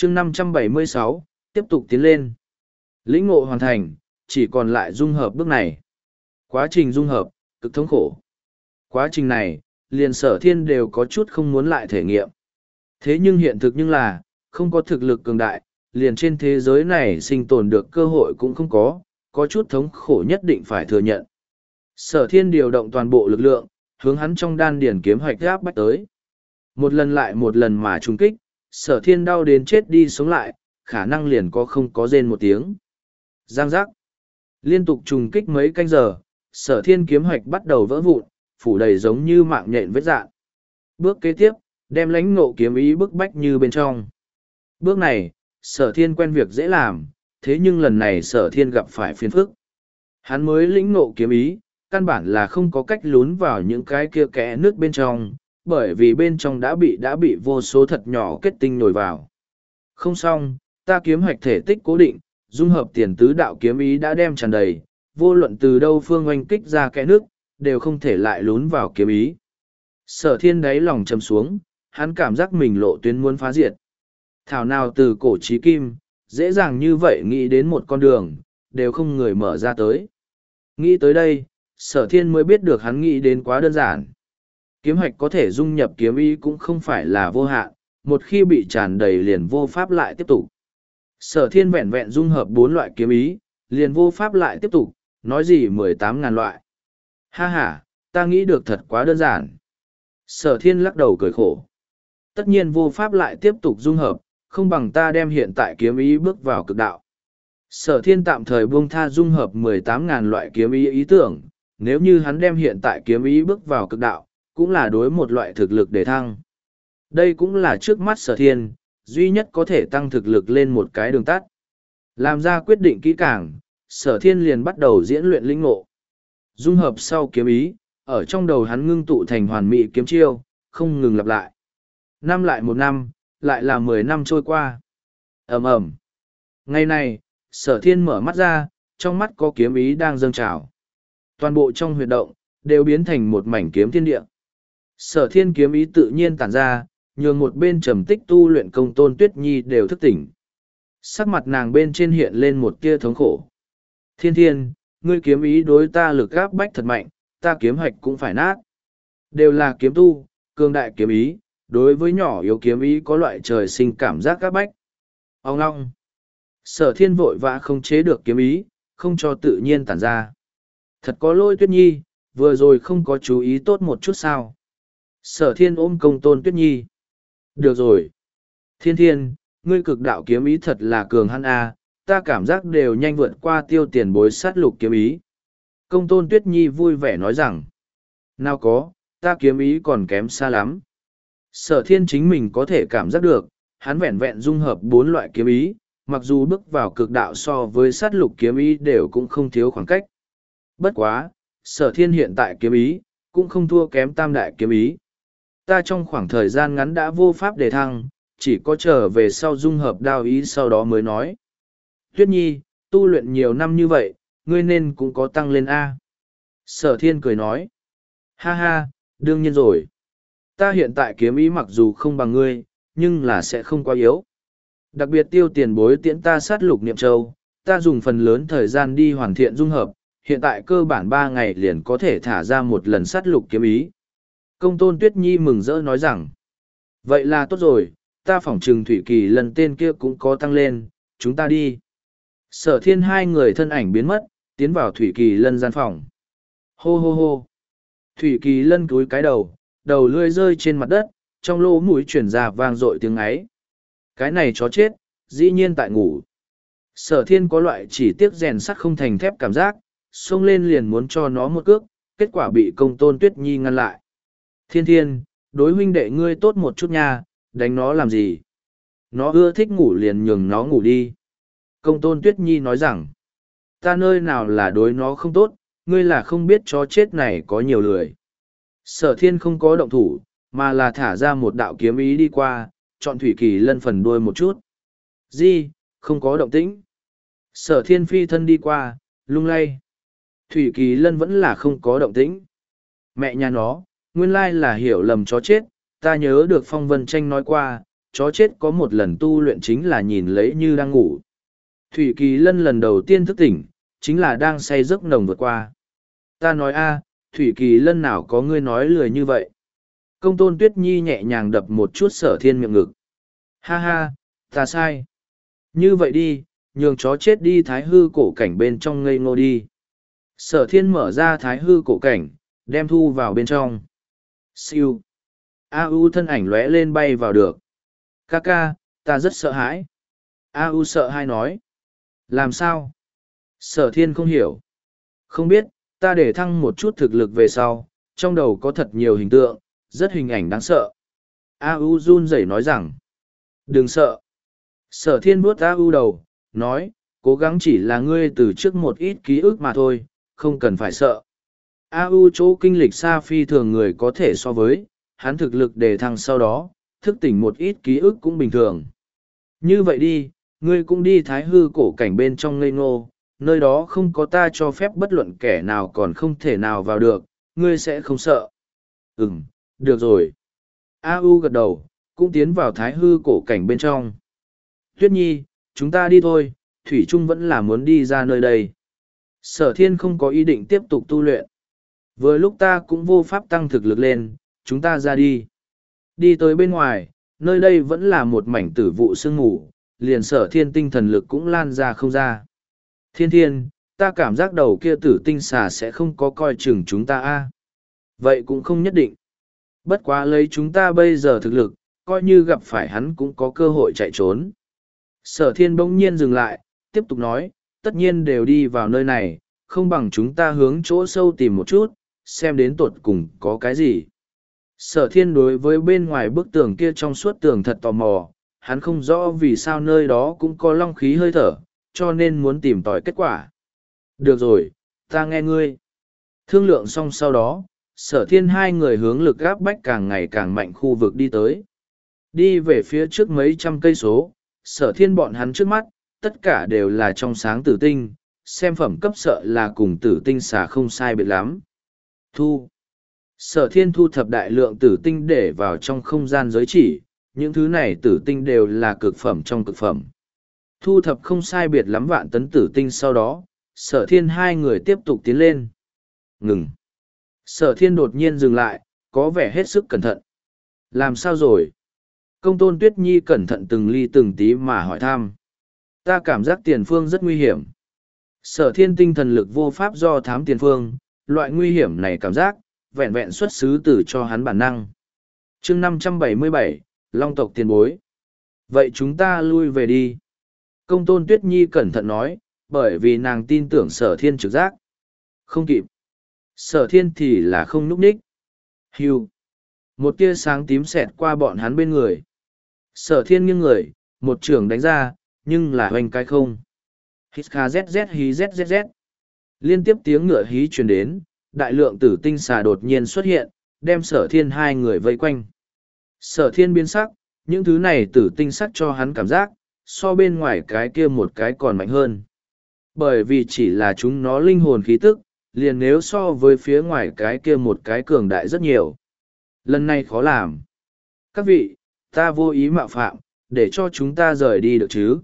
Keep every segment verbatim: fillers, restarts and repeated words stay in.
chương năm trăm bảy mươi sáu, tiếp tục tiến lên. Lĩnh ngộ hoàn thành, chỉ còn lại dung hợp bước này. Quá trình dung hợp, cực thống khổ. Quá trình này, liền sở thiên đều có chút không muốn lại thể nghiệm. Thế nhưng hiện thực nhưng là, không có thực lực cường đại, liền trên thế giới này sinh tồn được cơ hội cũng không có, có chút thống khổ nhất định phải thừa nhận. Sở thiên điều động toàn bộ lực lượng, hướng hắn trong đan điển kiếm hoạch áp bách tới. Một lần lại một lần mà trùng kích, sở thiên đau đến chết đi sống lại, khả năng liền có không có rên một tiếng. Giang giác. Liên tục trùng kích mấy canh giờ, sở thiên kiếm hoạch bắt đầu vỡ vụn, phủ đầy giống như mạng nhện vết dạn. Bước kế tiếp, đem lãnh ngộ kiếm ý bức bách như bên trong. Bước này, sở thiên quen việc dễ làm, thế nhưng lần này sở thiên gặp phải phiền phức. Hắn mới lĩnh ngộ kiếm ý, căn bản là không có cách lún vào những cái kia kẽ nước bên trong, bởi vì bên trong đã bị đã bị vô số thật nhỏ kết tinh nổi vào. Không xong, ta kiếm hoạch thể tích cố định, dung hợp tiền tứ đạo kiếm ý đã đem tràn đầy, vô luận từ đâu phương oanh kích ra kẽ nước, đều không thể lại lún vào kiếm ý. Sở thiên đáy lòng chầm xuống, hắn cảm giác mình lộ tuyến muốn phá diệt. Thảo nào từ cổ chí kim, dễ dàng như vậy nghĩ đến một con đường, đều không người mở ra tới. Nghĩ tới đây, sở thiên mới biết được hắn nghĩ đến quá đơn giản. Kiếm hoạch có thể dung nhập kiếm ý cũng không phải là vô hạn, một khi bị tràn đầy liền vô pháp lại tiếp tục. Sở thiên vẹn vẹn dung hợp bốn loại kiếm ý, liền vô pháp lại tiếp tục, nói gì mười tám ngàn loại. Ha ha, ta nghĩ được thật quá đơn giản. Sở thiên lắc đầu cười khổ. Tất nhiên vô pháp lại tiếp tục dung hợp, không bằng ta đem hiện tại kiếm ý bước vào cực đạo. Sở thiên tạm thời buông tha dung hợp mười tám ngàn loại kiếm ý ý tưởng, nếu như hắn đem hiện tại kiếm ý bước vào cực đạo, cũng là đối một loại thực lực để thăng. Đây cũng là trước mắt sở thiên, duy nhất có thể tăng thực lực lên một cái đường tắt. Làm ra quyết định kỹ càng, sở thiên liền bắt đầu diễn luyện linh ngộ. Dung hợp sau kiếm ý, ở trong đầu hắn ngưng tụ thành hoàn mỹ kiếm chiêu, không ngừng lặp lại. Năm lại một năm, lại là mười năm trôi qua. Ầm ầm. Ngày này, sở thiên mở mắt ra, trong mắt có kiếm ý đang dâng trào. Toàn bộ trong huyệt động, đều biến thành một mảnh kiếm thiên địa. Sở thiên kiếm ý tự nhiên tản ra, nhường một bên trầm tích tu luyện công Tôn Tuyết Nhi đều thức tỉnh. Sắc mặt nàng bên trên hiện lên một tia thống khổ. Thiên thiên, ngươi kiếm ý đối ta lực gáp bách thật mạnh, ta kiếm hoạch cũng phải nát. Đều là kiếm tu, cường đại kiếm ý, đối với nhỏ yếu kiếm ý có loại trời sinh cảm giác gáp bách. Ông ngong. Sở thiên vội vã không chế được kiếm ý, không cho tự nhiên tản ra. Thật có lỗi Tuyết Nhi, vừa rồi không có chú ý tốt một chút sao. Sở thiên ôm công Tôn Tuyết Nhi. Được rồi. Thiên thiên, ngươi cực đạo kiếm ý thật là cường hắn a, ta cảm giác đều nhanh vượt qua tiêu tiền bối sát lục kiếm ý. Công Tôn Tuyết Nhi vui vẻ nói rằng. Nào có, ta kiếm ý còn kém xa lắm. Sở thiên chính mình có thể cảm giác được, hắn vẹn vẹn dung hợp bốn loại kiếm ý, mặc dù bước vào cực đạo so với sát lục kiếm ý đều cũng không thiếu khoảng cách. Bất quá, sở thiên hiện tại kiếm ý, cũng không thua kém tam đại kiếm ý. Ta trong khoảng thời gian ngắn đã vô pháp đề thăng, chỉ có trở về sau dung hợp đao ý sau đó mới nói. Tuyết Nhi, tu luyện nhiều năm như vậy, ngươi nên cũng có tăng lên A. Sở thiên cười nói. Ha ha, đương nhiên rồi. Ta hiện tại kiếm ý mặc dù không bằng ngươi, nhưng là sẽ không quá yếu. Đặc biệt tiêu tiền bối tiễn ta sát lục niệm châu, ta dùng phần lớn thời gian đi hoàn thiện dung hợp, hiện tại cơ bản ba ngày liền có thể thả ra một lần sát lục kiếm ý. Công Tôn Tuyết Nhi mừng rỡ nói rằng, vậy là tốt rồi, ta phỏng trừng Thủy Kỳ lần tên kia cũng có tăng lên, chúng ta đi. Sở thiên hai người thân ảnh biến mất, tiến vào Thủy Kỳ lân gian phòng. Hô hô hô. Thủy Kỳ lân cúi cái đầu, đầu lươi rơi trên mặt đất, trong lỗ mũi chuyển ra vang dội tiếng ấy. Cái này chó chết, dĩ nhiên tại ngủ. Sở thiên có loại chỉ tiếc rèn sắt không thành thép cảm giác, xông lên liền muốn cho nó một cước, kết quả bị công Tôn Tuyết Nhi ngăn lại. Thiên thiên, đối huynh đệ ngươi tốt một chút nha, đánh nó làm gì? Nó ưa thích ngủ liền nhường nó ngủ đi. Công Tôn Tuyết Nhi nói rằng, ta nơi nào là đối nó không tốt, ngươi là không biết chó chết này có nhiều lười. Sở thiên không có động thủ, mà là thả ra một đạo kiếm ý đi qua, chọn Thủy Kỳ lân phần đuôi một chút. Di, không có động tĩnh. Sở thiên phi thân đi qua, lung lay. Thủy Kỳ lân vẫn là không có động tĩnh. Mẹ nhà nó, nguyên lai là hiểu lầm chó chết, ta nhớ được Phong Vân Tranh nói qua, chó chết có một lần tu luyện chính là nhìn lấy như đang ngủ. Thủy Kỳ Lân lần đầu tiên thức tỉnh, chính là đang say giấc nồng vượt qua. Ta nói a, Thủy Kỳ Lân nào có ngươi nói lười như vậy. Công tôn Tuyết Nhi nhẹ nhàng đập một chút Sở Thiên miệng ngực. Ha ha, ta sai. Như vậy đi, nhường chó chết đi thái hư cổ cảnh bên trong ngây ngô đi. Sở Thiên mở ra thái hư cổ cảnh, đem thu vào bên trong. Siêu. A U thân ảnh lóe lên bay vào được. Ca ca, ta rất sợ hãi. A U sợ hãi nói. Làm sao? Sở Thiên không hiểu. Không biết, ta để thăng một chút thực lực về sau, trong đầu có thật nhiều hình tượng, rất hình ảnh đáng sợ. A U run rẩy nói rằng. Đừng sợ. Sở Thiên vuốt A U đầu, nói, cố gắng chỉ là ngươi từ trước một ít ký ức mà thôi, không cần phải sợ. A U chỗ kinh lịch xa phi thường người có thể so với, hắn thực lực đề thăng sau đó, thức tỉnh một ít ký ức cũng bình thường. Như vậy đi, ngươi cũng đi thái hư cổ cảnh bên trong ngây ngô, nơi đó không có ta cho phép bất luận kẻ nào còn không thể nào vào được, ngươi sẽ không sợ. Ừm, được rồi. A U gật đầu, cũng tiến vào thái hư cổ cảnh bên trong. Tuyết Nhi, chúng ta đi thôi, Thủy Trung vẫn là muốn đi ra nơi đây. Sở Thiên không có ý định tiếp tục tu luyện. Vừa lúc ta cũng vô pháp tăng thực lực lên, chúng ta ra đi. Đi tới bên ngoài, nơi đây vẫn là một mảnh tử vụ sương mù, liền Sở Thiên tinh thần lực cũng lan ra không ra. Thiên Thiên, ta cảm giác đầu kia tử tinh xà sẽ không có coi chừng chúng ta a. Vậy cũng không nhất định. Bất quá lấy chúng ta bây giờ thực lực, coi như gặp phải hắn cũng có cơ hội chạy trốn. Sở Thiên bỗng nhiên dừng lại, tiếp tục nói, tất nhiên đều đi vào nơi này, không bằng chúng ta hướng chỗ sâu tìm một chút, xem đến tột cùng có cái gì. Sở Thiên đối với bên ngoài bức tường kia trong suốt tường thật tò mò, hắn không rõ vì sao nơi đó cũng có long khí hơi thở, cho nên muốn tìm tòi kết quả. Được rồi, ta nghe ngươi. Thương lượng xong sau đó, Sở Thiên hai người hướng lực gáp bách càng ngày càng mạnh khu vực đi tới. Đi về phía trước mấy trăm cây số, Sở Thiên bọn hắn trước mắt, tất cả đều là trong sáng tử tinh, xem phẩm cấp sợ là cùng tử tinh xà không sai biệt lắm. Thu. Sở Thiên thu thập đại lượng tử tinh để vào trong không gian giới chỉ, những thứ này tử tinh đều là cực phẩm trong cực phẩm. Thu thập không sai biệt lắm vạn tấn tử tinh sau đó, Sở Thiên hai người tiếp tục tiến lên. Ngừng. Sở Thiên đột nhiên dừng lại, có vẻ hết sức cẩn thận. Làm sao rồi? Công tôn Tuyết Nhi cẩn thận từng ly từng tí mà hỏi thăm. Ta cảm giác tiền phương rất nguy hiểm. Sở Thiên tinh thần lực vô pháp do thám tiền phương, loại nguy hiểm này cảm giác, vẹn vẹn xuất xứ từ cho hắn bản năng. chương năm trăm bảy mươi bảy, Long tộc tiền bối. Vậy chúng ta lui về đi. Công tôn Tuyết Nhi cẩn thận nói, bởi vì nàng tin tưởng Sở Thiên trực giác. Không kịp. Sở Thiên thì là không núp ních. Hưu. Một tia sáng tím xẹt qua bọn hắn bên người. Sở Thiên nghiêng người, một trường đánh ra, nhưng là hoành cái không. Hít kha zz hí zzz. Liên tiếp tiếng ngựa hí truyền đến, đại lượng tử tinh xà đột nhiên xuất hiện, đem Sở Thiên hai người vây quanh. Sở Thiên biến sắc, những thứ này tử tinh sắc cho hắn cảm giác, so bên ngoài cái kia một cái còn mạnh hơn. Bởi vì chỉ là chúng nó linh hồn khí tức, liền nếu so với phía ngoài cái kia một cái cường đại rất nhiều. Lần này khó làm. Các vị, ta vô ý mạo phạm, để cho chúng ta rời đi được chứ.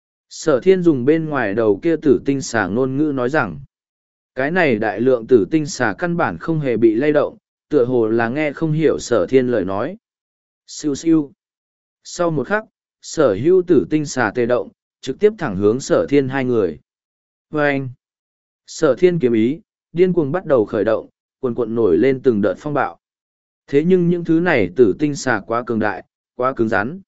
Sở Thiên dùng bên ngoài đầu kia tử tinh xà ngôn ngữ nói rằng, cái này đại lượng tử tinh xà căn bản không hề bị lay động, tựa hồ là nghe không hiểu Sở Thiên lời nói. Siêu siêu. Sau một khắc, Sở hữu tử tinh xà tê động, trực tiếp thẳng hướng Sở Thiên hai người. Và anh, Sở Thiên kiếm ý, điên cuồng bắt đầu khởi động, cuồn cuộn nổi lên từng đợt phong bạo. Thế nhưng những thứ này tử tinh xà quá cường đại, quá cứng rắn.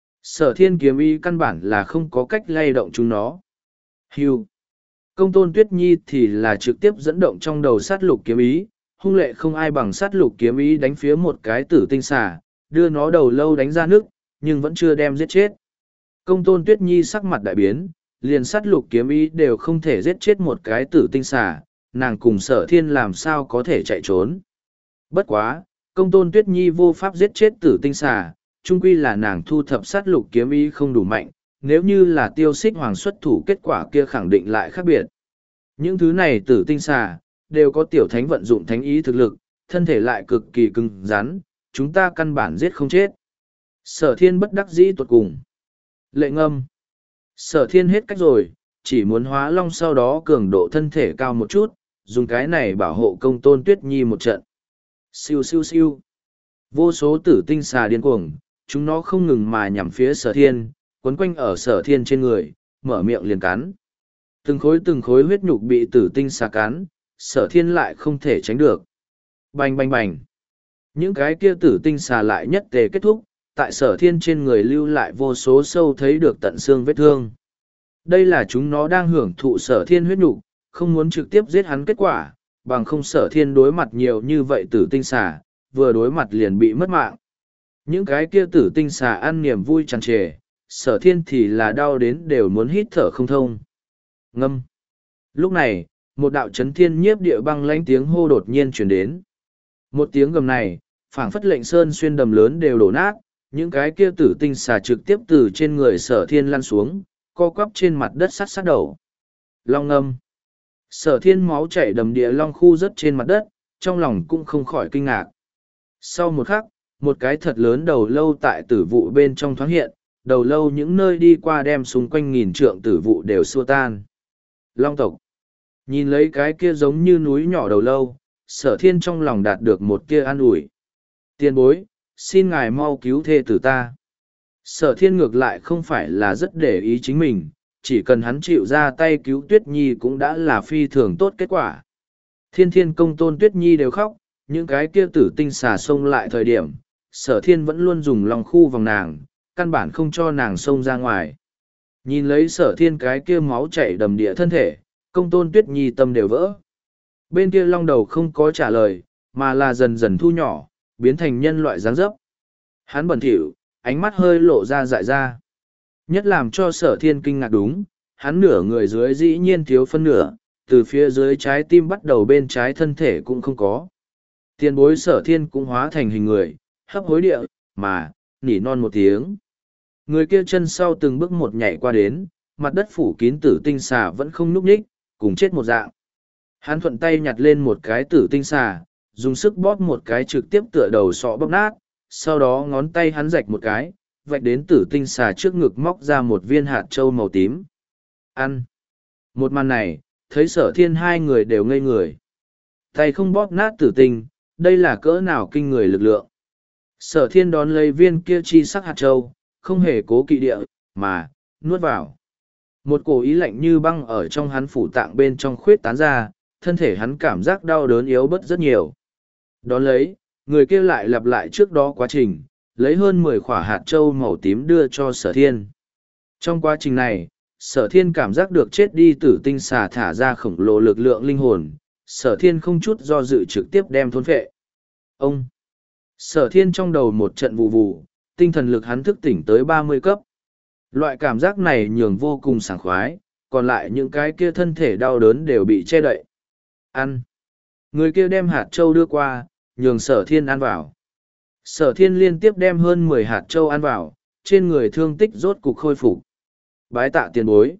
Sở Thiên kiếm ý căn bản là không có cách lay động chúng nó. Hưu. Công tôn Tuyết Nhi thì là trực tiếp dẫn động trong đầu sát lục kiếm ý, hung lệ không ai bằng sát lục kiếm ý đánh phía một cái tử tinh xà, đưa nó đầu lâu đánh ra nước, nhưng vẫn chưa đem giết chết. Công tôn Tuyết Nhi sắc mặt đại biến, liền sát lục kiếm ý đều không thể giết chết một cái tử tinh xà, nàng cùng Sở Thiên làm sao có thể chạy trốn. Bất quá, công tôn Tuyết Nhi vô pháp giết chết tử tinh xà, chung quy là nàng thu thập sát lục kiếm ý không đủ mạnh, nếu như là tiêu xích hoàng xuất thủ kết quả kia khẳng định lại khác biệt. Những thứ này tử tinh xà, đều có tiểu thánh vận dụng thánh ý thực lực, thân thể lại cực kỳ cứng rắn, chúng ta căn bản giết không chết. Sở thiên bất đắc dĩ tuột cùng. Lệ ngâm. Sở thiên hết cách rồi, chỉ muốn hóa long sau đó cường độ thân thể cao một chút, dùng cái này bảo hộ công tôn tuyết nhi một trận. Siêu siêu siêu. Vô số tử tinh xà điên cuồng, chúng nó không ngừng mà nhằm phía sở thiên, quấn quanh ở sở thiên trên người, mở miệng liền cắn. Từng khối từng khối huyết nhục bị tử tinh xà cắn, sở thiên lại không thể tránh được. Bành bành bành. Những cái kia tử tinh xà lại nhất tề kết thúc, tại sở thiên trên người lưu lại vô số sâu thấy được tận xương vết thương. Đây là chúng nó đang hưởng thụ sở thiên huyết nhục, không muốn trực tiếp giết hắn kết quả, bằng không sở thiên đối mặt nhiều như vậy tử tinh xà, vừa đối mặt liền bị mất mạng. Những cái kia tử tinh xà ăn niềm vui tràn trề, sở thiên thì là đau đến đều muốn hít thở không thông. Ngâm. Lúc này, một đạo chấn thiên nhiếp địa băng lãnh tiếng hô đột nhiên chuyển đến. Một tiếng gầm này, phảng phất lệnh sơn xuyên đầm lớn đều đổ nát, những cái kia tử tinh xà trực tiếp từ trên người sở thiên lăn xuống, co quắp trên mặt đất sát sát đầu. Long ngâm. Sở thiên máu chảy đầm địa long khu rớt trên mặt đất, trong lòng cũng không khỏi kinh ngạc. Sau một khắc, một cái thật lớn đầu lâu tại tử vụ bên trong thoáng hiện, đầu lâu những nơi đi qua đem xung quanh nghìn trượng tử vụ đều xua tan. Long tộc. Nhìn lấy cái kia giống như núi nhỏ đầu lâu, sở thiên trong lòng đạt được một kia an ủi. Tiền bối, xin ngài mau cứu thê tử ta. Sở thiên ngược lại không phải là rất để ý chính mình, chỉ cần hắn chịu ra tay cứu Tuyết Nhi cũng đã là phi thường tốt kết quả. Thiên thiên công tôn Tuyết Nhi đều khóc, những cái kia tử tinh xà xông lại thời điểm, sở thiên vẫn luôn dùng lòng khu vòng nàng, căn bản không cho nàng xông ra ngoài. Nhìn lấy sở thiên cái kia máu chảy đầm địa thân thể, công tôn Tuyết Nhi tâm đều vỡ. Bên kia long đầu không có trả lời, mà là dần dần thu nhỏ, biến thành nhân loại dáng dấp. Hắn bẩn thỉu, ánh mắt hơi lộ ra dại ra. Nhất làm cho sở thiên kinh ngạc đúng, hắn nửa người dưới dĩ nhiên thiếu phân nửa, từ phía dưới trái tim bắt đầu bên trái thân thể cũng không có. Tiền bối sở thiên cũng hóa thành hình người, hấp hối địa, mà, nỉ non một tiếng. Người kia chân sau từng bước một nhảy qua đến, mặt đất phủ kín tử tinh xà vẫn không núp ních, cùng chết một dạng. Hắn thuận tay nhặt lên một cái tử tinh xà, dùng sức bóp một cái trực tiếp tựa đầu sọ bóp nát, sau đó ngón tay hắn rạch một cái, vạch đến tử tinh xà trước ngực móc ra một viên hạt trâu màu tím. Ăn. Một màn này, thấy sở thiên hai người đều ngây người. Tay không bóp nát tử tinh, đây là cỡ nào kinh người lực lượng. Sở thiên đón lấy viên kia chi sắc hạt trâu, không hề cố kỵ địa, mà, nuốt vào. Một cổ ý lạnh như băng ở trong hắn phủ tạng bên trong khuyết tán ra, thân thể hắn cảm giác đau đớn yếu bớt rất nhiều. Đón lấy, người kia lại lặp lại trước đó quá trình, lấy hơn mười quả hạt trâu màu tím đưa cho sở thiên. Trong quá trình này, sở thiên cảm giác được chết đi tử tinh xà thả ra khổng lồ lực lượng linh hồn, sở thiên không chút do dự trực tiếp đem thôn phệ. Ông! Sở thiên trong đầu một trận vụ vụ, tinh thần lực hắn thức tỉnh tới ba mươi cấp. Loại cảm giác này nhường vô cùng sảng khoái, còn lại những cái kia thân thể đau đớn đều bị che đậy. Ăn! Người kia đem hạt trâu đưa qua, nhường sở thiên ăn vào. Sở thiên liên tiếp đem hơn mười hạt trâu ăn vào, trên người thương tích rốt cục khôi phục. Bái tạ tiền bối.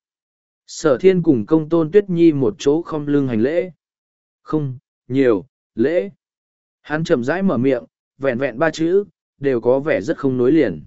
Sở thiên cùng công tôn Tuyết Nhi một chỗ không lưng hành lễ. Không, nhiều, lễ. Hắn chậm rãi mở miệng, vẹn vẹn ba chữ, đều có vẻ rất không nối liền.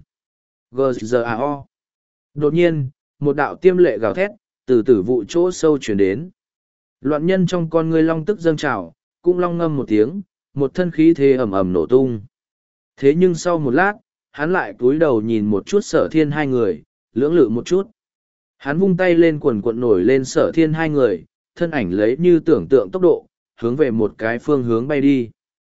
G G A O. Đột nhiên, một đạo tiêm lệ gào thét, từ tử vụ chỗ sâu chuyển đến. Loạn nhân trong con ngươi long tức dâng trào, cũng long ngâm một tiếng, một thân khí thế ầm ầm nổ tung. Thế nhưng sau một lát, hắn lại cúi đầu nhìn một chút sở thiên hai người, lưỡng lự một chút. Hắn vung tay lên quần cuộn nổi lên sở thiên hai người, thân ảnh lấy như tưởng tượng tốc độ, hướng về một cái phương hướng bay đi.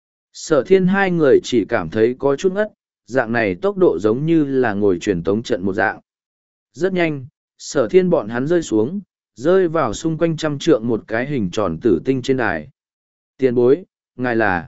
Sở thiên hai người chỉ cảm thấy có chút ngất, dạng này tốc độ giống như là ngồi truyền tống trận một dạng. Rất nhanh, sở thiên bọn hắn rơi xuống, rơi vào xung quanh trăm trượng một cái hình tròn tử tinh trên đài. Tiền bối, ngài là...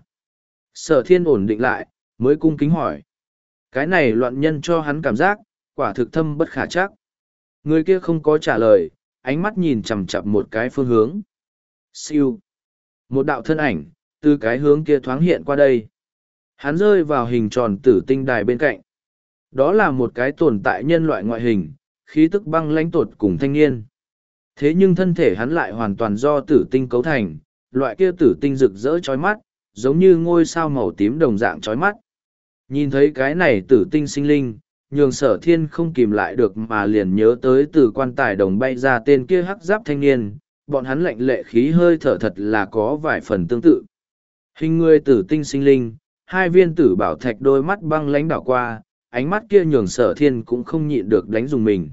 Sở thiên ổn định lại, mới cung kính hỏi. Cái này loạn nhân cho hắn cảm giác, quả thực thâm bất khả chắc. Người kia không có trả lời, ánh mắt nhìn chằm chằm một cái phương hướng. Siêu. Một đạo thân ảnh, từ cái hướng kia thoáng hiện qua đây. Hắn rơi vào hình tròn tử tinh đài bên cạnh. Đó là một cái tồn tại nhân loại ngoại hình, khí tức băng lãnh tột cùng thanh niên. Thế nhưng thân thể hắn lại hoàn toàn do tử tinh cấu thành, loại kia tử tinh rực rỡ chói mắt, giống như ngôi sao màu tím đồng dạng chói mắt. Nhìn thấy cái này tử tinh sinh linh, nhường sở thiên không kìm lại được mà liền nhớ tới từ quan tài đồng bay ra tên kia hắc giáp thanh niên, bọn hắn lạnh lệ khí hơi thở thật là có vài phần tương tự. Hình người tử tinh sinh linh, hai viên tử bảo thạch đôi mắt băng lãnh đảo qua, ánh mắt kia nhường sở thiên cũng không nhịn được đánh dùng mình.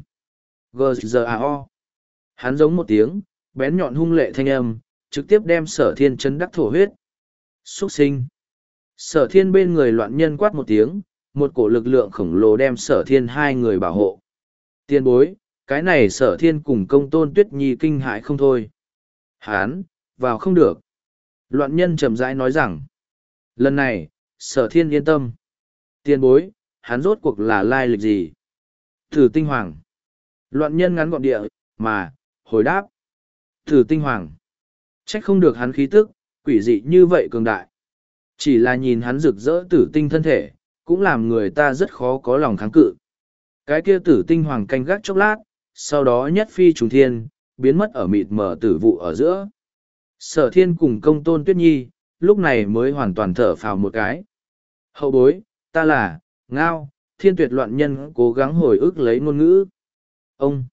Gờ giờ a o. Hắn giống một tiếng, bén nhọn hung lệ thanh âm, trực tiếp đem sở thiên chấn đắc thổ huyết. Xuất sinh. Sở thiên bên người loạn nhân quát một tiếng, một cổ lực lượng khổng lồ đem sở thiên hai người bảo hộ. Tiên bối, cái này sở thiên cùng công tôn tuyết nhi kinh hãi không thôi. Hán, vào không được. Loạn nhân chậm rãi nói rằng, lần này, sở thiên yên tâm. Tiên bối, hắn rốt cuộc là lai lịch gì? Thử tinh hoàng. Loạn nhân ngắn gọn địa, mà, hồi đáp. Thử tinh hoàng. Trách không được hắn khí tức, quỷ dị như vậy cường đại. Chỉ là nhìn hắn rực rỡ tử tinh thân thể, cũng làm người ta rất khó có lòng kháng cự. Cái kia tử tinh hoàng canh gác chốc lát, sau đó nhất phi trùng thiên, biến mất ở mịt mờ tử vụ ở giữa. Sở thiên cùng công tôn tuyết nhi, lúc này mới hoàn toàn thở phào một cái. Hậu bối, ta là, ngao, thiên tuyệt loạn nhân cố gắng hồi ức lấy ngôn ngữ. Ông,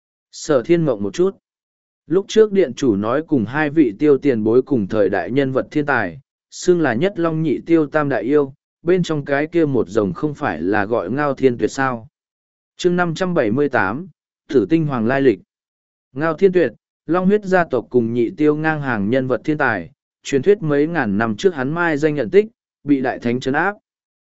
sở thiên mộng một chút. Lúc trước điện chủ nói cùng hai vị tiêu tiền bối cùng thời đại nhân vật thiên tài, xưng là nhất long nhị tiêu tam đại yêu, bên trong cái kia một rồng không phải là gọi ngao thiên tuyệt sao. chương năm trăm bảy mươi tám, Tử tinh hoàng lai lịch. Ngao thiên tuyệt, long huyết gia tộc cùng nhị tiêu ngang hàng nhân vật thiên tài, truyền thuyết mấy ngàn năm trước hắn mai danh nhận tích, bị đại thánh trấn áp.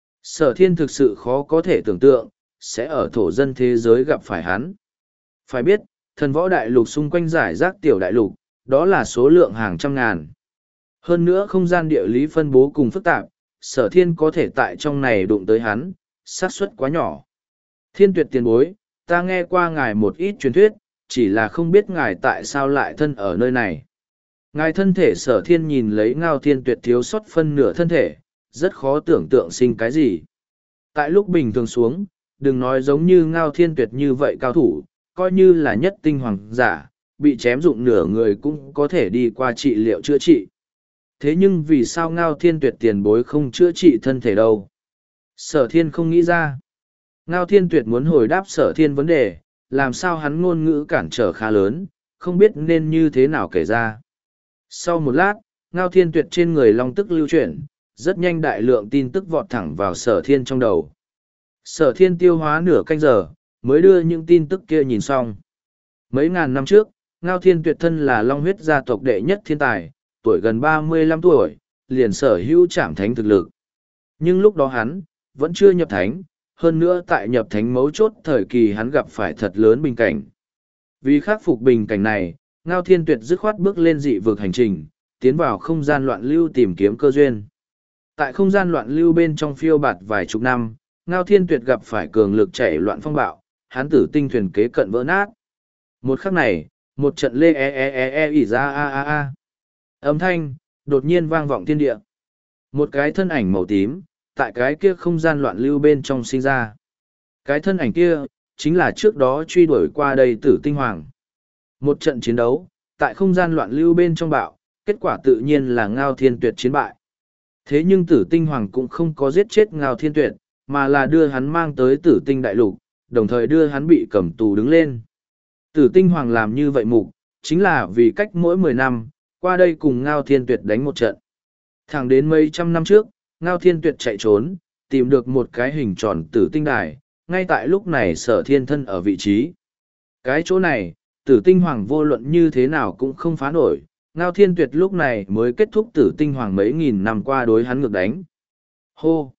Sở thiên thực sự khó có thể tưởng tượng, sẽ ở thổ dân thế giới gặp phải hắn. Phải biết, thần võ đại lục xung quanh giải rác tiểu đại lục, đó là số lượng hàng trăm ngàn. Hơn nữa không gian địa lý phân bố cùng phức tạp, sở thiên có thể tại trong này đụng tới hắn, xác suất quá nhỏ. Thiên tuyệt tiền bối, ta nghe qua ngài một ít truyền thuyết, chỉ là không biết ngài tại sao lại thân ở nơi này. Ngài thân thể sở thiên nhìn lấy ngao thiên tuyệt thiếu sót phân nửa thân thể, rất khó tưởng tượng sinh cái gì. Tại lúc bình thường xuống, đừng nói giống như ngao thiên tuyệt như vậy cao thủ, coi như là nhất tinh hoàng giả, bị chém dụng nửa người cũng có thể đi qua trị liệu chữa trị. Thế nhưng vì sao ngao thiên tuyệt tiền bối không chữa trị thân thể đâu? Sở thiên không nghĩ ra. Ngao thiên tuyệt muốn hồi đáp sở thiên vấn đề, làm sao hắn ngôn ngữ cản trở khá lớn, không biết nên như thế nào kể ra. Sau một lát, ngao thiên tuyệt trên người long tức lưu chuyển, rất nhanh đại lượng tin tức vọt thẳng vào sở thiên trong đầu. Sở thiên tiêu hóa nửa canh giờ, mới đưa những tin tức kia nhìn xong. Mấy ngàn năm trước, ngao thiên tuyệt thân là long huyết gia tộc đệ nhất thiên tài, tuổi gần ba mươi lăm tuổi, liền sở hữu trảm thánh thực lực. Nhưng lúc đó hắn, vẫn chưa nhập thánh, hơn nữa tại nhập thánh mấu chốt thời kỳ hắn gặp phải thật lớn bình cảnh. Vì khắc phục bình cảnh này, Ngao Thiên Tuyệt dứt khoát bước lên dị vực hành trình, tiến vào không gian loạn lưu tìm kiếm cơ duyên. Tại không gian loạn lưu bên trong phiêu bạt vài chục năm, Ngao Thiên Tuyệt gặp phải cường lực chảy loạn phong bạo, hắn tử tinh thuyền kế cận vỡ nát. Một khắc này, một trận lê e e e e ỉ ra a a a. Âm thanh, đột nhiên vang vọng thiên địa. Một cái thân ảnh màu tím, tại cái kia không gian loạn lưu bên trong sinh ra. Cái thân ảnh kia, chính là trước đó truy đuổi qua đây tử tinh hoàng. Một trận chiến đấu, tại không gian loạn lưu bên trong bạo, kết quả tự nhiên là Ngao Thiên Tuyệt chiến bại. Thế nhưng tử tinh hoàng cũng không có giết chết Ngao Thiên Tuyệt, mà là đưa hắn mang tới tử tinh đại lục, đồng thời đưa hắn bị cầm tù đứng lên. Tử tinh hoàng làm như vậy mục, chính là vì cách mỗi mười năm, qua đây cùng Ngao Thiên Tuyệt đánh một trận. Thẳng đến mấy trăm năm trước, Ngao Thiên Tuyệt chạy trốn, tìm được một cái hình tròn tử tinh đài, ngay tại lúc này sở thiên thân ở vị trí. Cái chỗ này, tử tinh hoàng vô luận như thế nào cũng không phá nổi, Ngao Thiên Tuyệt lúc này mới kết thúc tử tinh hoàng mấy nghìn năm qua đối hắn ngược đánh. Hô!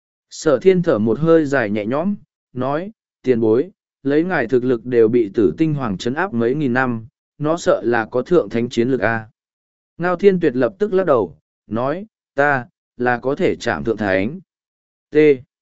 Sở thiên thở một hơi dài nhẹ nhõm, nói, tiền bối, lấy ngài thực lực đều bị tử tinh hoàng trấn áp mấy nghìn năm, nó sợ là có thượng thánh chiến lực A. Ngao Thiên Tuyệt lập tức lắc đầu, nói, ta, là có thể chạm thượng thánh. T.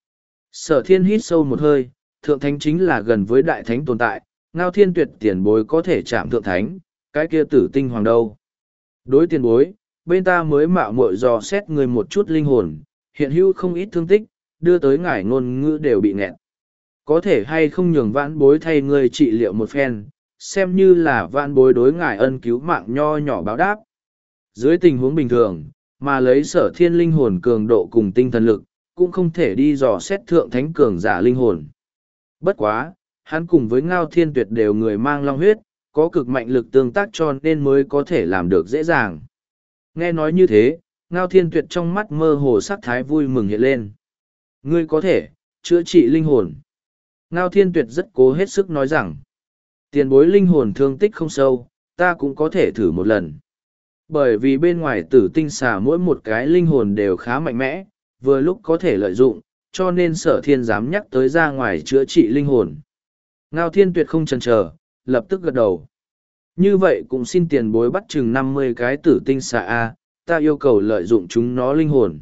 Sở thiên hít sâu một hơi, thượng thánh chính là gần với đại thánh tồn tại, Ngao Thiên Tuyệt tiền bối có thể chạm thượng thánh, cái kia tử tinh hoàng đâu. Đối tiền bối, bên ta mới mạo muội dò xét người một chút linh hồn, hiện hữu không ít thương tích, đưa tới ngải ngôn ngữ đều bị nghẹn. Có thể hay không nhường vãn bối thay ngươi trị liệu một phen, xem như là vãn bối đối ngải ân cứu mạng nho nhỏ báo đáp. Dưới tình huống bình thường, mà lấy sở thiên linh hồn cường độ cùng tinh thần lực, cũng không thể đi dò xét thượng thánh cường giả linh hồn. Bất quá, hắn cùng với Ngao Thiên Tuyệt đều người mang long huyết, có cực mạnh lực tương tác cho nên mới có thể làm được dễ dàng. Nghe nói như thế, Ngao Thiên Tuyệt trong mắt mơ hồ sắc thái vui mừng hiện lên. Ngươi có thể, chữa trị linh hồn. Ngao Thiên Tuyệt rất cố hết sức nói rằng, tiền bối linh hồn thương tích không sâu, ta cũng có thể thử một lần. Bởi vì bên ngoài tử tinh xà mỗi một cái linh hồn đều khá mạnh mẽ, vừa lúc có thể lợi dụng, cho nên sở thiên dám nhắc tới ra ngoài chữa trị linh hồn. Ngao Thiên Tuyệt không chần chờ, lập tức gật đầu. Như vậy cũng xin tiền bối bắt chừng năm mươi cái tử tinh xà A, ta yêu cầu lợi dụng chúng nó linh hồn.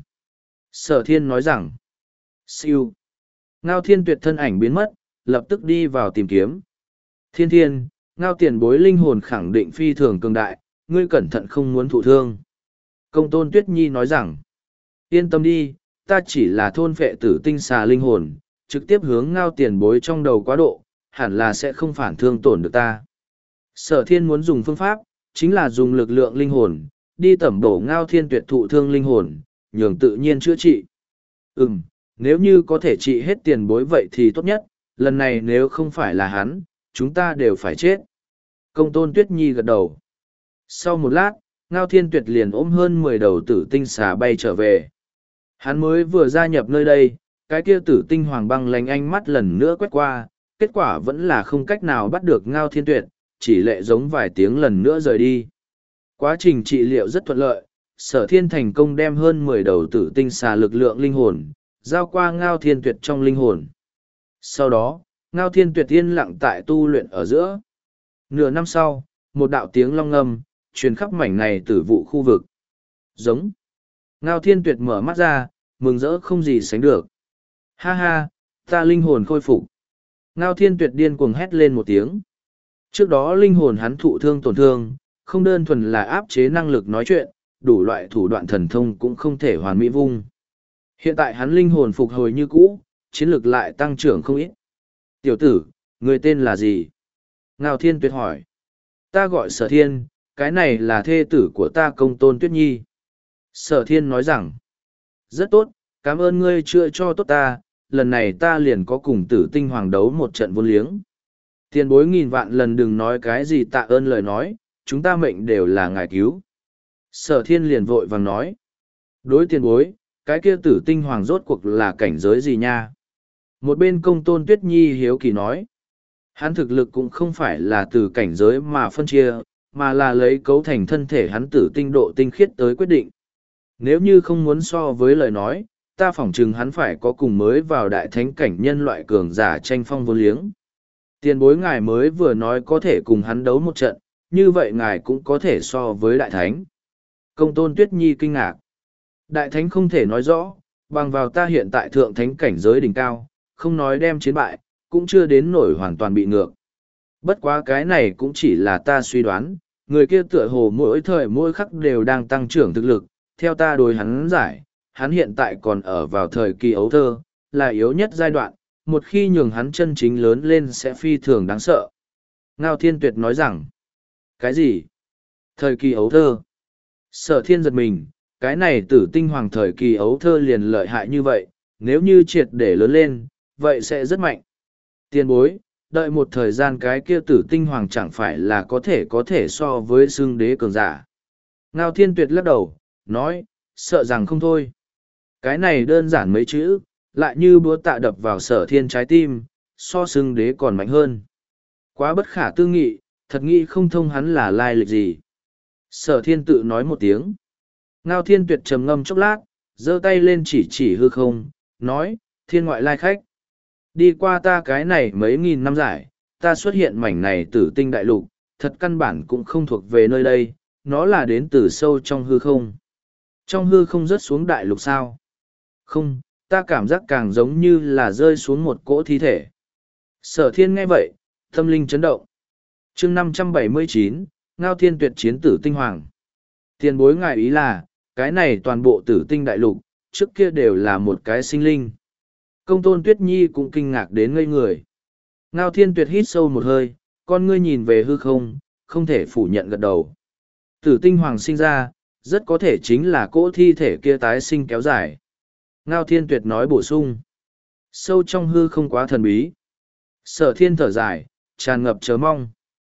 Sở thiên nói rằng, siêu. Ngao Thiên Tuyệt thân ảnh biến mất, lập tức đi vào tìm kiếm. Thiên thiên, Ngao tiền bối linh hồn khẳng định phi thường cường đại, ngươi cẩn thận không muốn thụ thương. Công tôn Tuyết Nhi nói rằng, yên tâm đi, ta chỉ là thôn phệ tử tinh xà linh hồn, trực tiếp hướng Ngao tiền bối trong đầu quá độ, hẳn là sẽ không phản thương tổn được ta. Sở thiên muốn dùng phương pháp, chính là dùng lực lượng linh hồn, đi tẩm bổ Ngao Thiên Tuyệt thụ thương linh hồn, nhường tự nhiên chữa trị. Ừm, nếu như có thể trị hết tiền bối vậy thì tốt nhất, lần này nếu không phải là hắn, chúng ta đều phải chết. Công tôn Tuyết Nhi gật đầu. Sau một lát, Ngao Thiên Tuyệt liền ôm hơn mười đầu tử tinh xà bay trở về. Hắn mới vừa gia nhập nơi đây, cái kia tử tinh hoàng băng lánh ánh mắt lần nữa quét qua, kết quả vẫn là không cách nào bắt được Ngao Thiên Tuyệt, chỉ lệ giống vài tiếng lần nữa rời đi. Quá trình trị liệu rất thuận lợi, sở thiên thành công đem hơn mười đầu tử tinh xà lực lượng linh hồn, giao qua Ngao Thiên Tuyệt trong linh hồn. Sau đó, Ngao Thiên Tuyệt yên lặng tại tu luyện ở giữa. Nửa năm sau, một đạo tiếng long ngâm, truyền khắp mảnh này tử vụ khu vực. Giống. Ngao Thiên Tuyệt mở mắt ra, mừng rỡ không gì sánh được. Ha ha, ta linh hồn khôi phục. Ngao Thiên Tuyệt điên cuồng hét lên một tiếng. Trước đó linh hồn hắn thụ thương tổn thương, không đơn thuần là áp chế năng lực nói chuyện, đủ loại thủ đoạn thần thông cũng không thể hoàn mỹ vung. Hiện tại hắn linh hồn phục hồi như cũ, chiến lực lại tăng trưởng không ít. Tiểu tử, người tên là gì? Ngao Thiên Tuyệt hỏi. Ta gọi Sở Thiên, cái này là thê tử của ta Công tôn Tuyết Nhi. Sở Thiên nói rằng, rất tốt, cảm ơn ngươi chữa cho tốt ta, lần này ta liền có cùng tử tinh hoàng đấu một trận vô liếng. Tiền bối nghìn vạn lần đừng nói cái gì tạ ơn lời nói, chúng ta mệnh đều là ngài cứu. Sở Thiên liền vội vàng nói. Đối tiền bối, cái kia tử tinh hoàng rốt cuộc là cảnh giới gì nha? Một bên Công tôn Tuyết Nhi hiếu kỳ nói. Hắn thực lực cũng không phải là từ cảnh giới mà phân chia, mà là lấy cấu thành thân thể hắn tử tinh độ tinh khiết tới quyết định. Nếu như không muốn so với lời nói, ta phỏng chừng hắn phải có cùng mới vào đại thánh cảnh nhân loại cường giả tranh phong vô liếng. Tiền bối ngài mới vừa nói có thể cùng hắn đấu một trận, như vậy ngài cũng có thể so với đại thánh. Công tôn Tuyết Nhi kinh ngạc. Đại thánh không thể nói rõ, bằng vào ta hiện tại thượng thánh cảnh giới đỉnh cao, không nói đem chiến bại, cũng chưa đến nổi hoàn toàn bị ngược. Bất quá cái này cũng chỉ là ta suy đoán, người kia tựa hồ mỗi thời mỗi khắc đều đang tăng trưởng thực lực, theo ta đối hắn giải, hắn hiện tại còn ở vào thời kỳ ấu thơ, là yếu nhất giai đoạn, một khi nhường hắn chân chính lớn lên sẽ phi thường đáng sợ. Ngao Thiên Tuyệt nói rằng, cái gì? Thời kỳ ấu thơ? Sở Thiên giật mình, cái này tử tinh hoàng thời kỳ ấu thơ liền lợi hại như vậy, nếu như triệt để lớn lên, vậy sẽ rất mạnh. Tiền bối, đợi một thời gian cái kia tử tinh hoàng chẳng phải là có thể có thể so với xương đế cường giả. Ngao Thiên Tuyệt lắc đầu, nói, sợ rằng không thôi. Cái này đơn giản mấy chữ, lại như búa tạ đập vào Sở Thiên trái tim, so xương đế còn mạnh hơn. Quá bất khả tư nghị, thật nghĩ không thông hắn là lai lịch gì. Sở Thiên tự nói một tiếng. Ngao Thiên Tuyệt trầm ngâm chốc lát, giơ tay lên chỉ chỉ hư không, nói, thiên ngoại lai khách. Đi qua ta cái này mấy nghìn năm giải, ta xuất hiện mảnh này tử tinh đại lục, thật căn bản cũng không thuộc về nơi đây, nó là đến từ sâu trong hư không. Trong hư không rớt xuống đại lục sao? Không, ta cảm giác càng giống như là rơi xuống một cỗ thi thể. Sở Thiên nghe vậy, tâm linh chấn động. chương năm trăm bảy mươi chín, Ngao Thiên Tuyệt chiến tử tinh hoàng. Tiền bối ngài ý là, cái này toàn bộ tử tinh đại lục, trước kia đều là một cái sinh linh. Công tôn Tuyết Nhi cũng kinh ngạc đến ngây người. Ngao Thiên Tuyệt hít sâu một hơi, con ngươi nhìn về hư không, không thể phủ nhận gật đầu. Tử tinh hoàng sinh ra, rất có thể chính là cỗ thi thể kia tái sinh kéo dài. Ngao Thiên Tuyệt nói bổ sung. Sâu trong hư không quá thần bí. Sở thiên thở dài, tràn ngập chờ mong.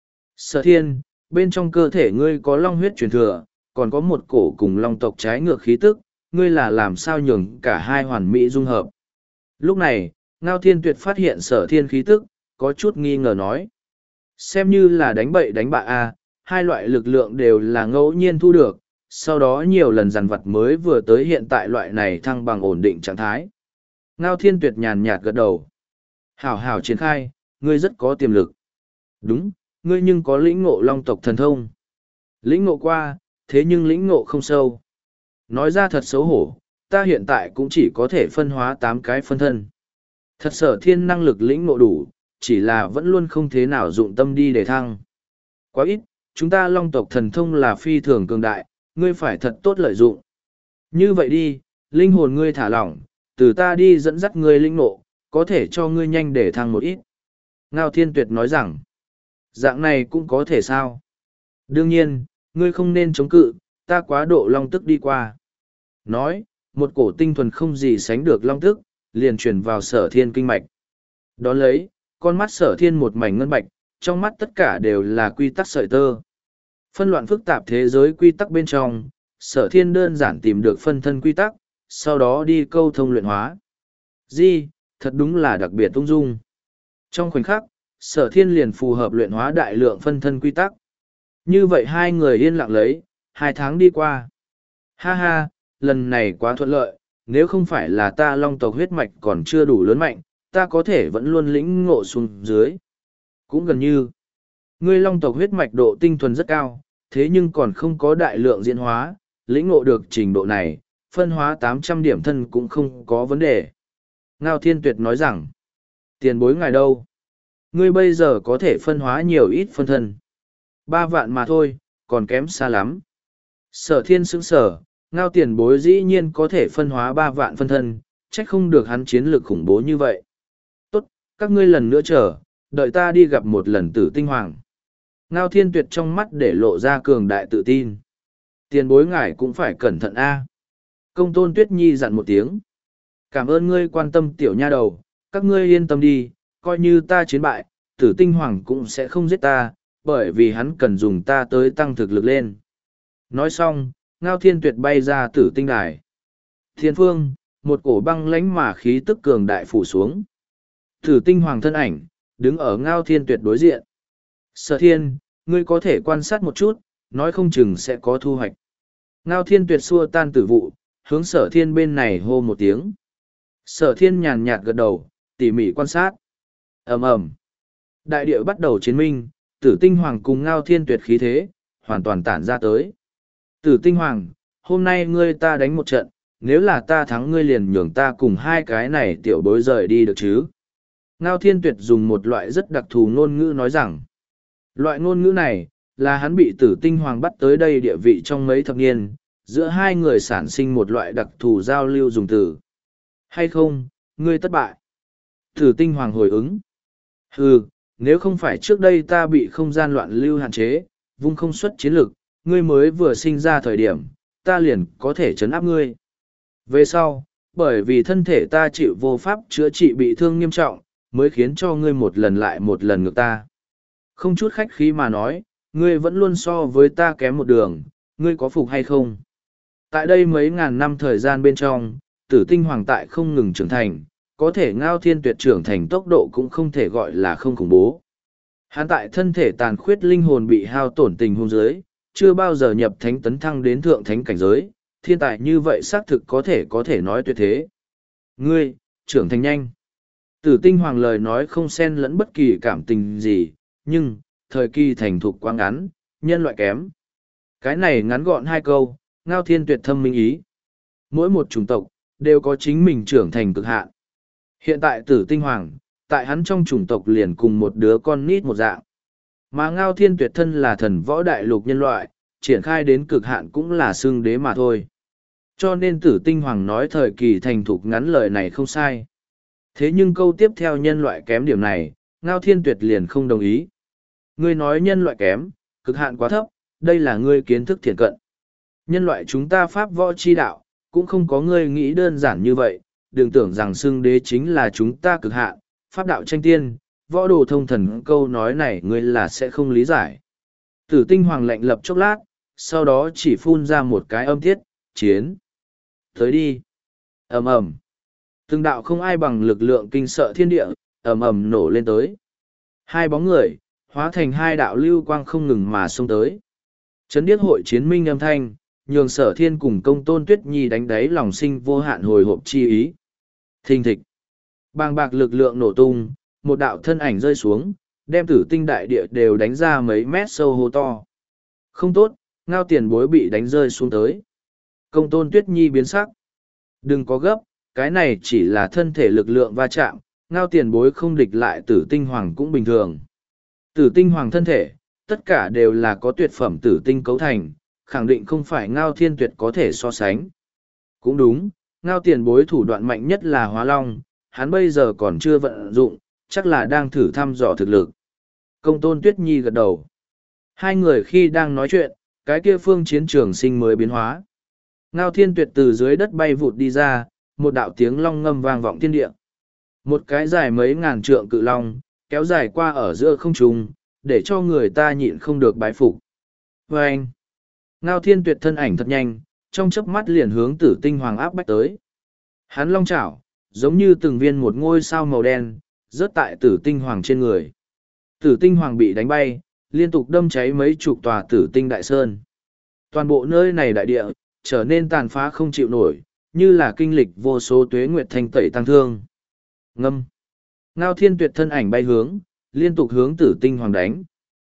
Sở thiên, bên trong cơ thể ngươi có long huyết truyền thừa, còn có một cổ cùng long tộc trái ngược khí tức, ngươi là làm sao nhường cả hai hoàn mỹ dung hợp. Lúc này, Ngao Thiên Tuyệt phát hiện sở thiên khí tức, có chút nghi ngờ nói. Xem như là đánh bậy đánh bạ A, hai loại lực lượng đều là ngẫu nhiên thu được, sau đó nhiều lần dằn vặt mới vừa tới hiện tại loại này thăng bằng ổn định trạng thái. Ngao Thiên Tuyệt nhàn nhạt gật đầu. Hảo hảo triển khai, ngươi rất có tiềm lực. Đúng, ngươi nhưng có lĩnh ngộ long tộc thần thông. Lĩnh ngộ qua, thế nhưng lĩnh ngộ không sâu. Nói ra thật xấu hổ, ta hiện tại cũng chỉ có thể phân hóa tám cái phân thân. Thật sở thiên năng lực lĩnh ngộ đủ, chỉ là vẫn luôn không thế nào dụng tâm đi để thăng. Quá ít, chúng ta long tộc thần thông là phi thường cường đại, ngươi phải thật tốt lợi dụng. Như vậy đi, linh hồn ngươi thả lỏng, từ ta đi dẫn dắt ngươi lĩnh ngộ, có thể cho ngươi nhanh để thăng một ít. Ngao Thiên Tuyệt nói rằng, dạng này cũng có thể sao? Đương nhiên, ngươi không nên chống cự, ta quá độ long tức đi qua. Nói, một cổ tinh thuần không gì sánh được long tức, liền truyền vào sở thiên kinh mạch. Đón lấy, con mắt sở thiên một mảnh ngân bạch, trong mắt tất cả đều là quy tắc sợi tơ. Phân loạn phức tạp thế giới quy tắc bên trong, sở thiên đơn giản tìm được phân thân quy tắc, sau đó đi câu thông luyện hóa. Di, thật đúng là đặc biệt ung dung. Trong khoảnh khắc, sở thiên liền phù hợp luyện hóa đại lượng phân thân quy tắc. Như vậy hai người yên lặng lấy, hai tháng đi qua. Ha ha, lần này quá thuận lợi, nếu không phải là ta long tộc huyết mạch còn chưa đủ lớn mạnh, ta có thể vẫn luôn lĩnh ngộ xuống dưới. Cũng gần như, ngươi long tộc huyết mạch độ tinh thuần rất cao, thế nhưng còn không có đại lượng diễn hóa, lĩnh ngộ được trình độ này, phân hóa tám trăm điểm thân cũng không có vấn đề. Ngao Thiên Tuyệt nói rằng, tiền bối ngài đâu? Ngươi bây giờ có thể phân hóa nhiều ít phân thân. Ba vạn mà thôi, còn kém xa lắm. Sở thiên sững sở, Ngao tiền bối dĩ nhiên có thể phân hóa ba vạn phân thân, trách không được hắn chiến lược khủng bố như vậy. Tốt, các ngươi lần nữa chờ, đợi ta đi gặp một lần Tử Tinh Hoàng. Ngao Thiên Tuyệt trong mắt để lộ ra cường đại tự tin. Tiền bối ngài cũng phải cẩn thận a. Công tôn Tuyết Nhi dặn một tiếng. Cảm ơn ngươi quan tâm tiểu nha đầu, các ngươi yên tâm đi, coi như ta chiến bại, Tử Tinh Hoàng cũng sẽ không giết ta, bởi vì hắn cần dùng ta tới tăng thực lực lên. Nói xong, Ngao Thiên Tuyệt bay ra Tử Tinh Đài. Thiên phương, một cổ băng lãnh mà khí tức cường đại phủ xuống. Tử Tinh Hoàng thân ảnh, đứng ở Ngao Thiên Tuyệt đối diện. Sở thiên, ngươi có thể quan sát một chút, nói không chừng sẽ có thu hoạch. Ngao Thiên Tuyệt xua tan tử vụ, hướng sở thiên bên này hô một tiếng. Sở thiên nhàn nhạt gật đầu, tỉ mỉ quan sát. ầm ầm, đại địa bắt đầu chiến minh, Tử Tinh Hoàng cùng Ngao Thiên Tuyệt khí thế, hoàn toàn tản ra tới. Tử Tinh Hoàng, hôm nay ngươi ta đánh một trận, nếu là ta thắng ngươi liền nhường ta cùng hai cái này tiểu bối rời đi được chứ. Ngao Thiên Tuyệt dùng một loại rất đặc thù ngôn ngữ nói rằng, loại ngôn ngữ này, là hắn bị Tử Tinh Hoàng bắt tới đây địa vị trong mấy thập niên, giữa hai người sản sinh một loại đặc thù giao lưu dùng từ. Hay không, ngươi thất bại. Tử Tinh Hoàng hồi ứng. Hừ, nếu không phải trước đây ta bị không gian loạn lưu hạn chế, vung không xuất chiến lực, ngươi mới vừa sinh ra thời điểm, ta liền có thể chấn áp ngươi. Về sau, bởi vì thân thể ta chịu vô pháp chữa trị bị thương nghiêm trọng, mới khiến cho ngươi một lần lại một lần ngược ta. Không chút khách khí mà nói, ngươi vẫn luôn so với ta kém một đường, ngươi có phục hay không? Tại đây mấy ngàn năm thời gian bên trong, Tử Tinh Hoàng tại không ngừng trưởng thành, có thể Ngao Thiên Tuyệt trưởng thành tốc độ cũng không thể gọi là không khủng bố. Hắn tại thân thể tàn khuyết linh hồn bị hao tổn tình huống giới, chưa bao giờ nhập thánh tấn thăng đến thượng thánh cảnh giới, thiên tài như vậy xác thực có thể có thể nói tuyệt thế. Ngươi, trưởng thành nhanh. Tử Tinh Hoàng lời nói không xen lẫn bất kỳ cảm tình gì, nhưng, thời kỳ thành thục quá ngắn, nhân loại kém. Cái này ngắn gọn hai câu, Ngao Thiên Tuyệt thâm minh ý. Mỗi một chủng tộc, đều có chính mình trưởng thành cực hạn. Hiện tại Tử Tinh Hoàng, tại hắn trong chủng tộc liền cùng một đứa con nít một dạng. Mà Ngao Thiên Tuyệt thân là thần võ đại lục nhân loại, triển khai đến cực hạn cũng là xương đế mà thôi. Cho nên Tử Tinh Hoàng nói thời kỳ thành thục ngắn lời này không sai. Thế nhưng câu tiếp theo nhân loại kém điểm này, Ngao Thiên Tuyệt liền không đồng ý. Ngươi nói nhân loại kém, cực hạn quá thấp, đây là ngươi kiến thức thiện cận. Nhân loại chúng ta pháp võ chi đạo, cũng không có ngươi nghĩ đơn giản như vậy, đừng tưởng rằng xưng đế chính là chúng ta cực hạn, pháp đạo tranh tiên, võ đồ thông thần câu nói này ngươi là sẽ không lý giải. Tử tinh hoàng lạnh lập chốc lát, sau đó chỉ phun ra một cái âm tiết, chiến. Tới đi. Ầm ầm. Từng đạo không ai bằng lực lượng kinh sợ thiên địa, ầm ầm nổ lên tới. Hai bóng người, hóa thành hai đạo lưu quang không ngừng mà xông tới. Chấn điếc hội chiến minh âm thanh, nhường sở thiên cùng công tôn tuyết nhi đánh đáy lòng sinh vô hạn hồi hộp chi ý. Thình thịch. Bàng bạc lực lượng nổ tung, một đạo thân ảnh rơi xuống, đem tử tinh đại địa đều đánh ra mấy mét sâu hô to. Không tốt, ngao tiền bối bị đánh rơi xuống tới. Công tôn tuyết nhi biến sắc. Đừng có gấp, cái này chỉ là thân thể lực lượng va chạm, ngao tiền bối không địch lại tử tinh hoàng cũng bình thường. Tử tinh hoàng thân thể, tất cả đều là có tuyệt phẩm tử tinh cấu thành, khẳng định không phải ngao thiên tuyệt có thể so sánh. Cũng đúng, ngao tiền bối thủ đoạn mạnh nhất là hóa long, hắn bây giờ còn chưa vận dụng, chắc là đang thử thăm dò thực lực. Công tôn tuyết nhi gật đầu. Hai người khi đang nói chuyện, cái kia phương chiến trường sinh mới biến hóa. Ngao thiên tuyệt từ dưới đất bay vụt đi ra, một đạo tiếng long ngâm vang vọng thiên địa. Một cái dài mấy ngàn trượng cự long, kéo dài qua ở giữa không trung, để cho người ta nhịn không được bái phục. Và anh, Ngao thiên tuyệt thân ảnh thật nhanh, trong chớp mắt liền hướng tử tinh hoàng áp bách tới. Hắn long chảo, giống như từng viên một ngôi sao màu đen, rớt tại tử tinh hoàng trên người. Tử tinh hoàng bị đánh bay, liên tục đâm cháy mấy chục tòa tử tinh đại sơn. Toàn bộ nơi này đại địa, trở nên tàn phá không chịu nổi, như là kinh lịch vô số tuế nguyệt thanh tẩy tăng thương. Ngâm. Ngao thiên tuyệt thân ảnh bay hướng, liên tục hướng tử tinh hoàng đánh.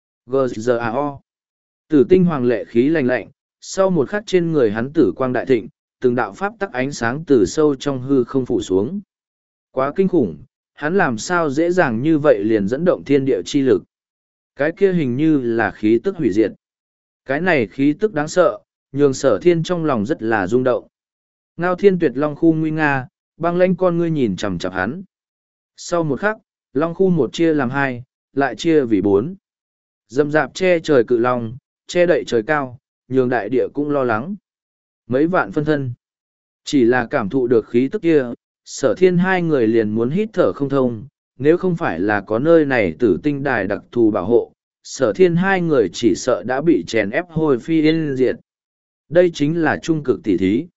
G G A O. Tử tinh hoàng lệ khí lạnh lạnh, sau một khắc trên người hắn tử quang đại thịnh, từng đạo pháp tắc ánh sáng từ sâu trong hư không phủ xuống. Quá kinh khủng, hắn làm sao dễ dàng như vậy liền dẫn động thiên địa chi lực. Cái kia hình như là khí tức hủy diệt. Cái này khí tức đáng sợ, nhường sở thiên trong lòng rất là rung động. Ngao thiên tuyệt long khu nguy nga, băng lãnh con ngươi nhìn chằm chằm hắn. Sau một khắc, long khu một chia làm hai, lại chia vì bốn. Dầm dạp che trời cự long, che đậy trời cao, nhường đại địa cũng lo lắng. Mấy vạn phân thân. Chỉ là cảm thụ được khí tức kia, sở thiên hai người liền muốn hít thở không thông, nếu không phải là có nơi này tử tinh đài đặc thù bảo hộ, sở thiên hai người chỉ sợ đã bị chèn ép hồi phi yên diệt. Đây chính là trung cực tỷ thí.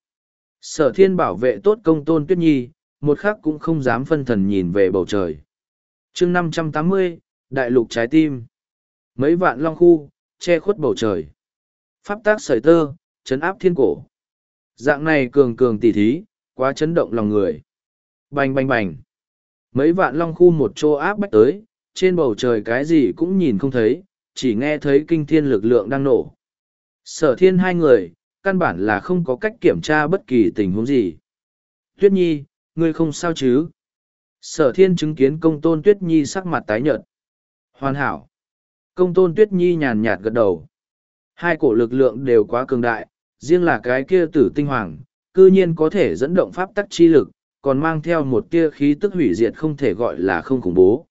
Sở thiên bảo vệ tốt công tôn tuyết nhi, một khắc cũng không dám phân thần nhìn về bầu trời. chương năm trăm tám mươi, Đại lục trái tim. Mấy vạn long khu, che khuất bầu trời. Pháp tác sợi tơ, chấn áp thiên cổ. Dạng này cường cường tỷ thí, quá chấn động lòng người. Bành bành bành. Mấy vạn long khu một chỗ áp bách tới, trên bầu trời cái gì cũng nhìn không thấy, chỉ nghe thấy kinh thiên lực lượng đang nổ. Sở thiên hai người, căn bản là không có cách kiểm tra bất kỳ tình huống gì. Tuyết Nhi, ngươi không sao chứ? Sở thiên chứng kiến công tôn Tuyết Nhi sắc mặt tái nhợt. Hoàn hảo. Công tôn Tuyết Nhi nhàn nhạt gật đầu. Hai cổ lực lượng đều quá cường đại, riêng là cái kia tử tinh hoàng, cư nhiên có thể dẫn động pháp tắc chi lực, còn mang theo một tia khí tức hủy diệt không thể gọi là không khủng bố.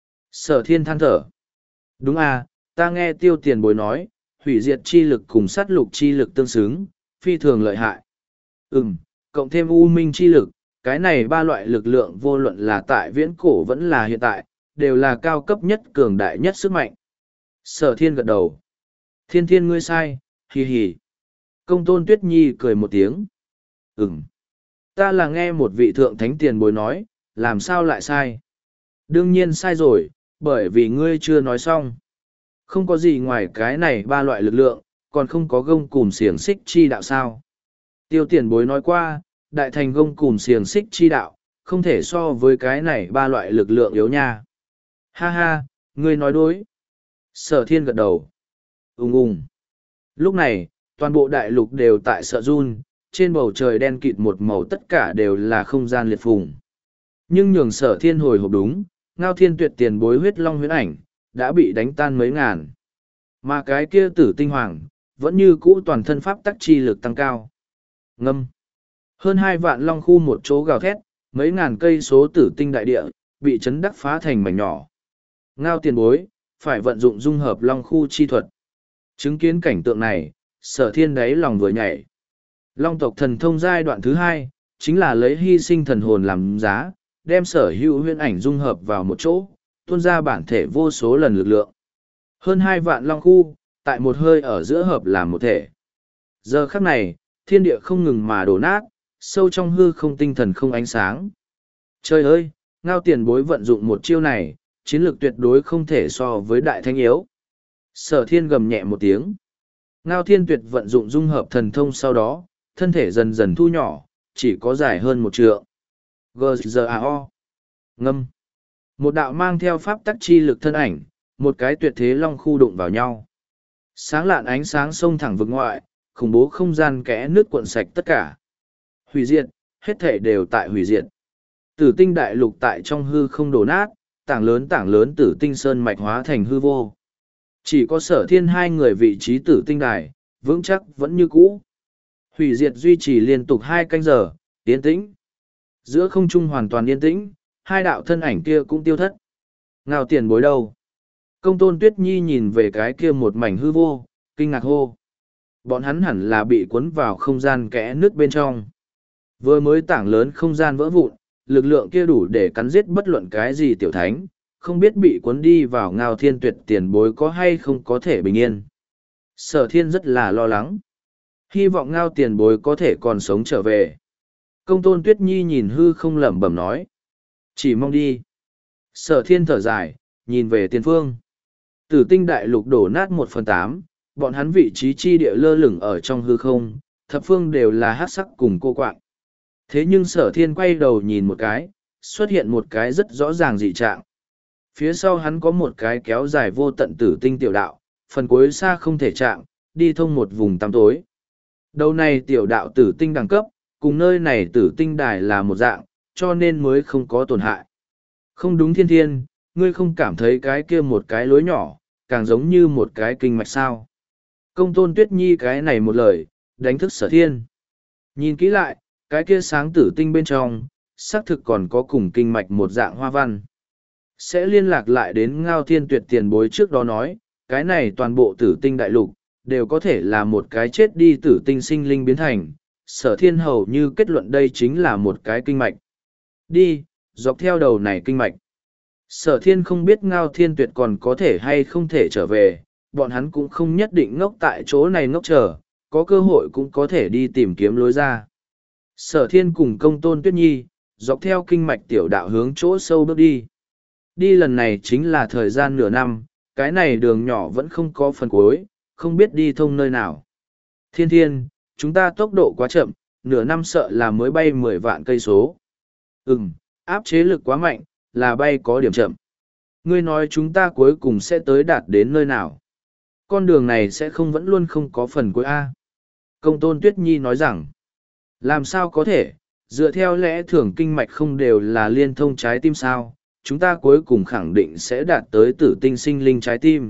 Sở thiên than thở. Đúng à, ta nghe tiêu tiền bối nói, hủy diệt chi lực cùng sát lục chi lực tương xứng, phi thường lợi hại. Ừm, cộng thêm u minh chi lực, cái này ba loại lực lượng vô luận là tại viễn cổ vẫn là hiện tại, đều là cao cấp nhất cường đại nhất sức mạnh. Sở thiên gật đầu. Thiên thiên ngươi sai, hì hì. Công tôn Tuyết Nhi cười một tiếng. Ừm. Ta là nghe một vị thượng thánh tiền bối nói, làm sao lại sai? Đương nhiên sai rồi, bởi vì ngươi chưa nói xong. Không có gì ngoài cái này ba loại lực lượng, còn không có gông cùm xiềng xích chi đạo sao. Tiêu tiền bối nói qua, đại thành gông cùm xiềng xích chi đạo, không thể so với cái này ba loại lực lượng yếu nha. Ha ha, ngươi nói đối. Sở thiên gật đầu. Ung ung. Lúc này, toàn bộ đại lục đều tại sợ run, trên bầu trời đen kịt một màu tất cả đều là không gian liệt phùng. Nhưng nhường sở thiên hồi hộp đúng, ngao thiên tuyệt tiền bối huyết long huyễn ảnh, đã bị đánh tan mấy ngàn. Mà cái kia tử tinh hoàng, vẫn như cũ toàn thân pháp tắc chi lực tăng cao. Ngâm. Hơn hai vạn long khu một chỗ gào thét, mấy ngàn cây số tử tinh đại địa, bị chấn đắc phá thành mảnh nhỏ. Ngao tiền bối, phải vận dụng dung hợp long khu chi thuật. Chứng kiến cảnh tượng này, sở thiên đáy lòng vừa nhảy. Long tộc thần thông giai đoạn thứ hai, chính là lấy hy sinh thần hồn làm giá, đem sở hữu huyễn ảnh dung hợp vào một chỗ, tuôn ra bản thể vô số lần lực lượng. Hơn hai vạn long khu, tại một hơi ở giữa hợp làm một thể. Giờ khắc này, thiên địa không ngừng mà đổ nát, sâu trong hư không tinh thần không ánh sáng. Trời ơi, Ngao Tiền Bối vận dụng một chiêu này, chiến lược tuyệt đối không thể so với đại thanh yếu. Sở thiên gầm nhẹ một tiếng. Ngao Thiên Tuyệt vận dụng dung hợp thần thông sau đó, thân thể dần dần thu nhỏ, chỉ có dài hơn một trượng. G-Z-A-O. Ngâm. Một đạo mang theo pháp tắc chi lực thân ảnh, một cái tuyệt thế long khu đụng vào nhau. Sáng lạn ánh sáng sông thẳng vực ngoại, khủng bố không gian kẽ nước cuộn sạch tất cả. Hủy diệt, hết thể đều tại hủy diệt. Tử tinh đại lục tại trong hư không đổ nát, tảng lớn tảng lớn tử tinh sơn mạch hóa thành hư vô. Chỉ có sở thiên hai người vị trí tử tinh đài, vững chắc vẫn như cũ. Hủy diệt duy trì liên tục hai canh giờ, yên tĩnh. Giữa không trung hoàn toàn yên tĩnh, hai đạo thân ảnh kia cũng tiêu thất. Ngao Tiền Bối đâu? Công tôn Tuyết Nhi nhìn về cái kia một mảnh hư vô, kinh ngạc hô. Bọn hắn hẳn là bị cuốn vào không gian kẽ nước bên trong. Vừa mới tảng lớn không gian vỡ vụn, lực lượng kia đủ để cắn giết bất luận cái gì tiểu thánh, không biết bị cuốn đi vào Ngao Thiên Tuyệt Tiền Bối có hay không có thể bình yên. Sở thiên rất là lo lắng. Hy vọng Ngao Tiền Bối có thể còn sống trở về. Công tôn Tuyết Nhi nhìn hư không lẩm bẩm nói. Chỉ mong đi. Sở thiên thở dài, nhìn về tiền phương. Tử tinh đại lục đổ nát một phần tám, bọn hắn vị trí chi địa lơ lửng ở trong hư không, thập phương đều là hát sắc cùng cô quạng. Thế nhưng sở thiên quay đầu nhìn một cái, xuất hiện một cái rất rõ ràng dị trạng. Phía sau hắn có một cái kéo dài vô tận tử tinh tiểu đạo, phần cuối xa không thể chạm, đi thông một vùng tăm tối. Đầu này tiểu đạo tử tinh đẳng cấp, cùng nơi này tử tinh đài là một dạng, cho nên mới không có tổn hại. Không đúng thiên thiên, ngươi không cảm thấy cái kia một cái lối nhỏ, càng giống như một cái kinh mạch sao. Công tôn Tuyết Nhi cái này một lời, đánh thức sở thiên. Nhìn kỹ lại, cái kia sáng tử tinh bên trong, xác thực còn có cùng kinh mạch một dạng hoa văn. Sẽ liên lạc lại đến Ngao Thiên Tuyệt Tiền Bối trước đó nói, cái này toàn bộ tử tinh đại lục, đều có thể là một cái chết đi tử tinh sinh linh biến thành. Sở thiên hầu như kết luận đây chính là một cái kinh mạch. Đi, dọc theo đầu này kinh mạch. Sở thiên không biết Ngao Thiên Tuyệt còn có thể hay không thể trở về, bọn hắn cũng không nhất định ngốc tại chỗ này ngốc chờ, có cơ hội cũng có thể đi tìm kiếm lối ra. Sở thiên cùng công tôn Tuyết Nhi, dọc theo kinh mạch tiểu đạo hướng chỗ sâu bước đi. Đi lần này chính là thời gian nửa năm, cái này đường nhỏ vẫn không có phần cuối, không biết đi thông nơi nào. Thiên thiên, chúng ta tốc độ quá chậm, nửa năm sợ là mới bay mười vạn cây số. Ừm, áp chế lực quá mạnh, là bay có điểm chậm. Ngươi nói chúng ta cuối cùng sẽ tới đạt đến nơi nào? Con đường này sẽ không vẫn luôn không có phần cuối A. Công tôn Tuyết Nhi nói rằng, làm sao có thể, dựa theo lẽ thường kinh mạch không đều là liên thông trái tim sao, chúng ta cuối cùng khẳng định sẽ đạt tới tử tinh sinh linh trái tim.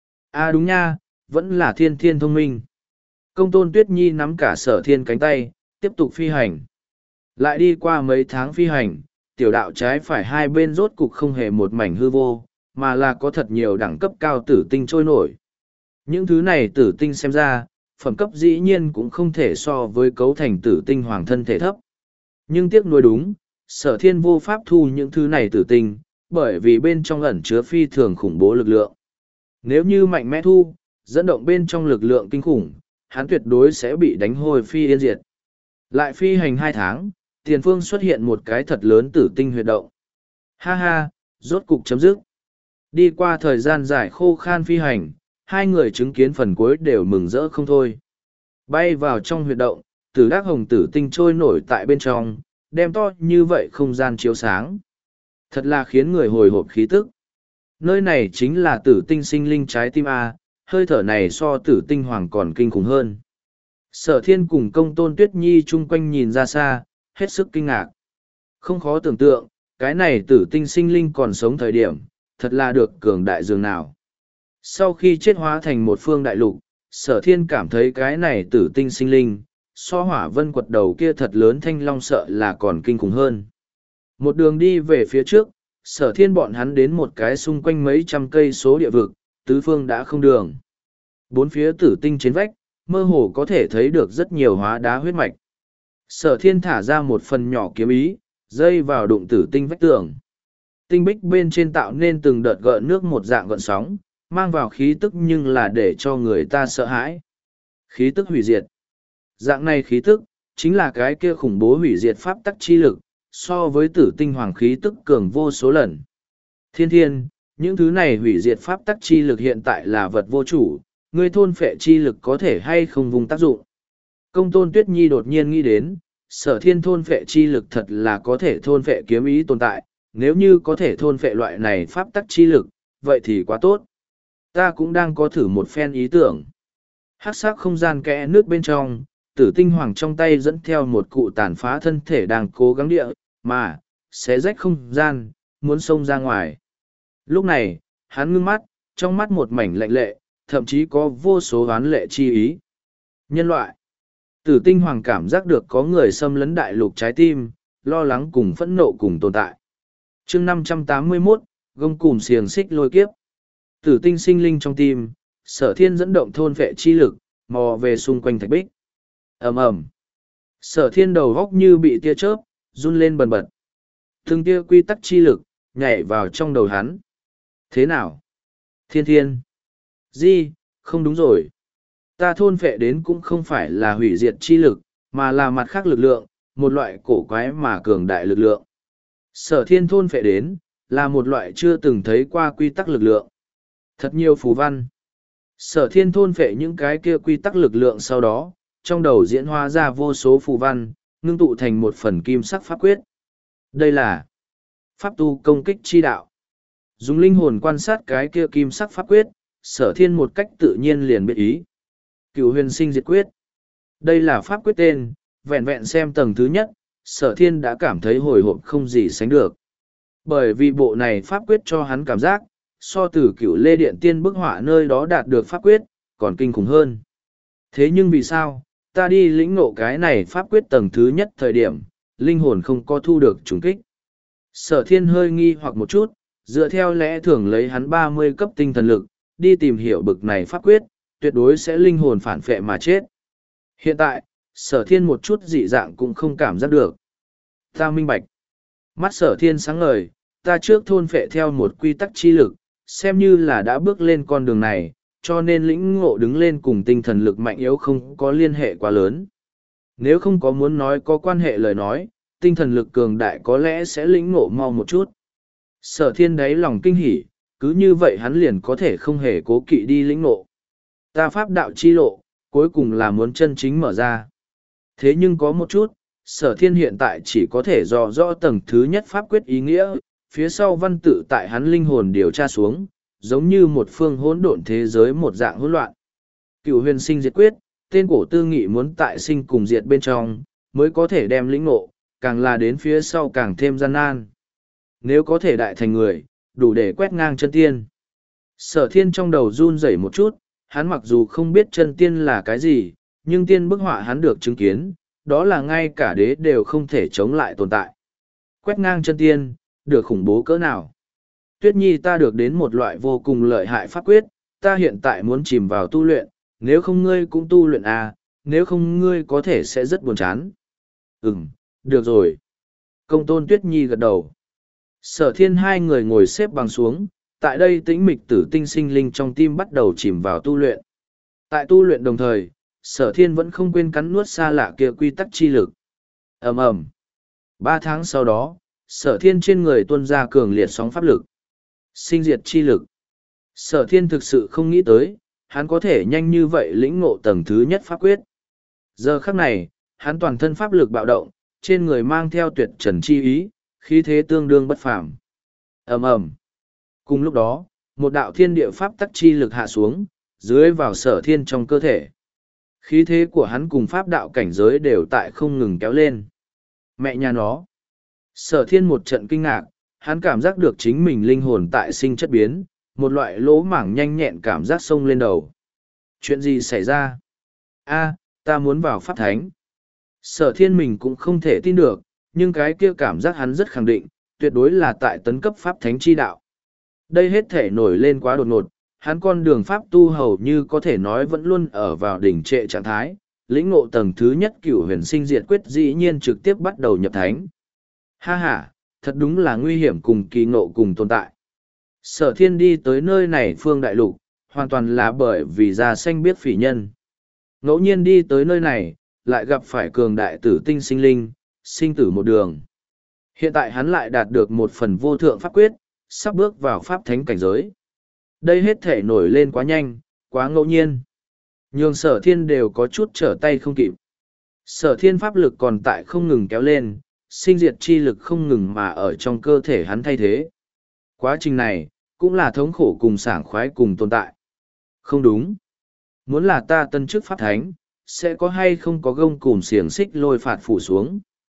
A đúng nha, vẫn là thiên thiên thông minh. Công tôn Tuyết Nhi nắm cả sở thiên cánh tay, tiếp tục phi hành. Lại đi qua mấy tháng phi hành, tiểu đạo trái phải hai bên rốt cục không hề một mảnh hư vô, mà là có thật nhiều đẳng cấp cao tử tinh trôi nổi. Những thứ này tử tinh xem ra, phẩm cấp dĩ nhiên cũng không thể so với cấu thành tử tinh hoàng thân thể thấp. Nhưng tiếc nuối đúng, sở thiên vô pháp thu những thứ này tử tinh, bởi vì bên trong ẩn chứa phi thường khủng bố lực lượng. Nếu như mạnh mẽ thu, dẫn động bên trong lực lượng kinh khủng, hắn tuyệt đối sẽ bị đánh hồi phi yên diệt. Lại phi hành hai tháng, tiền phương xuất hiện một cái thật lớn tử tinh huyệt động. Ha ha, rốt cục chấm dứt. Đi qua thời gian dài khô khan phi hành, hai người chứng kiến phần cuối đều mừng rỡ không thôi. Bay vào trong huyệt động, tử đắc hồng tử tinh trôi nổi tại bên trong, đem to như vậy không gian chiếu sáng. Thật là khiến người hồi hộp khí tức. Nơi này chính là tử tinh sinh linh trái tim A, hơi thở này so tử tinh hoàng còn kinh khủng hơn. Sở thiên cùng công tôn Tuyết Nhi chung quanh nhìn ra xa, hết sức kinh ngạc. Không khó tưởng tượng, cái này tử tinh sinh linh còn sống thời điểm, thật là được cường đại dường nào. Sau khi chết hóa thành một phương đại lục, sở thiên cảm thấy cái này tử tinh sinh linh, so hỏa vân quật đầu kia thật lớn thanh long sợ là còn kinh khủng hơn. Một đường đi về phía trước, sở thiên bọn hắn đến một cái xung quanh mấy trăm cây số địa vực, tứ phương đã không đường. Bốn phía tử tinh trên vách, mơ hồ có thể thấy được rất nhiều hóa đá huyết mạch. Sở thiên thả ra một phần nhỏ kiếm ý, dây vào đụng tử tinh vách tường. Tinh bích bên trên tạo nên từng đợt gợn nước một dạng gợn sóng, mang vào khí tức nhưng là để cho người ta sợ hãi. Khí tức hủy diệt. Dạng này khí tức, chính là cái kia khủng bố hủy diệt pháp tắc chi lực, so với tử tinh hoàng khí tức cường vô số lần. Thiên thiên, những thứ này hủy diệt pháp tắc chi lực hiện tại là vật vô chủ, ngươi thôn phệ chi lực có thể hay không vùng tác dụng. Công tôn Tuyết Nhi đột nhiên nghĩ đến, sở thiên thôn phệ chi lực thật là có thể thôn phệ kiếm ý tồn tại, nếu như có thể thôn phệ loại này pháp tắc chi lực, vậy thì quá tốt. Ta cũng đang có thử một phen ý tưởng. Hắc sắc không gian kẽ nước bên trong, tử tinh hoàng trong tay dẫn theo một cụ tàn phá thân thể đang cố gắng địa, mà, xé rách không gian, muốn xông ra ngoài. Lúc này, hắn ngưng mắt, trong mắt một mảnh lạnh lệ, thậm chí có vô số oán lệ chi ý. Nhân loại. Tử tinh hoàng cảm giác được có người xâm lấn đại lục trái tim, lo lắng cùng phẫn nộ cùng tồn tại. chương năm trăm tám mươi mốt, gông cùm xiềng xích lôi kiếp. Tử tinh sinh linh trong tim, sở thiên dẫn động thôn vệ chi lực, mò về xung quanh thạch bích. ầm ầm, sở thiên đầu góc như bị tia chớp, run lên bần bật. Từng tia quy tắc chi lực, nhảy vào trong đầu hắn. Thế nào? Thiên thiên. Di, không đúng rồi. Ta thôn vệ đến cũng không phải là hủy diệt chi lực, mà là mặt khác lực lượng, một loại cổ quái mà cường đại lực lượng. Sở thiên thôn vệ đến, là một loại chưa từng thấy qua quy tắc lực lượng. Thật nhiều phù văn. Sở thiên thôn vệ những cái kia quy tắc lực lượng sau đó, trong đầu diễn hóa ra vô số phù văn, ngưng tụ thành một phần kim sắc pháp quyết. Đây là pháp tu công kích chi đạo. Dùng linh hồn quan sát cái kia kim sắc pháp quyết, sở thiên một cách tự nhiên liền biết ý. Cựu huyền sinh diệt quyết. Đây là pháp quyết tên, vẹn vẹn xem tầng thứ nhất, sở thiên đã cảm thấy hồi hộp không gì sánh được. Bởi vì bộ này pháp quyết cho hắn cảm giác, so từ cựu lê điện tiên bức họa nơi đó đạt được pháp quyết, còn kinh khủng hơn. Thế nhưng vì sao, ta đi lĩnh ngộ cái này pháp quyết tầng thứ nhất thời điểm, linh hồn không có thu được trùng kích. Sở thiên hơi nghi hoặc một chút, dựa theo lẽ thường lấy hắn ba mươi cấp tinh thần lực, đi tìm hiểu bực này pháp quyết, tuyệt đối sẽ linh hồn phản phệ mà chết. Hiện tại, sở thiên một chút dị dạng cũng không cảm giác được. Ta minh bạch. Mắt sở thiên sáng ngời, ta trước thôn phệ theo một quy tắc chi lực, xem như là đã bước lên con đường này, cho nên lĩnh ngộ đứng lên cùng tinh thần lực mạnh yếu không có liên hệ quá lớn. Nếu không có muốn nói có quan hệ lời nói, tinh thần lực cường đại có lẽ sẽ lĩnh ngộ mau một chút. Sở thiên đáy lòng kinh hỉ, cứ như vậy hắn liền có thể không hề cố kỵ đi lĩnh ngộ. Ta pháp đạo chi lộ, cuối cùng là muốn chân chính mở ra. Thế nhưng có một chút, sở thiên hiện tại chỉ có thể dò rõ tầng thứ nhất pháp quyết ý nghĩa, phía sau văn tự tại hắn linh hồn điều tra xuống, giống như một phương hỗn độn thế giới một dạng hỗn loạn. Cựu huyền sinh diệt quyết, tên cổ tư nghị muốn tại sinh cùng diệt bên trong, mới có thể đem lĩnh ngộ, càng là đến phía sau càng thêm gian nan. Nếu có thể đại thành người, đủ để quét ngang chân tiên. Sở thiên trong đầu run rẩy một chút, hắn mặc dù không biết chân tiên là cái gì, nhưng tiên bức họa hắn được chứng kiến, đó là ngay cả đế đều không thể chống lại tồn tại. Quét ngang chân tiên, được khủng bố cỡ nào? Tuyết Nhi, ta được đến một loại vô cùng lợi hại pháp quyết, ta hiện tại muốn chìm vào tu luyện, nếu không ngươi cũng tu luyện à, nếu không ngươi có thể sẽ rất buồn chán. Ừm, được rồi. Công tôn Tuyết Nhi gật đầu. Sở thiên hai người ngồi xếp bằng xuống, tại đây tĩnh mịch tử tinh sinh linh trong tim bắt đầu chìm vào tu luyện. Tại tu luyện đồng thời, sở thiên vẫn không quên cắn nuốt xa lạ kia quy tắc chi lực. ầm ầm. Ba tháng sau đó, sở thiên trên người tuôn ra cường liệt sóng pháp lực. Sinh diệt chi lực. Sở thiên thực sự không nghĩ tới, hắn có thể nhanh như vậy lĩnh ngộ tầng thứ nhất pháp quyết. Giờ khắc này, hắn toàn thân pháp lực bạo động, trên người mang theo tuyệt trần chi ý, khí thế tương đương bất phàm. ầm ầm. Cùng lúc đó, một đạo thiên địa pháp tắc chi lực hạ xuống, dưới vào sở thiên trong cơ thể. Khí thế của hắn cùng pháp đạo cảnh giới đều tại không ngừng kéo lên. Mẹ nhà nó. Sở thiên một trận kinh ngạc, hắn cảm giác được chính mình linh hồn tại sinh chất biến, một loại lỗ mảng nhanh nhẹn cảm giác sông lên đầu. Chuyện gì xảy ra? A, ta muốn vào pháp thánh. Sở thiên mình cũng không thể tin được, nhưng cái kia cảm giác hắn rất khẳng định, tuyệt đối là tại tấn cấp pháp thánh chi đạo. Đây hết thể nổi lên quá đột ngột, hắn con đường pháp tu hầu như có thể nói vẫn luôn ở vào đỉnh trệ trạng thái, lĩnh ngộ tầng thứ nhất cửu huyền sinh diệt quyết dĩ nhiên trực tiếp bắt đầu nhập thánh. Ha ha, thật đúng là nguy hiểm cùng kỳ ngộ cùng tồn tại. Sở thiên đi tới nơi này phương đại lục, hoàn toàn là bởi vì già xanh biết phỉ nhân. Ngẫu nhiên đi tới nơi này, lại gặp phải cường đại tử tinh sinh linh, sinh tử một đường. Hiện tại hắn lại đạt được một phần vô thượng pháp quyết, sắp bước vào pháp thánh cảnh giới. Đây hết thể nổi lên quá nhanh, quá ngẫu nhiên. Nhường sở thiên đều có chút trở tay không kịp. Sở thiên pháp lực còn tại không ngừng kéo lên, sinh diệt chi lực không ngừng mà ở trong cơ thể hắn thay thế. Quá trình này, cũng là thống khổ cùng sảng khoái cùng tồn tại. Không đúng. Muốn là ta tân chức pháp thánh, sẽ có hay không có gông cùm xiềng xích lôi phạt phủ xuống.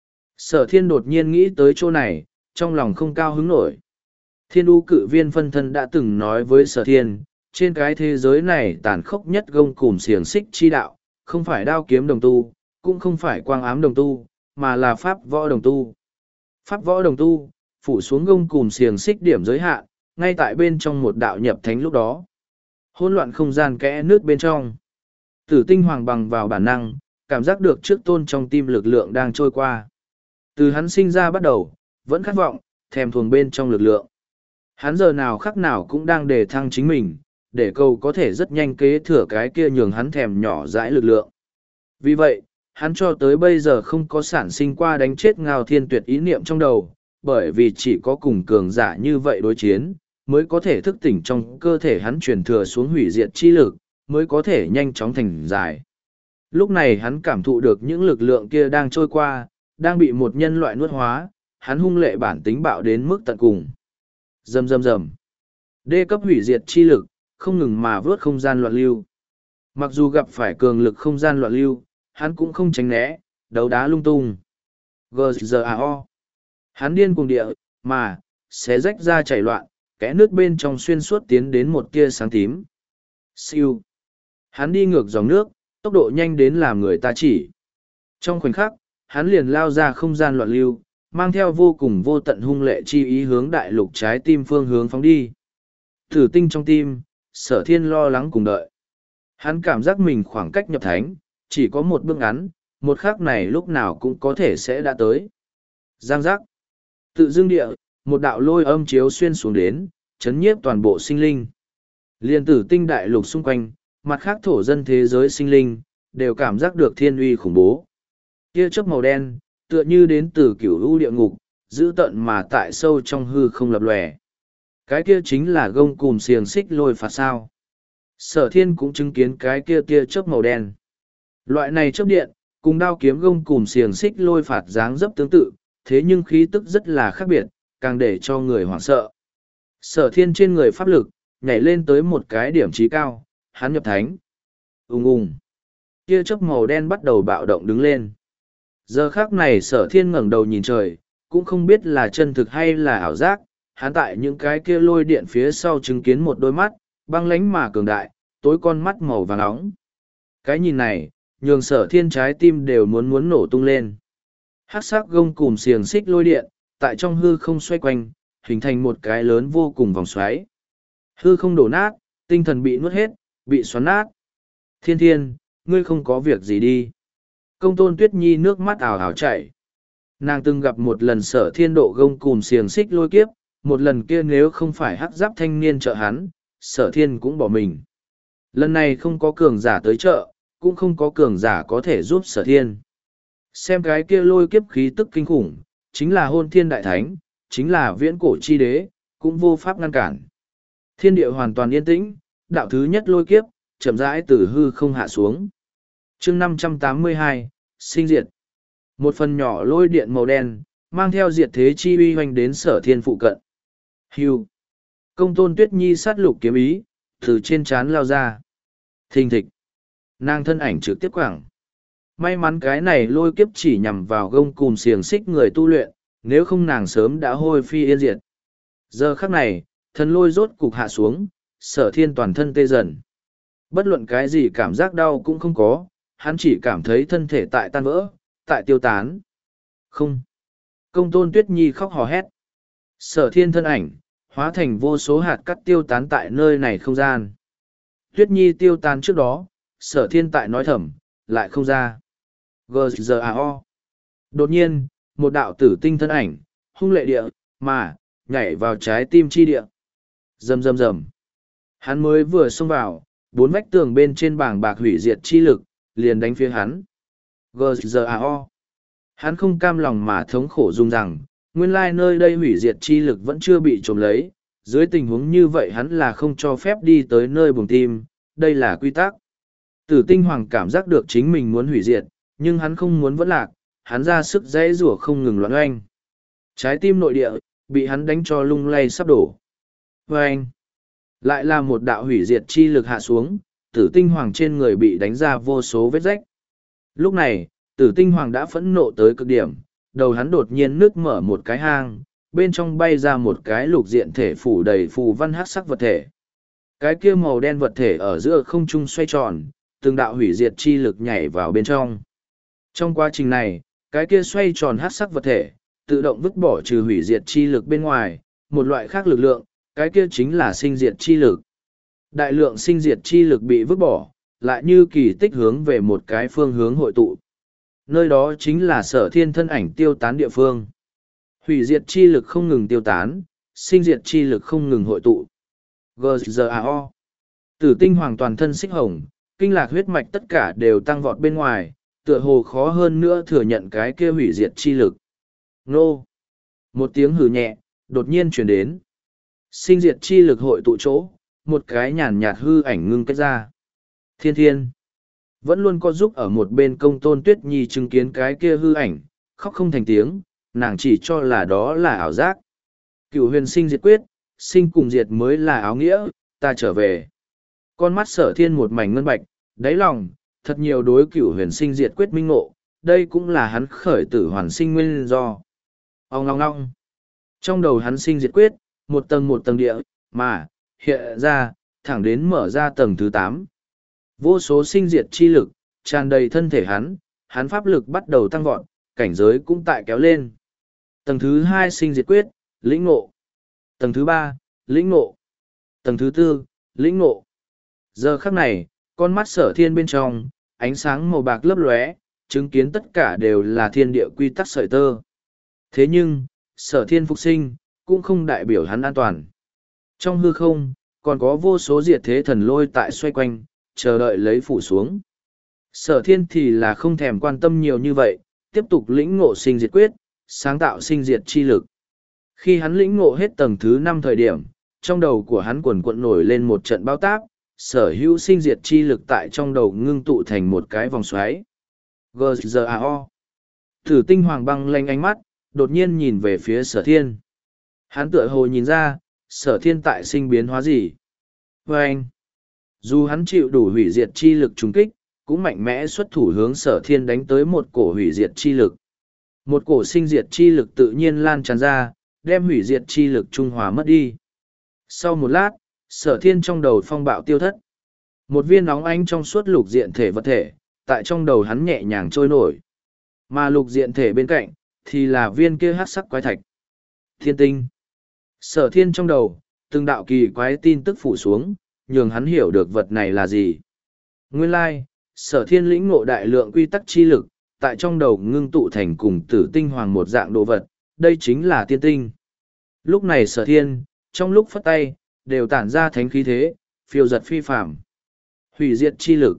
Sở thiên đột nhiên nghĩ tới chỗ này, trong lòng không cao hứng nổi. Thiên U cự viên phân thân đã từng nói với sở thiên, trên cái thế giới này tàn khốc nhất gông cùm xiềng xích chi đạo, không phải đao kiếm đồng tu, cũng không phải quang ám đồng tu, mà là pháp võ đồng tu. Pháp võ đồng tu, phủ xuống gông cùm xiềng xích điểm giới hạn, ngay tại bên trong một đạo nhập thánh lúc đó. Hỗn loạn không gian kẽ nước bên trong. Tử tinh hoàng bằng vào bản năng, cảm giác được trước tôn trong tim lực lượng đang trôi qua. Từ hắn sinh ra bắt đầu, vẫn khát vọng, thèm thuồng bên trong lực lượng. Hắn giờ nào khắc nào cũng đang đề thăng chính mình, để cầu có thể rất nhanh kế thừa cái kia nhường hắn thèm nhỏ dãi lực lượng. Vì vậy, hắn cho tới bây giờ không có sản sinh qua đánh chết Ngao Thiên Tuyệt ý niệm trong đầu, bởi vì chỉ có cùng cường giả như vậy đối chiến, mới có thể thức tỉnh trong cơ thể hắn truyền thừa xuống hủy diệt chi lực, mới có thể nhanh chóng thành giải. Lúc này hắn cảm thụ được những lực lượng kia đang trôi qua, đang bị một nhân loại nuốt hóa, hắn hung lệ bản tính bạo đến mức tận cùng. Rầm rầm rầm. Đê cấp hủy diệt chi lực, không ngừng mà vớt không gian loạn lưu. Mặc dù gặp phải cường lực không gian loạn lưu, hắn cũng không tránh né, đấu đá lung tung. giê giê a o. Hắn điên cuồng địa, mà, xé rách ra chảy loạn, kẽ nước bên trong xuyên suốt tiến đến một tia sáng tím. Siêu. Hắn đi ngược dòng nước, tốc độ nhanh đến làm người ta chỉ. Trong khoảnh khắc, hắn liền lao ra không gian loạn lưu, mang theo vô cùng vô tận hung lệ chi ý hướng đại lục trái tim phương hướng phóng đi. Thử tinh trong tim, sở thiên lo lắng cùng đợi. Hắn cảm giác mình khoảng cách nhập thánh, chỉ có một bước ngắn, một khắc này lúc nào cũng có thể sẽ đã tới. Giang giác. Tự dưng địa, một đạo lôi âm chiếu xuyên xuống đến, chấn nhiếp toàn bộ sinh linh. Liên tử tinh đại lục xung quanh, mặt khác thổ dân thế giới sinh linh, đều cảm giác được thiên uy khủng bố. Tia chớp màu đen, tựa như đến từ cửu u địa ngục, giữ tận mà tại sâu trong hư không lập lòe. Cái kia chính là gông cùm xiềng xích lôi phạt sao. Sở thiên cũng chứng kiến cái kia tia chớp màu đen. Loại này chớp điện, cùng đao kiếm gông cùm xiềng xích lôi phạt dáng dấp tương tự, thế nhưng khí tức rất là khác biệt, càng để cho người hoảng sợ. Sở thiên trên người pháp lực, nhảy lên tới một cái điểm trí cao, hắn nhập thánh. Ùng ùng. Tia chớp màu đen bắt đầu bạo động đứng lên. Giờ khác này sở thiên ngẩng đầu nhìn trời, cũng không biết là chân thực hay là ảo giác, hắn tại những cái kia lôi điện phía sau chứng kiến một đôi mắt, băng lánh mà cường đại, tối con mắt màu vàng óng. Cái nhìn này, nhường sở thiên trái tim đều muốn muốn nổ tung lên. Hắc sắc gông cùm xiềng xích lôi điện, tại trong hư không xoay quanh, hình thành một cái lớn vô cùng vòng xoáy. Hư không đổ nát, tinh thần bị nuốt hết, bị xoắn nát. Thiên thiên, ngươi không có việc gì đi. Công tôn Tuyết Nhi nước mắt ảo ảo chảy. Nàng từng gặp một lần sở thiên độ gông cùm xiềng xích lôi kiếp, một lần kia nếu không phải hắc giáp thanh niên trợ hắn, sở thiên cũng bỏ mình. Lần này không có cường giả tới trợ, cũng không có cường giả có thể giúp sở thiên. Xem cái kia lôi kiếp khí tức kinh khủng, chính là hôn thiên đại thánh, chính là viễn cổ chi đế, cũng vô pháp ngăn cản. Thiên địa hoàn toàn yên tĩnh, đạo thứ nhất lôi kiếp, chậm rãi từ hư không hạ xuống. chương năm trăm tám mươi hai, sinh diệt. Một phần nhỏ lôi điện màu đen, mang theo diệt thế chi uy hoành đến sở thiên phụ cận. Hưu. Công tôn Tuyết Nhi sát lục kiếm ý, từ trên trán lao ra. Thình thịch. Nàng thân ảnh trực tiếp quảng. May mắn cái này lôi kiếp chỉ nhằm vào gông cùm xiềng xích người tu luyện, nếu không nàng sớm đã hôi phi yên diệt. Giờ khắc này, thần lôi rốt cục hạ xuống, sở thiên toàn thân tê dần. Bất luận cái gì cảm giác đau cũng không có, hắn chỉ cảm thấy thân thể tại tan vỡ, tại tiêu tán. Không. Công tôn Tuyết Nhi khóc hò hét. Sở thiên thân ảnh, hóa thành vô số hạt cắt tiêu tán tại nơi này không gian. Tuyết Nhi tiêu tán trước đó, sở thiên tại nói thầm, lại không ra. giê giê a o. Đột nhiên, một đạo tử tinh thân ảnh, hung lệ địa, mà, nhảy vào trái tim chi địa. Rầm rầm rầm. Hắn mới vừa xông vào, bốn vách tường bên trên bảng bạc hủy diệt chi lực, liền đánh phía hắn. giê giê a o. Hắn không cam lòng mà thống khổ dung rằng, nguyên lai nơi đây hủy diệt chi lực vẫn chưa bị trộm lấy, dưới tình huống như vậy hắn là không cho phép đi tới nơi buồng tim, đây là quy tắc. Tử tinh hoàng cảm giác được chính mình muốn hủy diệt, nhưng hắn không muốn vẫn lạc, hắn ra sức dãy rủa không ngừng loạn oanh. Trái tim nội địa, bị hắn đánh cho lung lay sắp đổ. Oanh! Lại là một đạo hủy diệt chi lực hạ xuống, tử tinh hoàng trên người bị đánh ra vô số vết rách. Lúc này, tử tinh hoàng đã phẫn nộ tới cực điểm, đầu hắn đột nhiên nứt mở một cái hang, bên trong bay ra một cái lục diện thể phủ đầy phù văn hắc sắc vật thể. Cái kia màu đen vật thể ở giữa không trung xoay tròn, từng đạo hủy diệt chi lực nhảy vào bên trong. Trong quá trình này, cái kia xoay tròn hắc sắc vật thể, tự động vứt bỏ trừ hủy diệt chi lực bên ngoài, một loại khác lực lượng, cái kia chính là sinh diệt chi lực. Đại lượng sinh diệt chi lực bị vứt bỏ, lại như kỳ tích hướng về một cái phương hướng hội tụ. Nơi đó chính là Sở Thiên thân ảnh tiêu tán địa phương. Hủy diệt chi lực không ngừng tiêu tán, sinh diệt chi lực không ngừng hội tụ. giê giê a o. Tử tinh hoàng toàn thân xích hồng, kinh lạc huyết mạch tất cả đều tăng vọt bên ngoài, tựa hồ khó hơn nữa thừa nhận cái kia hủy diệt chi lực. Nô! Một tiếng hừ nhẹ, đột nhiên truyền đến. Sinh diệt chi lực hội tụ chỗ, một cái nhàn nhạt hư ảnh ngưng kết ra. Thiên thiên! Vẫn luôn có giúp ở một bên công tôn tuyết nhi chứng kiến cái kia hư ảnh, khóc không thành tiếng, nàng chỉ cho là đó là ảo giác. Cửu huyền sinh diệt quyết, sinh cùng diệt mới là áo nghĩa, ta trở về. Con mắt Sở Thiên một mảnh ngân bạch, đáy lòng, thật nhiều đối cửu huyền sinh diệt quyết minh ngộ, đây cũng là hắn khởi tử hoàn sinh nguyên do. Ông ngong ngong. Trong đầu hắn sinh diệt quyết, một tầng một tầng địa, mà, hiện ra, thẳng đến mở ra tầng thứ tám. Vô số sinh diệt chi lực, tràn đầy thân thể hắn, hắn pháp lực bắt đầu tăng vọt, cảnh giới cũng tại kéo lên. Tầng thứ hai sinh diệt quyết, lĩnh ngộ. Tầng thứ ba, lĩnh ngộ. Tầng thứ tư, lĩnh ngộ. Giờ khắc này, con mắt Sở Thiên bên trong, ánh sáng màu bạc lấp lóe, chứng kiến tất cả đều là thiên địa quy tắc sợi tơ. Thế nhưng, Sở Thiên phục sinh, cũng không đại biểu hắn an toàn. Trong hư không, còn có vô số diệt thế thần lôi tại xoay quanh, chờ đợi lấy phủ xuống. Sở Thiên thì là không thèm quan tâm nhiều như vậy, tiếp tục lĩnh ngộ sinh diệt quyết, sáng tạo sinh diệt chi lực. Khi hắn lĩnh ngộ hết tầng thứ năm thời điểm, trong đầu của hắn quần quận nổi lên một trận bao tác, sở hữu sinh diệt chi lực tại trong đầu ngưng tụ thành một cái vòng xoáy. giê giê a o. Thử tinh hoàng băng lanh ánh mắt, đột nhiên nhìn về phía Sở Thiên. Hắn tựa hồ nhìn ra, Sở Thiên tại sinh biến hóa gì. Và anh, dù hắn chịu đủ hủy diệt chi lực trùng kích, cũng mạnh mẽ xuất thủ hướng Sở Thiên đánh tới một cổ hủy diệt chi lực. Một cổ sinh diệt chi lực tự nhiên lan tràn ra, đem hủy diệt chi lực trung hòa mất đi. Sau một lát, Sở Thiên trong đầu phong bạo tiêu thất. Một viên nóng ánh trong suốt lục diện thể vật thể, tại trong đầu hắn nhẹ nhàng trôi nổi. Mà lục diện thể bên cạnh, thì là viên kia hắc sắc quái thạch. Thiên tinh. Sở Thiên trong đầu, từng đạo kỳ quái tin tức phủ xuống, nhường hắn hiểu được vật này là gì. Nguyên lai, Sở Thiên lĩnh ngộ đại lượng quy tắc chi lực, tại trong đầu ngưng tụ thành cùng tử tinh hoàng một dạng đồ vật, đây chính là tiên tinh. Lúc này Sở Thiên, trong lúc phất tay, đều tản ra thánh khí thế, phiêu giật phi phạm. Hủy diệt chi lực.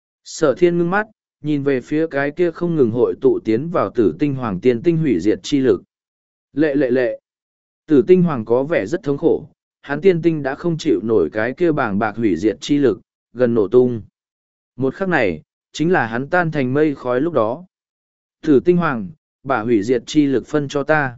Sở Thiên ngưng mắt, nhìn về phía cái kia không ngừng hội tụ tiến vào tử tinh hoàng tiên tinh hủy diệt chi lực. Lệ lệ lệ. Tử tinh hoàng có vẻ rất thống khổ, hắn tiên tinh đã không chịu nổi cái kia bàng bạc hủy diệt chi lực, gần nổ tung. Một khắc này, chính là hắn tan thành mây khói lúc đó. Tử tinh hoàng, bả hủy diệt chi lực phân cho ta.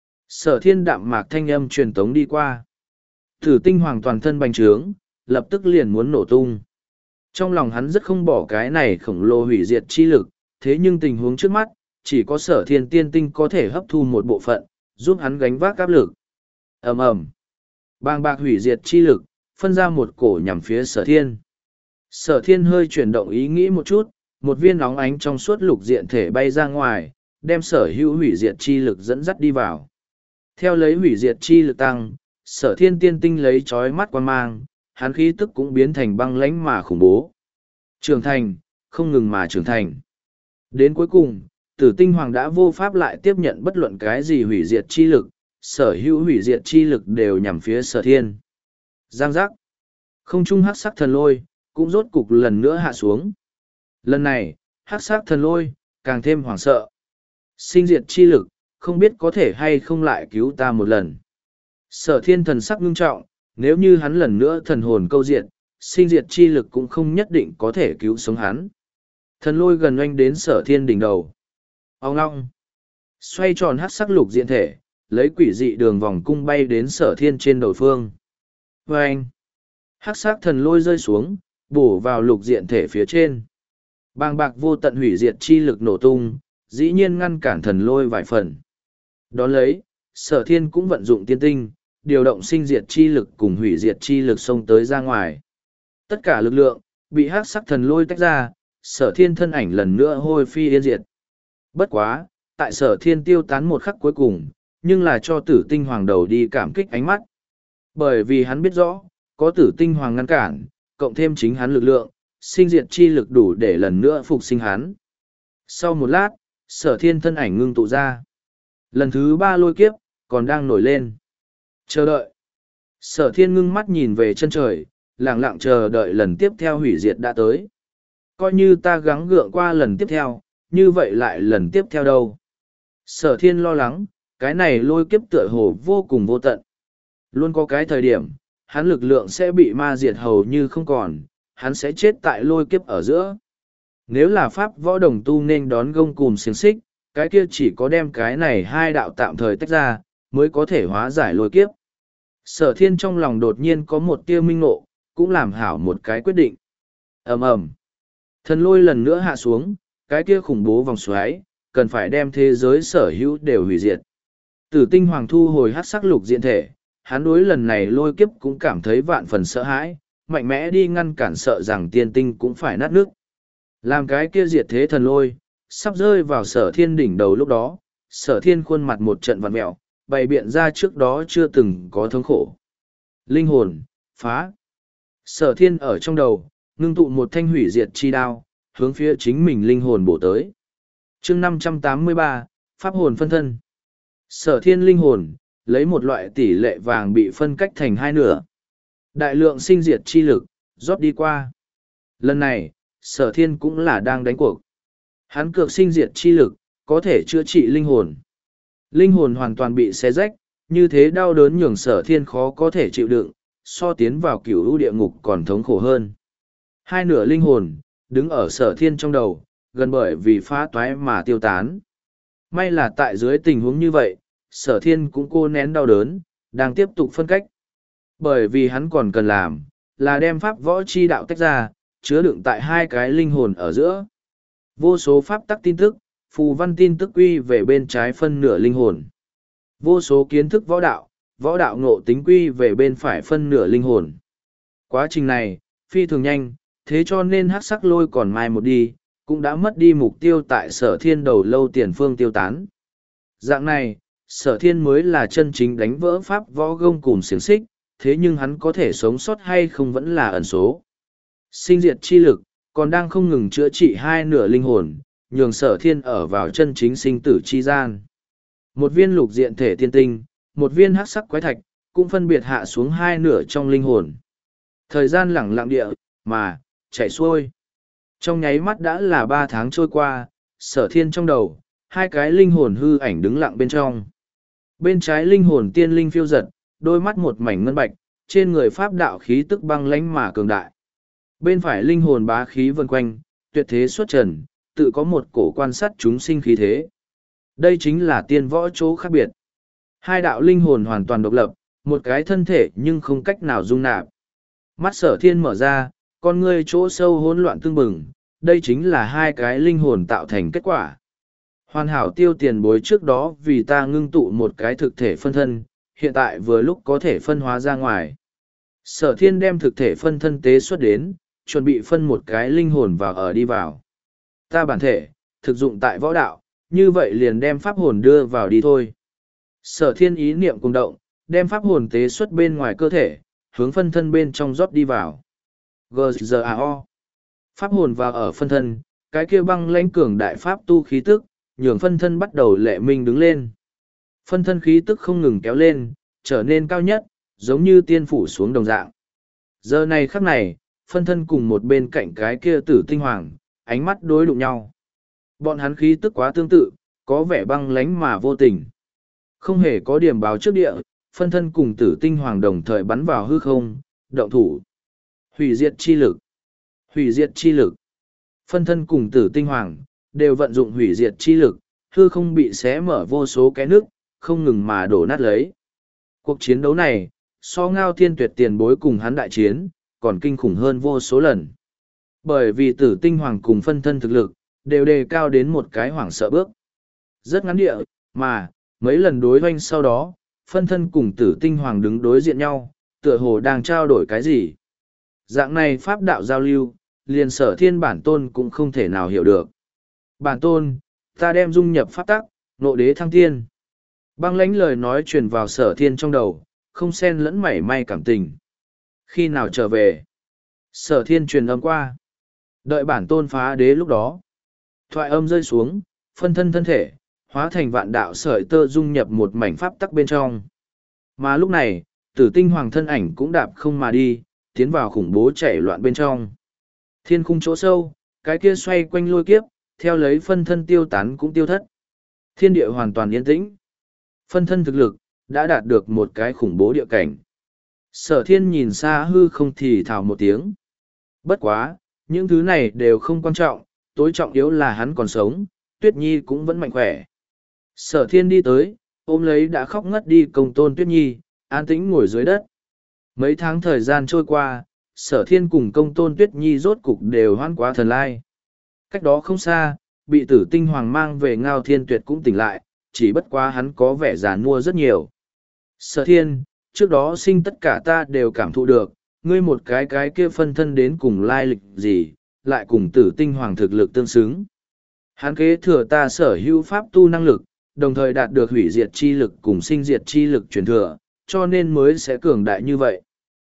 Sở Thiên đạm mạc thanh âm truyền tống đi qua. Tử tinh hoàng toàn thân bành trướng, lập tức liền muốn nổ tung. Trong lòng hắn rất không bỏ cái này khổng lồ hủy diệt chi lực, thế nhưng tình huống trước mắt, chỉ có Sở Thiên tiên tinh có thể hấp thu một bộ phận, giúp hắn gánh vác áp lực. Ầm ầm. Bàng bạc hủy diệt chi lực, phân ra một cổ nhằm phía Sở Thiên. Sở Thiên hơi chuyển động ý nghĩ một chút, một viên nóng ánh trong suốt lục diện thể bay ra ngoài, đem sở hữu hủy diệt chi lực dẫn dắt đi vào. Theo lấy hủy diệt chi lực tăng, Sở Thiên tiên tinh lấy chói mắt quan mang, hắn khí tức cũng biến thành băng lãnh mà khủng bố. Trưởng thành, không ngừng mà trưởng thành. Đến cuối cùng, Tử tinh hoàng đã vô pháp lại tiếp nhận bất luận cái gì hủy diệt chi lực, sở hữu hủy diệt chi lực đều nhằm phía sở thiên. Giang giác. Không trung hắc sắc thần lôi, cũng rốt cục lần nữa hạ xuống. Lần này, hắc sắc thần lôi, càng thêm hoảng sợ. Sinh diệt chi lực, không biết có thể hay không lại cứu ta một lần. Sở thiên thần sắc ngưng trọng, nếu như hắn lần nữa thần hồn câu diệt, sinh diệt chi lực cũng không nhất định có thể cứu sống hắn. Thần lôi gần oanh đến sở thiên đỉnh đầu. Ông long. Xoay tròn hắc sắc lục diện thể, lấy quỷ dị đường vòng cung bay đến sở thiên trên đầu phương. Và anh. Hắc sắc thần lôi rơi xuống, bổ vào lục diện thể phía trên. Bàng bạc vô tận hủy diệt chi lực nổ tung, dĩ nhiên ngăn cản thần lôi vài phần. Đón lấy, sở thiên cũng vận dụng tiên tinh, điều động sinh diệt chi lực cùng hủy diệt chi lực xông tới ra ngoài. Tất cả lực lượng, bị hắc sắc thần lôi tách ra, sở thiên thân ảnh lần nữa hôi phi yên diệt. Bất quá, tại sở thiên tiêu tán một khắc cuối cùng, nhưng là cho tử tinh hoàng đầu đi cảm kích ánh mắt. Bởi vì hắn biết rõ, có tử tinh hoàng ngăn cản, cộng thêm chính hắn lực lượng, sinh diệt chi lực đủ để lần nữa phục sinh hắn. Sau một lát, sở thiên thân ảnh ngưng tụ ra. Lần thứ ba lôi kiếp, còn đang nổi lên. Chờ đợi. Sở thiên ngưng mắt nhìn về chân trời, lặng lặng chờ đợi lần tiếp theo hủy diệt đã tới. Coi như ta gắng gượng qua lần tiếp theo, như vậy lại lần tiếp theo đâu. Sở thiên lo lắng, cái này lôi kiếp tựa hồ vô cùng vô tận. Luôn có cái thời điểm, hắn lực lượng sẽ bị ma diệt hầu như không còn, hắn sẽ chết tại lôi kiếp ở giữa. Nếu là pháp võ đồng tu nên đón gông cùm xiềng xích, cái kia chỉ có đem cái này hai đạo tạm thời tách ra, mới có thể hóa giải lôi kiếp. Sở thiên trong lòng đột nhiên có một tia minh ngộ, cũng làm hảo một cái quyết định. ầm ầm, thần lôi lần nữa hạ xuống, cái kia khủng bố vòng xoáy, cần phải đem thế giới sở hữu đều hủy diệt. Tử tinh hoàng thu hồi hát sắc lục diện thể, hắn đối lần này lôi kiếp cũng cảm thấy vạn phần sợ hãi, mạnh mẽ đi ngăn cản sợ rằng tiên tinh cũng phải nát nước. Làm cái kia diệt thế thần lôi, sắp rơi vào sở thiên đỉnh đầu lúc đó, sở thiên khuôn mặt một trận vặn mẹo, bày biện ra trước đó chưa từng có thống khổ. Linh hồn, phá. Sở thiên ở trong đầu, ngưng tụ một thanh hủy diệt chi đao, hướng phía chính mình linh hồn bổ tới. chương năm trăm tám mươi ba, Pháp hồn phân thân. Sở thiên linh hồn, lấy một loại tỷ lệ vàng bị phân cách thành hai nửa. Đại lượng sinh diệt chi lực, rót đi qua. Lần này, sở thiên cũng là đang đánh cuộc. Hắn cược sinh diệt chi lực, có thể chữa trị linh hồn. Linh hồn hoàn toàn bị xé rách, như thế đau đớn nhường sở thiên khó có thể chịu đựng, so tiến vào cửu u địa ngục còn thống khổ hơn. Hai nửa linh hồn, đứng ở sở thiên trong đầu, gần bởi vì phá toái mà tiêu tán. May là tại dưới tình huống như vậy, sở thiên cũng cô nén đau đớn, đang tiếp tục phân cách. Bởi vì hắn còn cần làm, là đem pháp võ chi đạo tách ra, chứa đựng tại hai cái linh hồn ở giữa. Vô số pháp tắc tin tức, phù văn tin tức quy về bên trái phân nửa linh hồn. Vô số kiến thức võ đạo, võ đạo ngộ tính quy về bên phải phân nửa linh hồn. Quá trình này, phi thường nhanh, thế cho nên hắc sắc lôi còn mai một đi, cũng đã mất đi mục tiêu tại sở thiên đầu lâu tiền phương tiêu tán. Dạng này, sở thiên mới là chân chính đánh vỡ pháp võ gông cùm xiềng xích, thế nhưng hắn có thể sống sót hay không vẫn là ẩn số. Sinh diệt chi lực, còn đang không ngừng chữa trị hai nửa linh hồn, nhường sở thiên ở vào chân chính sinh tử chi gian. Một viên lục diện thể tiên tinh, một viên hắc sắc quái thạch, cũng phân biệt hạ xuống hai nửa trong linh hồn. Thời gian lẳng lặng địa, mà, chạy xuôi. Trong nháy mắt đã là ba tháng trôi qua, sở thiên trong đầu, hai cái linh hồn hư ảnh đứng lặng bên trong. Bên trái linh hồn tiên linh phiêu giật, đôi mắt một mảnh ngân bạch, trên người pháp đạo khí tức băng lãnh mà cường đại. Bên phải linh hồn bá khí vần quanh, tuyệt thế xuất trần, tự có một cổ quan sát chúng sinh khí thế. Đây chính là tiên võ chỗ khác biệt. Hai đạo linh hồn hoàn toàn độc lập, một cái thân thể nhưng không cách nào dung nạp. Mắt sở thiên mở ra, con ngươi chỗ sâu hỗn loạn tương bừng, đây chính là hai cái linh hồn tạo thành kết quả. Hoàn hảo tiêu tiền bối trước đó vì ta ngưng tụ một cái thực thể phân thân, hiện tại vừa lúc có thể phân hóa ra ngoài. Sở thiên đem thực thể phân thân tế xuất đến, chuẩn bị phân một cái linh hồn vào ở đi vào. Ta bản thể, thực dụng tại võ đạo, như vậy liền đem pháp hồn đưa vào đi thôi. Sở thiên ý niệm cùng động, đem pháp hồn tế xuất bên ngoài cơ thể, hướng phân thân bên trong rót đi vào. giê giê a o. Pháp hồn vào ở phân thân, cái kia băng lãnh cường đại pháp tu khí tức, nhường phân thân bắt đầu lệ minh đứng lên. Phân thân khí tức không ngừng kéo lên, trở nên cao nhất, giống như tiên phủ xuống đồng dạng. Giờ này khắc này, phân thân cùng một bên cạnh cái kia tử tinh hoàng, ánh mắt đối đụng nhau. Bọn hắn khí tức quá tương tự, có vẻ băng lánh mà vô tình. Không hề có điểm báo trước địa, phân thân cùng tử tinh hoàng đồng thời bắn vào hư không, động thủ. Hủy diệt chi lực. Hủy diệt chi lực. Phân thân cùng tử tinh hoàng, đều vận dụng hủy diệt chi lực, hư không bị xé mở vô số cái nước, không ngừng mà đổ nát lấy. Cuộc chiến đấu này, so Ngao Thiên Tuyệt tiền bối cùng hắn đại chiến, còn kinh khủng hơn vô số lần. Bởi vì tử tinh hoàng cùng phân thân thực lực, đều đề cao đến một cái hoảng sợ bước. Rất ngắn địa, mà, mấy lần đối hoanh sau đó, phân thân cùng tử tinh hoàng đứng đối diện nhau, tựa hồ đang trao đổi cái gì. Dạng này pháp đạo giao lưu, liền sở thiên bản tôn cũng không thể nào hiểu được. Bản tôn, ta đem dung nhập pháp tắc, nộ đế thăng thiên. Băng lãnh lời nói truyền vào sở thiên trong đầu, không xen lẫn mảy may cảm tình. Khi nào trở về? Sở thiên truyền âm qua. Đợi bản tôn phá đế lúc đó. Thoại âm rơi xuống, phân thân thân thể, hóa thành vạn đạo sợi tơ dung nhập một mảnh pháp tắc bên trong. Mà lúc này, tử tinh hoàng thân ảnh cũng đạp không mà đi, tiến vào khủng bố chảy loạn bên trong. Thiên khung chỗ sâu, cái kia xoay quanh lôi kiếp, theo lấy phân thân tiêu tán cũng tiêu thất. Thiên địa hoàn toàn yên tĩnh. Phân thân thực lực, đã đạt được một cái khủng bố địa cảnh. Sở thiên nhìn xa hư không thì thào một tiếng. Bất quá, những thứ này đều không quan trọng, tối trọng yếu là hắn còn sống, Tuyết Nhi cũng vẫn mạnh khỏe. Sở thiên đi tới, ôm lấy đã khóc ngất đi công tôn Tuyết Nhi, an tĩnh ngồi dưới đất. Mấy tháng thời gian trôi qua, sở thiên cùng công tôn Tuyết Nhi rốt cục đều hoan quá thần lai. Cách đó không xa, bị tử tinh hoàng mang về Ngao Thiên Tuyệt cũng tỉnh lại, chỉ bất quá hắn có vẻ già nua rất nhiều. Sở thiên, trước đó sinh tất cả ta đều cảm thụ được, ngươi một cái cái kia phân thân đến cùng lai lịch gì, lại cùng tử tinh hoàng thực lực tương xứng. Hắn kế thừa ta sở hữu pháp tu năng lực, đồng thời đạt được hủy diệt chi lực cùng sinh diệt chi lực truyền thừa, cho nên mới sẽ cường đại như vậy.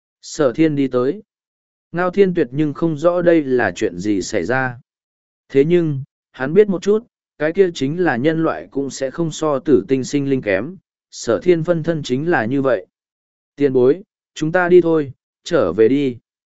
Sở thiên đi tới. Ngao Thiên Tuyệt nhưng không rõ đây là chuyện gì xảy ra. Thế nhưng, hắn biết một chút, cái kia chính là nhân loại cũng sẽ không so tử tinh sinh linh kém, sở thiên phân thân chính là như vậy. Tiền bối, chúng ta đi thôi, trở về đi.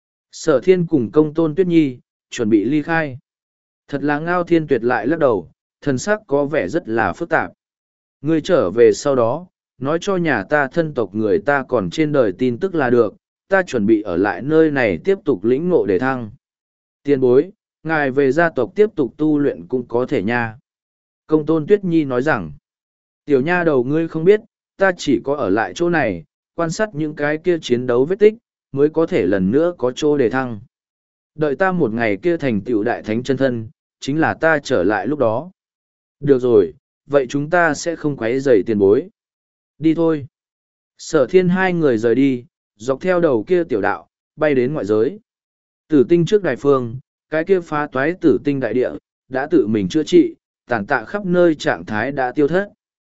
Sở thiên cùng công tôn Tuyết Nhi, chuẩn bị ly khai. Thật là Ngao Thiên Tuyệt lại lắc đầu, thần sắc có vẻ rất là phức tạp. Ngươi trở về sau đó, nói cho nhà ta thân tộc người ta còn trên đời tin tức là được, ta chuẩn bị ở lại nơi này tiếp tục lĩnh ngộ để thăng. Tiền bối, ngài về gia tộc tiếp tục tu luyện cũng có thể nha. Công tôn Tuyết Nhi nói rằng, tiểu nha đầu ngươi không biết, ta chỉ có ở lại chỗ này, quan sát những cái kia chiến đấu vết tích, mới có thể lần nữa có chỗ để thăng. Đợi ta một ngày kia thành tựu đại thánh chân thân, chính là ta trở lại lúc đó. Được rồi, vậy chúng ta sẽ không quấy rầy tiền bối. Đi thôi. Sở thiên hai người rời đi, dọc theo đầu kia tiểu đạo, bay đến ngoại giới. Tử tinh trước đại phương, cái kia phá toái tử tinh đại địa, đã tự mình chữa trị, tàn tạ khắp nơi trạng thái đã tiêu thất.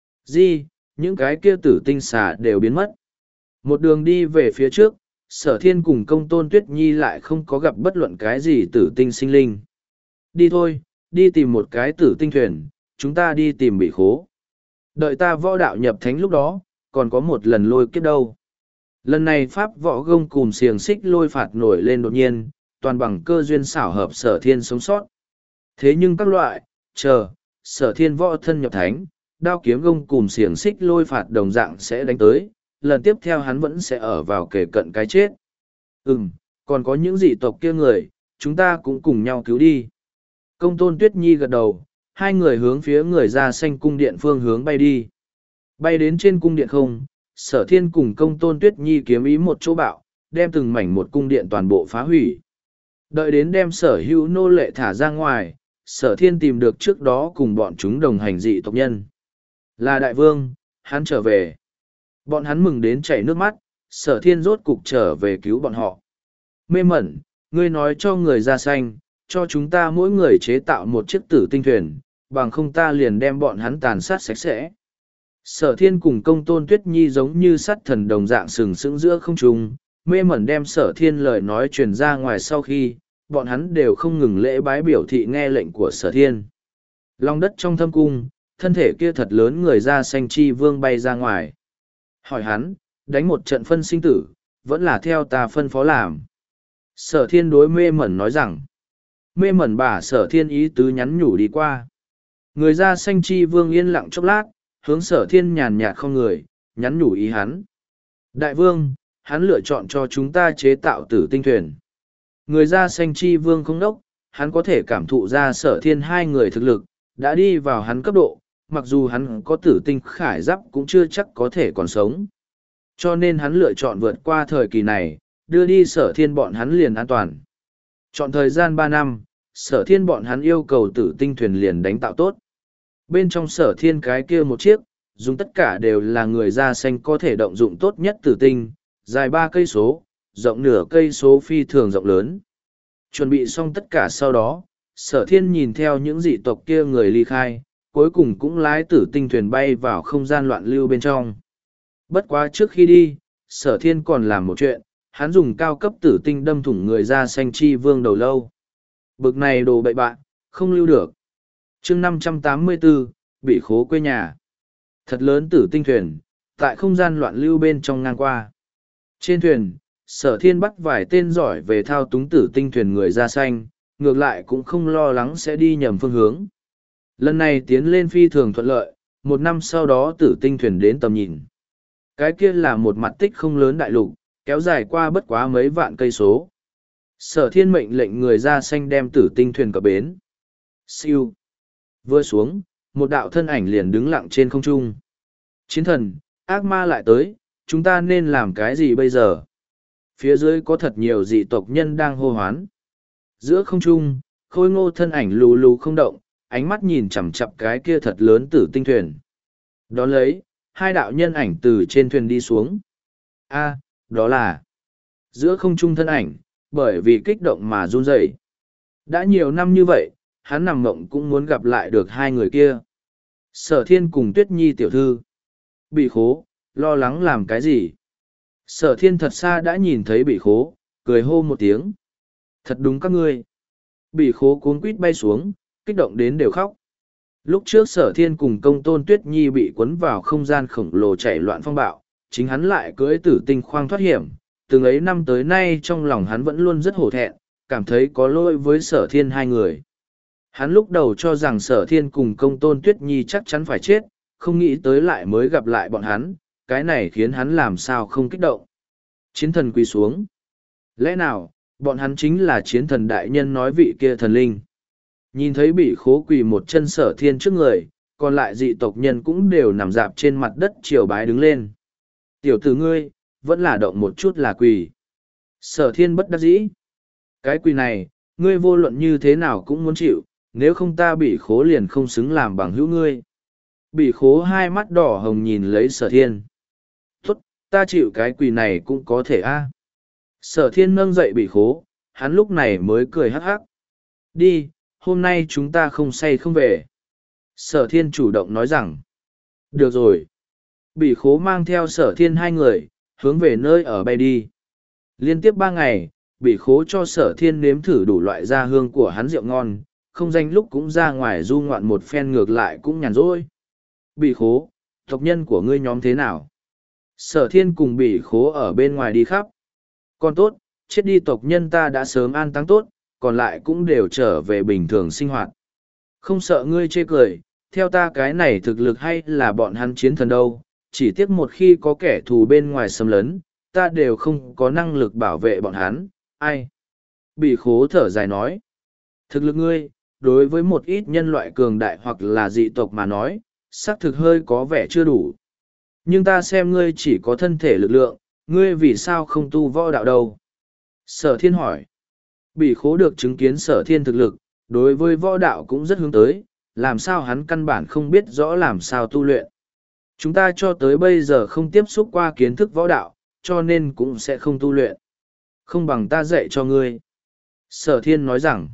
Di, những cái kia tử tinh xà đều biến mất. Một đường đi về phía trước, sở thiên cùng công tôn Tuyết Nhi lại không có gặp bất luận cái gì tử tinh sinh linh. Đi thôi, đi tìm một cái tử tinh thuyền, chúng ta đi tìm bị khố. Đợi ta võ đạo nhập thánh lúc đó, còn có một lần lôi kiếp đâu. Lần này pháp võ gông cùng xiềng xích lôi phạt nổi lên đột nhiên, toàn bằng cơ duyên xảo hợp sở thiên sống sót. Thế nhưng các loại, chờ, sở thiên võ thân nhập thánh, đao kiếm gông cùng xiềng xích lôi phạt đồng dạng sẽ đánh tới, lần tiếp theo hắn vẫn sẽ ở vào kề cận cái chết. Ừm, còn có những dị tộc kia người, chúng ta cũng cùng nhau cứu đi. Công tôn Tuyết Nhi gật đầu, hai người hướng phía người ra xanh cung điện phương hướng bay đi. Bay đến trên cung điện không, sở thiên cùng công tôn Tuyết Nhi kiếm ý một chỗ bạo, đem từng mảnh một cung điện toàn bộ phá hủy. Đợi đến đem sở hữu nô lệ thả ra ngoài, sở thiên tìm được trước đó cùng bọn chúng đồng hành dị tộc nhân. Là đại vương, hắn trở về. Bọn hắn mừng đến chảy nước mắt, sở thiên rốt cục trở về cứu bọn họ. Mê mẩn, ngươi nói cho người da xanh, cho chúng ta mỗi người chế tạo một chiếc tử tinh thuyền, bằng không ta liền đem bọn hắn tàn sát sạch sẽ. Sở thiên cùng công tôn Tuyết Nhi giống như sắt thần đồng dạng sừng sững giữa không trung, mê mẩn đem sở thiên lời nói truyền ra ngoài sau khi, bọn hắn đều không ngừng lễ bái biểu thị nghe lệnh của sở thiên. Lòng đất trong thâm cung, thân thể kia thật lớn người da xanh chi vương bay ra ngoài. Hỏi hắn, đánh một trận phân sinh tử, vẫn là theo ta phân phó làm. Sở thiên đối mê mẩn nói rằng, mê mẩn bả sở thiên ý tứ nhắn nhủ đi qua. Người da xanh chi vương yên lặng chốc lát, hướng sở thiên nhàn nhạt không người, nhắn nhủ ý hắn. Đại vương, hắn lựa chọn cho chúng ta chế tạo tử tinh thuyền. Người da xanh chi vương không đốc, hắn có thể cảm thụ ra sở thiên hai người thực lực, đã đi vào hắn cấp độ, mặc dù hắn có tử tinh khải giáp cũng chưa chắc có thể còn sống. Cho nên hắn lựa chọn vượt qua thời kỳ này, đưa đi sở thiên bọn hắn liền an toàn. Chọn thời gian ba năm, sở thiên bọn hắn yêu cầu tử tinh thuyền liền đánh tạo tốt. Bên trong sở thiên cái kia một chiếc, dùng tất cả đều là người da xanh có thể động dụng tốt nhất tử tinh, dài ba cây số, rộng nửa cây số phi thường rộng lớn. Chuẩn bị xong tất cả sau đó, sở thiên nhìn theo những dị tộc kia người ly khai, cuối cùng cũng lái tử tinh thuyền bay vào không gian loạn lưu bên trong. Bất quá trước khi đi, sở thiên còn làm một chuyện, hắn dùng cao cấp tử tinh đâm thủng người da xanh chi vương đầu lâu. Bực này đồ bậy bạn, không lưu được. chương năm trăm tám mươi bốn, bị khố quê nhà. Thật lớn tử tinh thuyền, tại không gian loạn lưu bên trong ngang qua. Trên thuyền, sở thiên bắt vài tên giỏi về thao túng tử tinh thuyền người da xanh, ngược lại cũng không lo lắng sẽ đi nhầm phương hướng. Lần này tiến lên phi thường thuận lợi, một năm sau đó tử tinh thuyền đến tầm nhìn. Cái kia là một mặt tích không lớn đại lục, kéo dài qua bất quá mấy vạn cây số. Sở thiên mệnh lệnh người da xanh đem tử tinh thuyền cập bến. Siêu. Vừa xuống, một đạo thân ảnh liền đứng lặng trên không trung. Chiến thần, ác ma lại tới, chúng ta nên làm cái gì bây giờ? Phía dưới có thật nhiều dị tộc nhân đang hô hoán. Giữa không trung, khôi ngô thân ảnh lù lù không động, ánh mắt nhìn chằm chặp cái kia thật lớn tử tinh thuyền. Đón lấy, hai đạo nhân ảnh từ trên thuyền đi xuống. A, đó là giữa không trung thân ảnh, bởi vì kích động mà run rẩy. Đã nhiều năm như vậy, hắn nằm mộng cũng muốn gặp lại được hai người kia. Sở thiên cùng Tuyết Nhi tiểu thư. Bị khố, lo lắng làm cái gì? Sở thiên thật xa đã nhìn thấy bị khố, cười hô một tiếng. Thật đúng các ngươi. Bị khố cuống quýt bay xuống, kích động đến đều khóc. Lúc trước sở thiên cùng công tôn Tuyết Nhi bị cuốn vào không gian khổng lồ chảy loạn phong bạo, chính hắn lại cưỡi tử tinh khoang thoát hiểm. Từng ấy năm tới nay trong lòng hắn vẫn luôn rất hổ thẹn, cảm thấy có lỗi với sở thiên hai người. Hắn lúc đầu cho rằng sở thiên cùng công tôn Tuyết Nhi chắc chắn phải chết, không nghĩ tới lại mới gặp lại bọn hắn, cái này khiến hắn làm sao không kích động. Chiến thần quỳ xuống. Lẽ nào, bọn hắn chính là chiến thần đại nhân nói vị kia thần linh. Nhìn thấy bị khố quỳ một chân sở thiên trước người, còn lại dị tộc nhân cũng đều nằm dạp trên mặt đất triều bái đứng lên. Tiểu tử ngươi, vẫn là động một chút là quỳ. Sở thiên bất đắc dĩ. Cái quỳ này, ngươi vô luận như thế nào cũng muốn chịu, nếu không ta bị khố liền không xứng làm bằng hữu ngươi. Bị khố hai mắt đỏ hồng nhìn lấy sở thiên. Tốt, ta chịu cái quỳ này cũng có thể a. Sở thiên nâng dậy bị khố, hắn lúc này mới cười hắc hắc. Đi, hôm nay chúng ta không say không về. Sở thiên chủ động nói rằng. Được rồi. Bị khố mang theo sở thiên hai người, hướng về nơi ở bay đi. Liên tiếp ba ngày, bị khố cho sở thiên nếm thử đủ loại gia hương của hắn rượu ngon, không danh lúc cũng ra ngoài du ngoạn một phen ngược lại cũng nhàn rỗi. Bị khố, tộc nhân của ngươi nhóm thế nào? Sở thiên cùng bị khố ở bên ngoài đi khắp. Còn tốt, chết đi tộc nhân ta đã sớm an táng tốt, còn lại cũng đều trở về bình thường sinh hoạt. Không sợ ngươi chê cười, theo ta cái này thực lực hay là bọn hắn chiến thần đâu, chỉ tiếc một khi có kẻ thù bên ngoài xâm lấn, ta đều không có năng lực bảo vệ bọn hắn, ai? Bị khố thở dài nói. Thực lực ngươi, đối với một ít nhân loại cường đại hoặc là dị tộc mà nói, xác thực hơi có vẻ chưa đủ. Nhưng ta xem ngươi chỉ có thân thể lực lượng, ngươi vì sao không tu võ đạo đâu? Sở thiên hỏi. Bị khố được chứng kiến sở thiên thực lực, đối với võ đạo cũng rất hướng tới, làm sao hắn căn bản không biết rõ làm sao tu luyện. Chúng ta cho tới bây giờ không tiếp xúc qua kiến thức võ đạo, cho nên cũng sẽ không tu luyện. Không bằng ta dạy cho ngươi. Sở thiên nói rằng.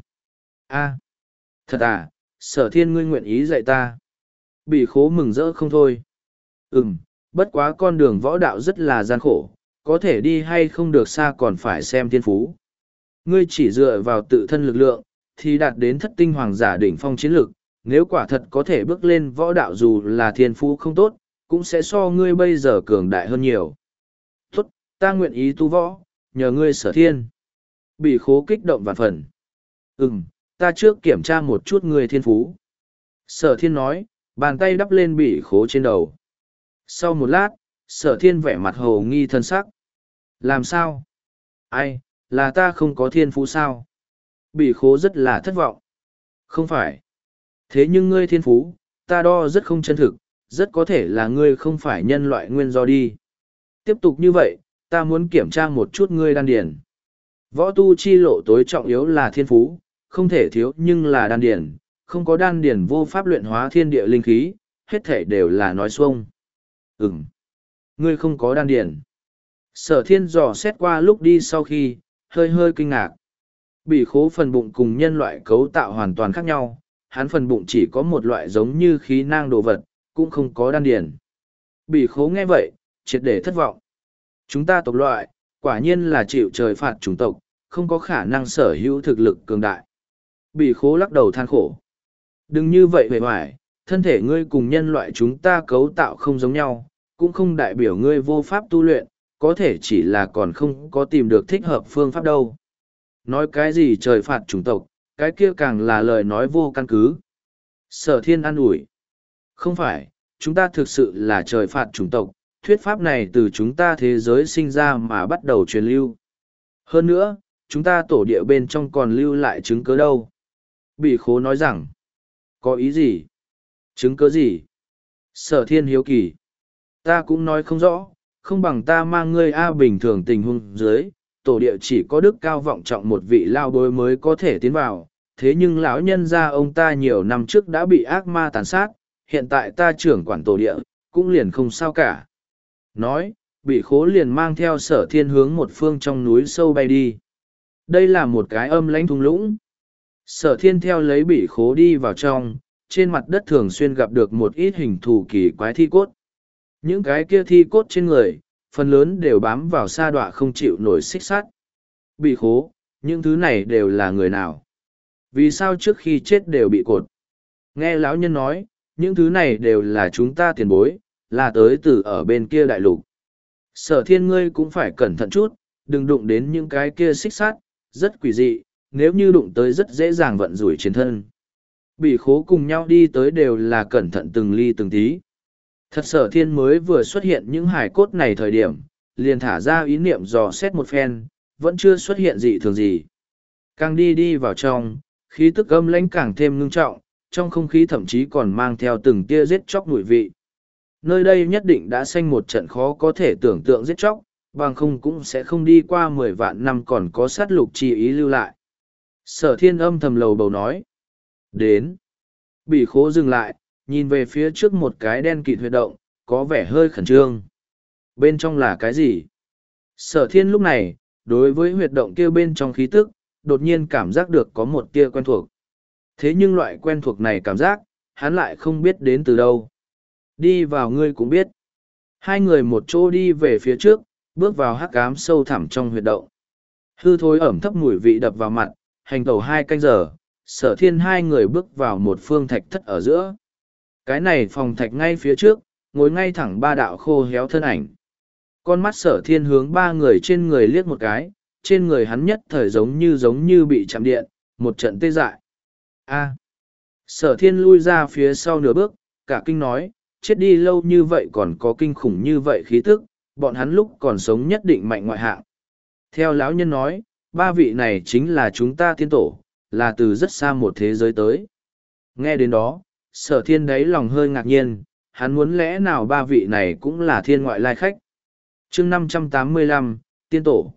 A, thật à, sở thiên ngươi nguyện ý dạy ta. Bị khố mừng rỡ không thôi. Ừm, bất quá con đường võ đạo rất là gian khổ, có thể đi hay không được xa còn phải xem thiên phú. Ngươi chỉ dựa vào tự thân lực lượng, thì đạt đến thất tinh hoàng giả đỉnh phong chiến lực, nếu quả thật có thể bước lên võ đạo dù là thiên phú không tốt, cũng sẽ so ngươi bây giờ cường đại hơn nhiều. Tốt, ta nguyện ý tu võ, nhờ ngươi Sở Thiên. Bỉ khố kích động vạn phần. Ừm, ta trước kiểm tra một chút ngươi thiên phú. Sở Thiên nói, bàn tay đắp lên bỉ khố trên đầu. Sau một lát, Sở Thiên vẻ mặt hồ nghi thân sắc. Làm sao? Ai, là ta không có thiên phú sao? Bỉ khố rất là thất vọng. Không phải. Thế nhưng ngươi thiên phú, ta đo rất không chân thực, rất có thể là ngươi không phải nhân loại nguyên do đi. Tiếp tục như vậy, ta muốn kiểm tra một chút ngươi đan điền. Võ tu chi lộ tối trọng yếu là thiên phú, không thể thiếu nhưng là đan điền, không có đan điền vô pháp luyện hóa thiên địa linh khí, hết thể đều là nói xuông. Ừm, ngươi không có đan điền. Sở Thiên dò xét qua lúc đi sau khi, hơi hơi kinh ngạc. Bỉ khố phần bụng cùng nhân loại cấu tạo hoàn toàn khác nhau, hắn phần bụng chỉ có một loại giống như khí nang đồ vật, cũng không có đan điền. Bỉ khố nghe vậy, triệt để thất vọng. Chúng ta tộc loại, quả nhiên là chịu trời phạt chủng tộc, không có khả năng sở hữu thực lực cường đại. Bỉ khố lắc đầu than khổ. Đừng như vậy vẻ hoài, thân thể ngươi cùng nhân loại chúng ta cấu tạo không giống nhau, cũng không đại biểu ngươi vô pháp tu luyện, có thể chỉ là còn không có tìm được thích hợp phương pháp đâu. Nói cái gì trời phạt chủng tộc, cái kia càng là lời nói vô căn cứ. Sở Thiên an ủi. Không phải, chúng ta thực sự là trời phạt chủng tộc, thuyết pháp này từ chúng ta thế giới sinh ra mà bắt đầu truyền lưu. Hơn nữa, chúng ta tổ địa bên trong còn lưu lại chứng cứ đâu. Bỉ khố nói rằng, có ý gì? Chứng cứ gì? Sở Thiên hiếu kỳ. Ta cũng nói không rõ, không bằng ta mang ngươi A bình thường tình huống dưới, tổ địa chỉ có đức cao vọng trọng một vị lao bối mới có thể tiến vào, thế nhưng lão nhân gia ông ta nhiều năm trước đã bị ác ma tàn sát, hiện tại ta trưởng quản tổ địa, cũng liền không sao cả. Nói, Bỉ khố liền mang theo Sở Thiên hướng một phương trong núi sâu bay đi. Đây là một cái âm lãnh thung lũng. Sở Thiên theo lấy Bỉ khố đi vào trong, trên mặt đất thường xuyên gặp được một ít hình thù kỳ quái thi cốt. Những cái kia thi cốt trên người, phần lớn đều bám vào sa đọa không chịu nổi xích sắt. Bỉ khố, những thứ này đều là người nào? Vì sao trước khi chết đều bị cột? Nghe lão nhân nói, những thứ này đều là chúng ta tiền bối, là tới từ ở bên kia đại lục. Sở Thiên ngươi cũng phải cẩn thận chút, đừng đụng đến những cái kia xích sắt, rất quỷ dị, nếu như đụng tới rất dễ dàng vận rủi trên thân. Bỉ khố cùng nhau đi tới đều là cẩn thận từng ly từng tí. Thật Sở Thiên mới vừa xuất hiện những hải cốt này thời điểm, liền thả ra ý niệm dò xét một phen, vẫn chưa xuất hiện gì thường gì. Càng đi đi vào trong, khí tức âm lãnh càng thêm ngưng trọng, trong không khí thậm chí còn mang theo từng tia giết chóc mùi vị. Nơi đây nhất định đã sanh một trận khó có thể tưởng tượng giết chóc, bằng không cũng sẽ không đi qua mười vạn năm còn có sát lục chi ý lưu lại. Sở Thiên âm thầm lầu bầu nói. Đến. Bỉ khố dừng lại, nhìn về phía trước một cái đen kịt huyệt động, có vẻ hơi khẩn trương. Bên trong là cái gì? Sở Thiên lúc này, đối với huyệt động kia bên trong khí tức, đột nhiên cảm giác được có một tia quen thuộc. Thế nhưng loại quen thuộc này cảm giác, hắn lại không biết đến từ đâu. Đi vào ngươi cũng biết. Hai người một chỗ đi về phía trước, bước vào hắc ám sâu thẳm trong huyệt động. Hư thối ẩm thấp mùi vị đập vào mặt, hành tẩu hai canh giờ, Sở Thiên hai người bước vào một phương thạch thất ở giữa. Cái này phòng thạch ngay phía trước, ngồi ngay thẳng ba đạo khô héo thân ảnh. Con mắt Sở Thiên hướng ba người trên người liếc một cái, trên người hắn nhất thời giống như giống như bị chạm điện, một trận tê dại. A. Sở Thiên lui ra phía sau nửa bước, cả kinh nói, chết đi lâu như vậy còn có kinh khủng như vậy khí tức, bọn hắn lúc còn sống nhất định mạnh ngoại hạng. Theo lão nhân nói, ba vị này chính là chúng ta tiên tổ, là từ rất xa một thế giới tới. Nghe đến đó, Sở Thiên đáy lòng hơi ngạc nhiên, hắn muốn lẽ nào ba vị này cũng là thiên ngoại lai khách. Chương năm trăm tám mươi lăm, tiên tổ.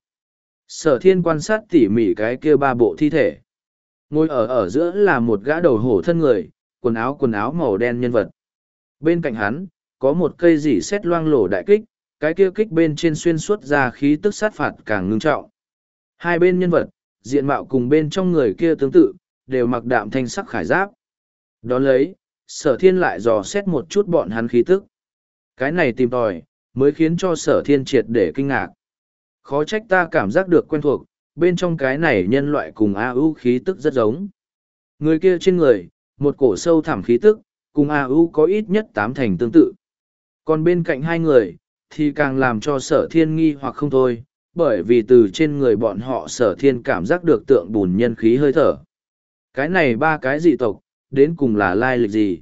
Sở Thiên quan sát tỉ mỉ cái kia ba bộ thi thể. Ngồi ở ở giữa là một gã đầu hổ thân người, quần áo quần áo màu đen nhân vật. Bên cạnh hắn, có một cây rỉ sét loang lổ đại kích, cái kia kích bên trên xuyên suốt ra khí tức sát phạt càng ngưng trọng. Hai bên nhân vật, diện mạo cùng bên trong người kia tương tự, đều mặc đạm thanh sắc khải giáp. Đón lấy, Sở Thiên lại dò xét một chút bọn hắn khí tức. Cái này tìm tòi, mới khiến cho Sở Thiên triệt để kinh ngạc. Khó trách ta cảm giác được quen thuộc, bên trong cái này nhân loại cùng A U khí tức rất giống. Người kia trên người, Một cổ sâu thẳm khí tức, cùng A U có ít nhất tám thành tương tự. Còn bên cạnh hai người, thì càng làm cho sở thiên nghi hoặc không thôi, bởi vì từ trên người bọn họ sở thiên cảm giác được tượng bùn nhân khí hơi thở. Cái này ba cái dị tộc, đến cùng là lai lịch gì?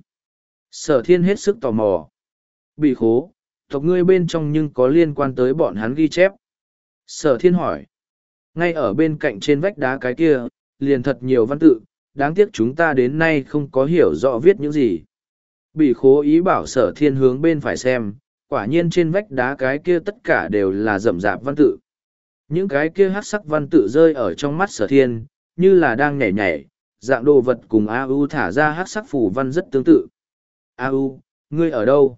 Sở thiên hết sức tò mò. Bị khố, tộc ngươi bên trong nhưng có liên quan tới bọn hắn ghi chép. Sở thiên hỏi. Ngay ở bên cạnh trên vách đá cái kia, liền thật nhiều văn tự, đáng tiếc chúng ta đến nay không có hiểu rõ viết những gì. Bị khố ý bảo sở thiên hướng bên phải xem, quả nhiên trên vách đá cái kia tất cả đều là rậm rạp văn tự. Những cái kia hát sắc văn tự rơi ở trong mắt sở thiên, như là đang nhảy nhảy, dạng đồ vật cùng A U thả ra hát sắc phủ văn rất tương tự. A U, ngươi ở đâu?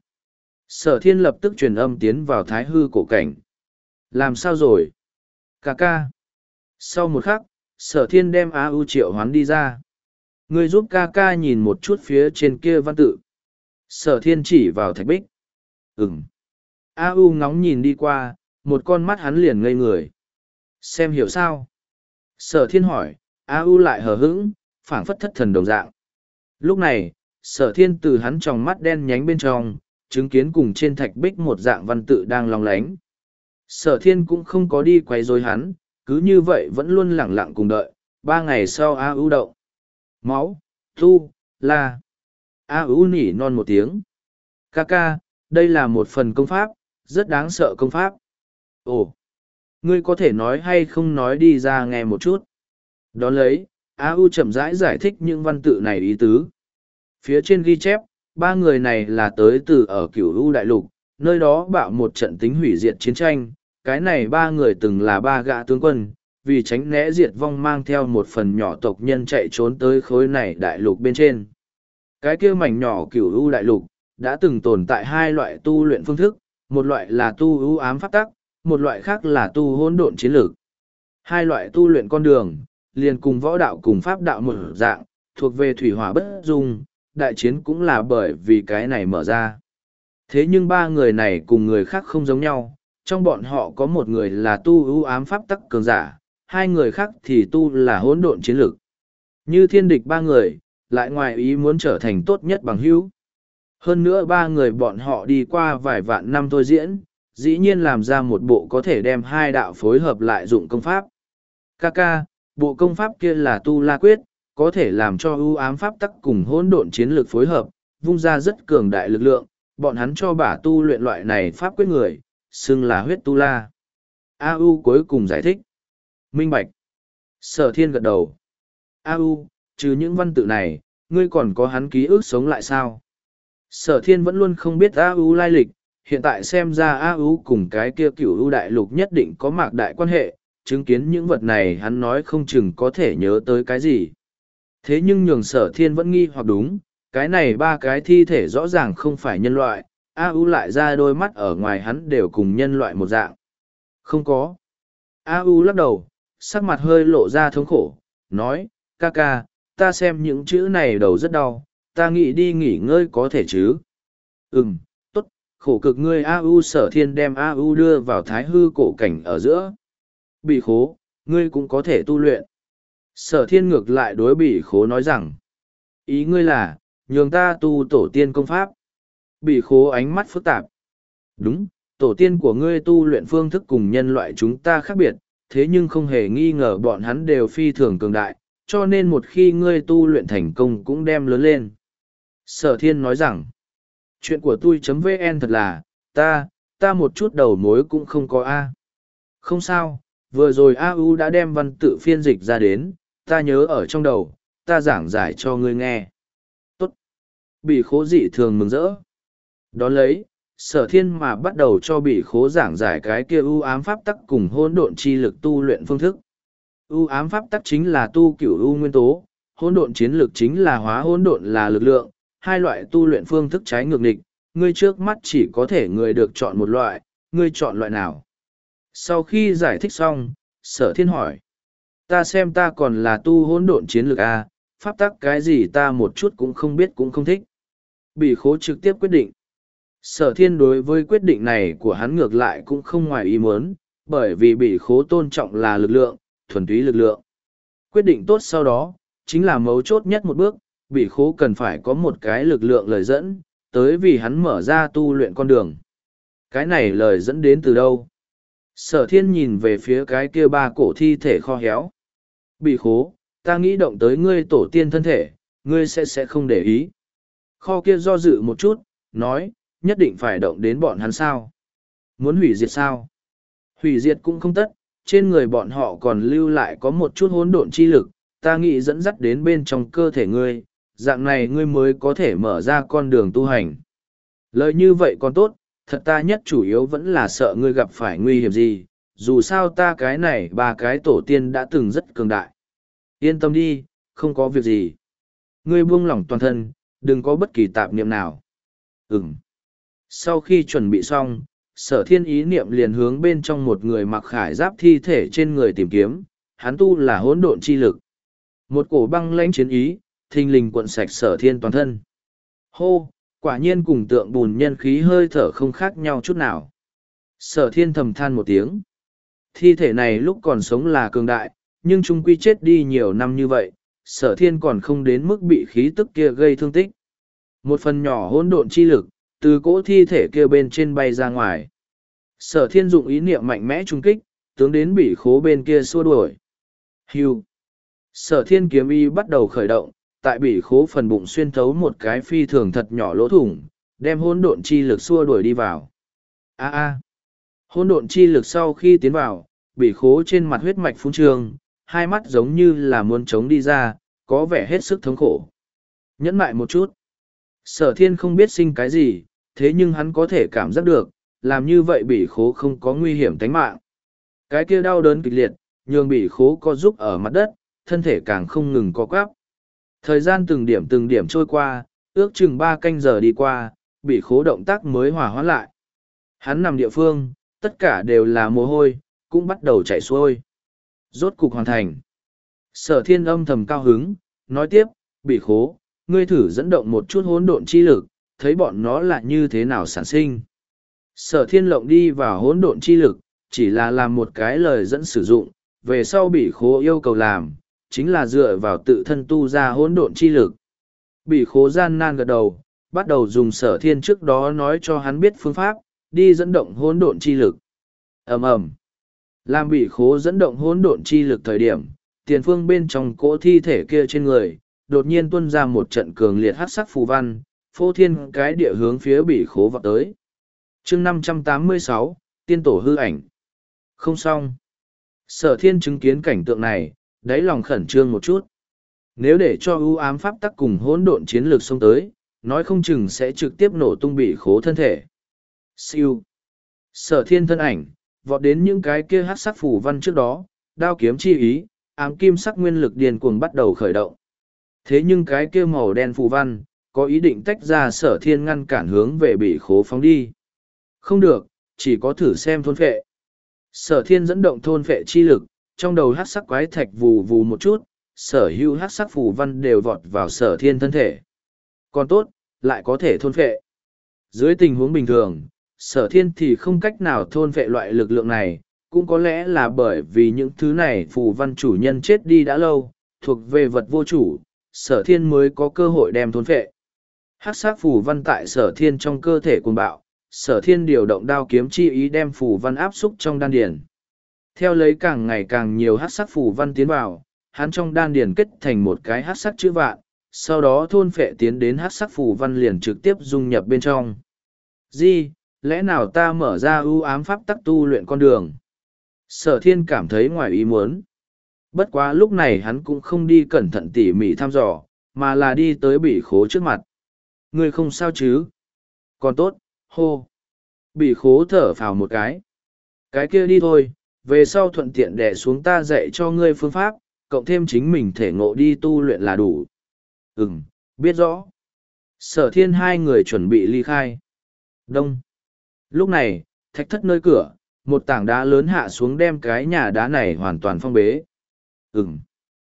Sở thiên lập tức truyền âm tiến vào thái hư cổ cảnh. Làm sao rồi? Cà ca. Sau một khắc, sở thiên đem A U triệu hoán đi ra. Ngươi giúp ca ca nhìn một chút phía trên kia văn tự. Sở thiên chỉ vào thạch bích. Ừm. A U ngóng nhìn đi qua, một con mắt hắn liền ngây người. Xem hiểu sao? Sở thiên hỏi, A U lại hờ hững, phảng phất thất thần đồng dạng. Lúc này, sở thiên từ hắn tròng mắt đen nhánh bên trong, chứng kiến cùng trên thạch bích một dạng văn tự đang long lánh. Sở thiên cũng không có đi quấy rối hắn, cứ như vậy vẫn luôn lẳng lặng cùng đợi. Ba ngày sau A U động. Máu, tu, la. A U nỉ non một tiếng. Ca ca, đây là một phần công pháp, rất đáng sợ công pháp. Ồ, ngươi có thể nói hay không nói đi ra nghe một chút. Đón lấy, A U chậm rãi giải, giải thích những văn tự này ý tứ. Phía trên ghi chép, ba người này là tới từ ở cửu U đại lục, nơi đó bạo một trận tính hủy diệt chiến tranh. Cái này ba người từng là ba gã tướng quân, vì tránh né diệt vong mang theo một phần nhỏ tộc nhân chạy trốn tới khối này đại lục bên trên. Cái kia mảnh nhỏ cửu U đại lục, đã từng tồn tại hai loại tu luyện phương thức, một loại là tu ưu ám pháp tắc, một loại khác là tu hỗn độn chiến lược. Hai loại tu luyện con đường, liền cùng võ đạo cùng pháp đạo một dạng, thuộc về thủy hỏa bất dung, đại chiến cũng là bởi vì cái này mở ra. Thế nhưng ba người này cùng người khác không giống nhau, trong bọn họ có một người là tu ưu ám pháp tắc cường giả, hai người khác thì tu là hỗn độn chiến lược. Như thiên địch ba người, lại ngoài ý muốn trở thành tốt nhất bằng hữu. Hơn nữa ba người bọn họ đi qua vài vạn năm thôi diễn, dĩ nhiên làm ra một bộ có thể đem hai đạo phối hợp lại dụng công pháp. Kaka, bộ công pháp kia là tu la quyết, có thể làm cho ưu ám pháp tắc cùng hỗn độn chiến lược phối hợp, vung ra rất cường đại lực lượng, bọn hắn cho bả tu luyện loại này pháp quyết người, xưng là huyết tu la. A U cuối cùng giải thích. Minh bạch. Sở thiên gật đầu. A U, trừ những văn tự này, ngươi còn có hắn ký ức sống lại sao? Sở thiên vẫn luôn không biết A U lai lịch, hiện tại xem ra A U cùng cái kia cửu U đại lục nhất định có mạc đại quan hệ, chứng kiến những vật này hắn nói không chừng có thể nhớ tới cái gì. Thế nhưng nhường sở thiên vẫn nghi hoặc đúng, cái này ba cái thi thể rõ ràng không phải nhân loại, A U lại ra đôi mắt ở ngoài hắn đều cùng nhân loại một dạng. Không có. A U lắc đầu, sắc mặt hơi lộ ra thống khổ, nói, ca ca, ta xem những chữ này đầu rất đau, ta nghĩ đi nghỉ ngơi có thể chứ. Ừm, tốt, khổ cực ngươi. A U sở thiên đem A U đưa vào thái hư cổ cảnh ở giữa. Bị khố, ngươi cũng có thể tu luyện. Sở thiên ngược lại đối bị khố nói rằng, ý ngươi là, nhường ta tu tổ tiên công pháp. Bị khố ánh mắt phức tạp. Đúng, tổ tiên của ngươi tu luyện phương thức cùng nhân loại chúng ta khác biệt, thế nhưng không hề nghi ngờ bọn hắn đều phi thường cường đại, cho nên một khi ngươi tu luyện thành công cũng đem lớn lên. Sở thiên nói rằng, chuyện của tôi.vn thật là, ta, ta một chút đầu mối cũng không có A. Không sao, vừa rồi A U đã đem văn tự phiên dịch ra đến, ta nhớ ở trong đầu, ta giảng giải cho ngươi nghe. Tốt. Bị khố dị thường mừng rỡ. Đón lấy, sở thiên mà bắt đầu cho bị khố giảng giải cái kia ưu ám pháp tắc cùng hỗn độn chi lực tu luyện phương thức. Ưu ám pháp tắc chính là tu cửu ưu nguyên tố, hỗn độn chiến lực chính là hóa hỗn độn là lực lượng, hai loại tu luyện phương thức trái ngược nghịch, ngươi trước mắt chỉ có thể người được chọn một loại, ngươi chọn loại nào. Sau khi giải thích xong, sở thiên hỏi, ta xem ta còn là tu hỗn độn chiến lực à, pháp tắc cái gì ta một chút cũng không biết cũng không thích. Bị khố trực tiếp quyết định. Sở thiên đối với quyết định này của hắn ngược lại cũng không ngoài ý muốn, bởi vì bị khố tôn trọng là lực lượng, thuần túy lực lượng. Quyết định tốt sau đó, chính là mấu chốt nhất một bước, bị khố cần phải có một cái lực lượng lời dẫn, tới vì hắn mở ra tu luyện con đường. Cái này lời dẫn đến từ đâu? Sở thiên nhìn về phía cái kia ba cổ thi thể kho héo. Bị khố, ta nghĩ động tới ngươi tổ tiên thân thể, ngươi sẽ sẽ không để ý. Kho kia do dự một chút, nói, nhất định phải động đến bọn hắn sao? Muốn hủy diệt sao? Hủy diệt cũng không tất, trên người bọn họ còn lưu lại có một chút hỗn độn chi lực, ta nghĩ dẫn dắt đến bên trong cơ thể ngươi, dạng này ngươi mới có thể mở ra con đường tu hành. Lời như vậy còn tốt, thật ta nhất chủ yếu vẫn là sợ ngươi gặp phải nguy hiểm gì, dù sao ta cái này ba cái tổ tiên đã từng rất cường đại. Yên tâm đi, không có việc gì. Ngươi buông lỏng toàn thân, đừng có bất kỳ tạp niệm nào. Ừm. Sau khi chuẩn bị xong, sở thiên ý niệm liền hướng bên trong một người mặc khải giáp thi thể trên người tìm kiếm, hắn tu là hỗn độn chi lực. Một cổ băng lãnh chiến ý, thình lình cuộn sạch sở thiên toàn thân. Hô, quả nhiên cùng tượng bùn nhân khí hơi thở không khác nhau chút nào. Sở thiên thầm than một tiếng. Thi thể này lúc còn sống là cường đại, nhưng trung quy chết đi nhiều năm như vậy, sở thiên còn không đến mức bị khí tức kia gây thương tích. Một phần nhỏ hỗn độn chi lực, từ cỗ thi thể kia bên trên bay ra ngoài. Sở thiên dụng ý niệm mạnh mẽ trung kích, tướng đến bỉ khố bên kia xua đuổi. Hưu. Sở thiên kiếm y bắt đầu khởi động, tại bỉ khố phần bụng xuyên thấu một cái phi thường thật nhỏ lỗ thủng, đem hỗn độn chi lực xua đuổi đi vào. A a. Hỗn độn chi lực sau khi tiến vào, bỉ khố trên mặt huyết mạch phun trương, hai mắt giống như là muốn trống đi ra, có vẻ hết sức thống khổ. Nhẫn mại một chút. Sở thiên không biết sinh cái gì, thế nhưng hắn có thể cảm giác được, làm như vậy bỉ khố không có nguy hiểm tính mạng. Cái kia đau đớn kịch liệt, nhường bỉ khố co giúp ở mặt đất, thân thể càng không ngừng co quắp. Thời gian từng điểm từng điểm trôi qua, ước chừng ba canh giờ đi qua, bỉ khố động tác mới hòa hoãn lại. Hắn nằm địa phương, tất cả đều là mồ hôi, cũng bắt đầu chảy xuôi. Rốt cục hoàn thành. Sở thiên âm thầm cao hứng, nói tiếp, bỉ khố, ngươi thử dẫn động một chút hỗn độn chi lực, thấy bọn nó là như thế nào sản sinh. Sở thiên lộng đi vào hỗn độn chi lực, chỉ là làm một cái lời dẫn sử dụng, về sau bỉ khố yêu cầu làm, chính là dựa vào tự thân tu ra hỗn độn chi lực. Bỉ khố gian nan gật đầu, bắt đầu dùng sở thiên trước đó nói cho hắn biết phương pháp, đi dẫn động hỗn độn chi lực. Ầm ầm. Làm bỉ khố dẫn động hỗn độn chi lực thời điểm, tiền phương bên trong cỗ thi thể kia trên người, đột nhiên tuôn ra một trận cường liệt hắc sắc phù văn, phô thiên cái địa hướng phía bỉ khố vọt tới. Chương năm trăm tám mươi sáu, tiên tổ hư ảnh. Không xong. Sở thiên chứng kiến cảnh tượng này, đáy lòng khẩn trương một chút. Nếu để cho ưu ám pháp tắc cùng hỗn độn chiến lược xông tới, nói không chừng sẽ trực tiếp nổ tung bỉ khố thân thể. Siêu. Sở thiên thân ảnh, vọt đến những cái kia hắc sắc phù văn trước đó, đao kiếm chi ý, ám kim sắc nguyên lực điền cuồng bắt đầu khởi động. Thế nhưng cái kia màu đen phù văn, có ý định tách ra sở thiên ngăn cản hướng về bỉ khố phóng đi. Không được, chỉ có thử xem thôn phệ. Sở thiên dẫn động thôn phệ chi lực, trong đầu hắc sắc quái thạch vù vù một chút, sở hữu hắc sắc phù văn đều vọt vào sở thiên thân thể. Còn tốt, lại có thể thôn phệ. Dưới tình huống bình thường, sở thiên thì không cách nào thôn phệ loại lực lượng này, cũng có lẽ là bởi vì những thứ này phù văn chủ nhân chết đi đã lâu, thuộc về vật vô chủ, sở thiên mới có cơ hội đem thôn phệ. Hắc sắc phù văn tại sở thiên trong cơ thể cuồng bạo, sở thiên điều động đao kiếm chi ý đem phù văn áp xúc trong đan điền. Theo lấy càng ngày càng nhiều hắc sắc phù văn tiến vào, hắn trong đan điền kết thành một cái hắc sắc chữ vạn, sau đó thôn phệ tiến đến hắc sắc phù văn liền trực tiếp dung nhập bên trong. Gì, lẽ nào ta mở ra ưu ám pháp tắc tu luyện con đường? Sở thiên cảm thấy ngoài ý muốn. Bất quá lúc này hắn cũng không đi cẩn thận tỉ mỉ thăm dò, mà là đi tới bỉ khố trước mặt. Ngươi không sao chứ? Còn tốt, hô. Bỉ khố thở phào một cái. Cái kia đi thôi, về sau thuận tiện đẻ xuống ta dạy cho ngươi phương pháp, cộng thêm chính mình thể ngộ đi tu luyện là đủ. Ừm, biết rõ. Sở thiên hai người chuẩn bị ly khai. Đông. Lúc này, thạch thất nơi cửa, một tảng đá lớn hạ xuống đem cái nhà đá này hoàn toàn phong bế. Ừm.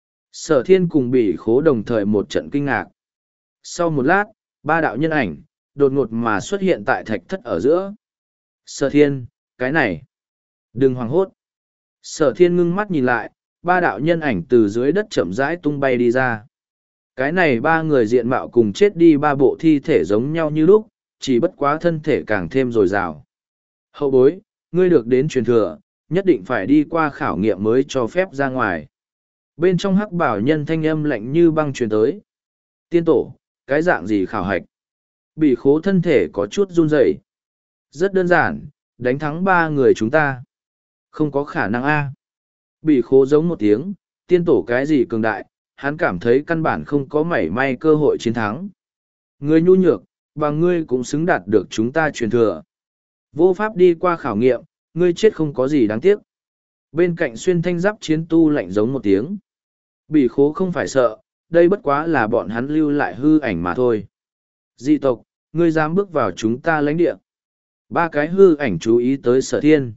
Sở thiên cùng bỉ khố đồng thời một trận kinh ngạc. Sau một lát, ba đạo nhân ảnh, đột ngột mà xuất hiện tại thạch thất ở giữa. Sở thiên, cái này. Đừng hoảng hốt. Sở thiên ngưng mắt nhìn lại, ba đạo nhân ảnh từ dưới đất chậm rãi tung bay đi ra. Cái này ba người diện mạo cùng chết đi ba bộ thi thể giống nhau như lúc, chỉ bất quá thân thể càng thêm dồi dào. Hậu bối, ngươi được đến truyền thừa, nhất định phải đi qua khảo nghiệm mới cho phép ra ngoài. Bên trong hắc bảo nhân thanh âm lạnh như băng truyền tới. Tiên tổ, cái dạng gì khảo hạch? Bị khố thân thể có chút run rẩy. Rất đơn giản, đánh thắng ba người chúng ta. Không có khả năng a. Bị khố giống một tiếng, tiên tổ cái gì cường đại, hắn cảm thấy căn bản không có mảy may cơ hội chiến thắng. Ngươi nhu nhược, và ngươi cũng xứng đạt được chúng ta truyền thừa. Vô pháp đi qua khảo nghiệm, ngươi chết không có gì đáng tiếc. Bên cạnh xuyên thanh giáp chiến tu lạnh giống một tiếng. Bị khố không phải sợ, đây bất quá là bọn hắn lưu lại hư ảnh mà thôi. Dị tộc, ngươi dám bước vào chúng ta lãnh địa. Ba cái hư ảnh chú ý tới sở thiên.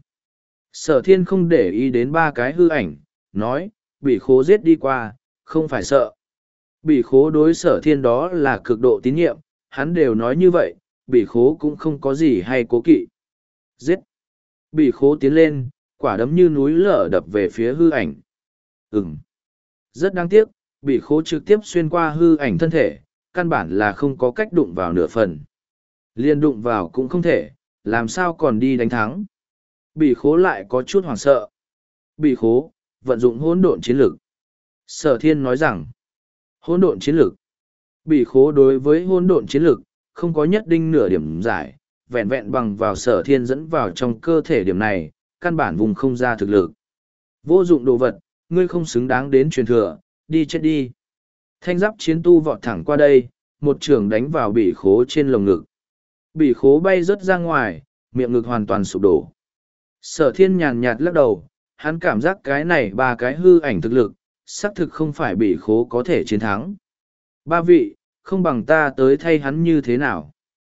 Sở thiên không để ý đến ba cái hư ảnh, nói, bị khố giết đi qua, không phải sợ. Bị khố đối sở thiên đó là cực độ tín nhiệm, hắn đều nói như vậy, bị khố cũng không có gì hay cố kỵ. Giết! Bị khố tiến lên, quả đấm như núi lở đập về phía hư ảnh. Ừm! Rất đáng tiếc, bị khố trực tiếp xuyên qua hư ảnh thân thể, căn bản là không có cách đụng vào nửa phần. Liên đụng vào cũng không thể, làm sao còn đi đánh thắng. Bị khố lại có chút hoảng sợ. Bị khố, vận dụng hỗn độn chiến lực. Sở thiên nói rằng, hỗn độn chiến lực. Bị khố đối với hỗn độn chiến lực, không có nhất định nửa điểm giải, vẹn vẹn bằng vào sở thiên dẫn vào trong cơ thể điểm này, căn bản vùng không ra thực lực. Vô dụng đồ vật, ngươi không xứng đáng đến truyền thừa, đi chết đi. Thanh giáp chiến tu vọt thẳng qua đây, một trường đánh vào bị khố trên lồng ngực. Bị khố bay rớt ra ngoài, miệng ngực hoàn toàn sụp đổ. Sở thiên nhàn nhạt lắc đầu, hắn cảm giác cái này ba cái hư ảnh thực lực, xác thực không phải bị khố có thể chiến thắng. Ba vị, không bằng ta tới thay hắn như thế nào.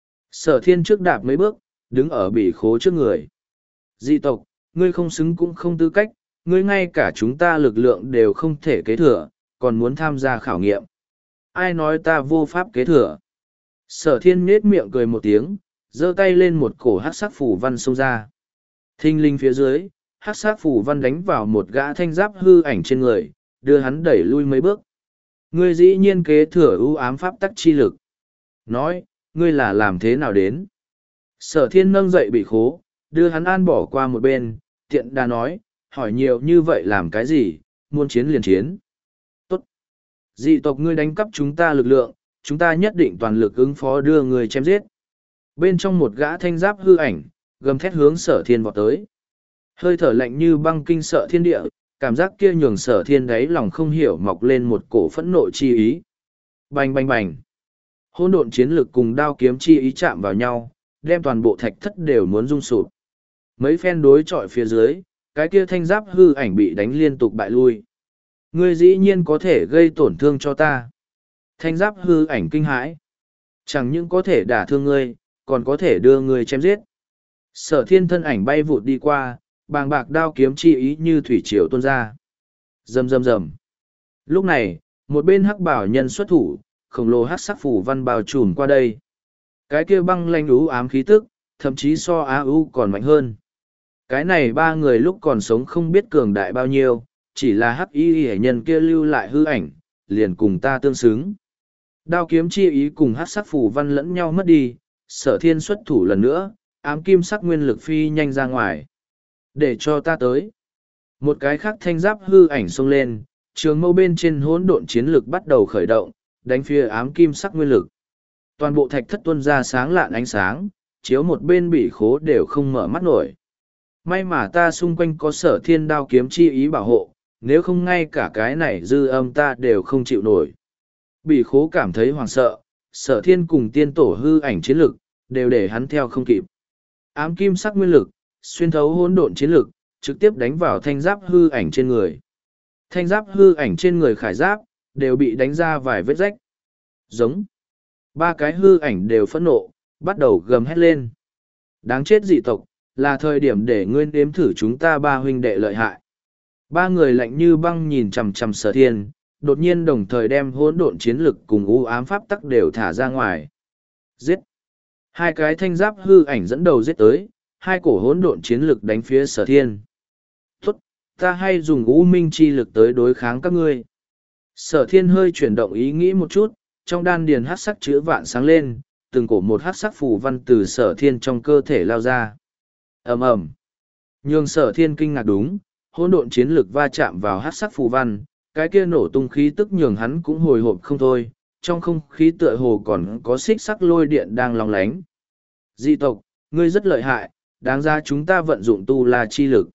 Sở thiên trước đạp mấy bước, đứng ở bị khố trước người. Dị tộc, ngươi không xứng cũng không tư cách, ngươi ngay cả chúng ta lực lượng đều không thể kế thừa, còn muốn tham gia khảo nghiệm. Ai nói ta vô pháp kế thừa? Sở thiên nết miệng cười một tiếng, giơ tay lên một cổ hát sắc phủ văn xông ra. Thinh linh phía dưới, hát sắc phủ văn đánh vào một gã thanh giáp hư ảnh trên người, đưa hắn đẩy lui mấy bước. Ngươi dĩ nhiên kế thừa ưu ám pháp tắc chi lực. Nói, ngươi là làm thế nào đến? Sở thiên nâng dậy bị khố, đưa hắn an bỏ qua một bên, tiện đà nói, hỏi nhiều như vậy làm cái gì, muốn chiến liền chiến. Tốt. Dị tộc ngươi đánh cắp chúng ta lực lượng, chúng ta nhất định toàn lực ứng phó đưa người chém giết. Bên trong một gã thanh giáp hư ảnh, gầm thét hướng sở thiên vọt tới. Hơi thở lạnh như băng kinh sợ thiên địa, cảm giác kia nhường sở thiên đáy lòng không hiểu mọc lên một cổ phẫn nộ chi ý. Bành bành bành. Hỗn độn chiến lực cùng đao kiếm chi ý chạm vào nhau, đem toàn bộ thạch thất đều muốn rung sụp. Mấy phen đối chọi phía dưới, cái kia thanh giáp hư ảnh bị đánh liên tục bại lui. Ngươi dĩ nhiên có thể gây tổn thương cho ta. Thanh giáp hư ảnh kinh hãi. Chẳng những có thể đả thương ngươi, còn có thể đưa ngươi chém giết. Sở thiên thân ảnh bay vụt đi qua, bàng bạc đao kiếm chi ý như thủy triều tuôn ra. Rầm rầm rầm. Lúc này, một bên hắc bảo nhân xuất thủ, khổng lồ hắc sắc phủ văn bao trùm qua đây. Cái kia băng lanh ú ám khí tức, thậm chí so á ú còn mạnh hơn. Cái này ba người lúc còn sống không biết cường đại bao nhiêu, chỉ là hắc y hệ nhân kia lưu lại hư ảnh, liền cùng ta tương xứng. Đao kiếm chi ý cùng hắc sắc phủ văn lẫn nhau mất đi, sở thiên xuất thủ lần nữa, ám kim sắc nguyên lực phi nhanh ra ngoài. Để cho ta tới. Một cái khác thanh giáp hư ảnh xông lên, trường mâu bên trên hỗn độn chiến lực bắt đầu khởi động, đánh phía ám kim sắc nguyên lực. Toàn bộ thạch thất tuôn ra sáng lạn ánh sáng, chiếu một bên bị khố đều không mở mắt nổi. May mà ta xung quanh có sở thiên đao kiếm chi ý bảo hộ, nếu không ngay cả cái này dư âm ta đều không chịu nổi. Bị khố cảm thấy hoảng sợ, sở thiên cùng tiên tổ hư ảnh chiến lực, đều để hắn theo không kịp. Ám kim sắc nguyên lực, xuyên thấu hỗn độn chiến lực, trực tiếp đánh vào thanh giáp hư ảnh trên người. Thanh giáp hư ảnh trên người khải giáp, đều bị đánh ra vài vết rách. Giống. Ba cái hư ảnh đều phẫn nộ, bắt đầu gầm hét lên. Đáng chết dị tộc, là thời điểm để ngươi nếm thử chúng ta ba huynh đệ lợi hại. Ba người lạnh như băng nhìn chằm chằm sở thiên, đột nhiên đồng thời đem hỗn độn chiến lực cùng u ám pháp tắc đều thả ra ngoài. Giết! Hai cái thanh giáp hư ảnh dẫn đầu giết tới, hai cổ hỗn độn chiến lực đánh phía sở thiên. Tốt, ta hay dùng u minh chi lực tới đối kháng các ngươi. Sở thiên hơi chuyển động ý nghĩ một chút, trong đan điền hát sắc chữ vạn sáng lên, từng cổ một hát sắc phù văn từ sở thiên trong cơ thể lao ra. ầm ầm Nhường sở thiên kinh ngạc đúng, hỗn độn chiến lực va chạm vào hát sắc phù văn, cái kia nổ tung khí tức nhường hắn cũng hồi hộp không thôi, trong không khí tựa hồ còn có xích sắc lôi điện đang long lánh. Dị tộc, ngươi rất lợi hại, đáng ra chúng ta vận dụng tu la chi lực.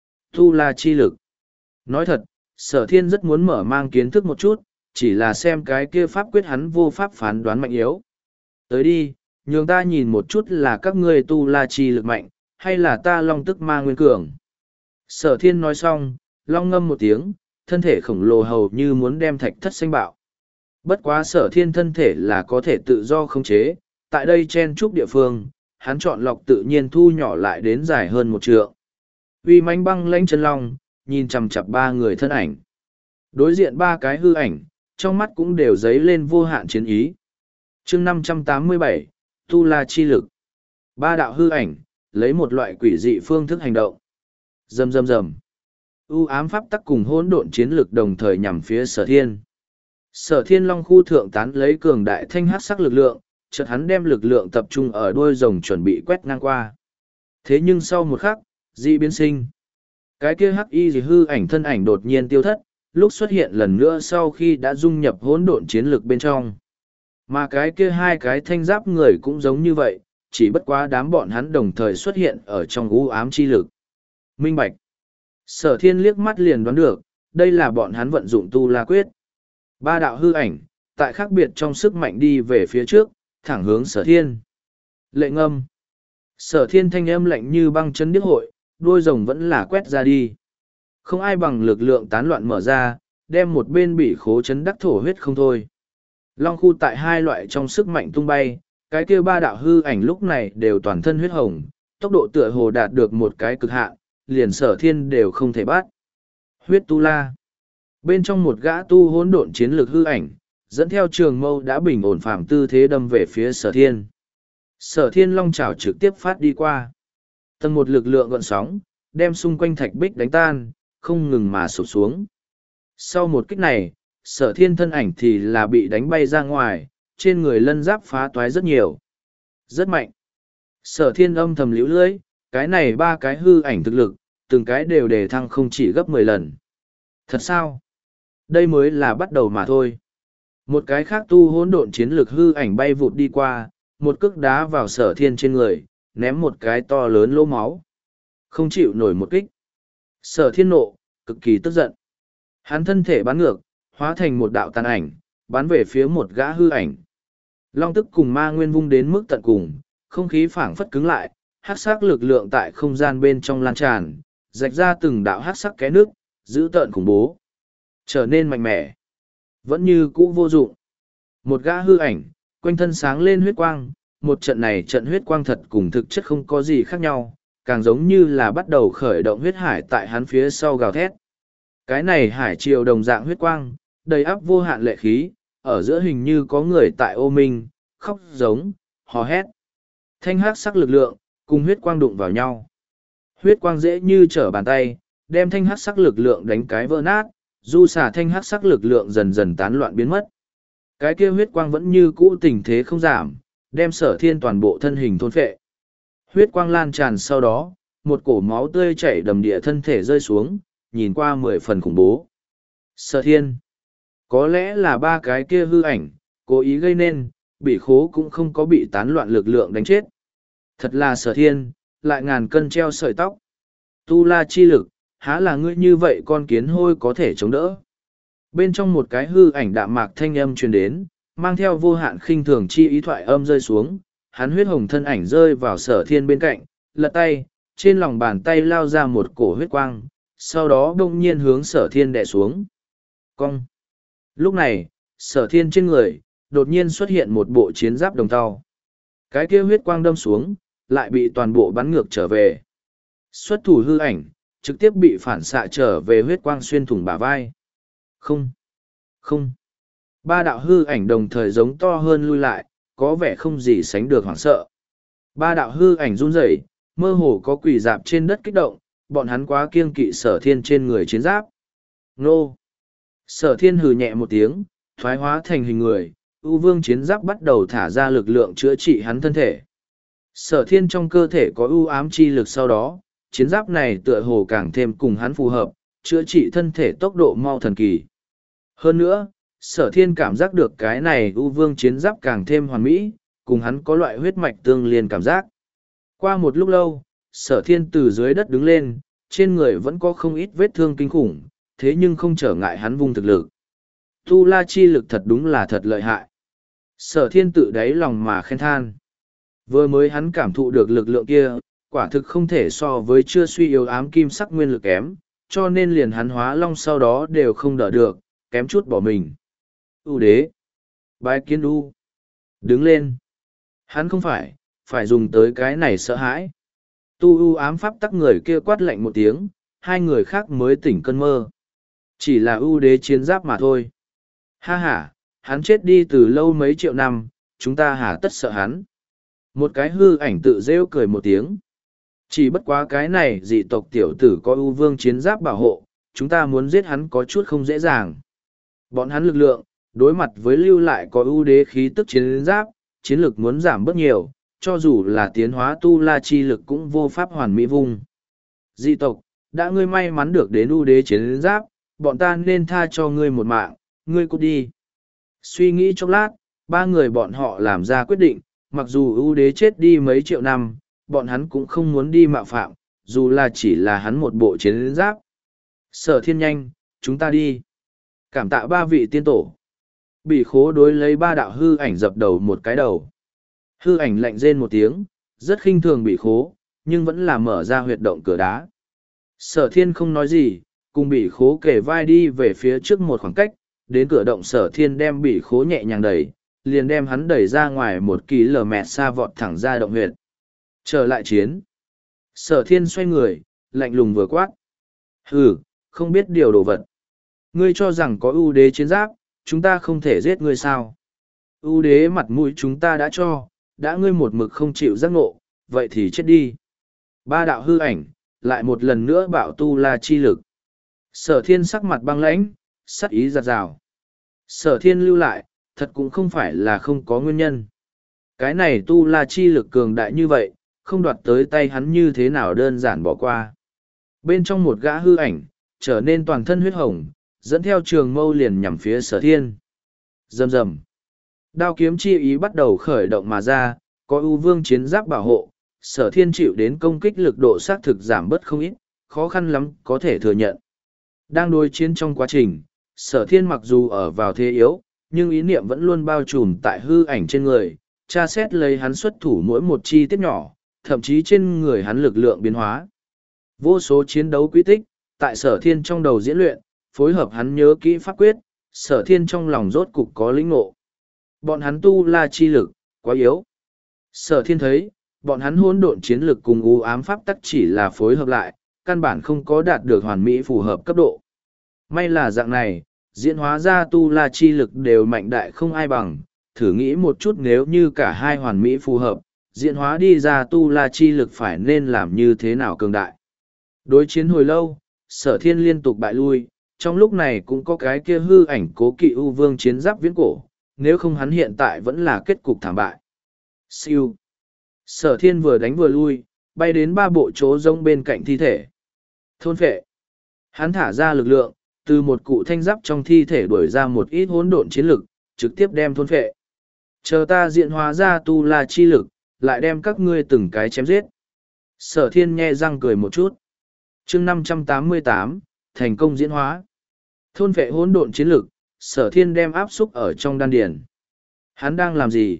Tu la chi lực. Nói thật, sở thiên rất muốn mở mang kiến thức một chút, chỉ là xem cái kia pháp quyết hắn vô pháp phán đoán mạnh yếu. Tới đi, nhường ta nhìn một chút là các ngươi tu la chi lực mạnh, hay là ta long tức ma nguyên cường. Sở thiên nói xong, long ngâm một tiếng, thân thể khổng lồ hầu như muốn đem thạch thất xanh bạo. Bất quá sở thiên thân thể là có thể tự do khống chế, tại đây chen trúc địa phương, hắn chọn lọc tự nhiên thu nhỏ lại đến dài hơn một trượng. Uy mãnh băng lãnh chân long, nhìn chằm chặp ba người thân ảnh. Đối diện ba cái hư ảnh, trong mắt cũng đều dấy lên vô hạn chiến ý. chương năm trăm tám mươi bảy, Tu La Chi Lực. Ba đạo hư ảnh, lấy một loại quỷ dị phương thức hành động. Rầm rầm rầm. U ám pháp tắc cùng hỗn độn chiến lực đồng thời nhằm phía sở thiên. Sở thiên long khu thượng tán lấy cường đại thanh hát sắc lực lượng, chợt hắn đem lực lượng tập trung ở đuôi rồng chuẩn bị quét ngang qua. Thế nhưng sau một khắc, dị biến sinh. Cái kia hắc y gì hư ảnh thân ảnh đột nhiên tiêu thất, lúc xuất hiện lần nữa sau khi đã dung nhập hỗn độn chiến lực bên trong. Mà cái kia hai cái thanh giáp người cũng giống như vậy, chỉ bất quá đám bọn hắn đồng thời xuất hiện ở trong u ám chi lực. Minh bạch. Sở thiên liếc mắt liền đoán được, đây là bọn hắn vận dụng tu la quyết. Ba đạo hư ảnh, tại khác biệt trong sức mạnh đi về phía trước, thẳng hướng sở thiên. Lệ ngâm. Sở thiên thanh âm lạnh như băng chân điếc hội, đuôi rồng vẫn là quét ra đi. Không ai bằng lực lượng tán loạn mở ra, đem một bên bị khố chấn đắc thổ huyết không thôi. Long khu tại hai loại trong sức mạnh tung bay, cái kia ba đạo hư ảnh lúc này đều toàn thân huyết hồng, tốc độ tựa hồ đạt được một cái cực hạn, liền sở thiên đều không thể bắt. Huyết tu la. Bên trong một gã tu hỗn độn chiến lược hư ảnh, dẫn theo trường mâu đã bình ổn phạm tư thế đâm về phía sở thiên. Sở thiên long chảo trực tiếp phát đi qua. Tầng một lực lượng gọn sóng, đem xung quanh thạch bích đánh tan, không ngừng mà sụp xuống. Sau một kích này, sở thiên thân ảnh thì là bị đánh bay ra ngoài, trên người lân giáp phá toái rất nhiều. Rất mạnh. Sở thiên âm thầm liễu lưỡi, cái này ba cái hư ảnh thực lực, từng cái đều đề thăng không chỉ gấp mười lần. Thật sao? Đây mới là bắt đầu mà thôi. Một cái khác tu hỗn độn chiến lực hư ảnh bay vụt đi qua, một cước đá vào sở thiên trên người, ném một cái to lớn lỗ máu. Không chịu nổi một kích. Sở thiên nộ, cực kỳ tức giận. Hắn thân thể bắn ngược, hóa thành một đạo tàn ảnh, bắn về phía một gã hư ảnh. Long tức cùng ma nguyên vung đến mức tận cùng, không khí phảng phất cứng lại, hắc sắc lực lượng tại không gian bên trong lan tràn, rạch ra từng đạo hắc sắc ké nước, dữ tợn khủng bố. Trở nên mạnh mẽ. Vẫn như cũ vô dụng. Một gã hư ảnh, quanh thân sáng lên huyết quang, một trận này trận huyết quang thật cùng thực chất không có gì khác nhau, càng giống như là bắt đầu khởi động huyết hải tại hắn phía sau gào thét. Cái này hải triều đồng dạng huyết quang, đầy áp vô hạn lệ khí, ở giữa hình như có người tại ô minh, khóc giống, hò hét. Thanh hắc sắc lực lượng, cùng huyết quang đụng vào nhau. Huyết quang dễ như trở bàn tay, đem thanh hắc sắc lực lượng đánh cái vỡ nát, du xả thanh hắc sắc lực lượng dần dần tán loạn biến mất. Cái kia huyết quang vẫn như cũ tình thế không giảm, đem sở thiên toàn bộ thân hình thôn phệ. Huyết quang lan tràn sau đó, một cổ máu tươi chảy đầm địa thân thể rơi xuống, nhìn qua mười phần khủng bố. Sở thiên. Có lẽ là ba cái kia hư ảnh, cố ý gây nên, bị khố cũng không có bị tán loạn lực lượng đánh chết. Thật là sở thiên, lại ngàn cân treo sợi tóc. Tu la chi lực, há là ngươi như vậy con kiến hôi có thể chống đỡ. Bên trong một cái hư ảnh đạm mạc thanh âm truyền đến, mang theo vô hạn khinh thường chi ý thoại âm rơi xuống, hắn huyết hồng thân ảnh rơi vào sở thiên bên cạnh, lật tay, trên lòng bàn tay lao ra một cổ huyết quang, sau đó đông nhiên hướng sở thiên đè xuống. Cong. Lúc này, sở thiên trên người, đột nhiên xuất hiện một bộ chiến giáp đồng tàu. Cái kia huyết quang đâm xuống, lại bị toàn bộ bắn ngược trở về. Xuất thủ hư ảnh, trực tiếp bị phản xạ trở về huyết quang xuyên thủng bả vai. Không. Không. Ba đạo hư ảnh đồng thời giống to hơn lui lại, có vẻ không gì sánh được hoảng sợ. Ba đạo hư ảnh run rẩy, mơ hồ có quỷ dạp trên đất kích động, bọn hắn quá kiêng kỵ sở thiên trên người chiến giáp. Nô! Sở thiên hừ nhẹ một tiếng, thoái hóa thành hình người, ưu vương chiến giáp bắt đầu thả ra lực lượng chữa trị hắn thân thể. Sở thiên trong cơ thể có ưu ám chi lực, sau đó, chiến giáp này tựa hồ càng thêm cùng hắn phù hợp, chữa trị thân thể tốc độ mau thần kỳ. Hơn nữa, sở thiên cảm giác được cái này ưu vương chiến giáp càng thêm hoàn mỹ, cùng hắn có loại huyết mạch tương liên cảm giác. Qua một lúc lâu, sở thiên từ dưới đất đứng lên, trên người vẫn có không ít vết thương kinh khủng, thế nhưng không trở ngại hắn vung thực lực. Tu la chi lực thật đúng là thật lợi hại. Sở thiên tự đáy lòng mà khen than. Vừa mới hắn cảm thụ được lực lượng kia, quả thực không thể so với chưa suy yếu ám kim sắc nguyên lực kém, cho nên liền hắn hóa long sau đó đều không đỡ được, kém chút bỏ mình. U đế. Bái kiến U. Đứng lên. Hắn không phải, phải dùng tới cái này sợ hãi. Tu U ám pháp tắc người kia quát lạnh một tiếng, hai người khác mới tỉnh cơn mơ. Chỉ là U đế chiến giáp mà thôi. Ha ha, hắn chết đi từ lâu mấy triệu năm, chúng ta hả tất sợ hắn. Một cái hư ảnh tự rêu cười một tiếng. Chỉ bất quá cái này dị tộc tiểu tử có ưu vương chiến giáp bảo hộ, chúng ta muốn giết hắn có chút không dễ dàng. Bọn hắn lực lượng, đối mặt với lưu lại có ưu đế khí tức chiến giáp, chiến lực muốn giảm bớt nhiều, cho dù là tiến hóa tu la chi lực cũng vô pháp hoàn mỹ vung. Dị tộc, đã ngươi may mắn được đến ưu đế chiến giáp, bọn ta nên tha cho ngươi một mạng, ngươi cút đi. Suy nghĩ chốc lát, ba người bọn họ làm ra quyết định, mặc dù ưu đế chết đi mấy triệu năm, bọn hắn cũng không muốn đi mạo phạm, dù là chỉ là hắn một bộ chiến giáp. Sở thiên nhanh, chúng ta đi. Cảm tạ ba vị tiên tổ. Bỉ khố đối lấy ba đạo hư ảnh dập đầu một cái đầu. Hư ảnh lạnh rên một tiếng, rất khinh thường bỉ khố, nhưng vẫn là mở ra huyệt động cửa đá. Sở thiên không nói gì, cùng bỉ khố kể vai đi về phía trước một khoảng cách, đến cửa động sở thiên đem bỉ khố nhẹ nhàng đẩy, liền đem hắn đẩy ra ngoài một ký lờ mẹt xa vọt thẳng ra động huyệt. Trở lại chiến. Sở thiên xoay người, lạnh lùng vừa quát. Hừ, không biết điều đồ vật. Ngươi cho rằng có ưu đế chiến giáp, chúng ta không thể giết ngươi sao? Ưu đế mặt mũi chúng ta đã cho, đã ngươi một mực không chịu giác ngộ, vậy thì chết đi. Ba đạo hư ảnh, lại một lần nữa bạo tu la chi lực. Sở thiên sắc mặt băng lãnh, sắc ý giặt rào. Sở thiên lưu lại, thật cũng không phải là không có nguyên nhân. Cái này tu la chi lực cường đại như vậy, không đoạt tới tay hắn như thế nào đơn giản bỏ qua. Bên trong một gã hư ảnh, trở nên toàn thân huyết hồng, dẫn theo trường mâu liền nhằm phía sở thiên. Rầm rầm. Đao kiếm chi ý bắt đầu khởi động mà ra, có ưu vương chiến giáp bảo hộ, sở thiên chịu đến công kích lực độ xác thực giảm bớt không ít, khó khăn lắm có thể thừa nhận. Đang đối chiến trong quá trình, sở thiên mặc dù ở vào thế yếu, nhưng ý niệm vẫn luôn bao trùm tại hư ảnh trên người, tra xét lấy hắn xuất thủ mỗi một chi tiết nhỏ, thậm chí trên người hắn lực lượng biến hóa. Vô số chiến đấu quy tích, tại sở thiên trong đầu diễn luyện, phối hợp hắn nhớ kỹ pháp quyết, sở thiên trong lòng rốt cục có lĩnh ngộ. Bọn hắn tu la chi lực, quá yếu. Sở thiên thấy, bọn hắn hỗn độn chiến lực cùng u ám pháp tắc chỉ là phối hợp lại, căn bản không có đạt được hoàn mỹ phù hợp cấp độ. May là dạng này, diễn hóa ra tu la chi lực đều mạnh đại không ai bằng, thử nghĩ một chút nếu như cả hai hoàn mỹ phù hợp, diễn hóa đi ra tu la chi lực phải nên làm như thế nào cường đại. Đối chiến hồi lâu, sở thiên liên tục bại lui, trong lúc này cũng có cái kia hư ảnh cố kỵ ưu vương chiến giáp viễn cổ, nếu không hắn hiện tại vẫn là kết cục thảm bại. Siêu. Sở thiên vừa đánh vừa lui, bay đến ba bộ chỗ rông bên cạnh thi thể. Thôn phệ. Hắn thả ra lực lượng, từ một cụ thanh giáp trong thi thể đuổi ra một ít hỗn độn chiến lực, trực tiếp đem thôn phệ. Chờ ta diện hóa ra tu la chi lực, lại đem các ngươi từng cái chém giết. Sở thiên nhe răng cười một chút. chương năm trăm tám mươi tám, thành công diễn hóa. Thôn phệ hỗn độn chiến lực, sở thiên đem áp xúc ở trong đan điền. Hắn đang làm gì?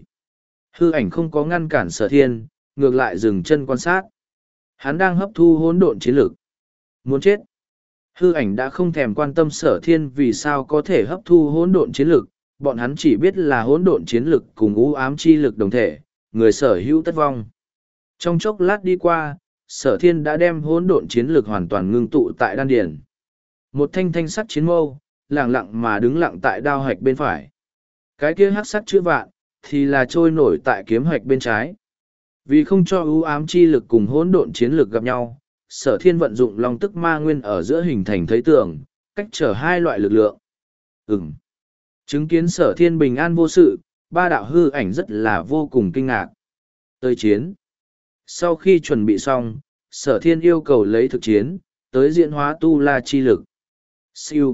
Hư ảnh không có ngăn cản sở thiên, ngược lại dừng chân quan sát. Hắn đang hấp thu hỗn độn chiến lực. Muốn chết. Hư ảnh đã không thèm quan tâm sở thiên vì sao có thể hấp thu hỗn độn chiến lực, bọn hắn chỉ biết là hỗn độn chiến lực cùng u ám chi lực đồng thể, người sở hữu tất vong. Trong chốc lát đi qua, sở thiên đã đem hỗn độn chiến lực hoàn toàn ngưng tụ tại đan điển. Một thanh thanh sắt chiến mâu, lặng lặng mà đứng lặng tại đao hạch bên phải. Cái kia hắc sắt chữ vạn, thì là trôi nổi tại kiếm hạch bên trái. Vì không cho ưu ám chi lực cùng hỗn độn chiến lực gặp nhau, sở thiên vận dụng long tức ma nguyên ở giữa hình thành thấy tường, cách trở hai loại lực lượng. Ừm. Chứng kiến sở thiên bình an vô sự, ba đạo hư ảnh rất là vô cùng kinh ngạc. Tới chiến. Sau khi chuẩn bị xong, sở thiên yêu cầu lấy thực chiến, tới diễn hóa tu la chi lực. Siêu.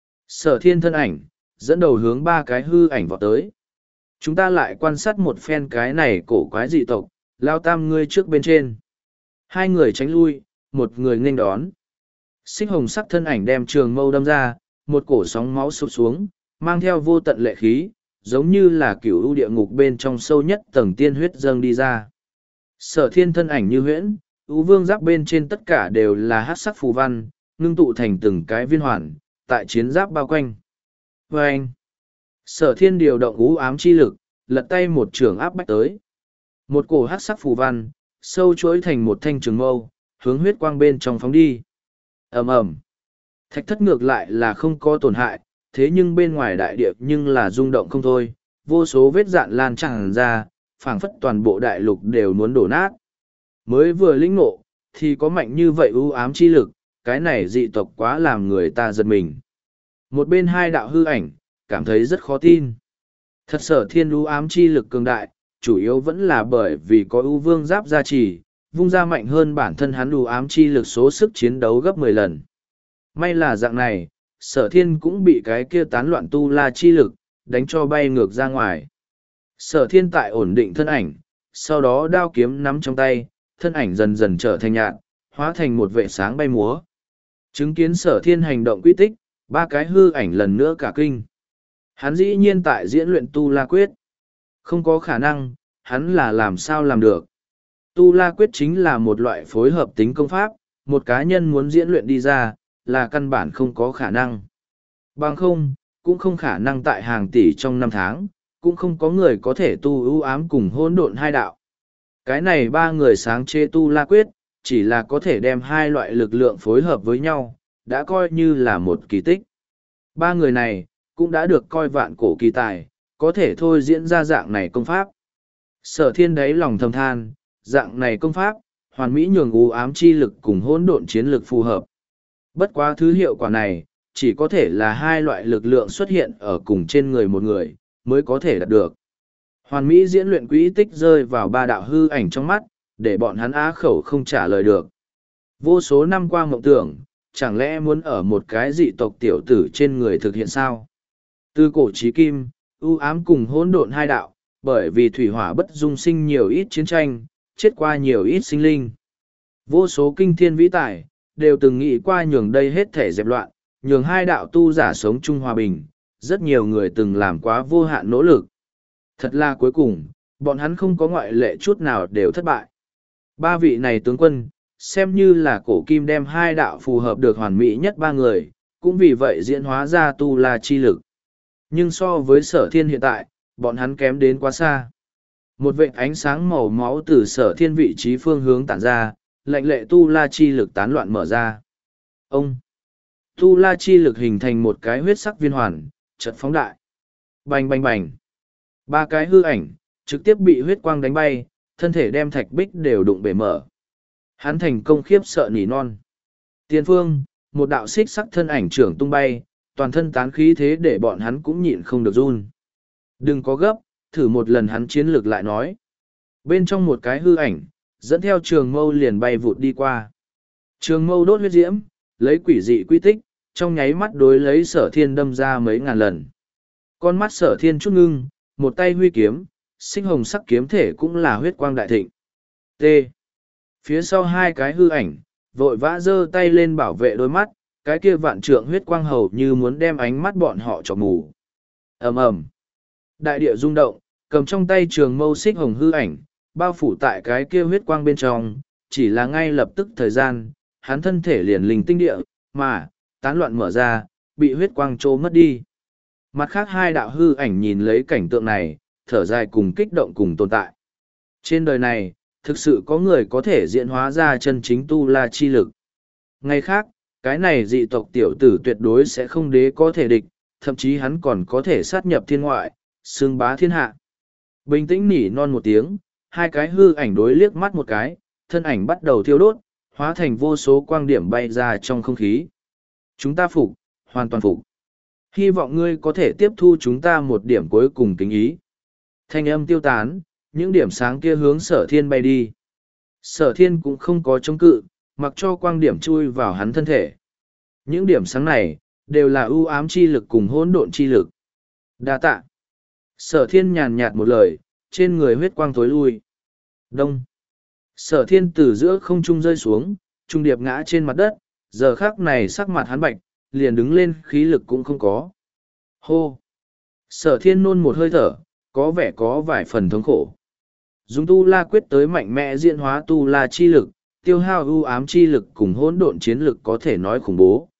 Sở thiên thân ảnh, dẫn đầu hướng ba cái hư ảnh vọt tới. Chúng ta lại quan sát một phen cái này cổ quái dị tộc, lao tam ngươi trước bên trên. Hai người tránh lui, một người nghênh đón. Xích hồng sắc thân ảnh đem trường mâu đâm ra, một cổ sóng máu sụp xuống, mang theo vô tận lệ khí, giống như là cửu u địa ngục bên trong sâu nhất tầng tiên huyết dâng đi ra. Sở thiên thân ảnh như huyễn, ú vương giáp bên trên tất cả đều là hát sắc phù văn, ngưng tụ thành từng cái viên hoàn, tại chiến giáp bao quanh. Và anh, sở thiên điều động ú ám chi lực, lật tay một trường áp bách tới. Một cổ hát sắc phù văn, sâu chuỗi thành một thanh trường mâu, hướng huyết quang bên trong phóng đi. Ầm ầm, thạch thất ngược lại là không có tổn hại, thế nhưng bên ngoài đại địa nhưng là rung động không thôi, vô số vết dạn lan tràn ra, phảng phất toàn bộ đại lục đều muốn đổ nát. Mới vừa lĩnh ngộ, thì có mạnh như vậy ưu ám chi lực, cái này dị tộc quá làm người ta giật mình. Một bên hai đạo hư ảnh, cảm thấy rất khó tin. Thật sở thiên ưu ám chi lực cường đại, chủ yếu vẫn là bởi vì có ưu vương giáp gia trì, vung ra mạnh hơn bản thân hắn ưu ám chi lực số sức chiến đấu gấp mười lần. May là dạng này, sở thiên cũng bị cái kia tán loạn tu la chi lực, đánh cho bay ngược ra ngoài. Sở thiên tại ổn định thân ảnh, sau đó đao kiếm nắm trong tay, thân ảnh dần dần trở thành nhạt, hóa thành một vệ sáng bay múa. Chứng kiến sở thiên hành động quy tích, ba cái hư ảnh lần nữa cả kinh. Hắn dĩ nhiên tại diễn luyện tu la quyết. Không có khả năng, hắn là làm sao làm được. Tu la quyết chính là một loại phối hợp tính công pháp, một cá nhân muốn diễn luyện đi ra, là căn bản không có khả năng. Bằng không, cũng không khả năng tại hàng tỷ trong năm tháng, cũng không có người có thể tu ưu ám cùng hỗn độn hai đạo. Cái này ba người sáng chế tu la quyết, chỉ là có thể đem hai loại lực lượng phối hợp với nhau, đã coi như là một kỳ tích. Ba người này, cũng đã được coi vạn cổ kỳ tài, có thể thôi diễn ra dạng này công pháp. Sở thiên đáy lòng thầm than, dạng này công pháp, hoàn mỹ nhường ưu ám chi lực cùng hỗn độn chiến lực phù hợp. Bất quá thứ hiệu quả này, chỉ có thể là hai loại lực lượng xuất hiện ở cùng trên người một người, mới có thể đạt được. Hoàn mỹ diễn luyện quỹ tích rơi vào ba đạo hư ảnh trong mắt, để bọn hắn á khẩu không trả lời được. Vô số năm qua mộng tưởng, chẳng lẽ muốn ở một cái dị tộc tiểu tử trên người thực hiện sao? Từ cổ chí kim, ưu ám cùng hỗn độn hai đạo, bởi vì thủy hỏa bất dung sinh nhiều ít chiến tranh, chết qua nhiều ít sinh linh. Vô số kinh thiên vĩ tài, đều từng nghĩ qua nhường đây hết thể dẹp loạn, nhường hai đạo tu giả sống chung hòa bình, rất nhiều người từng làm quá vô hạn nỗ lực. Thật là cuối cùng, bọn hắn không có ngoại lệ chút nào đều thất bại. Ba vị này tướng quân, xem như là cổ kim đem hai đạo phù hợp được hoàn mỹ nhất ba người, cũng vì vậy diễn hóa ra tu la chi lực. Nhưng so với sở thiên hiện tại, bọn hắn kém đến quá xa. Một vệt ánh sáng màu máu từ sở thiên vị trí phương hướng tản ra, lệnh lệ tu la chi lực tán loạn mở ra. Ông! Tu la chi lực hình thành một cái huyết sắc viên hoàn, chợt phóng đại. Bành bành bành! Ba cái hư ảnh, trực tiếp bị huyết quang đánh bay, thân thể đem thạch bích đều đụng bể mở. Hắn thành công khiếp sợ nỉ non. Tiền phương, một đạo xích sắc thân ảnh trưởng tung bay, toàn thân tán khí thế để bọn hắn cũng nhịn không được run. Đừng có gấp, thử một lần hắn chiến lược lại nói. Bên trong một cái hư ảnh, dẫn theo trường mâu liền bay vụt đi qua. Trường mâu đốt huyết diễm, lấy quỷ dị quy tích, trong nháy mắt đối lấy sở thiên đâm ra mấy ngàn lần. Con mắt sở thiên chút ngưng, một tay huy kiếm, sinh hồng sắc kiếm thể cũng là huyết quang đại thịnh. T. Phía sau hai cái hư ảnh, vội vã giơ tay lên bảo vệ đôi mắt, cái kia vạn trượng huyết quang hầu như muốn đem ánh mắt bọn họ cho mù. Ầm ầm. Đại địa rung động, cầm trong tay trường mâu xích hồng hư ảnh, bao phủ tại cái kia huyết quang bên trong, chỉ là ngay lập tức thời gian, hắn thân thể liền linh tinh địa, mà, tán loạn mở ra, bị huyết quang trô mất đi. Mặt khác hai đạo hư ảnh nhìn lấy cảnh tượng này, thở dài cùng kích động cùng tồn tại. Trên đời này, thực sự có người có thể diễn hóa ra chân chính tu la chi lực. Ngày khác, cái này dị tộc tiểu tử tuyệt đối sẽ không đế có thể địch, thậm chí hắn còn có thể sát nhập thiên ngoại, xương bá thiên hạ. Bình tĩnh nỉ non một tiếng, hai cái hư ảnh đối liếc mắt một cái, thân ảnh bắt đầu thiêu đốt, hóa thành vô số quang điểm bay ra trong không khí. Chúng ta phục, hoàn toàn phục. Hy vọng ngươi có thể tiếp thu chúng ta một điểm cuối cùng kính ý. Thanh âm tiêu tán, những điểm sáng kia hướng sở thiên bay đi. Sở thiên cũng không có chống cự, mặc cho quang điểm chui vào hắn thân thể. Những điểm sáng này, đều là ưu ám chi lực cùng hỗn độn chi lực. Đa tạ. Sở thiên nhàn nhạt một lời, trên người huyết quang tối lui. Đông. Sở thiên từ giữa không trung rơi xuống, trung điệp ngã trên mặt đất, giờ khắc này sắc mặt hắn bạch, liền đứng lên khí lực cũng không có. Hô. Sở thiên nôn một hơi thở, có vẻ có vài phần thống khổ. Dùng tu la quyết tới mạnh mẽ diễn hóa tu la chi lực, tiêu hao ưu ám chi lực cùng hỗn độn chiến lực có thể nói khủng bố.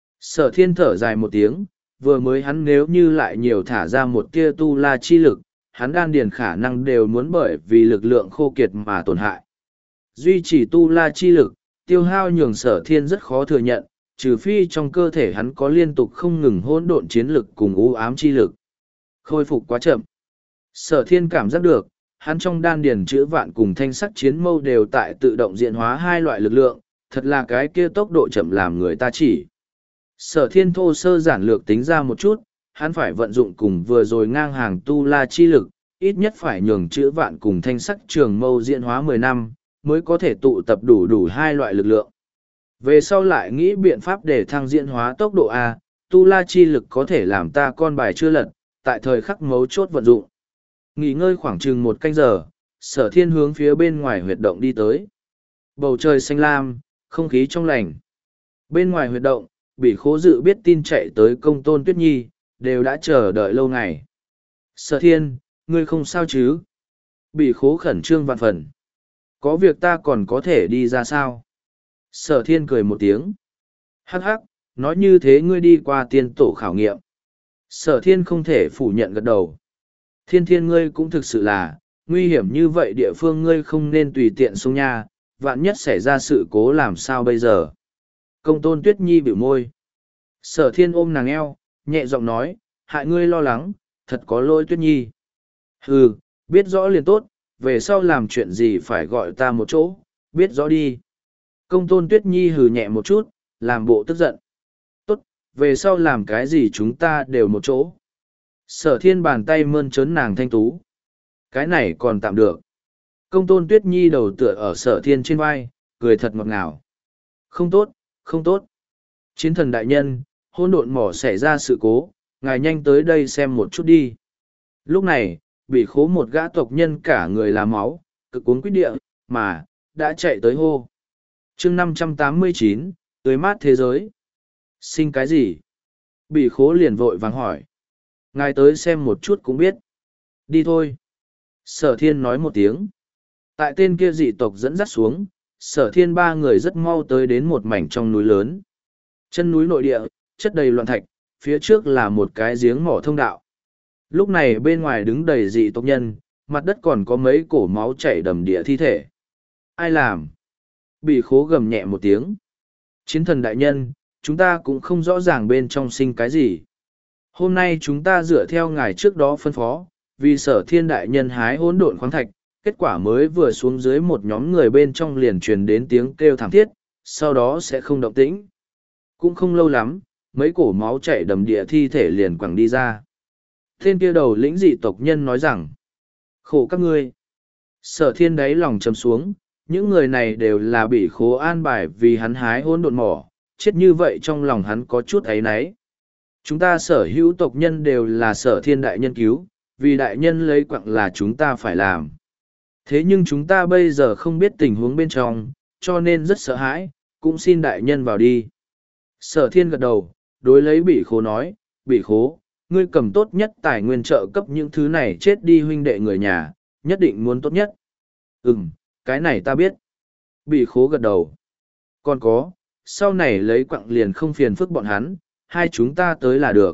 Sở thiên thở dài một tiếng, vừa mới hắn nếu như lại nhiều thả ra một tia tu la chi lực, hắn đan điền khả năng đều muốn bởi vì lực lượng khô kiệt mà tổn hại. Duy trì tu la chi lực, tiêu hao nhường sở thiên rất khó thừa nhận, trừ phi trong cơ thể hắn có liên tục không ngừng hỗn độn chiến lực cùng ưu ám chi lực. Khôi phục quá chậm. Sở thiên cảm giác được, hắn trong đan điền chữ vạn cùng thanh sắc chiến mâu đều tại tự động diễn hóa hai loại lực lượng, thật là cái kia tốc độ chậm làm người ta chỉ. Sở thiên thô sơ giản lược tính ra một chút, hắn phải vận dụng cùng vừa rồi ngang hàng tu la chi lực, ít nhất phải nhường chữ vạn cùng thanh sắc trường mâu diễn hóa mười năm, mới có thể tụ tập đủ đủ hai loại lực lượng. Về sau lại nghĩ biện pháp để thăng diễn hóa tốc độ A, tu la chi lực có thể làm ta con bài chưa lật, tại thời khắc mấu chốt vận dụng. Nghỉ ngơi khoảng chừng một canh giờ, sở thiên hướng phía bên ngoài huyệt động đi tới. Bầu trời xanh lam, không khí trong lành. Bên ngoài huyệt động, Bỉ Khố dự biết tin chạy tới Công Tôn Tuyết Nhi, đều đã chờ đợi lâu ngày. Sở thiên, ngươi không sao chứ? Bỉ Khố khẩn trương vạn phần. Có việc ta còn có thể đi ra sao? Sở thiên cười một tiếng. Hắc hắc, nói như thế ngươi đi qua tiên tổ khảo nghiệm. Sở thiên không thể phủ nhận gật đầu. Thiên thiên ngươi cũng thực sự là, nguy hiểm như vậy địa phương ngươi không nên tùy tiện xuống nha, vạn nhất xảy ra sự cố làm sao bây giờ. Công Tôn Tuyết Nhi bĩu môi. Sở thiên ôm nàng eo, nhẹ giọng nói, hại ngươi lo lắng, thật có lỗi Tuyết Nhi. Hừ, biết rõ liền tốt, về sau làm chuyện gì phải gọi ta một chỗ, biết rõ đi. Công Tôn Tuyết Nhi hừ nhẹ một chút, làm bộ tức giận. Tốt, về sau làm cái gì chúng ta đều một chỗ. Sở thiên bàn tay mơn trớn nàng thanh tú. Cái này còn tạm được. Công Tôn Tuyết Nhi đầu tựa ở sở thiên trên vai, cười thật ngọt ngào. Không tốt, không tốt. Chiến thần đại nhân, hôn độn mỏ xảy ra sự cố, ngài nhanh tới đây xem một chút đi. Lúc này, bị khố một gã tộc nhân cả người lá máu, cực cuốn quyết địa, mà, đã chạy tới hô. chương năm trăm tám mươi chín, tưới mát thế giới. Sinh cái gì? Bị khố liền vội vàng hỏi. Ngài tới xem một chút cũng biết. Đi thôi. Sở thiên nói một tiếng. Tại tên kia dị tộc dẫn dắt xuống, sở thiên ba người rất mau tới đến một mảnh trong núi lớn. Chân núi nội địa, chất đầy loạn thạch, phía trước là một cái giếng mỏ thông đạo. Lúc này bên ngoài đứng đầy dị tộc nhân, mặt đất còn có mấy cổ máu chảy đầm địa thi thể. Ai làm? Bị khố gầm nhẹ một tiếng. Chiến thần đại nhân, chúng ta cũng không rõ ràng bên trong sinh cái gì. Hôm nay chúng ta dựa theo ngài trước đó phân phó, vì sở thiên đại nhân hái hỗn độn khoáng thạch, kết quả mới vừa xuống dưới một nhóm người bên trong liền truyền đến tiếng kêu thảm thiết, sau đó sẽ không động tĩnh. Cũng không lâu lắm, mấy cổ máu chảy đầm địa thi thể liền quẳng đi ra. Tên kia đầu lĩnh dị tộc nhân nói rằng, khổ các ngươi. Sở thiên đáy lòng chầm xuống, những người này đều là bị khố an bài vì hắn hái hỗn độn mỏ, chết như vậy trong lòng hắn có chút áy náy. Chúng ta sở hữu tộc nhân đều là sở thiên đại nhân cứu, vì đại nhân lấy quặng là chúng ta phải làm. Thế nhưng chúng ta bây giờ không biết tình huống bên trong, cho nên rất sợ hãi, cũng xin đại nhân vào đi. Sở thiên gật đầu, đối lấy bị khố nói, bị khố, ngươi cầm tốt nhất tài nguyên trợ cấp những thứ này chết đi huynh đệ người nhà, nhất định muốn tốt nhất. Ừm, cái này ta biết. Bị khố gật đầu. Còn có, sau này lấy quặng liền không phiền phức bọn hắn, hai chúng ta tới là được.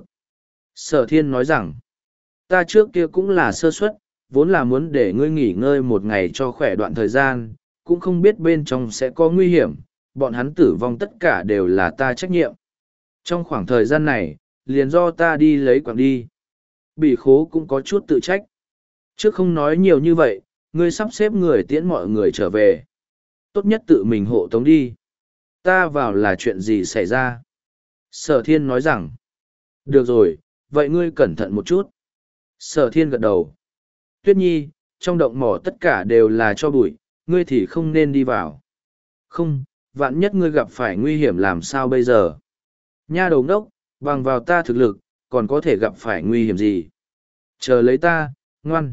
Sở thiên nói rằng, ta trước kia cũng là sơ suất, vốn là muốn để ngươi nghỉ ngơi một ngày cho khỏe đoạn thời gian, cũng không biết bên trong sẽ có nguy hiểm, bọn hắn tử vong tất cả đều là ta trách nhiệm. Trong khoảng thời gian này, liền do ta đi lấy quặng đi. Bị khố cũng có chút tự trách. Trước không nói nhiều như vậy, ngươi sắp xếp người tiễn mọi người trở về. Tốt nhất tự mình hộ tống đi. Ta vào là chuyện gì xảy ra? Sở thiên nói rằng, Được rồi, vậy ngươi cẩn thận một chút. Sở thiên gật đầu. Tuyết Nhi, trong động mỏ tất cả đều là cho bụi, ngươi thì không nên đi vào. Không, vạn nhất ngươi gặp phải nguy hiểm làm sao bây giờ? Nha đầu ngốc, bằng vào ta thực lực, còn có thể gặp phải nguy hiểm gì? Chờ lấy ta, ngoan.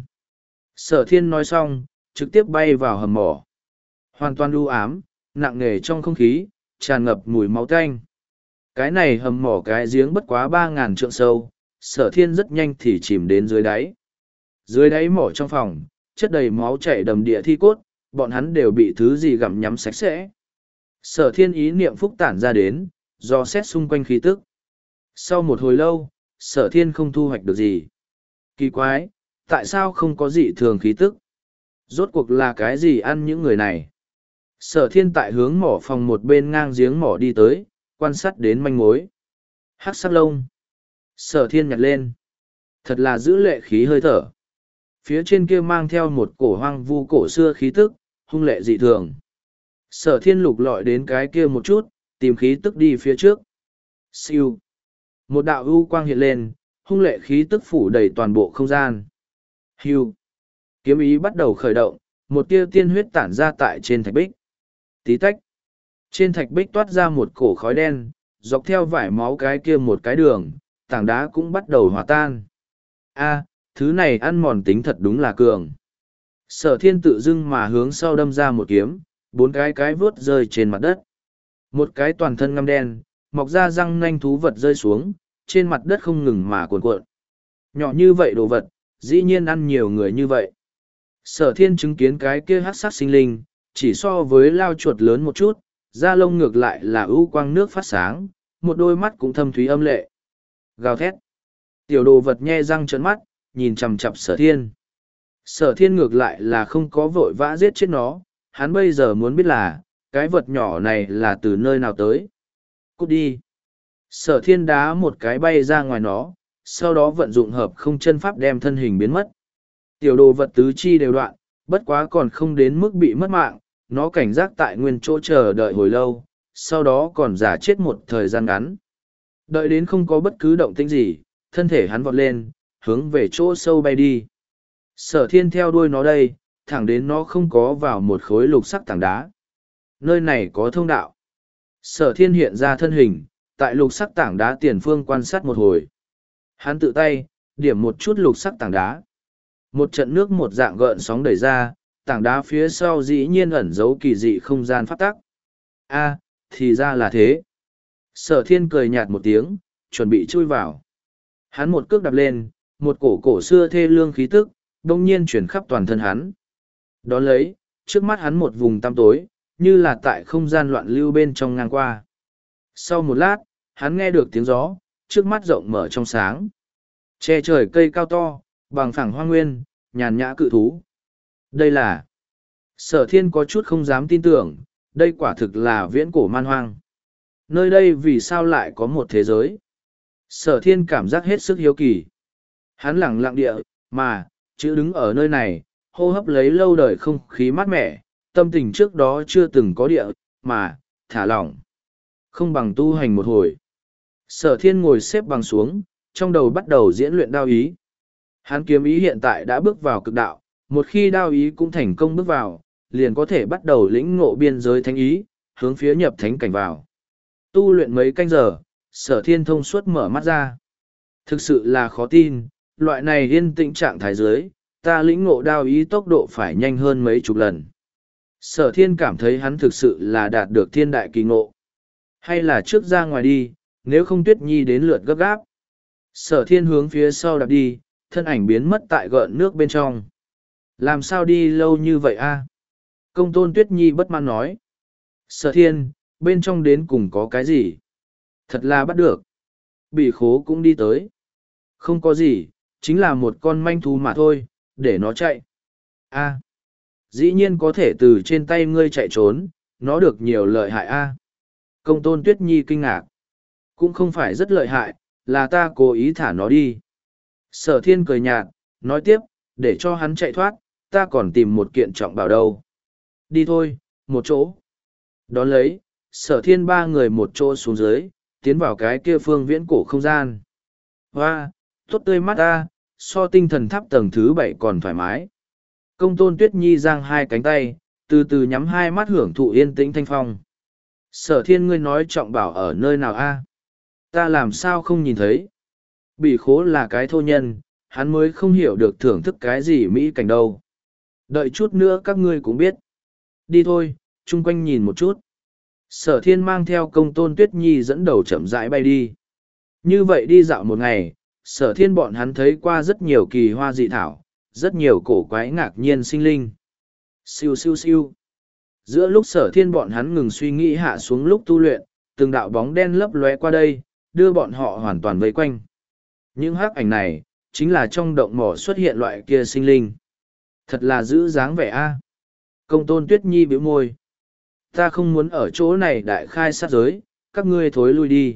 Sở thiên nói xong, trực tiếp bay vào hầm mỏ. Hoàn toàn u ám, nặng nề trong không khí, tràn ngập mùi máu tanh. Cái này hầm mỏ cái giếng bất quá ba ngàn trượng sâu, sở thiên rất nhanh thì chìm đến dưới đáy. Dưới đáy mỏ trong phòng, chất đầy máu chảy đầm địa thi cốt, bọn hắn đều bị thứ gì gặm nhắm sạch sẽ. Sở thiên ý niệm phúc tản ra đến, do xét xung quanh khí tức. Sau một hồi lâu, sở thiên không thu hoạch được gì. Kỳ quái, tại sao không có gì thường khí tức? Rốt cuộc là cái gì ăn những người này? Sở thiên tại hướng mỏ phòng một bên ngang giếng mỏ đi tới, quan sát đến manh mối. Hắc sắc lông. Sở thiên nhặt lên. Thật là giữ lệ khí hơi thở. Phía trên kia mang theo một cổ hoang vu cổ xưa khí tức, hung lệ dị thường. Sở thiên lục lọi đến cái kia một chút, tìm khí tức đi phía trước. Siêu. Một đạo ưu quang hiện lên, hung lệ khí tức phủ đầy toàn bộ không gian. Hưu. Kiếm ý bắt đầu khởi động, một tia tiên huyết tản ra tại trên thạch bích. Tí tách. Trên thạch bích toát ra một cổ khói đen, dọc theo vải máu cái kia một cái đường, tảng đá cũng bắt đầu hòa tan. A, thứ này ăn mòn tính thật đúng là cường. Sở thiên tự dưng mà hướng sau đâm ra một kiếm, bốn cái cái vuốt rơi trên mặt đất. Một cái toàn thân ngăm đen, mọc ra răng nanh thú vật rơi xuống, trên mặt đất không ngừng mà cuộn cuộn. Nhỏ như vậy đồ vật, dĩ nhiên ăn nhiều người như vậy. Sở thiên chứng kiến cái kia hắc sắc sinh linh, chỉ so với lao chuột lớn một chút, da lông ngược lại là ưu quang nước phát sáng, một đôi mắt cũng thâm thúy âm lệ. Gào thét. Tiểu đồ vật nhe răng trợn mắt, nhìn chằm chằm sở thiên. Sở thiên ngược lại là không có vội vã giết chết nó, hắn bây giờ muốn biết là, cái vật nhỏ này là từ nơi nào tới. Cút đi. Sở thiên đá một cái bay ra ngoài nó, sau đó vận dụng hợp không chân pháp đem thân hình biến mất. Tiểu đồ vật tứ chi đều đoạn, bất quá còn không đến mức bị mất mạng, nó cảnh giác tại nguyên chỗ chờ đợi hồi lâu, sau đó còn giả chết một thời gian ngắn. Đợi đến không có bất cứ động tĩnh gì, thân thể hắn vọt lên, hướng về chỗ sâu bay đi. Sở thiên theo đuôi nó đây, thẳng đến nó không có vào một khối lục sắc tảng đá. Nơi này có thông đạo. Sở thiên hiện ra thân hình, tại lục sắc tảng đá tiền phương quan sát một hồi. Hắn tự tay, điểm một chút lục sắc tảng đá. Một trận nước một dạng gợn sóng đẩy ra, tảng đá phía sau dĩ nhiên ẩn giấu kỳ dị không gian pháp tắc. A, thì ra là thế. Sở thiên cười nhạt một tiếng, chuẩn bị chui vào. Hắn một cước đạp lên, một cổ cổ xưa thê lương khí tức, đông nhiên chuyển khắp toàn thân hắn. Đón lấy, trước mắt hắn một vùng tăm tối, như là tại không gian loạn lưu bên trong ngang qua. Sau một lát, hắn nghe được tiếng gió, trước mắt rộng mở trong sáng. Che trời cây cao to, bằng phẳng hoa nguyên, nhàn nhã cự thú. Đây là... Sở thiên có chút không dám tin tưởng, đây quả thực là viễn cổ man hoang. Nơi đây vì sao lại có một thế giới? Sở thiên cảm giác hết sức hiếu kỳ. Hắn lẳng lặng địa, mà, chữ đứng ở nơi này, hô hấp lấy lâu đời không khí mát mẻ, tâm tình trước đó chưa từng có địa, mà, thả lỏng. Không bằng tu hành một hồi. Sở thiên ngồi xếp bằng xuống, trong đầu bắt đầu diễn luyện đao ý. Hắn kiếm ý hiện tại đã bước vào cực đạo, một khi đao ý cũng thành công bước vào, liền có thể bắt đầu lĩnh ngộ biên giới thánh ý, hướng phía nhập thánh cảnh vào. Tu luyện mấy canh giờ, sở thiên thông suốt mở mắt ra. Thực sự là khó tin, loại này yên tĩnh trạng thái giới, ta lĩnh ngộ đao ý tốc độ phải nhanh hơn mấy chục lần. Sở thiên cảm thấy hắn thực sự là đạt được thiên đại kỳ ngộ. Hay là trước ra ngoài đi, nếu không Tuyết Nhi đến lượt gấp gáp. Sở thiên hướng phía sau đạp đi, thân ảnh biến mất tại gợn nước bên trong. Làm sao đi lâu như vậy a? Công tôn Tuyết Nhi bất mãn nói. Sở thiên, bên trong đến cùng có cái gì? Thật là bắt được. Bỉ khố cũng đi tới. Không có gì, chính là một con manh thú mà thôi, để nó chạy. A, dĩ nhiên có thể từ trên tay ngươi chạy trốn, nó được nhiều lợi hại a. Công tôn Tuyết Nhi kinh ngạc. Cũng không phải rất lợi hại, là ta cố ý thả nó đi. Sở thiên cười nhạt, nói tiếp, để cho hắn chạy thoát, ta còn tìm một kiện trọng bảo đâu. Đi thôi, một chỗ. Đón lấy, sở thiên ba người một chỗ xuống dưới, tiến vào cái kia phương viễn cổ không gian. Hoa, tốt tươi mắt ta, so tinh thần tháp tầng thứ bảy còn thoải mái. Công tôn Tuyết Nhi giang hai cánh tay, từ từ nhắm hai mắt hưởng thụ yên tĩnh thanh phong. Sở thiên ngươi nói trọng bảo ở nơi nào a? Ta làm sao không nhìn thấy? Bỉ khố là cái thô nhân, hắn mới không hiểu được thưởng thức cái gì mỹ cảnh đâu. Đợi chút nữa các ngươi cũng biết. Đi thôi, chung quanh nhìn một chút. Sở thiên mang theo công tôn Tuyết Nhi dẫn đầu chậm rãi bay đi. Như vậy đi dạo một ngày, sở thiên bọn hắn thấy qua rất nhiều kỳ hoa dị thảo, rất nhiều cổ quái ngạc nhiên sinh linh. Siêu siêu siêu. Giữa lúc sở thiên bọn hắn ngừng suy nghĩ hạ xuống lúc tu luyện, từng đạo bóng đen lấp lóe qua đây, đưa bọn họ hoàn toàn vây quanh. Những hắc ảnh này, chính là trong động mỏ xuất hiện loại kia sinh linh. Thật là giữ dáng vẻ a. Công tôn Tuyết Nhi bĩu môi. Ta không muốn ở chỗ này đại khai sát giới, các ngươi thối lui đi.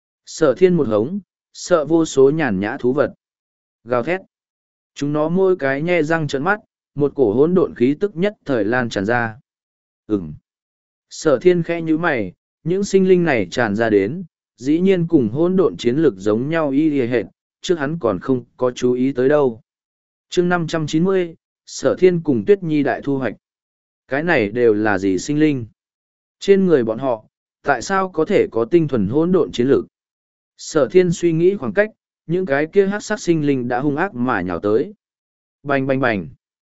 Sở thiên một hống, sợ vô số nhàn nhã thú vật. Gào thét. Chúng nó môi cái nhe răng trợn mắt, một cổ hỗn độn khí tức nhất thời lan tràn ra. Ừm. Sở thiên khẽ như mày, những sinh linh này tràn ra đến, dĩ nhiên cùng hỗn độn chiến lực giống nhau y hệt, trước hắn còn không có chú ý tới đâu. chương năm trăm chín mươi, Sở thiên cùng Tuyết Nhi đại thu hoạch. Cái này đều là gì sinh linh? Trên người bọn họ, tại sao có thể có tinh thuần hỗn độn chiến lực? Sở thiên suy nghĩ khoảng cách, những cái kia hắc sắc sinh linh đã hung ác mà nhào tới. Bành bành bành.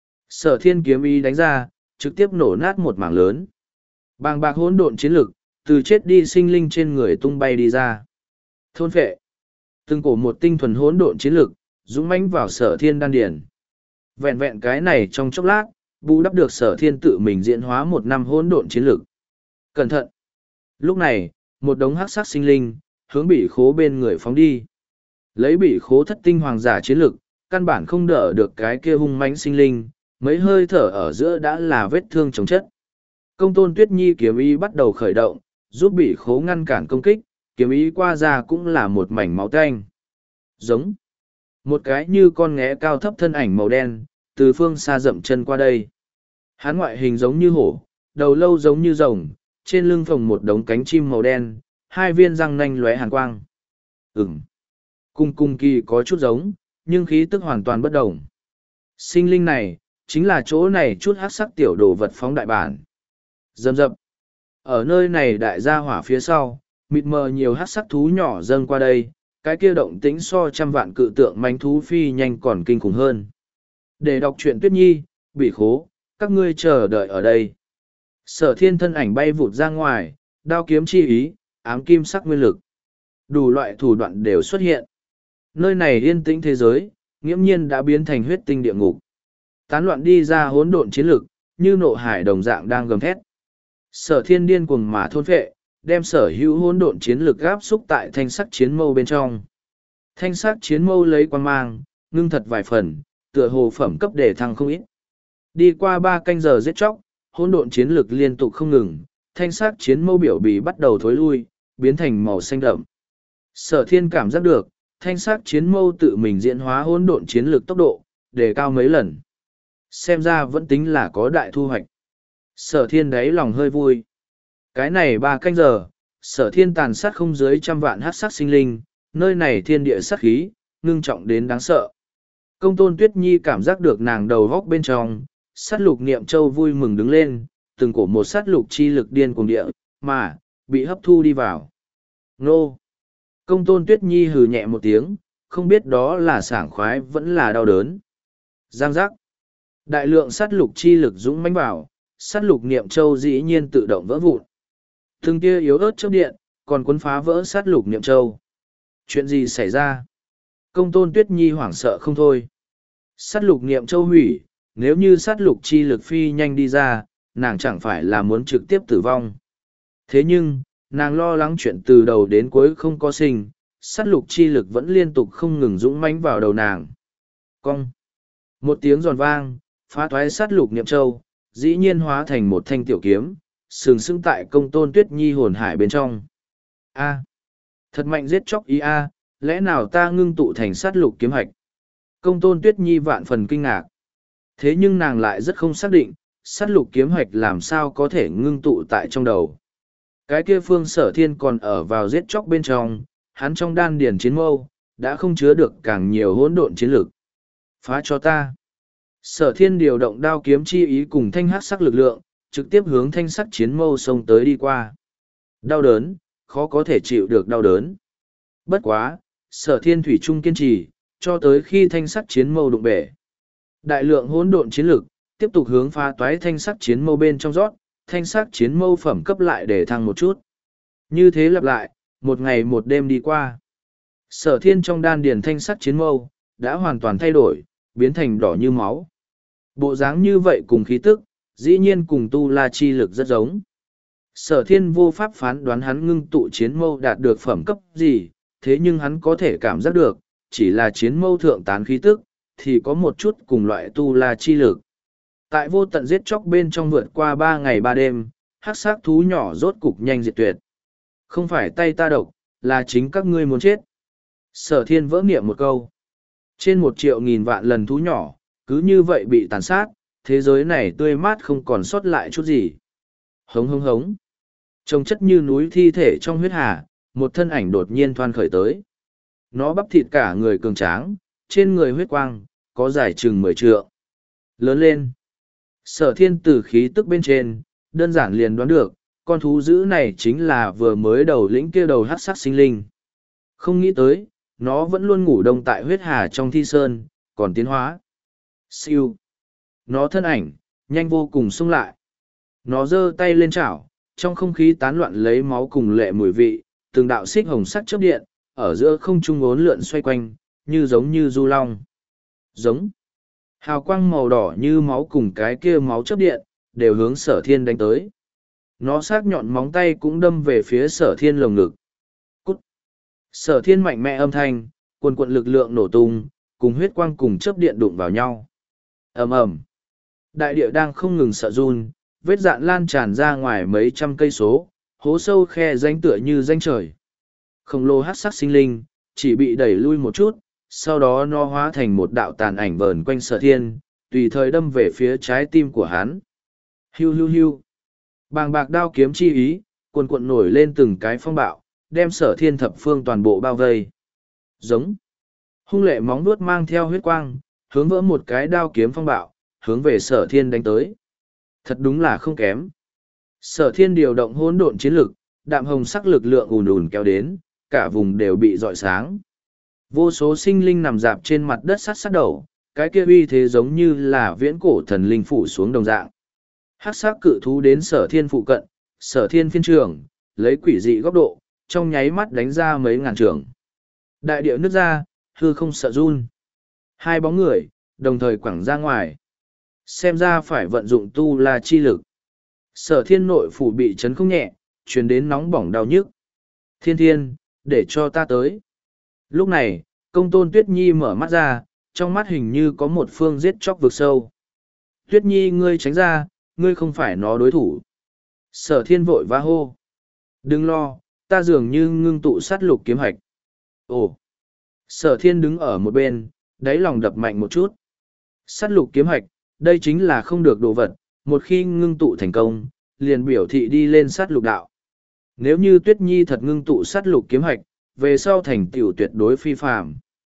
Sở thiên kiếm ý đánh ra, trực tiếp nổ nát một mảng lớn. Bàng bạc hỗn độn chiến lực, từ chết đi sinh linh trên người tung bay đi ra. Thôn phệ. Từng cổ một tinh thuần hỗn độn chiến lực, dũng mãnh vào sở thiên đan điển. Vẹn vẹn cái này trong chốc lát, bù đắp được sở thiên tự mình diễn hóa một năm hỗn độn chiến lực. Cẩn thận! Lúc này, một đống hắc sắc sinh linh, hướng bỉ khố bên người phóng đi. Lấy bỉ khố thất tinh hoàng giả chiến lực, căn bản không đỡ được cái kia hung mãnh sinh linh, mấy hơi thở ở giữa đã là vết thương chống chất. Công tôn Tuyết Nhi kiếm ý bắt đầu khởi động, giúp bỉ khố ngăn cản công kích, kiếm ý qua ra cũng là một mảnh máu tanh. Giống. Một cái như con nghé cao thấp thân ảnh màu đen, từ phương xa dậm chân qua đây. Hắn ngoại hình giống như hổ, đầu lâu giống như rồng, trên lưng phồng một đống cánh chim màu đen, hai viên răng nanh lóe hàn quang. Ừm. Cung cung kỳ có chút giống, nhưng khí tức hoàn toàn bất đồng. Sinh linh này, chính là chỗ này chút hắc sắc tiểu đồ vật phóng đại bản. Dầm dập. Ở nơi này đại gia hỏa phía sau, mịt mờ nhiều hắc sắc thú nhỏ dâng qua đây, cái kia động tĩnh so trăm vạn cự tượng manh thú phi nhanh còn kinh khủng hơn. Để đọc truyện Tuyết Nhi, bị khố, các ngươi chờ đợi ở đây. Sở thiên thân ảnh bay vụt ra ngoài, đao kiếm chi ý, ám kim sắc nguyên lực. Đủ loại thủ đoạn đều xuất hiện. Nơi này yên tĩnh thế giới, nghiễm nhiên đã biến thành huyết tinh địa ngục. Tán loạn đi ra hỗn độn chiến lực, như nộ hải đồng dạng đang gầm thét. Sở thiên điên cuồng mà thôn phệ, đem sở hữu hỗn độn chiến lực gáp xúc tại thanh sắc chiến mâu bên trong. Thanh sắc chiến mâu lấy quan mang, ngưng thật vài phần, tựa hồ phẩm cấp để thăng không ít. Đi qua ba canh giờ giết chóc, hỗn độn chiến lực liên tục không ngừng, thanh sắc chiến mâu biểu bì bắt đầu thối lui, biến thành màu xanh đậm. Sở thiên cảm giác được, thanh sắc chiến mâu tự mình diễn hóa hỗn độn chiến lực tốc độ, đề cao mấy lần. Xem ra vẫn tính là có đại thu hoạch. Sở thiên đáy lòng hơi vui. Cái này ba canh giờ, sở thiên tàn sát không dưới trăm vạn hát sắc sinh linh, nơi này thiên địa sát khí, ngưng trọng đến đáng sợ. Công tôn Tuyết Nhi cảm giác được nàng đầu góc bên trong, sát lục niệm châu vui mừng đứng lên, từng cổ một sát lục chi lực điên cuồng địa, mà, bị hấp thu đi vào. Nô! Công tôn Tuyết Nhi hừ nhẹ một tiếng, không biết đó là sảng khoái vẫn là đau đớn. Giang giác! Đại lượng sát lục chi lực dũng mãnh vào, sát lục niệm châu dĩ nhiên tự động vỡ vụn. Từng tia yếu ớt chớp điện, còn cuốn phá vỡ sát lục niệm châu. Chuyện gì xảy ra? Công tôn Tuyết Nhi hoảng sợ không thôi. Sát lục niệm châu hủy, nếu như sát lục chi lực phi nhanh đi ra, nàng chẳng phải là muốn trực tiếp tử vong. Thế nhưng, nàng lo lắng chuyện từ đầu đến cuối không có sinh, sát lục chi lực vẫn liên tục không ngừng dũng mãnh vào đầu nàng. Cong! Một tiếng giòn vang, phá thoái sát lục niệm châu, dĩ nhiên hóa thành một thanh tiểu kiếm, sừng sững tại công tôn Tuyết Nhi hồn hải bên trong. A, thật mạnh giết chóc ý a, lẽ nào ta ngưng tụ thành sát lục kiếm hạch? Công tôn Tuyết Nhi vạn phần kinh ngạc. Thế nhưng nàng lại rất không xác định, sát lục kiếm hạch làm sao có thể ngưng tụ tại trong đầu. Cái kia phương sở thiên còn ở vào giết chóc bên trong, hắn trong đan điển chiến mâu, đã không chứa được càng nhiều hỗn độn chiến lực. Phá cho ta. Sở thiên điều động đao kiếm chi ý cùng thanh hắc sắc lực lượng, trực tiếp hướng thanh sắc chiến mâu xông tới đi qua. Đau đớn, khó có thể chịu được đau đớn. Bất quá, sở thiên thủy trung kiên trì, cho tới khi thanh sắc chiến mâu đụng bể. Đại lượng hỗn độn chiến lực, tiếp tục hướng phá toái thanh sắc chiến mâu bên trong rót, thanh sắc chiến mâu phẩm cấp lại để thăng một chút. Như thế lặp lại, một ngày một đêm đi qua. Sở thiên trong đan điền thanh sắc chiến mâu, đã hoàn toàn thay đổi, biến thành đỏ như máu. Bộ dáng như vậy cùng khí tức, dĩ nhiên cùng tu la chi lực rất giống. Sở thiên vô pháp phán đoán hắn ngưng tụ chiến mâu đạt được phẩm cấp gì, thế nhưng hắn có thể cảm giác được, chỉ là chiến mâu thượng tán khí tức, thì có một chút cùng loại tu la chi lực. Tại vô tận giết chóc bên trong vượt qua ba ngày ba đêm, hắc xác thú nhỏ rốt cục nhanh diệt tuyệt. Không phải tay ta độc, là chính các ngươi muốn chết. Sở thiên vỡ niệm một câu. Trên một triệu nghìn vạn lần thú nhỏ, cứ như vậy bị tàn sát, thế giới này tươi mát không còn sót lại chút gì. Hống hống hống. Trông chất như núi thi thể trong huyết hà, một thân ảnh đột nhiên thoăn khởi tới. Nó bắp thịt cả người cường tráng, trên người huyết quang, có dài chừng mười trượng. Lớn lên. Sở thiên từ khí tức bên trên, đơn giản liền đoán được, con thú dữ này chính là vừa mới đầu lĩnh kia đầu hắc sắc sinh linh. Không nghĩ tới, nó vẫn luôn ngủ đông tại huyết hà trong thi sơn, còn tiến hóa. Siêu. Nó thân ảnh, nhanh vô cùng xông lại. Nó giơ tay lên chảo, trong không khí tán loạn lấy máu cùng lệ mùi vị, từng đạo xích hồng sắc chớp điện, ở giữa không trung ốn lượn xoay quanh, như giống như du long. Giống. Hào quang màu đỏ như máu cùng cái kia máu chớp điện, đều hướng sở thiên đánh tới. Nó sắc nhọn móng tay cũng đâm về phía sở thiên lồng ngực. Cút. Sở thiên mạnh mẽ âm thanh, quần quận lực lượng nổ tung, cùng huyết quang cùng chớp điện đụng vào nhau. Ầm ầm. Đại địa đang không ngừng sợ run, vết dạn lan tràn ra ngoài mấy trăm cây số, hố sâu khe danh tựa như danh trời. Khổng lồ hắc sắc sinh linh, chỉ bị đẩy lui một chút, sau đó nó hóa thành một đạo tàn ảnh vờn quanh sở thiên, tùy thời đâm về phía trái tim của hắn. Hiu hiu hiu. Bàng bạc đao kiếm chi ý, cuồn cuộn nổi lên từng cái phong bạo, đem sở thiên thập phương toàn bộ bao vây. Giống. Hung lệ móng vuốt mang theo huyết quang, hướng vỡ một cái đao kiếm phong bạo, hướng về sở thiên đánh tới. Thật đúng là không kém. Sở thiên điều động hỗn độn chiến lực, đạm hồng sắc lực lượng ùn ùn kéo đến, cả vùng đều bị rọi sáng. Vô số sinh linh nằm dạp trên mặt đất sát sát đầu, cái kia uy thế giống như là viễn cổ thần linh phủ xuống đồng dạng. Hắc sắc cự thú đến sở thiên phụ cận, sở thiên phiên trường, lấy quỷ dị góc độ, trong nháy mắt đánh ra mấy ngàn trường. Đại địa nứt ra, hư không sợ run. Hai bóng người, đồng thời quẳng ra ngoài. Xem ra phải vận dụng tu la chi lực. Sở thiên nội phủ bị chấn không nhẹ, truyền đến nóng bỏng đau nhức. Thiên thiên, để cho ta tới. Lúc này, công tôn Tuyết Nhi mở mắt ra, trong mắt hình như có một phương giết chóc vực sâu. Tuyết Nhi ngươi tránh ra, ngươi không phải nó đối thủ. Sở thiên vội vã hô. Đừng lo, ta dường như ngưng tụ sát lục kiếm hạch. Ồ! Sở thiên đứng ở một bên, đáy lòng đập mạnh một chút. Sát lục kiếm hạch, đây chính là không được đồ vật, một khi ngưng tụ thành công, liền biểu thị đi lên sát lục đạo. Nếu như Tuyết Nhi thật ngưng tụ sát lục kiếm hạch, về sau thành tựu tuyệt đối phi phàm.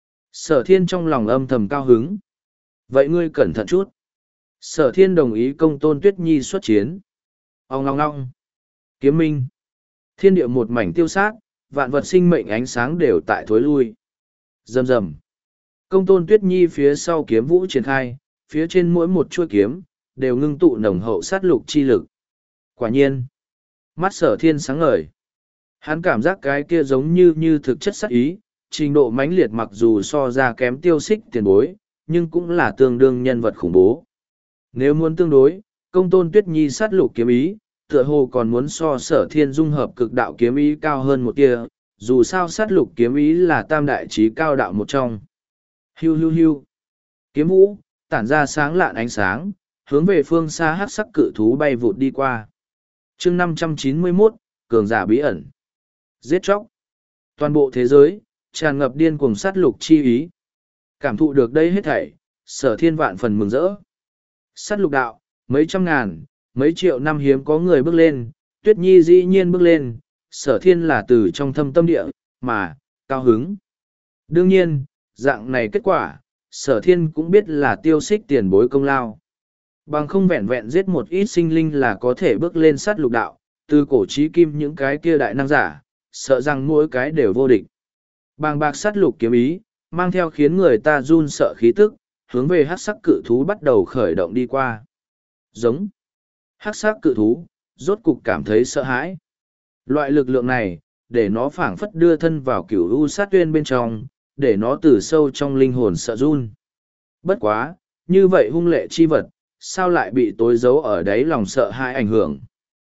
Sở thiên trong lòng âm thầm cao hứng. Vậy ngươi cẩn thận chút. Sở thiên đồng ý công tôn Tuyết Nhi xuất chiến. Ông ngong ngong. Kiếm minh. Thiên địa một mảnh tiêu sát, vạn vật sinh mệnh ánh sáng đều tại thối lui. Rầm rầm. Công tôn Tuyết Nhi phía sau kiếm vũ triển khai, phía trên mỗi một chuôi kiếm, đều ngưng tụ nồng hậu sát lục chi lực. Quả nhiên. Mắt sở thiên sáng ngời. Hắn cảm giác cái kia giống như như thực chất sát ý, trình độ mãnh liệt mặc dù so ra kém tiêu xích tiền bối, nhưng cũng là tương đương nhân vật khủng bố. Nếu muốn tương đối, công tôn Tuyết Nhi sát lục kiếm ý, tựa hồ còn muốn so sở thiên dung hợp cực đạo kiếm ý cao hơn một tia, dù sao sát lục kiếm ý là tam đại trí cao đạo một trong. Hiu hiu hiu. Kiếm vũ, tản ra sáng lạn ánh sáng, hướng về phương xa hắc sắc cự thú bay vụt đi qua. chương năm trăm chín mươi mốt, cường giả bí ẩn. Giết chóc. Toàn bộ thế giới, tràn ngập điên cuồng sát lục chi ý. Cảm thụ được đây hết thảy, sở thiên vạn phần mừng rỡ. Sát lục đạo, mấy trăm ngàn, mấy triệu năm hiếm có người bước lên, Tuyết Nhi dĩ nhiên bước lên, sở thiên là từ trong thâm tâm địa, mà, cao hứng. Đương nhiên, dạng này kết quả, sở thiên cũng biết là tiêu xích tiền bối công lao. Bằng không vẹn vẹn giết một ít sinh linh là có thể bước lên sát lục đạo, từ cổ chí kim những cái kia đại năng giả, sợ rằng mỗi cái đều vô địch. Bàng bạc sát lục kiếm ý, mang theo khiến người ta run sợ khí tức, hướng về hắc sắc cự thú bắt đầu khởi động đi qua. Giống. Hắc sắc cự thú, rốt cục cảm thấy sợ hãi. Loại lực lượng này, để nó phảng phất đưa thân vào cửu u sát tuyên bên trong, để nó từ sâu trong linh hồn sợ run. Bất quá, như vậy hung lệ chi vật, sao lại bị tối giấu ở đáy lòng sợ hãi ảnh hưởng.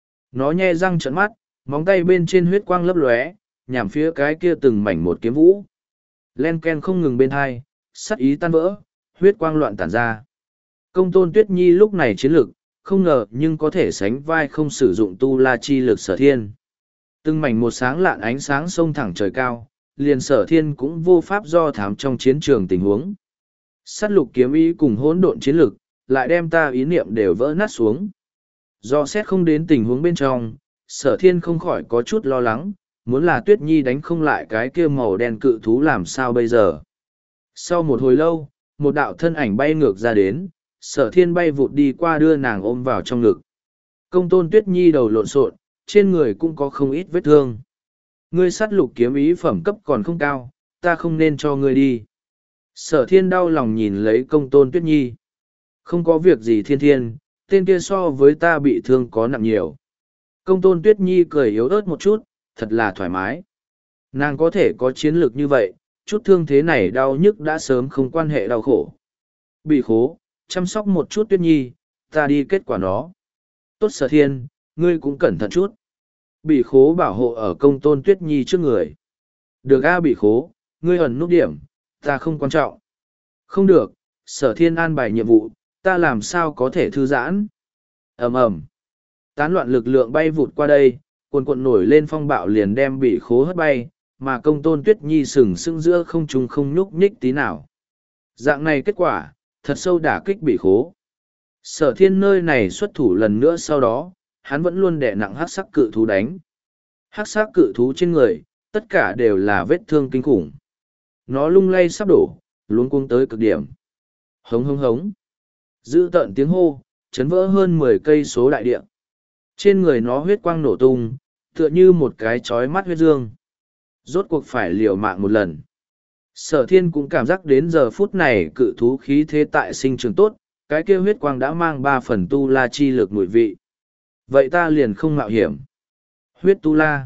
Nó nhe răng trợn mắt, móng tay bên trên huyết quang lấp lóe, nhằm phía cái kia từng mảnh một kiếm vũ. Len ken không ngừng bên hai, sắt ý tan vỡ, huyết quang loạn tản ra. Công tôn Tuyết Nhi lúc này chiến lực, không ngờ nhưng có thể sánh vai không sử dụng tu la chi lực sở thiên. Từng mảnh một sáng lạn ánh sáng sông thẳng trời cao, liền sở thiên cũng vô pháp do thám trong chiến trường tình huống. Sát lục kiếm ý cùng hỗn độn chiến lực, lại đem ta ý niệm đều vỡ nát xuống. Do xét không đến tình huống bên trong, sở thiên không khỏi có chút lo lắng, muốn là Tuyết Nhi đánh không lại cái kia màu đen cự thú làm sao bây giờ. Sau một hồi lâu, một đạo thân ảnh bay ngược ra đến, sở thiên bay vụt đi qua đưa nàng ôm vào trong ngực. Công tôn Tuyết Nhi đầu lộn xộn, trên người cũng có không ít vết thương. Ngươi sát lục kiếm ý phẩm cấp còn không cao, ta không nên cho ngươi đi. Sở thiên đau lòng nhìn lấy công tôn Tuyết Nhi. Không có việc gì thiên thiên, tên kia so với ta bị thương có nặng nhiều. Công tôn Tuyết Nhi cười yếu ớt một chút, thật là thoải mái. Nàng có thể có chiến lược như vậy, chút thương thế này đau nhức đã sớm không quan hệ đau khổ. Bị khố, chăm sóc một chút Tuyết Nhi, ta đi kết quả nó. Tốt sở thiên, ngươi cũng cẩn thận chút. Bị khố bảo hộ ở công tôn Tuyết Nhi trước người. Được a bị khố, ngươi ẩn nút điểm, ta không quan trọng. Không được, sở thiên an bài nhiệm vụ, ta làm sao có thể thư giãn. Ầm ầm, tán loạn lực lượng bay vụt qua đây, cuồn cuộn nổi lên phong bạo liền đem bị khố hất bay, mà công tôn Tuyết Nhi sừng sững giữa không trung không nhúc nhích tí nào. Dạng này kết quả, thật sâu đả kích bị khố. Sở thiên nơi này xuất thủ lần nữa sau đó, hắn vẫn luôn đè nặng hắc sắc cự thú đánh. Hắc sắc cự thú trên người, tất cả đều là vết thương kinh khủng. Nó lung lay sắp đổ, luống cuống tới cực điểm. Hống hống hống. Dữ tợn tiếng hô, chấn vỡ hơn mười cây số đại địa. Trên người nó huyết quang nổ tung, tựa như một cái chói mắt huyết dương. Rốt cuộc phải liều mạng một lần. Sở thiên cũng cảm giác đến giờ phút này cự thú khí thế tại sinh trường tốt, cái kia huyết quang đã mang ba phần tu la chi lực mùi vị. Vậy ta liền không mạo hiểm. Huyết tu la.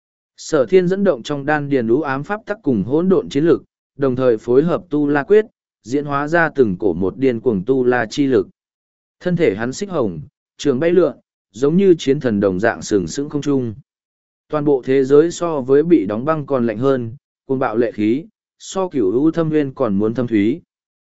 Sở thiên dẫn động trong đan điền lũ ám pháp tắc cùng hỗn độn chiến lực, đồng thời phối hợp tu la quyết, diễn hóa ra từng cổ một điên cuồng tu la chi lực. Thân thể hắn xích hồng, trường bay lượn, giống như chiến thần đồng dạng sừng sững không trung. Toàn bộ thế giới so với bị đóng băng còn lạnh hơn, cuồng bạo lệ khí, so cửu u thâm nguyên còn muốn thâm thúy.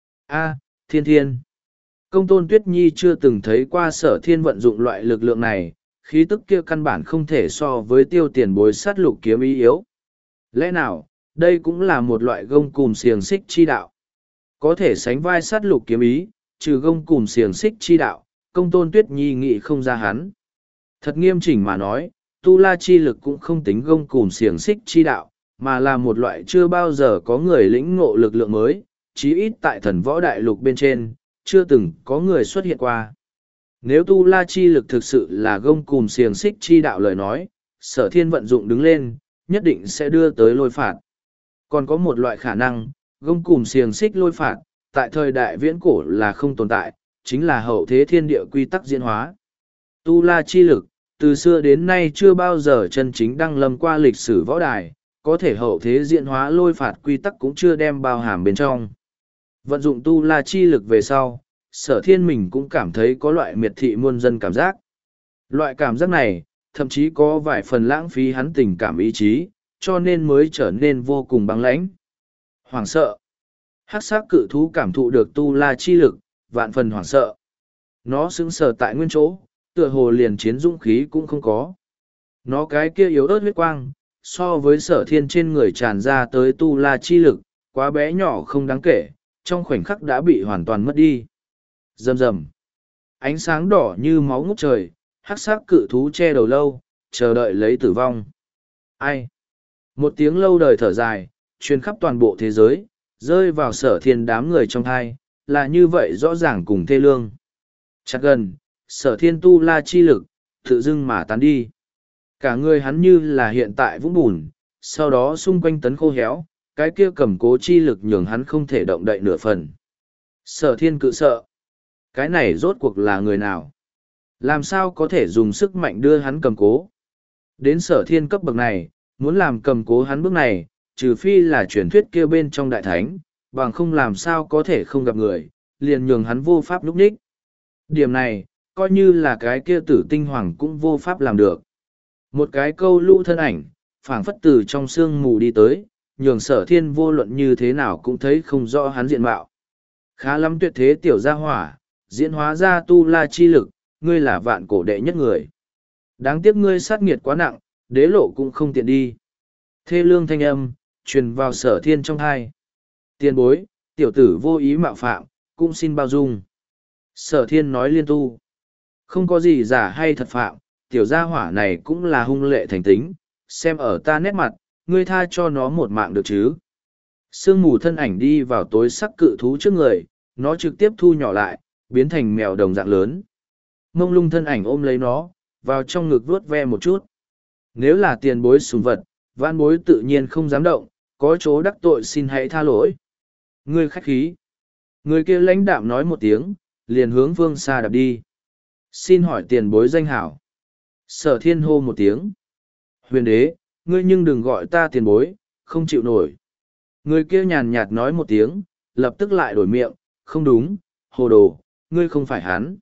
A, thiên thiên. Công tôn Tuyết Nhi chưa từng thấy qua sở thiên vận dụng loại lực lượng này, khí tức kia căn bản không thể so với tiêu tiền bối sát lục kiếm ý yếu. Lẽ nào, đây cũng là một loại gông cùm xiềng xích chi đạo. Có thể sánh vai sát lục kiếm ý, trừ gông cùm xiềng xích chi đạo, công tôn Tuyết Nhi nghĩ không ra hắn. Thật nghiêm chỉnh mà nói, tu la chi lực cũng không tính gông cùm xiềng xích chi đạo, mà là một loại chưa bao giờ có người lĩnh ngộ lực lượng mới, chí ít tại thần võ đại lục bên trên, chưa từng có người xuất hiện qua. Nếu tu la chi lực thực sự là gông cùm xiềng xích chi đạo lời nói, sở thiên vận dụng đứng lên, nhất định sẽ đưa tới lôi phạt. Còn có một loại khả năng, gông cùm xiềng xích lôi phạt, tại thời đại viễn cổ là không tồn tại, chính là hậu thế thiên địa quy tắc diễn hóa. Tu la chi lực, từ xưa đến nay chưa bao giờ chân chính đăng lâm qua lịch sử võ đài, có thể hậu thế diễn hóa lôi phạt quy tắc cũng chưa đem bao hàm bên trong. Vận dụng tu la chi lực về sau, sở thiên mình cũng cảm thấy có loại miệt thị muôn dân cảm giác. Loại cảm giác này, thậm chí có vài phần lãng phí hắn tình cảm ý chí, cho nên mới trở nên vô cùng băng lãnh. Hoảng sợ. Hắc sắc cự thú cảm thụ được tu la chi lực, vạn phần hoảng sợ. Nó sững sờ tại nguyên chỗ, tựa hồ liền chiến dũng khí cũng không có. Nó cái kia yếu ớt huyết quang, so với sở thiên trên người tràn ra tới tu la chi lực, quá bé nhỏ không đáng kể, trong khoảnh khắc đã bị hoàn toàn mất đi. Rầm rầm. Ánh sáng đỏ như máu ngút trời, hắc sắc cự thú che đầu lâu, chờ đợi lấy tử vong. Ai? Một tiếng lâu đời thở dài, truyền khắp toàn bộ thế giới, rơi vào sở thiên đám người trong thai, là như vậy rõ ràng cùng thê lương. Chặt gần, sở thiên tu la chi lực, tự dưng mà tán đi. Cả người hắn như là hiện tại vũng bùn, sau đó xung quanh tấn khô héo, cái kia cầm cố chi lực nhường hắn không thể động đậy nửa phần. Sở thiên cự sợ. Cái này rốt cuộc là người nào? Làm sao có thể dùng sức mạnh đưa hắn cầm cố? Đến sở thiên cấp bậc này, muốn làm cầm cố hắn bước này, trừ phi là truyền thuyết kia bên trong đại thánh, bằng không làm sao có thể không gặp người, liền nhường hắn vô pháp lúc ních. Điểm này, coi như là cái kia tử tinh hoàng cũng vô pháp làm được. Một cái câu lũ thân ảnh, phảng phất từ trong sương mù đi tới, nhường sở thiên vô luận như thế nào cũng thấy không rõ hắn diện mạo. Khá lắm tuyệt thế tiểu gia hỏa, diễn hóa ra tu la chi lực, ngươi là vạn cổ đệ nhất người. Đáng tiếc ngươi sát nghiệt quá nặng, đế lộ cũng không tiện đi. Thê lương thanh âm, truyền vào sở thiên trong hai. Tiền bối, tiểu tử vô ý mạo phạm, cũng xin bao dung. Sở thiên nói liên tu. Không có gì giả hay thật phạm, tiểu gia hỏa này cũng là hung lệ thành tính, xem ở ta nét mặt, ngươi tha cho nó một mạng được chứ. Sương mù thân ảnh đi vào tối sắc cự thú trước người, nó trực tiếp thu nhỏ lại, biến thành mèo đồng dạng lớn. Mông lung thân ảnh ôm lấy nó, vào trong ngực vuốt ve một chút. Nếu là tiền bối sùng vật, vãn bối tự nhiên không dám động, có chỗ đắc tội xin hãy tha lỗi. Ngươi khách khí. Người kia lãnh đạm nói một tiếng, liền hướng phương xa đạp đi. Xin hỏi tiền bối danh hảo. Sở thiên hô một tiếng. Huyền đế, ngươi nhưng đừng gọi ta tiền bối, không chịu nổi. Người kia nhàn nhạt nói một tiếng, lập tức lại đổi miệng, không đúng, hồ đồ, ngươi không phải hắn.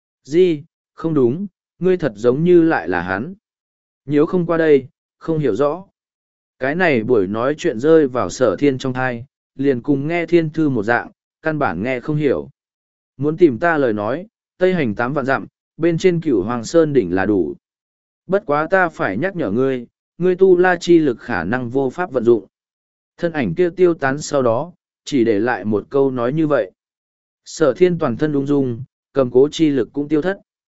Gì, không đúng, ngươi thật giống như lại là hắn. Nếu không qua đây, không hiểu rõ. Cái này buổi nói chuyện rơi vào sở thiên trong thai, liền cùng nghe thiên thư một dạng, căn bản nghe không hiểu. Muốn tìm ta lời nói, tây hành tám vạn dặm, bên trên cửu hoàng sơn đỉnh là đủ. Bất quá ta phải nhắc nhở ngươi, ngươi tu la chi lực khả năng vô pháp vận dụng. Thân ảnh kia tiêu tán sau đó, chỉ để lại một câu nói như vậy. Sở thiên toàn thân ung dung, cầm cố chi lực cũng tiêu thất.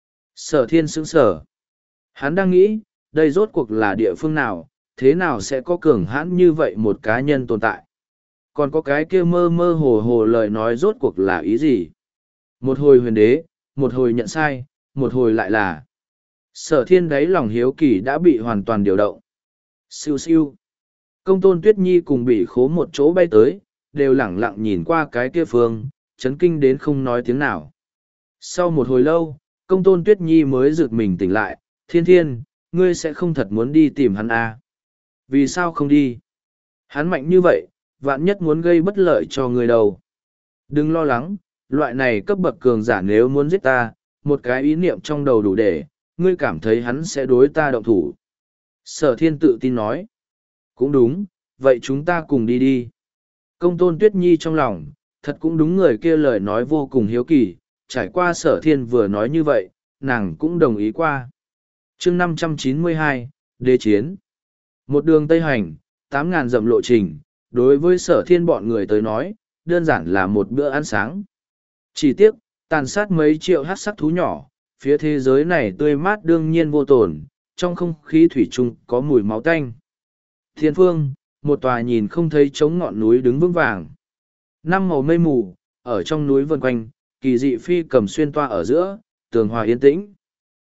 Sở thiên sững sở. Hắn đang nghĩ, đây rốt cuộc là địa phương nào, thế nào sẽ có cường hãn như vậy một cá nhân tồn tại. Còn có cái kia mơ mơ hồ hồ lời nói rốt cuộc là ý gì. Một hồi huyền đế, một hồi nhận sai, một hồi lại là. Sở thiên đáy lòng hiếu kỳ đã bị hoàn toàn điều động. Siêu siêu. Công tôn Tuyết Nhi cùng bị khố một chỗ bay tới, đều lẳng lặng nhìn qua cái kia phương, chấn kinh đến không nói tiếng nào. Sau một hồi lâu, công tôn Tuyết Nhi mới rực mình tỉnh lại, thiên thiên, ngươi sẽ không thật muốn đi tìm hắn à? Vì sao không đi? Hắn mạnh như vậy, vạn nhất muốn gây bất lợi cho người đầu. Đừng lo lắng, loại này cấp bậc cường giả nếu muốn giết ta, một cái ý niệm trong đầu đủ để, ngươi cảm thấy hắn sẽ đối ta động thủ. Sở thiên tự tin nói. Cũng đúng, vậy chúng ta cùng đi đi. Công tôn Tuyết Nhi trong lòng, thật cũng đúng người kia lời nói vô cùng hiếu kỳ, trải qua sở thiên vừa nói như vậy, nàng cũng đồng ý qua. chương năm trăm chín mươi hai, Đế Chiến. Một đường Tây Hành, tám ngàn dặm lộ trình, đối với sở thiên bọn người tới nói, đơn giản là một bữa ăn sáng. Chỉ tiếc, tàn sát mấy triệu hát sắc thú nhỏ, phía thế giới này tươi mát đương nhiên vô tổn, trong không khí thủy chung có mùi máu tanh. Thiên phương, một tòa nhìn không thấy trống ngọn núi đứng vững vàng. Năm màu mây mù, ở trong núi vần quanh, kỳ dị phi cầm xuyên toa ở giữa, tường hòa yên tĩnh.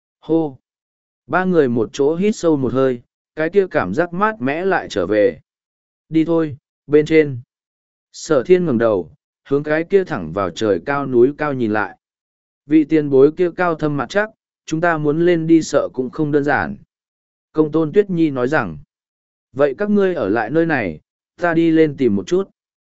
Hô! Ba người một chỗ hít sâu một hơi, cái kia cảm giác mát mẽ lại trở về. Đi thôi, bên trên. Sở thiên ngẩng đầu, hướng cái kia thẳng vào trời cao núi cao nhìn lại. Vị tiền bối kia cao thâm mặt chắc, chúng ta muốn lên đi sợ cũng không đơn giản. Công tôn Tuyết Nhi nói rằng, vậy các ngươi ở lại nơi này, ta đi lên tìm một chút.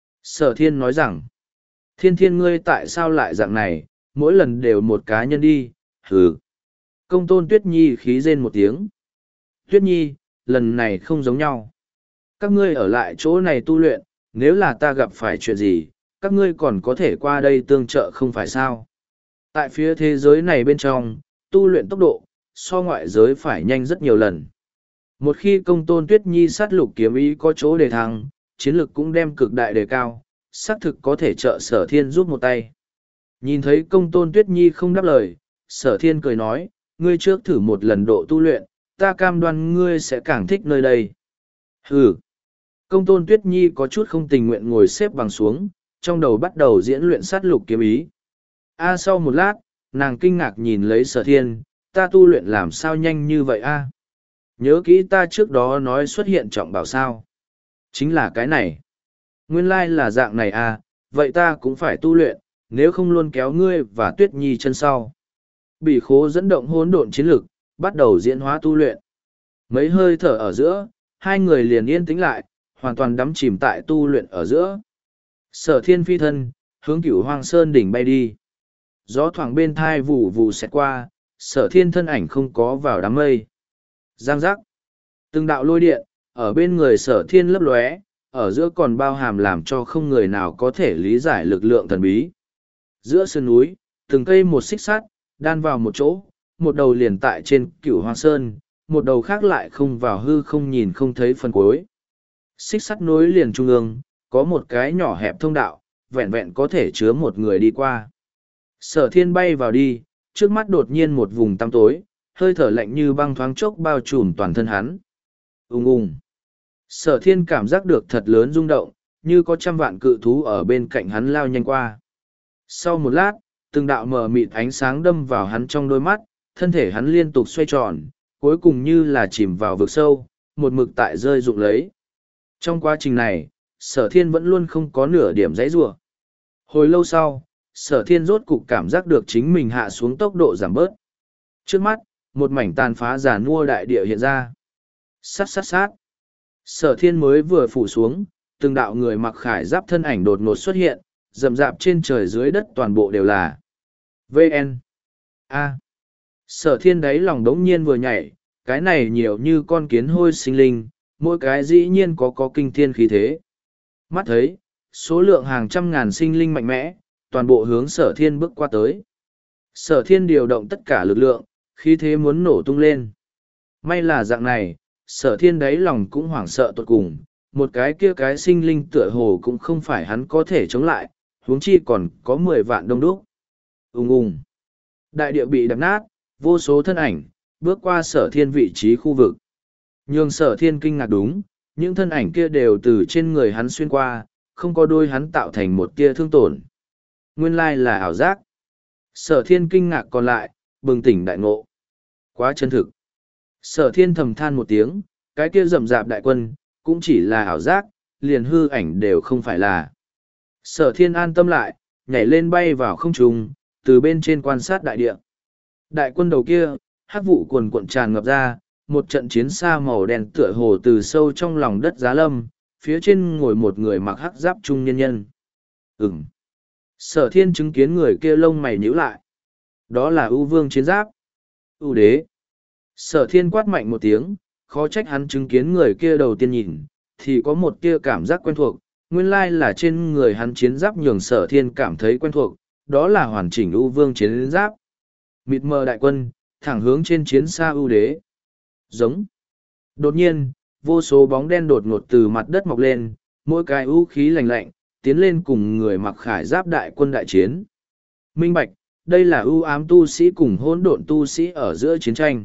Sở thiên nói rằng, thiên thiên ngươi tại sao lại dạng này, mỗi lần đều một cá nhân đi, hừ. Công tôn Tuyết Nhi khí rên một tiếng. Tuyết Nhi, lần này không giống nhau. Các ngươi ở lại chỗ này tu luyện, nếu là ta gặp phải chuyện gì, các ngươi còn có thể qua đây tương trợ không phải sao. Tại phía thế giới này bên trong, tu luyện tốc độ, so ngoại giới phải nhanh rất nhiều lần. Một khi công tôn Tuyết Nhi sát lục kiếm ý có chỗ đề thăng, chiến lực cũng đem cực đại đề cao, xác thực có thể trợ sở thiên giúp một tay. Nhìn thấy công tôn Tuyết Nhi không đáp lời, sở thiên cười nói, ngươi trước thử một lần độ tu luyện, ta cam đoan ngươi sẽ càng thích nơi đây. Hừ. Công tôn Tuyết Nhi có chút không tình nguyện ngồi xếp bằng xuống, trong đầu bắt đầu diễn luyện sát lục kiếm ý. A sau một lát, nàng kinh ngạc nhìn lấy sở thiên, ta tu luyện làm sao nhanh như vậy a? Nhớ kỹ ta trước đó nói xuất hiện trọng bảo sao. Chính là cái này. Nguyên lai là dạng này à, vậy ta cũng phải tu luyện, nếu không luôn kéo ngươi và Tuyết Nhi chân sau. Bỉ khố dẫn động hỗn độn chiến lực, bắt đầu diễn hóa tu luyện. Mấy hơi thở ở giữa, hai người liền yên tĩnh lại, hoàn toàn đắm chìm tại tu luyện ở giữa. Sở thiên phi thân, hướng cửu hoang sơn đỉnh bay đi. Gió thoảng bên thai vù vù xẹt qua, sở thiên thân ảnh không có vào đám mây. Giang giác. Từng đạo lôi điện, ở bên người sở thiên lấp lóe, ở giữa còn bao hàm làm cho không người nào có thể lý giải lực lượng thần bí. Giữa sườn núi, từng cây một xích sắt, đan vào một chỗ, một đầu liền tại trên cửu hoang sơn, một đầu khác lại không vào hư không nhìn không thấy phần cuối. Xích sắt nối liền trung ương, có một cái nhỏ hẹp thông đạo, vẹn vẹn có thể chứa một người đi qua. Sở thiên bay vào đi, trước mắt đột nhiên một vùng tăm tối, hơi thở lạnh như băng thoáng chốc bao trùm toàn thân hắn. Ung ung. Sở thiên cảm giác được thật lớn rung động, như có trăm vạn cự thú ở bên cạnh hắn lao nhanh qua. Sau một lát, từng đạo mờ mịt ánh sáng đâm vào hắn trong đôi mắt, thân thể hắn liên tục xoay tròn, cuối cùng như là chìm vào vực sâu, một mực tại rơi rụng lấy. Trong quá trình này, sở thiên vẫn luôn không có nửa điểm dãy rủa. Hồi lâu sau, sở thiên rốt cục cảm giác được chính mình hạ xuống tốc độ giảm bớt. Trước mắt, một mảnh tàn phá giả nua đại địa hiện ra. Sát sát sát. Sở thiên mới vừa phủ xuống, từng đạo người mặc khải giáp thân ảnh đột ngột xuất hiện, rậm rạp trên trời dưới đất toàn bộ đều là vê en. A. Sở thiên đáy lòng đống nhiên vừa nhảy, cái này nhiều như con kiến hôi sinh linh, mỗi cái dĩ nhiên có có kinh thiên khí thế. Mắt thấy, số lượng hàng trăm ngàn sinh linh mạnh mẽ, toàn bộ hướng sở thiên bước qua tới. Sở thiên điều động tất cả lực lượng, khí thế muốn nổ tung lên. May là dạng này, sở thiên đáy lòng cũng hoảng sợ tột cùng, một cái kia cái sinh linh tựa hồ cũng không phải hắn có thể chống lại, huống chi còn có mười vạn đông đúc. Ung ung. Đại địa bị đập nát, vô số thân ảnh, bước qua sở thiên vị trí khu vực. Nhưng sở thiên kinh ngạc đúng, những thân ảnh kia đều từ trên người hắn xuyên qua, không có đôi hắn tạo thành một tia thương tổn. Nguyên lai là ảo giác. Sở thiên kinh ngạc còn lại, bừng tỉnh đại ngộ. Quá chân thực. Sở thiên thầm than một tiếng, cái kia rậm rạp đại quân, cũng chỉ là ảo giác, liền hư ảnh đều không phải là. Sở thiên an tâm lại, nhảy lên bay vào không trung, từ bên trên quan sát đại địa. Đại quân đầu kia, hắc vụ cuồn cuộn tràn ngập ra, một trận chiến xa màu đen tựa hồ từ sâu trong lòng đất giá lâm, phía trên ngồi một người mặc hắc giáp trung nhân nhân. Ừm. Sở thiên chứng kiến người kia lông mày nhíu lại. Đó là ưu vương chiến giáp. ưu đế. Sở thiên quát mạnh một tiếng, khó trách hắn chứng kiến người kia đầu tiên nhìn, thì có một kia cảm giác quen thuộc, nguyên lai là trên người hắn chiến giáp nhường sở thiên cảm thấy quen thuộc, đó là hoàn chỉnh ưu vương chiến giáp. Mịt mờ đại quân, thẳng hướng trên chiến xa ưu đế. Giống. Đột nhiên, vô số bóng đen đột ngột từ mặt đất mọc lên, mỗi cái ưu khí lạnh lạnh, tiến lên cùng người mặc khải giáp đại quân đại chiến. Minh bạch, đây là ưu ám tu sĩ cùng hỗn độn tu sĩ ở giữa chiến tranh.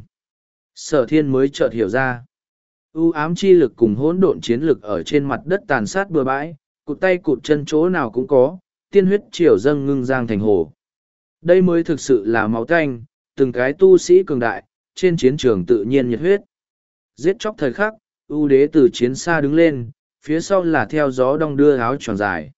Sở thiên mới chợt hiểu ra. ưu ám chi lực cùng hỗn độn chiến lực ở trên mặt đất tàn sát bừa bãi, cụt tay cụt chân chỗ nào cũng có, tiên huyết triều dâng ngưng giang thành hồ. Đây mới thực sự là máu tanh, từng cái tu sĩ cường đại, trên chiến trường tự nhiên nhiệt huyết. Giết chóc thời khắc, ưu đế từ chiến xa đứng lên, phía sau là theo gió đong đưa áo tròn dài.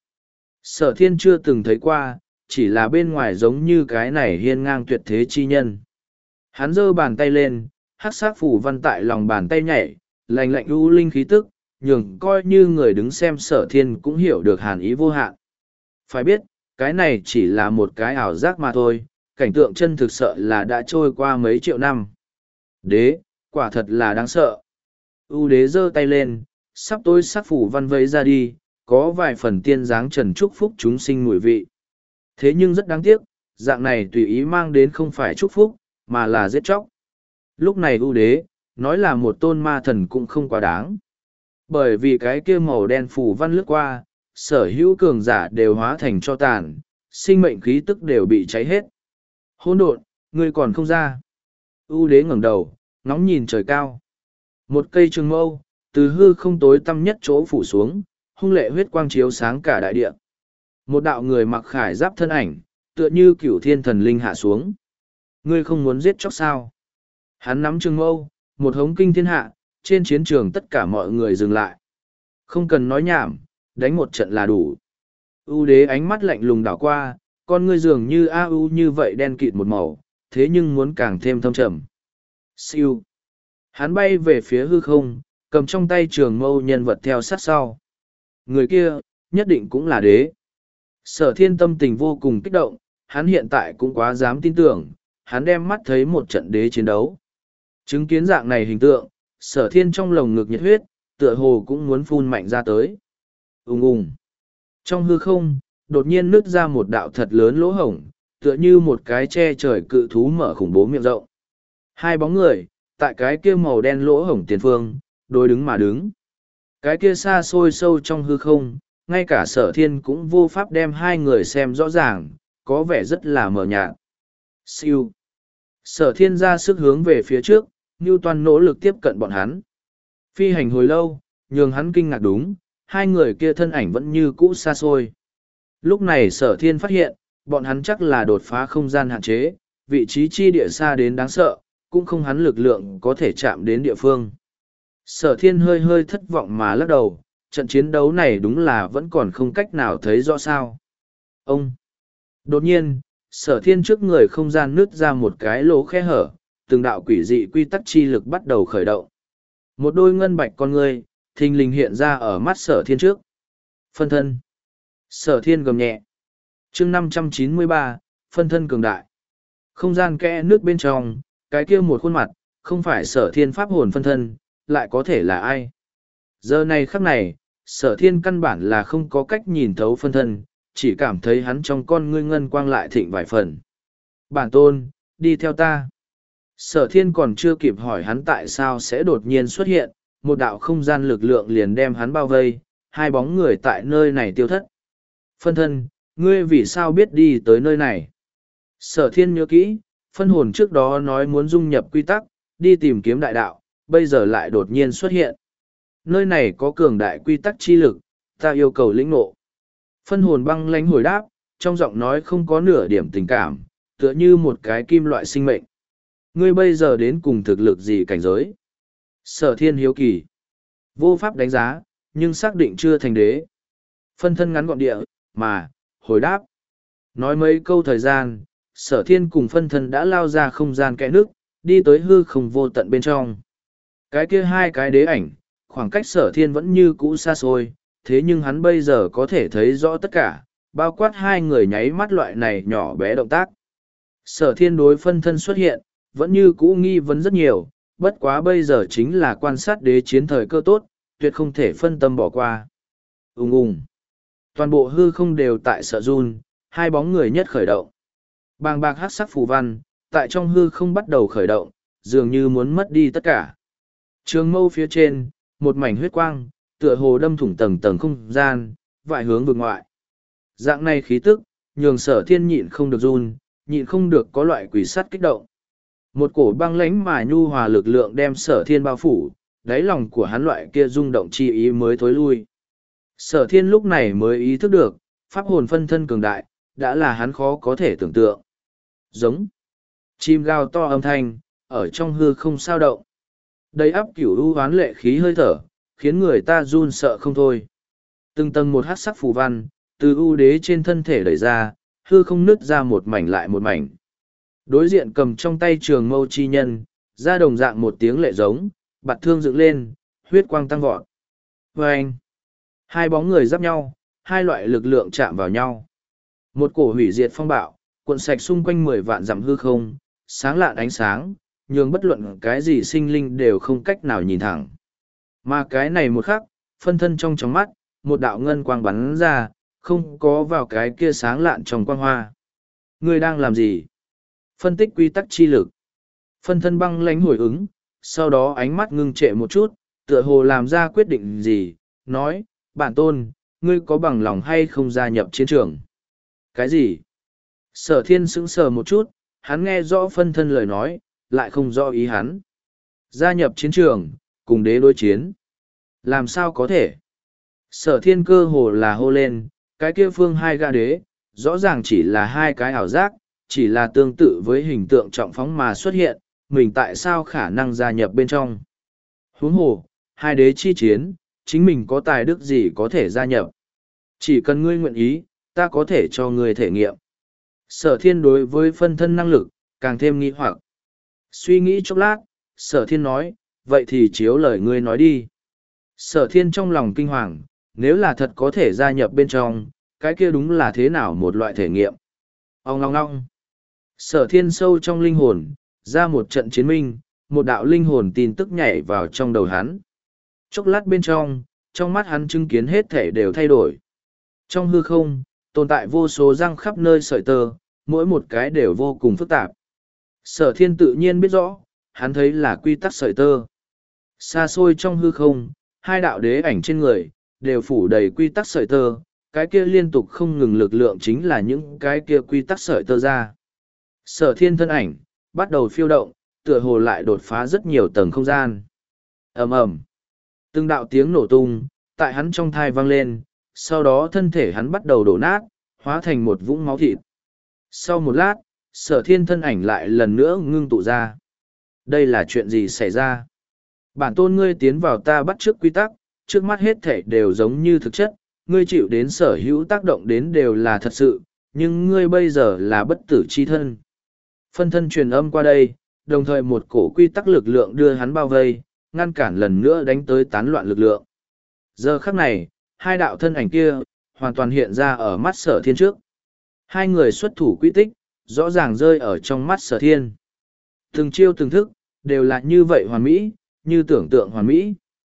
Sở thiên chưa từng thấy qua, chỉ là bên ngoài giống như cái này hiên ngang tuyệt thế chi nhân. Hắn giơ bàn tay lên, hắc sát phủ văn tại lòng bàn tay nhảy, lạnh lạnh u linh khí tức, nhường coi như người đứng xem sở thiên cũng hiểu được hàn ý vô hạn. Phải biết, cái này chỉ là một cái ảo giác mà thôi, cảnh tượng chân thực sợ là đã trôi qua mấy triệu năm. Đế, quả thật là đáng sợ. U đế giơ tay lên, sắp tối sắc phủ văn vây ra đi, có vài phần tiên dáng trần chúc phúc chúng sinh mùi vị. Thế nhưng rất đáng tiếc, dạng này tùy ý mang đến không phải chúc phúc, mà là giết chóc. Lúc này ưu đế, nói là một tôn ma thần cũng không quá đáng. Bởi vì cái kia màu đen phủ văn lướt qua, sở hữu cường giả đều hóa thành cho tàn, sinh mệnh khí tức đều bị cháy hết. Hỗn độn, ngươi còn không ra. ưu đế ngẩng đầu, ngóng nhìn trời cao. Một cây trường mâu, từ hư không tối tăm nhất chỗ phủ xuống, hung lệ huyết quang chiếu sáng cả đại địa. Một đạo người mặc khải giáp thân ảnh, tựa như cửu thiên thần linh hạ xuống. Ngươi không muốn giết chóc sao? Hắn nắm trường mâu, một hống kinh thiên hạ, trên chiến trường tất cả mọi người dừng lại. Không cần nói nhảm, đánh một trận là đủ. U đế ánh mắt lạnh lùng đảo qua, con ngươi dường như a u như vậy đen kịt một màu, thế nhưng muốn càng thêm thâm trầm. Siêu. Hắn bay về phía hư không, cầm trong tay trường mâu nhân vật theo sát sau. Người kia, nhất định cũng là đế. Sở thiên tâm tình vô cùng kích động, hắn hiện tại cũng quá dám tin tưởng, hắn đem mắt thấy một trận đế chiến đấu. Chứng kiến dạng này hình tượng, sở thiên trong lồng ngực nhiệt huyết, tựa hồ cũng muốn phun mạnh ra tới. Ùng ùng. Trong hư không, đột nhiên nứt ra một đạo thật lớn lỗ hổng, tựa như một cái che trời cự thú mở khủng bố miệng rộng. Hai bóng người, tại cái kia màu đen lỗ hổng tiền phương, đối đứng mà đứng. Cái kia xa xôi sâu trong hư không, ngay cả sở thiên cũng vô pháp đem hai người xem rõ ràng, có vẻ rất là mờ nhạt. Siêu. Sở thiên ra sức hướng về phía trước, Newton nỗ lực tiếp cận bọn hắn. Phi hành hồi lâu, nhường hắn kinh ngạc đúng, hai người kia thân ảnh vẫn như cũ xa xôi. Lúc này sở thiên phát hiện, bọn hắn chắc là đột phá không gian hạn chế, vị trí chi địa xa đến đáng sợ, cũng không hắn lực lượng có thể chạm đến địa phương. Sở thiên hơi hơi thất vọng mà lắc đầu, trận chiến đấu này đúng là vẫn còn không cách nào thấy rõ sao. Ông! Đột nhiên, sở thiên trước người không gian nứt ra một cái lỗ khe hở, từng đạo quỷ dị quy tắc chi lực bắt đầu khởi động. Một đôi ngân bạch con ngươi, thình lình hiện ra ở mắt sở thiên trước. Phân thân. Sở thiên gầm nhẹ. chương năm trăm chín mươi ba, phân thân cường đại. Không gian kẽ nước bên trong, cái kia một khuôn mặt, không phải sở thiên pháp hồn phân thân, lại có thể là ai. Giờ này khắc này, sở thiên căn bản là không có cách nhìn thấu phân thân, chỉ cảm thấy hắn trong con ngươi ngân quang lại thịnh vài phần. Bản tôn, đi theo ta. Sở thiên còn chưa kịp hỏi hắn tại sao sẽ đột nhiên xuất hiện, một đạo không gian lực lượng liền đem hắn bao vây, hai bóng người tại nơi này tiêu thất. Phân thân, ngươi vì sao biết đi tới nơi này? Sở thiên nhớ kỹ, phân hồn trước đó nói muốn dung nhập quy tắc, đi tìm kiếm đại đạo, bây giờ lại đột nhiên xuất hiện. Nơi này có cường đại quy tắc chi lực, ta yêu cầu lĩnh ngộ. Phân hồn băng lánh hồi đáp, trong giọng nói không có nửa điểm tình cảm, tựa như một cái kim loại sinh mệnh. Ngươi bây giờ đến cùng thực lực gì cảnh giới? Sở thiên hiếu kỳ. Vô pháp đánh giá, nhưng xác định chưa thành đế. Phân thân ngắn gọn địa, mà, hồi đáp. Nói mấy câu thời gian, sở thiên cùng phân thân đã lao ra không gian kẽ nước, đi tới hư không vô tận bên trong. Cái kia hai cái đế ảnh, khoảng cách sở thiên vẫn như cũ xa xôi, thế nhưng hắn bây giờ có thể thấy rõ tất cả, bao quát hai người nháy mắt loại này nhỏ bé động tác. Sở thiên đối phân thân xuất hiện, vẫn như cũ nghi vấn rất nhiều, bất quá bây giờ chính là quan sát đế chiến thời cơ tốt, tuyệt không thể phân tâm bỏ qua. Ùng ùng. Toàn bộ hư không đều tại sợ run, hai bóng người nhất khởi động. Bàng bạc hắc sắc phù văn, tại trong hư không bắt đầu khởi động, dường như muốn mất đi tất cả. Trường mâu phía trên, một mảnh huyết quang, tựa hồ đâm thủng tầng tầng không gian, vại hướng vực ngoại. Dạng này khí tức, nhường sở thiên nhịn không được run, nhịn không được có loại quỷ sắt kích động. Một cổ băng lánh mà nhu hòa lực lượng đem sở thiên bao phủ, đáy lòng của hắn loại kia rung động chi ý mới thối lui. Sở thiên lúc này mới ý thức được, pháp hồn phân thân cường đại, đã là hắn khó có thể tưởng tượng. Giống. Chim gào to âm thanh, ở trong hư không sao động. Đầy ắp kiểu u hoán lệ khí hơi thở, khiến người ta run sợ không thôi. Từng tầng một hát sắc phù văn, từ ưu đế trên thân thể đẩy ra, hư không nứt ra một mảnh lại một mảnh. Đối diện cầm trong tay trường mâu chi nhân, ra đồng dạng một tiếng lệ giống, bạt thương dựng lên, huyết quang tăng vọt. Vâng! Hai bóng người giáp nhau, hai loại lực lượng chạm vào nhau. Một cổ hủy diệt phong bạo, cuộn sạch xung quanh mười vạn dặm hư không, sáng lạn ánh sáng, nhường bất luận cái gì sinh linh đều không cách nào nhìn thẳng. Mà cái này một khắc, phân thân trong trong mắt, một đạo ngân quang bắn ra, không có vào cái kia sáng lạn trong quang hoa. Ngươi đang làm gì? Phân tích quy tắc chi lực. Phân thân băng lãnh hồi ứng, sau đó ánh mắt ngưng trệ một chút, tựa hồ làm ra quyết định gì, nói, bản tôn, ngươi có bằng lòng hay không gia nhập chiến trường? Cái gì? Sở thiên sững sờ một chút, hắn nghe rõ phân thân lời nói, lại không rõ ý hắn. Gia nhập chiến trường, cùng đế đối chiến. Làm sao có thể? Sở thiên cơ hồ là hô lên, cái kia phương hai gã đế, rõ ràng chỉ là hai cái ảo giác, chỉ là tương tự với hình tượng trọng phóng mà xuất hiện, mình tại sao khả năng gia nhập bên trong. Huống hồ, hai đế chi chiến, chính mình có tài đức gì có thể gia nhập. Chỉ cần ngươi nguyện ý, ta có thể cho ngươi thể nghiệm. Sở thiên đối với phân thân năng lực, càng thêm nghi hoặc. Suy nghĩ chốc lát, sở thiên nói, vậy thì chiếu lời ngươi nói đi. Sở thiên trong lòng kinh hoàng, nếu là thật có thể gia nhập bên trong, cái kia đúng là thế nào một loại thể nghiệm. Ông ngong ngong. Sở thiên sâu trong linh hồn, ra một trận chiến minh, một đạo linh hồn tin tức nhảy vào trong đầu hắn. Chốc lát bên trong, trong mắt hắn chứng kiến hết thể đều thay đổi. Trong hư không, tồn tại vô số răng khắp nơi sợi tơ, mỗi một cái đều vô cùng phức tạp. Sở thiên tự nhiên biết rõ, hắn thấy là quy tắc sợi tơ. Xa xôi trong hư không, hai đạo đế ảnh trên người, đều phủ đầy quy tắc sợi tơ, cái kia liên tục không ngừng lực lượng chính là những cái kia quy tắc sợi tơ ra. Sở thiên thân ảnh, bắt đầu phiêu động, tựa hồ lại đột phá rất nhiều tầng không gian. ầm ầm, từng đạo tiếng nổ tung, tại hắn trong thai vang lên, sau đó thân thể hắn bắt đầu đổ nát, hóa thành một vũng máu thịt. Sau một lát, sở thiên thân ảnh lại lần nữa ngưng tụ ra. Đây là chuyện gì xảy ra? Bản tôn ngươi tiến vào ta bắt trước quy tắc, trước mắt hết thể đều giống như thực chất, ngươi chịu đến sở hữu tác động đến đều là thật sự, nhưng ngươi bây giờ là bất tử chi thân. Phân thân truyền âm qua đây, đồng thời một cổ quy tắc lực lượng đưa hắn bao vây, ngăn cản lần nữa đánh tới tán loạn lực lượng. Giờ khắc này, hai đạo thân ảnh kia, hoàn toàn hiện ra ở mắt sở thiên trước. Hai người xuất thủ quy tích, rõ ràng rơi ở trong mắt sở thiên. Từng chiêu từng thức, đều là như vậy hoàn mỹ, như tưởng tượng hoàn mỹ.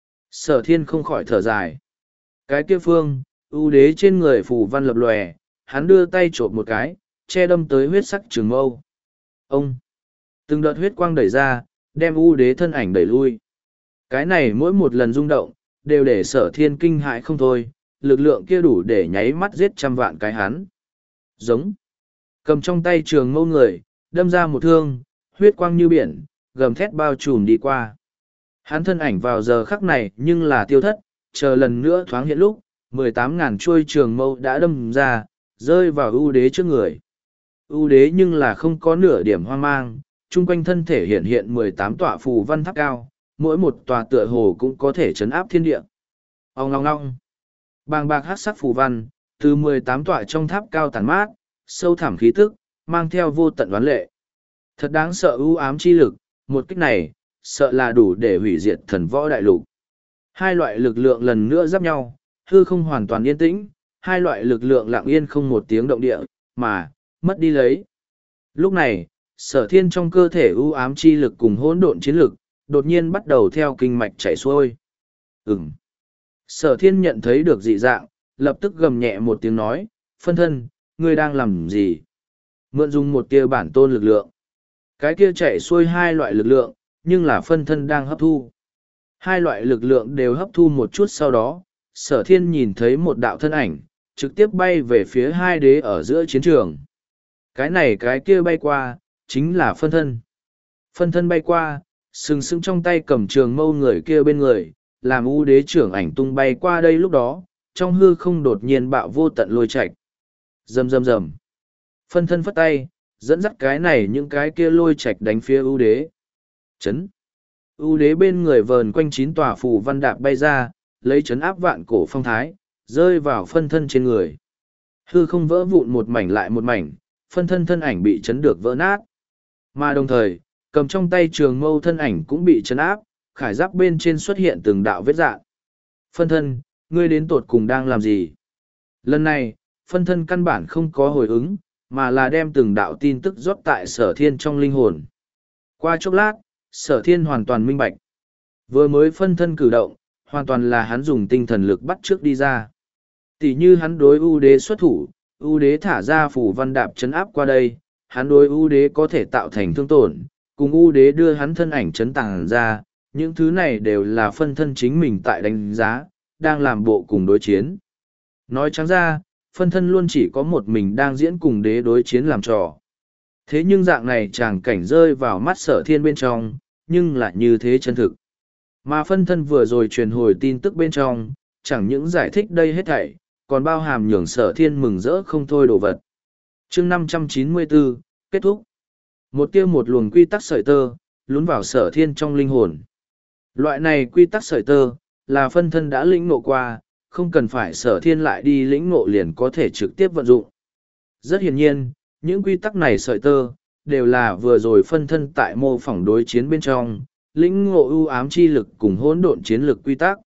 Sở thiên không khỏi thở dài. Cái kia phương, ưu đế trên người phù văn lập lòe, hắn đưa tay trộm một cái, che đâm tới huyết sắc trường mâu. Ông! Từng đợt huyết quang đẩy ra, đem ưu đế thân ảnh đẩy lui. Cái này mỗi một lần rung động, đều để sở thiên kinh hại không thôi, lực lượng kia đủ để nháy mắt giết trăm vạn cái hắn. Giống! Cầm trong tay trường mâu người, đâm ra một thương, huyết quang như biển, gầm thét bao trùm đi qua. Hắn thân ảnh vào giờ khắc này nhưng là tiêu thất, chờ lần nữa thoáng hiện lúc, mười tám ngàn chuôi trường mâu đã đâm ra, rơi vào ưu đế trước người. Ưu đế nhưng là không có nửa điểm hoang mang, chung quanh thân thể hiện hiện mười tám tọa phù văn tháp cao, mỗi một tòa tựa hồ cũng có thể chấn áp thiên địa. Ông ngong ngong. Bàng bạc hát sắc phù văn, từ mười tám tọa trong tháp cao tàn mát, sâu thẳm khí tức, mang theo vô tận đoán lệ. Thật đáng sợ ưu ám chi lực, một kích này, sợ là đủ để hủy diệt thần võ đại lục. Hai loại lực lượng lần nữa giáp nhau, hư không hoàn toàn yên tĩnh, hai loại lực lượng lặng yên không một tiếng động địa, mà, mất đi lấy. Lúc này, sở thiên trong cơ thể ưu ám chi lực cùng hỗn độn chiến lực, đột nhiên bắt đầu theo kinh mạch chảy xuôi. Ừm. Sở thiên nhận thấy được dị dạng, lập tức gầm nhẹ một tiếng nói, phân thân, ngươi đang làm gì? Mượn dùng một tia bản tôn lực lượng. Cái kia chạy xuôi hai loại lực lượng, nhưng là phân thân đang hấp thu. Hai loại lực lượng đều hấp thu một chút sau đó, sở thiên nhìn thấy một đạo thân ảnh, trực tiếp bay về phía hai đế ở giữa chiến trường. Cái này cái kia bay qua, chính là phân thân. Phân thân bay qua, sừng sững trong tay cầm trường mâu người kia bên người, làm u đế trưởng ảnh tung bay qua đây lúc đó, trong hư không đột nhiên bạo vô tận lôi chạch. Rầm rầm rầm. Phân thân phất tay, dẫn dắt cái này những cái kia lôi chạch đánh phía ưu đế. Chấn. Ưu đế bên người vờn quanh chín tòa phù văn đạp bay ra, lấy chấn áp vạn cổ phong thái, rơi vào phân thân trên người. Hư không vỡ vụn một mảnh lại một mảnh, phân thân thân ảnh bị chấn được vỡ nát. Mà đồng thời, cầm trong tay trường mâu thân ảnh cũng bị chấn áp, khải giáp bên trên xuất hiện từng đạo vết dạn. Phân thân, ngươi đến tột cùng đang làm gì? Lần này, phân thân căn bản không có hồi ứng, mà là đem từng đạo tin tức rót tại sở thiên trong linh hồn. Qua chốc lát, sở thiên hoàn toàn minh bạch. Vừa mới phân thân cử động, hoàn toàn là hắn dùng tinh thần lực bắt trước đi ra. Tỷ như hắn đối ưu đế xuất thủ, ưu đế thả ra phủ văn đạp chấn áp qua đây, hắn đối ưu đế có thể tạo thành thương tổn, cùng ưu đế đưa hắn thân ảnh chấn tàng ra, những thứ này đều là phân thân chính mình tại đánh giá, đang làm bộ cùng đối chiến. Nói trắng ra, phân thân luôn chỉ có một mình đang diễn cùng đế đối chiến làm trò. Thế nhưng dạng này chàng cảnh rơi vào mắt sở thiên bên trong, nhưng lại như thế chân thực. Mà phân thân vừa rồi truyền hồi tin tức bên trong, chẳng những giải thích đây hết thảy, còn bao hàm nhường sở thiên mừng rỡ không thôi đồ vật. chương năm trăm chín mươi bốn, kết thúc. Một tiêu một luồng quy tắc sợi tơ, lún vào sở thiên trong linh hồn. Loại này quy tắc sợi tơ, là phân thân đã lĩnh ngộ qua, không cần phải sở thiên lại đi lĩnh ngộ liền có thể trực tiếp vận dụng. Rất hiển nhiên, những quy tắc này sợi tơ, đều là vừa rồi phân thân tại mô phỏng đối chiến bên trong, lĩnh ngộ ưu ám chi lực cùng hỗn độn chiến lực quy tắc.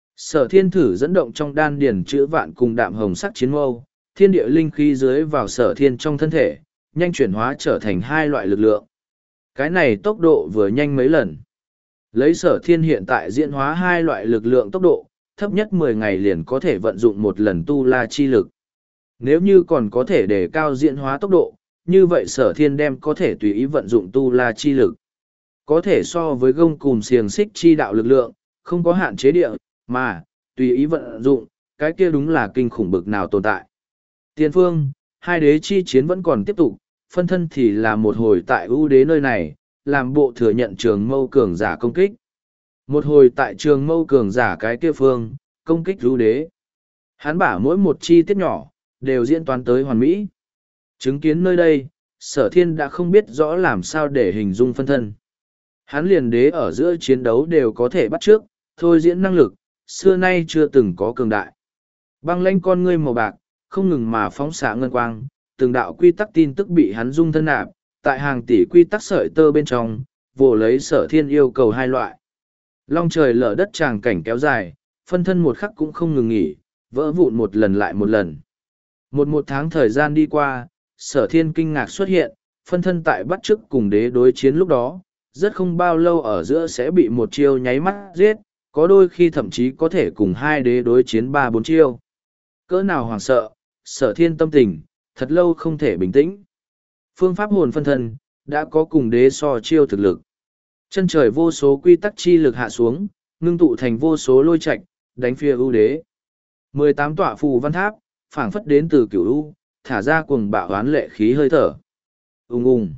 Sở thiên thử dẫn động trong đan điển chữ vạn cùng đạm hồng sắc chiến mâu, thiên địa linh khí dưới vào sở thiên trong thân thể, nhanh chuyển hóa trở thành hai loại lực lượng. Cái này tốc độ vừa nhanh mấy lần. Lấy sở thiên hiện tại diễn hóa hai loại lực lượng tốc độ, thấp nhất mười ngày liền có thể vận dụng một lần tu la chi lực. Nếu như còn có thể đề cao diễn hóa tốc độ, như vậy sở thiên đem có thể tùy ý vận dụng tu la chi lực. Có thể so với gông cùm xiềng xích chi đạo lực lượng, không có hạn chế địa, mà, tùy ý vận dụng, cái kia đúng là kinh khủng bực nào tồn tại. Tiền phương, hai đế chi chiến vẫn còn tiếp tục, phân thân thì là một hồi tại ưu đế nơi này, làm bộ thừa nhận trường mâu cường giả công kích. Một hồi tại trường mâu cường giả cái kia phương, công kích ưu đế. Hắn bả mỗi một chi tiết nhỏ, đều diễn toán tới hoàn mỹ. Chứng kiến nơi đây, sở thiên đã không biết rõ làm sao để hình dung phân thân. Hắn liền đế ở giữa chiến đấu đều có thể bắt trước, thôi diễn năng lực, xưa nay chưa từng có cường đại. Băng lãnh con ngươi màu bạc, không ngừng mà phóng xạ ngân quang, từng đạo quy tắc tin tức bị hắn dung thân nạp, tại hàng tỷ quy tắc sợi tơ bên trong, vồ lấy sở thiên yêu cầu hai loại. Long trời lở đất tràng cảnh kéo dài, phân thân một khắc cũng không ngừng nghỉ, vỡ vụn một lần lại một lần. Một một tháng thời gian đi qua, sở thiên kinh ngạc xuất hiện, phân thân tại bắt chước cùng đế đối chiến lúc đó, rất không bao lâu ở giữa sẽ bị một chiêu nháy mắt giết, có đôi khi thậm chí có thể cùng hai đế đối chiến ba bốn chiêu. Cỡ nào hoảng sợ, sở thiên tâm tình, thật lâu không thể bình tĩnh. Phương pháp hồn phân thân, đã có cùng đế so chiêu thực lực. Chân trời vô số quy tắc chi lực hạ xuống, ngưng tụ thành vô số lôi trạch, đánh phía ưu đế. mười tám tọa phù văn tháp, phảng phất đến từ cửu u, thả ra cuồng bạo oán lệ khí hơi thở. Ùng ùng.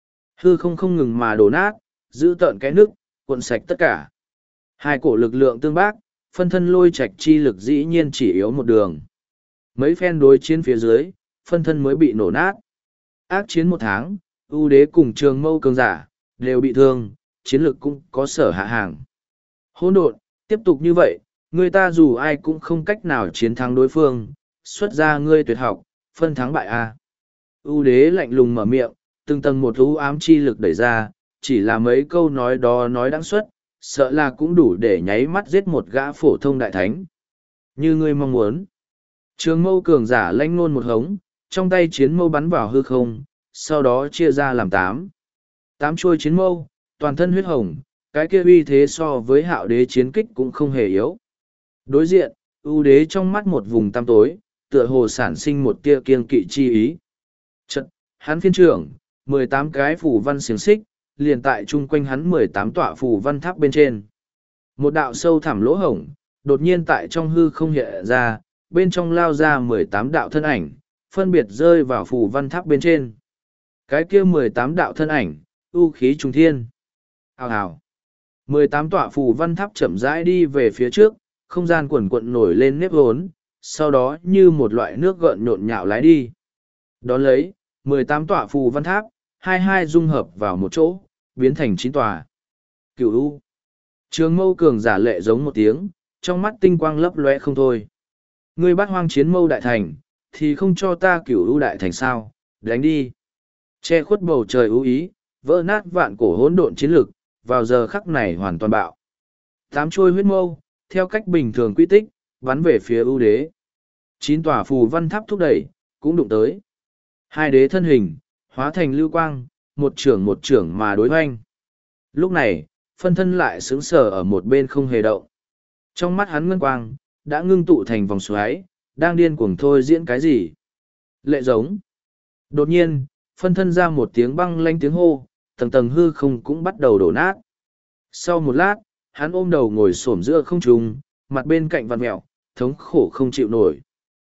Hư không không ngừng mà đổ nát, giữ tợn cái nước, cuộn sạch tất cả. Hai cổ lực lượng tương bác, phân thân lôi trạch chi lực dĩ nhiên chỉ yếu một đường. Mấy phen đối chiến phía dưới, phân thân mới bị nổ nát. Ác chiến một tháng, ưu đế cùng trường mâu cường giả, đều bị thương, chiến lực cũng có sở hạ hàng. Hỗn độn, tiếp tục như vậy, người ta dù ai cũng không cách nào chiến thắng đối phương, xuất ra ngươi tuyệt học, phân thắng bại a. Ưu đế lạnh lùng mở miệng, từng tầng một u ám chi lực đẩy ra, chỉ là mấy câu nói đó nói đáng xuất, sợ là cũng đủ để nháy mắt giết một gã phổ thông đại thánh. Như ngươi mong muốn. Trường mâu cường giả lãnh nôn một hống, trong tay chiến mâu bắn vào hư không, sau đó chia ra làm tám. Tám chuôi chiến mâu, toàn thân huyết hồng, cái kia uy thế so với hạo đế chiến kích cũng không hề yếu. Đối diện, ưu đế trong mắt một vùng tăm tối, tựa hồ sản sinh một tia kiêng kỵ chi ý. Chật, hắn phiên trưởng, mười tám cái phủ văn xiềng xích, liền tại chung quanh hắn mười tám tọa phủ văn tháp bên trên. Một đạo sâu thẳm lỗ hổng, đột nhiên tại trong hư không hiện ra, bên trong lao ra mười tám đạo thân ảnh, phân biệt rơi vào phủ văn tháp bên trên. Cái kia mười tám đạo thân ảnh, ưu khí trung thiên. Hào hào. mười tám tọa phù văn tháp chậm rãi đi về phía trước, không gian quần quận nổi lên nếp hốn, sau đó như một loại nước gợn nhộn nhạo lái đi. Đón lấy, mười tám tọa phù văn tháp, hai hai dung hợp vào một chỗ, biến thành chín tòa. Cửu U. Trường mâu cường giả lệ giống một tiếng, trong mắt tinh quang lấp lóe không thôi. Ngươi bắt hoang chiến mâu đại thành, thì không cho ta cửu U đại thành sao, đánh đi. Che khuất bầu trời ưu ý, vỡ nát vạn cổ hỗn độn chiến lực, vào giờ khắc này hoàn toàn bạo. Tám trôi huyết mâu, theo cách bình thường quy tích, bắn về phía ưu đế. Chín tòa phù văn tháp thúc đẩy, cũng đụng tới. Hai đế thân hình, hóa thành lưu quang, một trưởng một trưởng mà đối hoanh. Lúc này, phân thân lại sướng sở ở một bên không hề động. Trong mắt hắn ngân quang, đã ngưng tụ thành vòng xoáy, đang điên cuồng thôi diễn cái gì. Lệ giống. Đột nhiên, phân thân ra một tiếng băng lanh tiếng hô, tầng tầng hư không cũng bắt đầu đổ nát. Sau một lát, hắn ôm đầu ngồi xổm giữa không trung, mặt bên cạnh vặn mẹo, thống khổ không chịu nổi.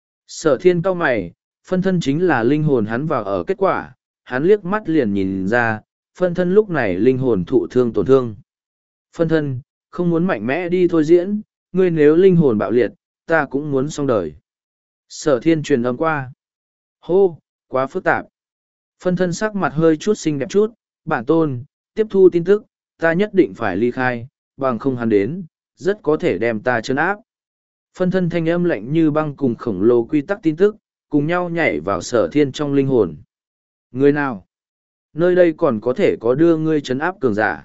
Sở thiên cao mày, phân thân chính là linh hồn hắn vào ở kết quả, hắn liếc mắt liền nhìn ra, phân thân lúc này linh hồn thụ thương tổn thương. Phân thân, không muốn mạnh mẽ đi thôi diễn, ngươi nếu linh hồn bạo liệt, ta cũng muốn xong đời. Sở thiên truyền âm qua. Hô, quá phức tạp. Phân thân sắc mặt hơi chút xinh đẹp chút, bản tôn, tiếp thu tin tức, ta nhất định phải ly khai, bằng không hắn đến, rất có thể đem ta trấn áp. Phân thân thanh âm lạnh như băng cùng khổng lồ quy tắc tin tức, cùng nhau nhảy vào sở thiên trong linh hồn. Người nào? Nơi đây còn có thể có đưa ngươi trấn áp cường giả.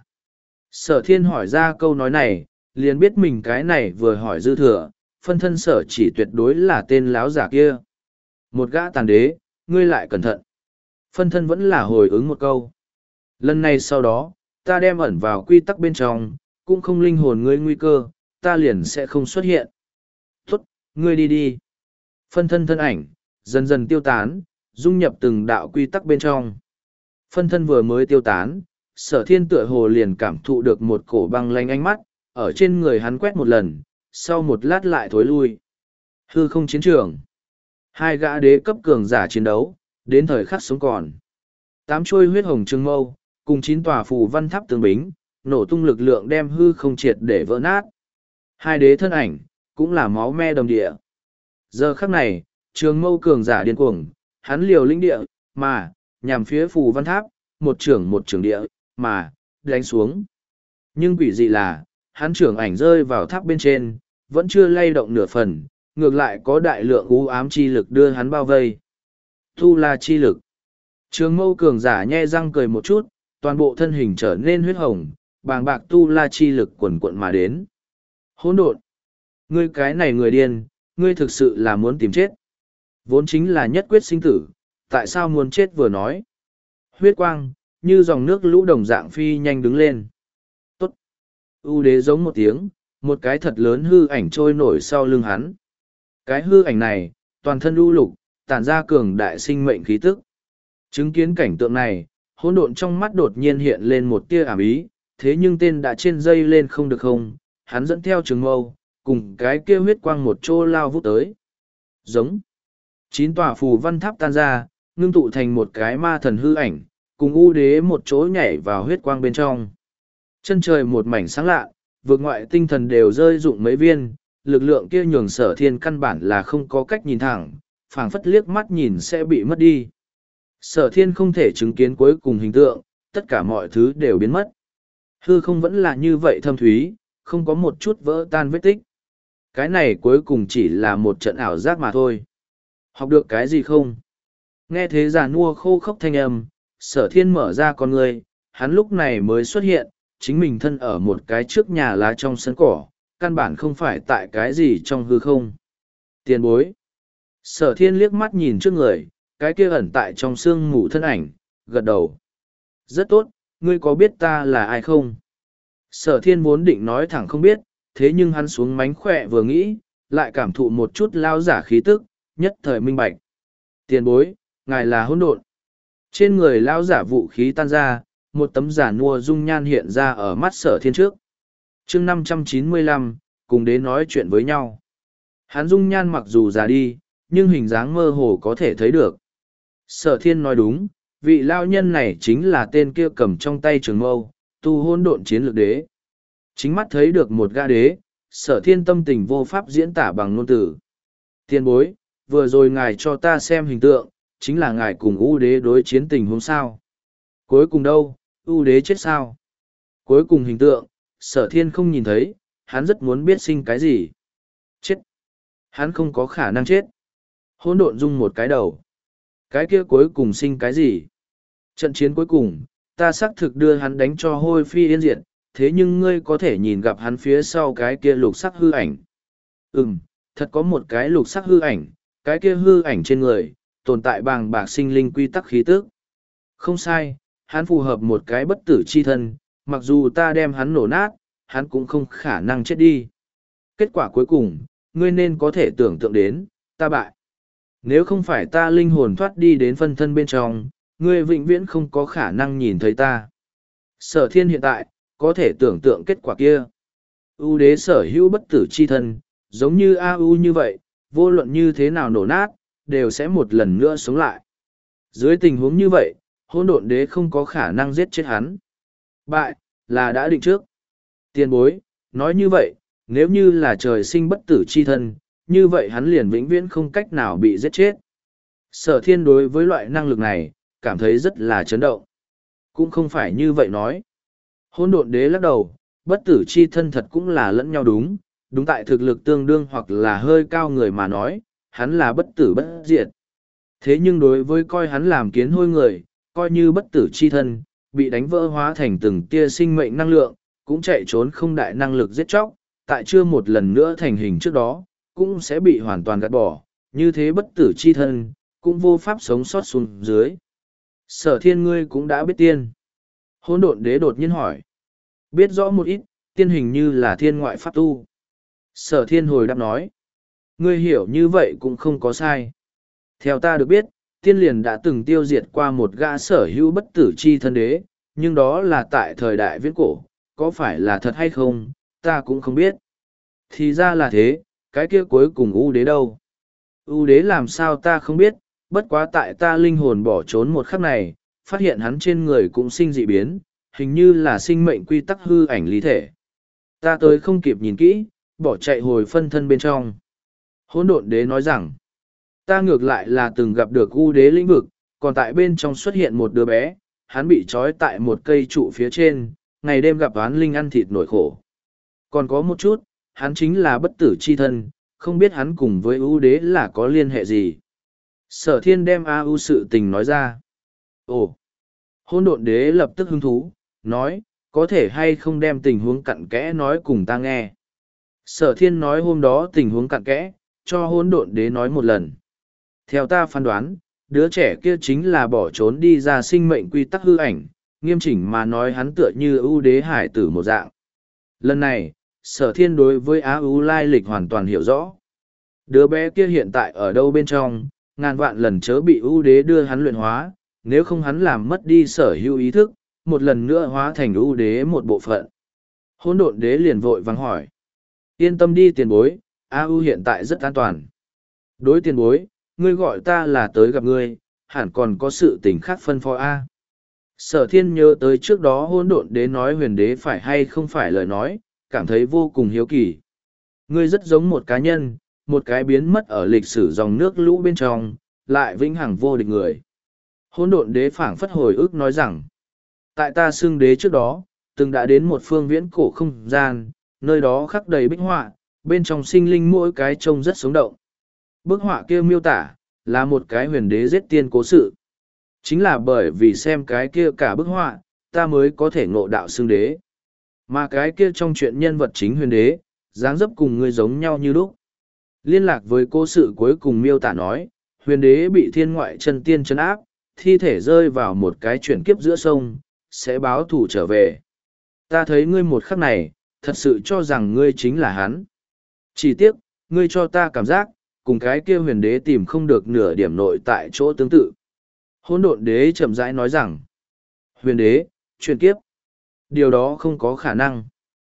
Sở thiên hỏi ra câu nói này, liền biết mình cái này vừa hỏi dư thừa, phân thân sở chỉ tuyệt đối là tên láo giả kia. Một gã tàn đế, ngươi lại cẩn thận. Phân thân vẫn là hồi ứng một câu. Lần này sau đó, ta đem ẩn vào quy tắc bên trong, cũng không linh hồn ngươi nguy cơ, ta liền sẽ không xuất hiện. Tốt, ngươi đi đi. Phân thân thân ảnh, dần dần tiêu tán, dung nhập từng đạo quy tắc bên trong. Phân thân vừa mới tiêu tán, sở thiên tựa hồ liền cảm thụ được một cổ băng lanh ánh mắt, ở trên người hắn quét một lần, sau một lát lại thối lui. Hư không chiến trường. Hai gã đế cấp cường giả chiến đấu, đến thời khắc sống còn. Tám trôi huyết hồng trường mâu, cùng chín tòa phù văn tháp tường bính, nổ tung lực lượng đem hư không triệt để vỡ nát. Hai đế thân ảnh, cũng là máu me đồng địa. Giờ khắc này, trường mâu cường giả điên cuồng, hắn liều lĩnh địa, mà, nhằm phía phù văn tháp, một trưởng một trưởng địa, mà, đánh xuống. Nhưng quỷ dị là, hắn trưởng ảnh rơi vào tháp bên trên, vẫn chưa lay động nửa phần, ngược lại có đại lượng u ám chi lực đưa hắn bao vây. Tu La chi lực. Trường mâu cường giả nhe răng cười một chút, toàn bộ thân hình trở nên huyết hồng, bàng bạc tu la chi lực quần quận mà đến. Hỗn độn. Ngươi cái này người điên, ngươi thực sự là muốn tìm chết. Vốn chính là nhất quyết sinh tử, tại sao muốn chết vừa nói. Huyết quang, như dòng nước lũ đồng dạng phi nhanh đứng lên. Tốt. U đế giống một tiếng, một cái thật lớn hư ảnh trôi nổi sau lưng hắn. Cái hư ảnh này, toàn thân u lục, tản ra cường đại sinh mệnh khí tức. Chứng kiến cảnh tượng này, hỗn độn trong mắt đột nhiên hiện lên một tia ảm ý, thế nhưng tên đã trên dây lên không được không, hắn dẫn theo trường mâu, cùng cái kia huyết quang một chỗ lao vút tới. Giống. Chín tòa phù văn tháp tan ra, ngưng tụ thành một cái ma thần hư ảnh, cùng u đế một chỗ nhảy vào huyết quang bên trong. Chân trời một mảnh sáng lạ, vượt ngoại tinh thần đều rơi rụng mấy viên, lực lượng kia nhường sở thiên căn bản là không có cách nhìn thẳng, phảng phất liếc mắt nhìn sẽ bị mất đi. Sở thiên không thể chứng kiến cuối cùng hình tượng, tất cả mọi thứ đều biến mất. Hư không vẫn là như vậy thâm thúy, không có một chút vỡ tan vết tích. Cái này cuối cùng chỉ là một trận ảo giác mà thôi. Học được cái gì không? Nghe thế già nua khô khốc thanh âm, sở thiên mở ra con người, hắn lúc này mới xuất hiện, chính mình thân ở một cái trước nhà lá trong sân cỏ, căn bản không phải tại cái gì trong hư không. Tiền bối. Sở thiên liếc mắt nhìn trước người, cái kia ẩn tại trong sương mù thân ảnh, gật đầu. Rất tốt, ngươi có biết ta là ai không? Sở thiên vốn định nói thẳng không biết, thế nhưng hắn xuống mánh khỏe vừa nghĩ, lại cảm thụ một chút lao giả khí tức, nhất thời minh bạch. Tiền bối, ngài là hỗn độn. Trên người lao giả vũ khí tan ra, một tấm giả nua dung nhan hiện ra ở mắt sở thiên trước. chương năm trăm chín mươi lăm, cùng đến nói chuyện với nhau. Hắn dung nhan mặc dù già đi, nhưng hình dáng mơ hồ có thể thấy được. Sở thiên nói đúng, vị lao nhân này chính là tên kia cầm trong tay trường mâu, tu hôn độn chiến lược đế. Chính mắt thấy được một gã đế, sở thiên tâm tình vô pháp diễn tả bằng ngôn từ. Tiền bối, vừa rồi ngài cho ta xem hình tượng, chính là ngài cùng ưu đế đối chiến tình huống sao. Cuối cùng đâu, ưu đế chết sao? Cuối cùng hình tượng, sở thiên không nhìn thấy, hắn rất muốn biết sinh cái gì. Chết. Hắn không có khả năng chết. Hỗn độn rung một cái đầu. Cái kia cuối cùng sinh cái gì? Trận chiến cuối cùng, ta xác thực đưa hắn đánh cho hôi phi yên diệt, thế nhưng ngươi có thể nhìn gặp hắn phía sau cái kia lục sắc hư ảnh. Ừm, thật có một cái lục sắc hư ảnh, cái kia hư ảnh trên người, tồn tại bàng bạc sinh linh quy tắc khí tức. Không sai, hắn phù hợp một cái bất tử chi thân, mặc dù ta đem hắn nổ nát, hắn cũng không khả năng chết đi. Kết quả cuối cùng, ngươi nên có thể tưởng tượng đến, ta bại. Nếu không phải ta linh hồn thoát đi đến phân thân bên trong, ngươi vĩnh viễn không có khả năng nhìn thấy ta. Sở thiên hiện tại, có thể tưởng tượng kết quả kia. U đế sở hữu bất tử chi thân, giống như A U như vậy, vô luận như thế nào nổ nát, đều sẽ một lần nữa sống lại. Dưới tình huống như vậy, hỗn độn đế không có khả năng giết chết hắn. Bại, là đã định trước. Tiền bối, Nói như vậy, nếu như là trời sinh bất tử chi thân, như vậy hắn liền vĩnh viễn không cách nào bị giết chết. Sở thiên đối với loại năng lực này, cảm thấy rất là chấn động. Cũng không phải như vậy nói. Hỗn độn đế lắc đầu, bất tử chi thân thật cũng là lẫn nhau đúng, đúng tại thực lực tương đương hoặc là hơi cao người mà nói, hắn là bất tử bất diệt. Thế nhưng đối với coi hắn làm kiến hôi người, coi như bất tử chi thân, bị đánh vỡ hóa thành từng tia sinh mệnh năng lượng, cũng chạy trốn không đại năng lực giết chóc, tại chưa một lần nữa thành hình trước đó, cũng sẽ bị hoàn toàn gạt bỏ, như thế bất tử chi thân, cũng vô pháp sống sót xuống dưới. Sở thiên ngươi cũng đã biết tiên. Hỗn độn đế đột nhiên hỏi. Biết rõ một ít, tiên hình như là thiên ngoại pháp tu. Sở thiên hồi đáp nói. Ngươi hiểu như vậy cũng không có sai. Theo ta được biết, tiên liền đã từng tiêu diệt qua một gã sở hữu bất tử chi thân đế, nhưng đó là tại thời đại viễn cổ, có phải là thật hay không, ta cũng không biết. Thì ra là thế, cái kia cuối cùng U đế đâu? U đế làm sao ta không biết, bất quá tại ta linh hồn bỏ trốn một khắc này, phát hiện hắn trên người cũng sinh dị biến, hình như là sinh mệnh quy tắc hư ảnh lý thể. Ta tới không kịp nhìn kỹ, bỏ chạy hồi phân thân bên trong. Hỗn độn đế nói rằng, ta ngược lại là từng gặp được U đế lĩnh vực, còn tại bên trong xuất hiện một đứa bé, hắn bị trói tại một cây trụ phía trên, ngày đêm gặp oán linh ăn thịt nổi khổ. Còn có một chút, hắn chính là bất tử chi thân, không biết hắn cùng với U đế là có liên hệ gì. Sở thiên đem A U sự tình nói ra. Ồ! Hôn độn đế lập tức hứng thú, nói, có thể hay không đem tình huống cặn kẽ nói cùng ta nghe. Sở thiên nói hôm đó tình huống cặn kẽ, cho hôn độn đế nói một lần. Theo ta phán đoán, đứa trẻ kia chính là bỏ trốn đi ra sinh mệnh quy tắc hư ảnh, nghiêm chỉnh mà nói hắn tựa như ưu đế hải tử một dạng. Lần này, sở thiên đối với Á ưu lai lịch hoàn toàn hiểu rõ. Đứa bé kia hiện tại ở đâu bên trong, ngàn vạn lần chớ bị ưu đế đưa hắn luyện hóa, nếu không hắn làm mất đi sở hữu ý thức, một lần nữa hóa thành ưu đế một bộ phận. Hỗn độn đế liền vội vắng hỏi. Yên tâm đi tiền bối, A U hiện tại rất an toàn. Đối tiền bối, ngươi gọi ta là tới gặp ngươi, hẳn còn có sự tình khác phân phó A. Sở thiên nhớ tới trước đó hỗn độn đế nói huyền đế phải hay không phải lời nói, cảm thấy vô cùng hiếu kỳ. Ngươi rất giống một cá nhân, một cái biến mất ở lịch sử dòng nước lũ bên trong, lại vĩnh hằng vô địch người. Hỗn độn đế phảng phất hồi ức nói rằng, tại ta xưng đế trước đó, từng đã đến một phương viễn cổ không gian, nơi đó khắc đầy bích họa, bên trong sinh linh mỗi cái trông rất sống động. Bức họa kia miêu tả, là một cái huyền đế giết tiên cố sự. Chính là bởi vì xem cái kia cả bức họa, ta mới có thể ngộ đạo xưng đế. Mà cái kia trong chuyện nhân vật chính huyền đế, dáng dấp cùng người giống nhau như lúc. Liên lạc với cố sự cuối cùng miêu tả nói, huyền đế bị thiên ngoại chân tiên trấn áp, thi thể rơi vào một cái chuyển kiếp giữa sông, sẽ báo thủ trở về. Ta thấy ngươi một khắc này, thật sự cho rằng ngươi chính là hắn. Chỉ tiếc, ngươi cho ta cảm giác, cùng cái kia huyền đế tìm không được nửa điểm nội tại chỗ tương tự. Hỗn độn đế chậm rãi nói rằng, huyền đế, chuyển kiếp. Điều đó không có khả năng.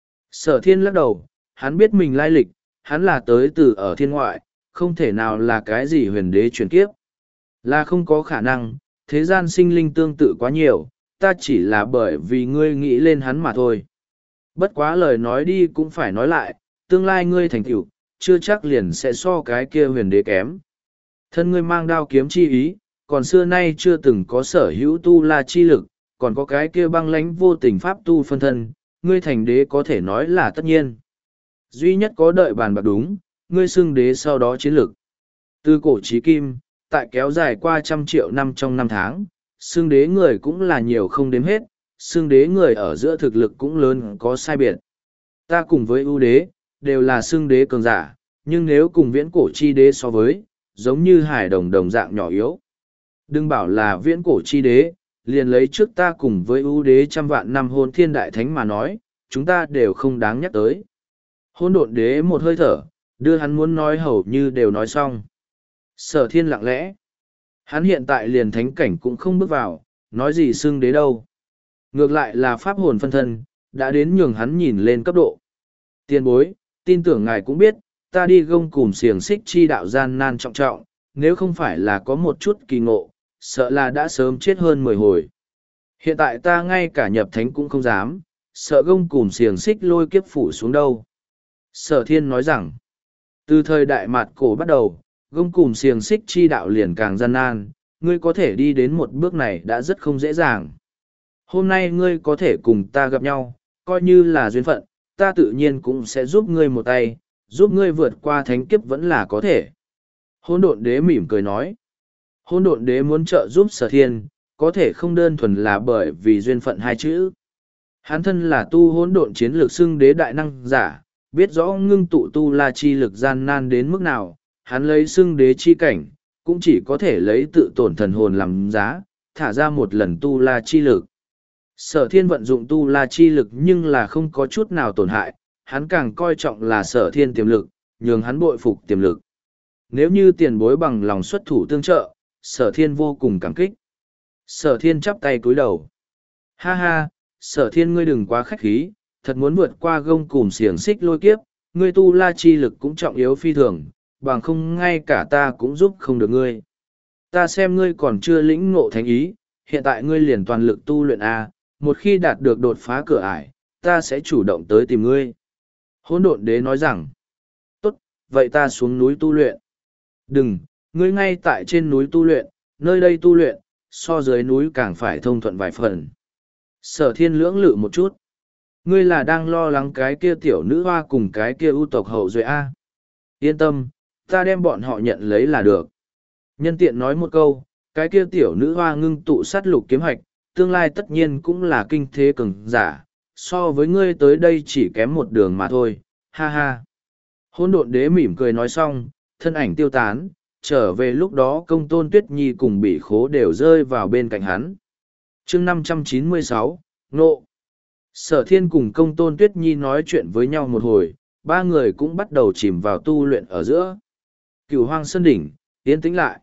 Sở thiên lắc đầu, hắn biết mình lai lịch, hắn là tới từ ở thiên ngoại, không thể nào là cái gì huyền đế chuyển kiếp. Là không có khả năng, thế gian sinh linh tương tự quá nhiều, ta chỉ là bởi vì ngươi nghĩ lên hắn mà thôi. Bất quá lời nói đi cũng phải nói lại, tương lai ngươi thành tựu, chưa chắc liền sẽ so cái kia huyền đế kém. Thân ngươi mang đao kiếm chi ý, còn xưa nay chưa từng có sở hữu tu la chi lực, còn có cái kia băng lãnh vô tình pháp tu phân thân, ngươi thành đế có thể nói là tất nhiên. Duy nhất có đợi bàn bạc đúng, ngươi xưng đế sau đó chiến lực. Từ cổ chí kim, tại kéo dài qua trăm triệu năm trong năm tháng, xưng đế người cũng là nhiều không đếm hết, xưng đế người ở giữa thực lực cũng lớn có sai biệt. Ta cùng với ưu đế, đều là xưng đế cường giả, nhưng nếu cùng viễn cổ chi đế so với, giống như hải đồng đồng dạng nhỏ yếu. Đừng bảo là viễn cổ chi đế, liền lấy trước ta cùng với ưu đế trăm vạn năm hôn thiên đại thánh mà nói, chúng ta đều không đáng nhắc tới. Hôn độn đế một hơi thở, đưa hắn muốn nói hầu như đều nói xong. Sở thiên lặng lẽ. Hắn hiện tại liền thánh cảnh cũng không bước vào, nói gì xưng đế đâu. Ngược lại là pháp hồn phân thân, đã đến nhường hắn nhìn lên cấp độ. Tiên bối, tin tưởng ngài cũng biết, ta đi gông cùm xiềng xích chi đạo gian nan trọng trọng, nếu không phải là có một chút kỳ ngộ, sợ là đã sớm chết hơn mười hồi. Hiện tại ta ngay cả nhập thánh cũng không dám, sợ gông cùm xiềng xích lôi kiếp phủ xuống đâu. Sở thiên nói rằng, từ thời đại mạt cổ bắt đầu, gông cùm xiềng xích chi đạo liền càng gian nan, ngươi có thể đi đến một bước này đã rất không dễ dàng. Hôm nay ngươi có thể cùng ta gặp nhau, coi như là duyên phận, ta tự nhiên cũng sẽ giúp ngươi một tay, giúp ngươi vượt qua thánh kiếp vẫn là có thể. Hôn độn đế mỉm cười nói. Hôn độn đế muốn trợ giúp sở thiên, có thể không đơn thuần là bởi vì duyên phận hai chữ. Hắn thân là tu hỗn độn chiến lược xưng đế đại năng giả, biết rõ ngưng tụ tu la chi lực gian nan đến mức nào, hắn lấy xưng đế chi cảnh, cũng chỉ có thể lấy tự tổn thần hồn làm giá, thả ra một lần tu la chi lực. Sở thiên vận dụng tu la chi lực nhưng là không có chút nào tổn hại, hắn càng coi trọng là sở thiên tiềm lực, nhường hắn bội phục tiềm lực. Nếu như tiền bối bằng lòng xuất thủ tương trợ, sở thiên vô cùng cảm kích. Sở thiên chắp tay cúi đầu. Ha ha, sở thiên ngươi đừng quá khách khí, thật muốn vượt qua gông cùm xiềng xích lôi kiếp, ngươi tu la chi lực cũng trọng yếu phi thường, bằng không ngay cả ta cũng giúp không được ngươi. Ta xem ngươi còn chưa lĩnh ngộ thánh ý, hiện tại ngươi liền toàn lực tu luyện A, một khi đạt được đột phá cửa ải, ta sẽ chủ động tới tìm ngươi. Hỗn độn đế nói rằng, tốt, vậy ta xuống núi tu luyện. Đừng, ngươi ngay tại trên núi tu luyện, nơi đây tu luyện, so dưới núi càng phải thông thuận vài phần. Sở thiên lưỡng lự một chút. Ngươi là đang lo lắng cái kia tiểu nữ hoa cùng cái kia ưu tộc hậu duệ A. Yên tâm, ta đem bọn họ nhận lấy là được. Nhân tiện nói một câu, cái kia tiểu nữ hoa ngưng tụ sát lục kiếm hạch, tương lai tất nhiên cũng là kinh thế cường giả, so với ngươi tới đây chỉ kém một đường mà thôi, ha ha. Hôn độn đế mỉm cười nói xong, thân ảnh tiêu tán, trở về lúc đó công tôn tuyết nhi cùng bị khố đều rơi vào bên cạnh hắn. chương năm trăm chín mươi sáu, Nộ. Sở thiên cùng công tôn tuyết nhi nói chuyện với nhau một hồi, ba người cũng bắt đầu chìm vào tu luyện ở giữa. Cửu hoang sơn đỉnh, yên tĩnh lại.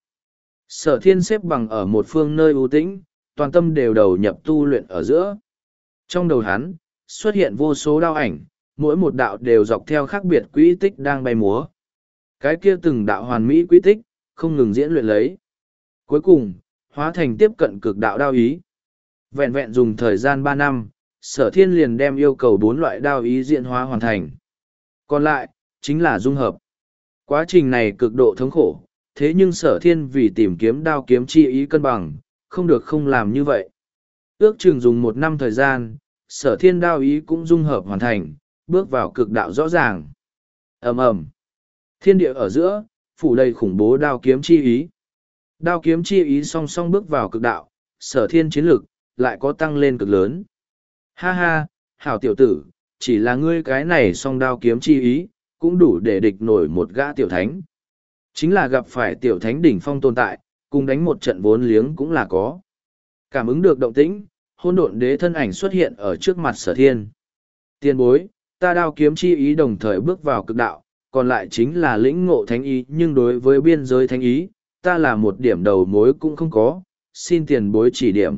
Sở thiên xếp bằng ở một phương nơi ưu tĩnh, toàn tâm đều đầu nhập tu luyện ở giữa. Trong đầu hắn, xuất hiện vô số đao ảnh, mỗi một đạo đều dọc theo khác biệt quỹ tích đang bay múa. Cái kia từng đạo hoàn mỹ quỹ tích, không ngừng diễn luyện lấy. Cuối cùng, hóa thành tiếp cận cực đạo đao ý. Vẹn vẹn dùng thời gian ba năm, sở thiên liền đem yêu cầu bốn loại đao ý diễn hóa hoàn thành. Còn lại, chính là dung hợp. Quá trình này cực độ thống khổ, thế nhưng sở thiên vì tìm kiếm đao kiếm chi ý cân bằng, không được không làm như vậy. Ước chừng dùng một năm thời gian, sở thiên đao ý cũng dung hợp hoàn thành, bước vào cực đạo rõ ràng. Ầm ầm, thiên địa ở giữa, phủ đầy khủng bố đao kiếm chi ý. Đao kiếm chi ý song song bước vào cực đạo, sở thiên chiến lực, lại có tăng lên cực lớn. Ha ha, hảo tiểu tử, chỉ là ngươi cái này song đao kiếm chi ý, cũng đủ để địch nổi một gã tiểu thánh. Chính là gặp phải tiểu thánh đỉnh phong tồn tại, cùng đánh một trận vốn liếng cũng là có. Cảm ứng được động tĩnh, hôn độn đế thân ảnh xuất hiện ở trước mặt sở thiên. Tiên bối, ta đao kiếm chi ý đồng thời bước vào cực đạo, còn lại chính là lĩnh ngộ thánh ý, nhưng đối với biên giới thánh ý, ta là một điểm đầu mối cũng không có, xin tiền bối chỉ điểm.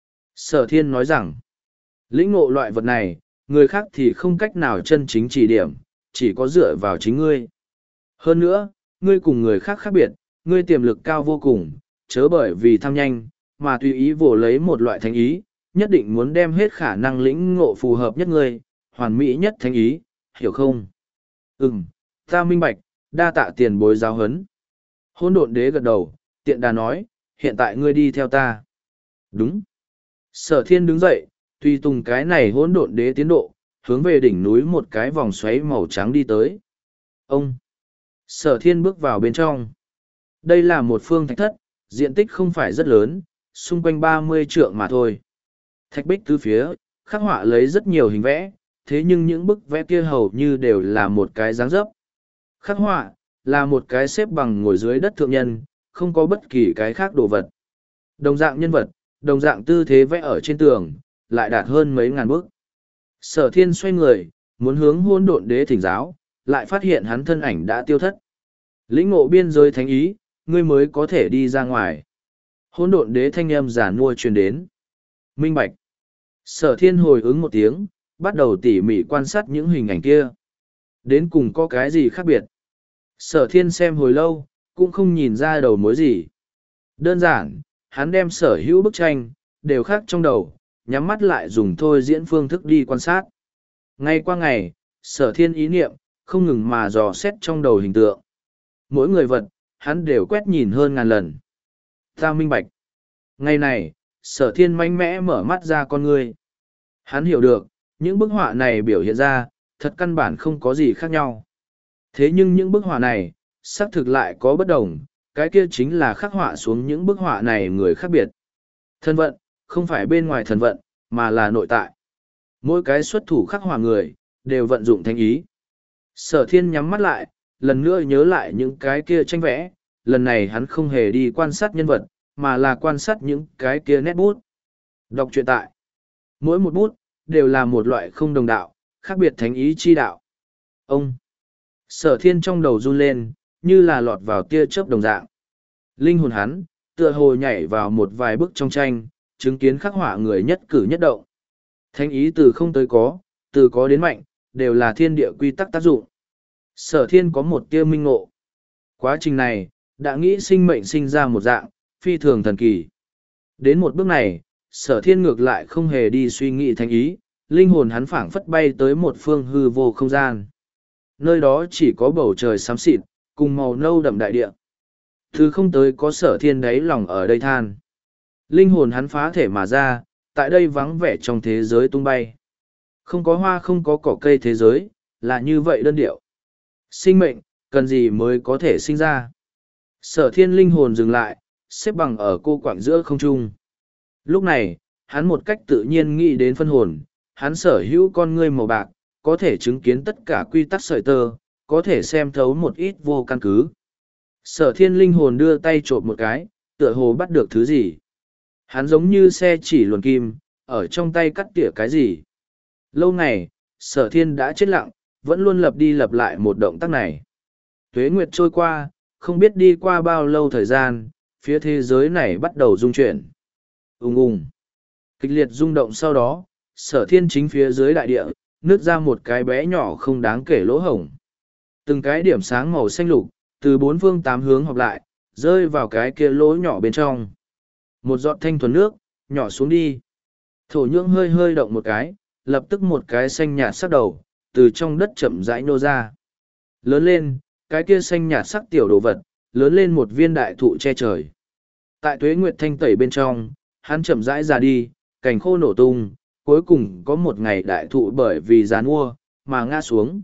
Sở thiên nói rằng, lĩnh ngộ loại vật này, người khác thì không cách nào chân chính chỉ điểm, chỉ có dựa vào chính ngươi. Hơn nữa, ngươi cùng người khác khác biệt, ngươi tiềm lực cao vô cùng, chớ bởi vì tham nhanh, mà tùy ý vồ lấy một loại thánh ý, nhất định muốn đem hết khả năng lĩnh ngộ phù hợp nhất ngươi, hoàn mỹ nhất thánh ý, hiểu không? Ừm, ta minh bạch, đa tạ tiền bối giáo huấn. Hôn độn đế gật đầu, tiện đà nói, hiện tại ngươi đi theo ta. Đúng. Sở thiên đứng dậy, tùy tùng cái này hỗn độn đế tiến độ, hướng về đỉnh núi một cái vòng xoáy màu trắng đi tới. Ông! Sở thiên bước vào bên trong. Đây là một phương thạch thất, diện tích không phải rất lớn, xung quanh ba mươi trượng mà thôi. Thạch bích tứ phía, khắc họa lấy rất nhiều hình vẽ, thế nhưng những bức vẽ kia hầu như đều là một cái dáng dấp. Khắc họa, là một cái xếp bằng ngồi dưới đất thượng nhân, không có bất kỳ cái khác đồ vật. Đồng dạng nhân vật, đồng dạng tư thế vẽ ở trên tường, lại đạt hơn mấy ngàn bức. Sở thiên xoay người, muốn hướng hôn độn đế thỉnh giáo, lại phát hiện hắn thân ảnh đã tiêu thất. Lĩnh ngộ biên giới thánh ý, ngươi mới có thể đi ra ngoài. Hôn độn đế thanh âm giả nua truyền đến. Minh bạch. Sở thiên hồi ứng một tiếng, bắt đầu tỉ mỉ quan sát những hình ảnh kia. Đến cùng có cái gì khác biệt. Sở thiên xem hồi lâu, cũng không nhìn ra đầu mối gì. Đơn giản, hắn đem sở hữu bức tranh, đều khác trong đầu, nhắm mắt lại dùng thôi diễn phương thức đi quan sát. Ngay qua ngày, sở thiên ý niệm, không ngừng mà dò xét trong đầu hình tượng. Mỗi người vật, hắn đều quét nhìn hơn ngàn lần. Ta minh bạch. Ngày này, sở thiên mạnh mẽ mở mắt ra con người. Hắn hiểu được, những bức họa này biểu hiện ra, thật căn bản không có gì khác nhau. Thế nhưng những bức họa này, xác thực lại có bất đồng, cái kia chính là khắc họa xuống những bức họa này người khác biệt. Thân vận, không phải bên ngoài thần vận, mà là nội tại. Mỗi cái xuất thủ khắc họa người, đều vận dụng thánh ý. Sở thiên nhắm mắt lại, lần nữa nhớ lại những cái kia tranh vẽ, lần này hắn không hề đi quan sát nhân vật, mà là quan sát những cái kia nét bút. Đọc truyện tại. Mỗi một bút, đều là một loại không đồng đạo, khác biệt thánh ý chi đạo. Ông. Sở thiên trong đầu run lên, như là lọt vào tia chớp đồng dạng. Linh hồn hắn, tựa hồ nhảy vào một vài bức trong tranh, chứng kiến khắc họa người nhất cử nhất động. Thánh ý từ không tới có, từ có đến mạnh, đều là thiên địa quy tắc tác dụng. Sở thiên có một tia minh ngộ. Quá trình này, đã nghĩ sinh mệnh sinh ra một dạng, phi thường thần kỳ. Đến một bước này, sở thiên ngược lại không hề đi suy nghĩ thánh ý, linh hồn hắn phảng phất bay tới một phương hư vô không gian. Nơi đó chỉ có bầu trời xám xịt, cùng màu nâu đậm đại địa. Thứ không tới có sở thiên đáy lòng ở đây than. Linh hồn hắn phá thể mà ra, tại đây vắng vẻ trong thế giới tung bay. Không có hoa không có cỏ cây thế giới, là như vậy đơn điệu. Sinh mệnh, cần gì mới có thể sinh ra. Sở thiên linh hồn dừng lại, xếp bằng ở cô quạng giữa không trung. Lúc này, hắn một cách tự nhiên nghĩ đến phân hồn, hắn sở hữu con ngươi màu bạc, có thể chứng kiến tất cả quy tắc sợi tơ, có thể xem thấu một ít vô căn cứ. Sở thiên linh hồn đưa tay trộm một cái, tựa hồ bắt được thứ gì. Hắn giống như xe chỉ luồn kim, ở trong tay cắt tỉa cái gì. Lâu ngày, sở thiên đã chết lặng, vẫn luôn lặp đi lặp lại một động tác này. Tuế nguyệt trôi qua, không biết đi qua bao lâu thời gian, phía thế giới này bắt đầu rung chuyển. Ùng ùng. Kịch liệt rung động sau đó, sở thiên chính phía dưới đại địa, nứt ra một cái bé nhỏ không đáng kể lỗ hổng. Từng cái điểm sáng màu xanh lục, từ bốn phương tám hướng họp lại, rơi vào cái kia lỗ nhỏ bên trong. Một giọt thanh thuần nước, nhỏ xuống đi. Thổ nhưỡng hơi hơi động một cái, lập tức một cái xanh nhạt sắc đầu, từ trong đất chậm rãi nô ra. Lớn lên, cái kia xanh nhạt sắc tiểu đồ vật, lớn lên một viên đại thụ che trời. Tại tuế nguyệt thanh tẩy bên trong, hắn chậm rãi ra đi, cành khô nổ tung, cuối cùng có một ngày đại thụ bởi vì gián mua, mà ngã xuống.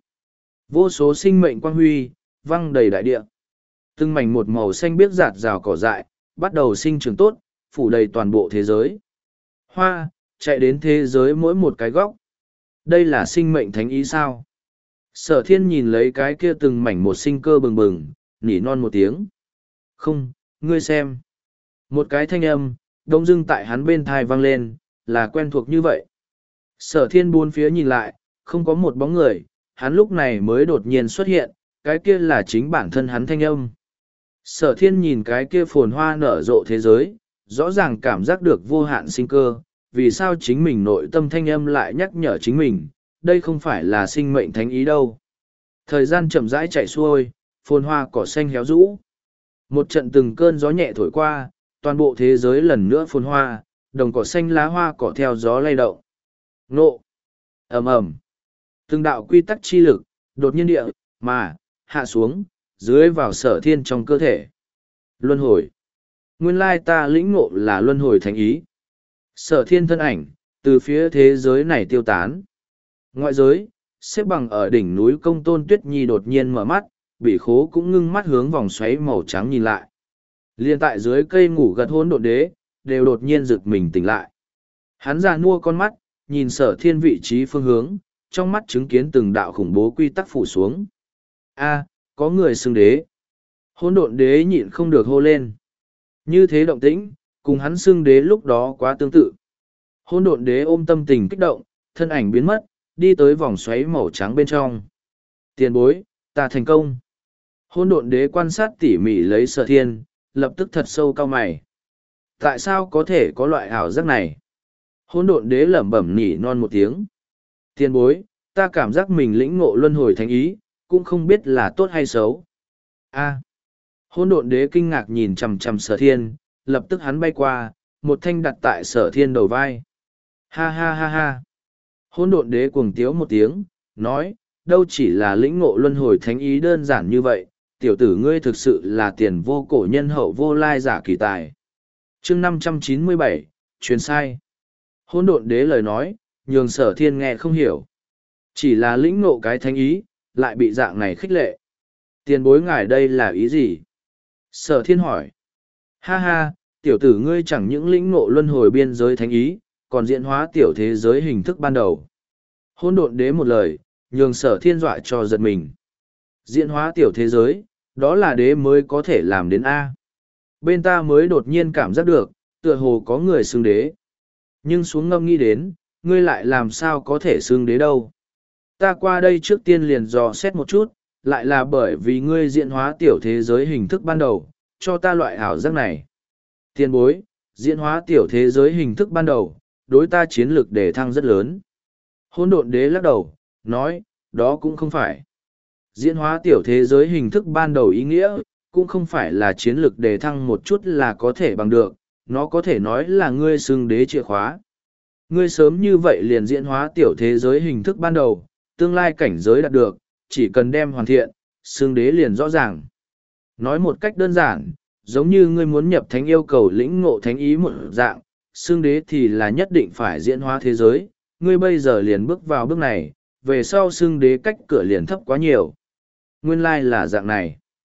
Vô số sinh mệnh quang huy, văng đầy đại địa. Từng mảnh một màu xanh biếc rạt rào cỏ dại, bắt đầu sinh trưởng tốt, phủ đầy toàn bộ thế giới. Hoa, chạy đến thế giới mỗi một cái góc. Đây là sinh mệnh thánh ý sao? Sở thiên nhìn lấy cái kia từng mảnh một sinh cơ bừng bừng, nỉ non một tiếng. Không, ngươi xem. Một cái thanh âm, đông dưng tại hắn bên thai vang lên, là quen thuộc như vậy. Sở thiên bốn phía nhìn lại, không có một bóng người, hắn lúc này mới đột nhiên xuất hiện, cái kia là chính bản thân hắn thanh âm. Sở thiên nhìn cái kia phồn hoa nở rộ thế giới, rõ ràng cảm giác được vô hạn sinh cơ, vì sao chính mình nội tâm thanh âm lại nhắc nhở chính mình, đây không phải là sinh mệnh thánh ý đâu. Thời gian chậm rãi chạy xuôi, phồn hoa cỏ xanh héo rũ. Một trận từng cơn gió nhẹ thổi qua, toàn bộ thế giới lần nữa phồn hoa, đồng cỏ xanh lá hoa cỏ theo gió lay động. Nộ! Ầm ầm! Từng đạo quy tắc chi lực, đột nhiên địa, mà, hạ xuống, dưới vào sở thiên trong cơ thể. Luân hồi! Nguyên lai ta lĩnh ngộ là luân hồi thánh ý. Sở thiên thân ảnh, từ phía thế giới này tiêu tán. Ngoại giới, xếp bằng ở đỉnh núi Công Tôn Tuyết Nhi đột nhiên mở mắt, Bỉ Khố cũng ngưng mắt hướng vòng xoáy màu trắng nhìn lại. Liên tại dưới cây ngủ gật hôn độn đế, đều đột nhiên giật mình tỉnh lại. Hắn già nua con mắt, nhìn sở thiên vị trí phương hướng, trong mắt chứng kiến từng đạo khủng bố quy tắc phủ xuống. A, có người xưng đế. Hôn độn đế nhịn không được hô lên. Như thế động tĩnh, cùng hắn xưng đế lúc đó quá tương tự. Hôn độn đế ôm tâm tình kích động, thân ảnh biến mất, đi tới vòng xoáy màu trắng bên trong. Tiền bối, ta thành công. Hôn độn đế quan sát tỉ mỉ lấy sở thiên, lập tức thật sâu cao mày. Tại sao có thể có loại ảo giác này? Hôn độn đế lẩm bẩm nỉ non một tiếng. Tiền bối, ta cảm giác mình lĩnh ngộ luân hồi thánh ý, cũng không biết là tốt hay xấu. A. Hôn độn đế kinh ngạc nhìn chằm chằm sở thiên, lập tức hắn bay qua, một thanh đặt tại sở thiên đầu vai. Ha ha ha ha. Hỗn độn đế cuồng tiếu một tiếng, nói, đâu chỉ là lĩnh ngộ luân hồi thánh ý đơn giản như vậy, tiểu tử ngươi thực sự là tiền vô cổ nhân hậu vô lai giả kỳ tài. chương năm trăm chín mươi bảy, truyền sai. Hỗn độn đế lời nói, nhường sở thiên nghe không hiểu. Chỉ là lĩnh ngộ cái thánh ý, lại bị dạng này khích lệ. Tiền bối ngài đây là ý gì? Sở thiên hỏi. Ha ha, tiểu tử ngươi chẳng những lĩnh ngộ luân hồi biên giới thánh ý, còn diễn hóa tiểu thế giới hình thức ban đầu. Hôn độn đế một lời, nhường sở thiên dọa cho giật mình. Diễn hóa tiểu thế giới, đó là đế mới có thể làm đến A. Bên ta mới đột nhiên cảm giác được, tựa hồ có người xưng đế. Nhưng xuống ngâm nghĩ đến, ngươi lại làm sao có thể xưng đế đâu. Ta qua đây trước tiên liền dò xét một chút, lại là bởi vì ngươi diễn hóa tiểu thế giới hình thức ban đầu, cho ta loại ảo giác này. Tiên bối, diễn hóa tiểu thế giới hình thức ban đầu, đối ta chiến lược đề thăng rất lớn. Hôn độn đế lắc đầu, nói, đó cũng không phải. Diễn hóa tiểu thế giới hình thức ban đầu ý nghĩa, cũng không phải là chiến lược đề thăng một chút là có thể bằng được, nó có thể nói là ngươi xưng đế chìa khóa. Ngươi sớm như vậy liền diễn hóa tiểu thế giới hình thức ban đầu, tương lai cảnh giới đạt được, chỉ cần đem hoàn thiện, xưng đế liền rõ ràng. Nói một cách đơn giản, giống như ngươi muốn nhập thánh yêu cầu lĩnh ngộ thánh ý một dạng, xưng đế thì là nhất định phải diễn hóa thế giới, ngươi bây giờ liền bước vào bước này, về sau xưng đế cách cửa liền thấp quá nhiều. Nguyên lai là dạng này.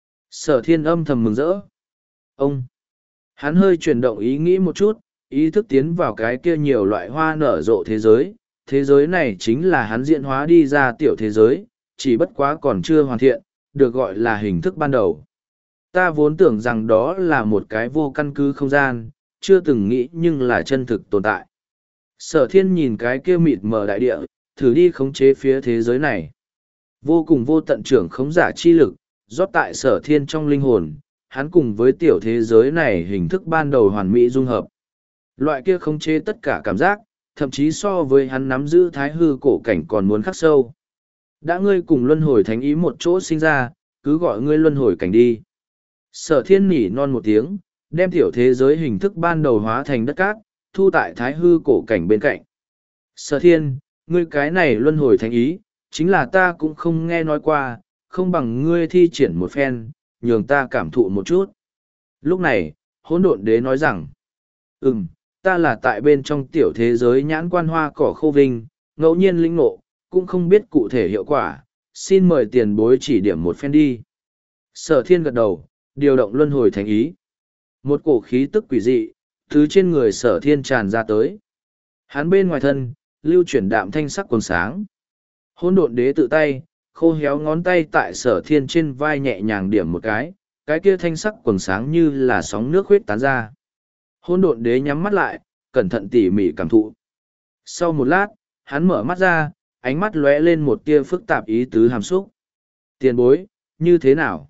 Sở thiên âm thầm mừng rỡ. Ông! Hắn hơi chuyển động ý nghĩ một chút, ý thức tiến vào cái kia nhiều loại hoa nở rộ thế giới. Thế giới này chính là hắn diễn hóa đi ra tiểu thế giới, chỉ bất quá còn chưa hoàn thiện, được gọi là hình thức ban đầu. Ta vốn tưởng rằng đó là một cái vô căn cứ không gian, chưa từng nghĩ nhưng là chân thực tồn tại. Sở thiên nhìn cái kia mịt mờ đại địa, thử đi khống chế phía thế giới này. Vô cùng vô tận trưởng khống giả chi lực, rót tại sở thiên trong linh hồn, hắn cùng với tiểu thế giới này hình thức ban đầu hoàn mỹ dung hợp. Loại kia khống chế tất cả cảm giác, thậm chí so với hắn nắm giữ thái hư cổ cảnh còn muốn khắc sâu. Đã ngươi cùng luân hồi thánh ý một chỗ sinh ra, cứ gọi ngươi luân hồi cảnh đi. Sở thiên nỉ non một tiếng, đem tiểu thế giới hình thức ban đầu hóa thành đất cát, thu tại thái hư cổ cảnh bên cạnh. Sở thiên, ngươi cái này luân hồi thánh ý, chính là ta cũng không nghe nói qua, không bằng ngươi thi triển một phen, nhường ta cảm thụ một chút. Lúc này, hỗn độn đế nói rằng, ừm, ta là tại bên trong tiểu thế giới nhãn quan hoa cỏ khô vinh, ngẫu nhiên linh ngộ, cũng không biết cụ thể hiệu quả, xin mời tiền bối chỉ điểm một phen đi. Sở thiên gật đầu, điều động luân hồi thánh ý. Một cổ khí tức quỷ dị, thứ trên người sở thiên tràn ra tới. Hắn bên ngoài thân, lưu chuyển đạm thanh sắc quần sáng. Hỗn độn đế tự tay, khô héo ngón tay tại sở thiên trên vai nhẹ nhàng điểm một cái, cái kia thanh sắc quần sáng như là sóng nước huyết tán ra. Hỗn độn đế nhắm mắt lại, cẩn thận tỉ mỉ cảm thụ. Sau một lát, hắn mở mắt ra, ánh mắt lóe lên một tia phức tạp ý tứ hàm xúc. Tiền bối, như thế nào?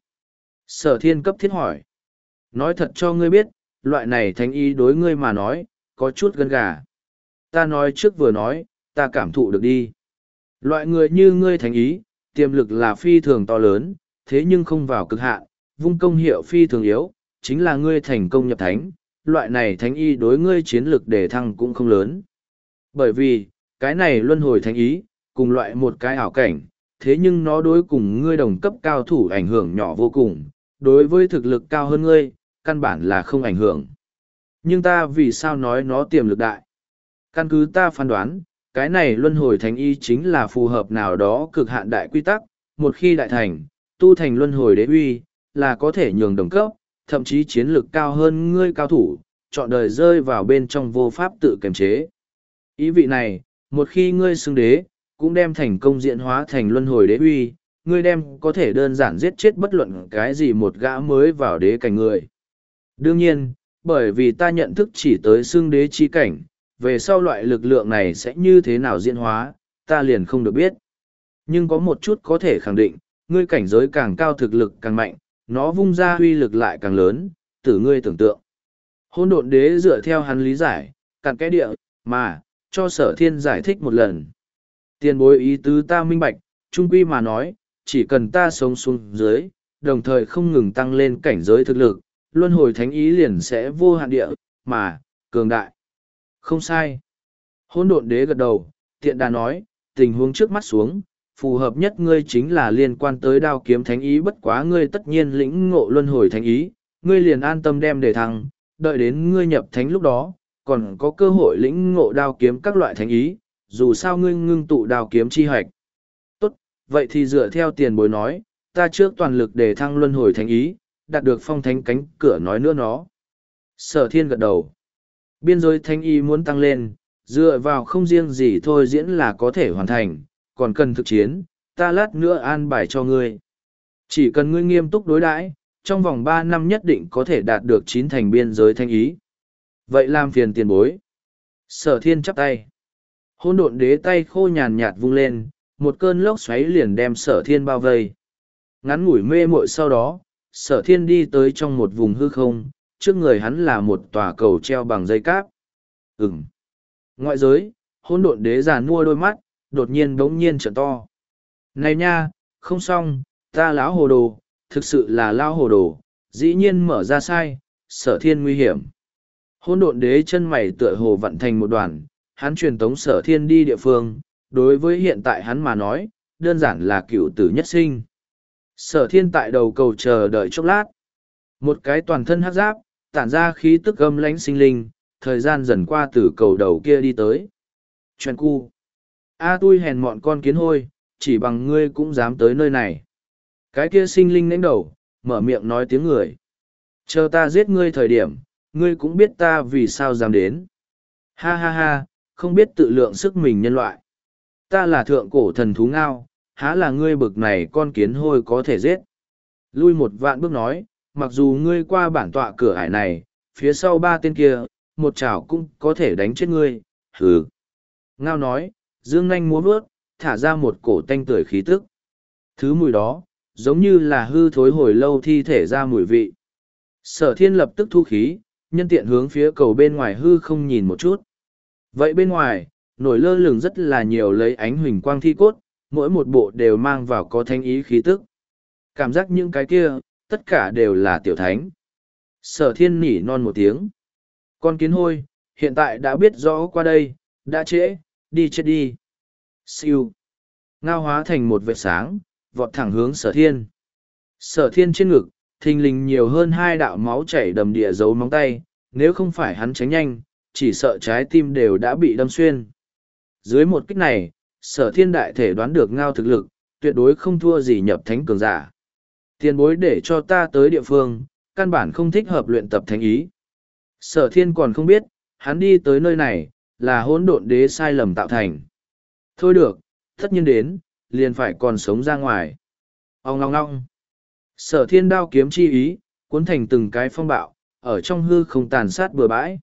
Sở thiên cấp thiết hỏi. Nói thật cho ngươi biết, loại này thánh ý đối ngươi mà nói, có chút gân gà. Ta nói trước vừa nói, ta cảm thụ được đi. Loại người như ngươi thánh ý, tiềm lực là phi thường to lớn, thế nhưng không vào cực hạn, vung công hiệu phi thường yếu, chính là ngươi thành công nhập thánh, loại này thánh ý đối ngươi chiến lực đề thăng cũng không lớn. Bởi vì, cái này luân hồi thánh ý, cùng loại một cái ảo cảnh, thế nhưng nó đối cùng ngươi đồng cấp cao thủ ảnh hưởng nhỏ vô cùng, đối với thực lực cao hơn ngươi, căn bản là không ảnh hưởng. Nhưng ta vì sao nói nó tiềm lực đại? Căn cứ ta phán đoán, cái này luân hồi thánh y chính là phù hợp nào đó cực hạn đại quy tắc, một khi đại thành, tu thành luân hồi đế uy, là có thể nhường đồng cấp, thậm chí chiến lực cao hơn ngươi cao thủ, chọn đời rơi vào bên trong vô pháp tự kiềm chế. Ý vị này, một khi ngươi xưng đế, cũng đem thành công diễn hóa thành luân hồi đế uy, ngươi đem có thể đơn giản giết chết bất luận cái gì một gã mới vào đế cảnh người. Đương nhiên, bởi vì ta nhận thức chỉ tới xưng đế chi cảnh, về sau loại lực lượng này sẽ như thế nào diễn hóa, ta liền không được biết. Nhưng có một chút có thể khẳng định, ngươi cảnh giới càng cao thực lực càng mạnh, nó vung ra huy lực lại càng lớn, từ ngươi tưởng tượng. Hôn độn đế dựa theo hắn lý giải, cặn cái địa, mà, cho sở thiên giải thích một lần. Tiền bối ý tứ ta minh bạch, trung quy mà nói, chỉ cần ta sống xuống dưới, đồng thời không ngừng tăng lên cảnh giới thực lực, luân hồi thánh ý liền sẽ vô hạn địa, mà, cường đại. Không sai. Hỗn độn đế gật đầu, tiện đà nói, tình huống trước mắt xuống, phù hợp nhất ngươi chính là liên quan tới đao kiếm thánh ý, bất quá ngươi tất nhiên lĩnh ngộ luân hồi thánh ý, ngươi liền an tâm đem để thăng, đợi đến ngươi nhập thánh lúc đó, còn có cơ hội lĩnh ngộ đao kiếm các loại thánh ý, dù sao ngươi ngưng tụ đao kiếm chi hoạch. Tốt, vậy thì dựa theo tiền bối nói, ta trước toàn lực để thăng luân hồi thánh ý, đạt được phong thánh cánh cửa nói nữa nó. Sở thiên gật đầu. Biên giới thánh ý muốn tăng lên, dựa vào không riêng gì thôi diễn là có thể hoàn thành, còn cần thực chiến, ta lát nữa an bài cho ngươi. Chỉ cần ngươi nghiêm túc đối đãi, trong vòng ba năm nhất định có thể đạt được chín thành biên giới thánh ý. Vậy làm phiền tiền bối. Sở thiên chắp tay. Hôn độn đế tay khô nhàn nhạt vung lên, một cơn lốc xoáy liền đem sở thiên bao vây. Ngắn ngủi mê muội sau đó, sở thiên đi tới trong một vùng hư không, trước người hắn là một tòa cầu treo bằng dây cáp. Ừm. Ngoại giới, hôn độn đế già nua đôi mắt, đột nhiên bỗng nhiên trợn to. Này nha, không xong, ta lão hồ đồ, thực sự là lao hồ đồ, dĩ nhiên mở ra sai, sở thiên nguy hiểm. Hôn độn đế chân mày tựa hồ vận thành một đoàn, hắn truyền tống sở thiên đi địa phương, đối với hiện tại hắn mà nói, đơn giản là cựu tử nhất sinh. Sở thiên tại đầu cầu chờ đợi chốc lát. Một cái toàn thân hắc giáp, tản ra khí tức âm lãnh sinh linh, thời gian dần qua từ cầu đầu kia đi tới. Chuyện cu. A tui hèn mọn con kiến hôi, chỉ bằng ngươi cũng dám tới nơi này. Cái kia sinh linh nánh đầu, mở miệng nói tiếng người. Chờ ta giết ngươi thời điểm, ngươi cũng biết ta vì sao dám đến. Ha ha ha, không biết tự lượng sức mình nhân loại. Ta là thượng cổ thần thú ngao, há là ngươi bực này con kiến hôi có thể giết. Lui một vạn bước nói, mặc dù ngươi qua bản tọa cửa ải này, phía sau ba tên kia, một chảo cũng có thể đánh chết ngươi, hừ. Ngao nói, dương nanh múa vớt, thả ra một cổ tanh tưởi khí tức. Thứ mùi đó, giống như là hư thối hồi lâu thi thể ra mùi vị. Sở thiên lập tức thu khí, nhân tiện hướng phía cầu bên ngoài hư không nhìn một chút. Vậy bên ngoài, nổi lơ lửng rất là nhiều lấy ánh huỳnh quang thi cốt, mỗi một bộ đều mang vào có thánh ý khí tức. Cảm giác những cái kia, tất cả đều là tiểu thánh. Sở thiên nỉ non một tiếng. Con kiến hôi, hiện tại đã biết rõ qua đây, đã trễ, đi chết đi. Siêu. Ngao hóa thành một vệt sáng, vọt thẳng hướng sở thiên. Sở thiên trên ngực, thình lình nhiều hơn hai đạo máu chảy đầm địa dấu móng tay, nếu không phải hắn tránh nhanh, chỉ sợ trái tim đều đã bị đâm xuyên. Dưới một kích này, sở thiên đại thể đoán được ngao thực lực, tuyệt đối không thua gì nhập thánh cường giả. Tiền bối để cho ta tới địa phương, căn bản không thích hợp luyện tập thánh ý. Sở thiên còn không biết, hắn đi tới nơi này, là hỗn độn đế sai lầm tạo thành. Thôi được, tất nhiên đến, liền phải còn sống ra ngoài. Ông ngong ngong. Sở thiên đao kiếm chi ý, cuốn thành từng cái phong bạo, ở trong hư không tàn sát bừa bãi.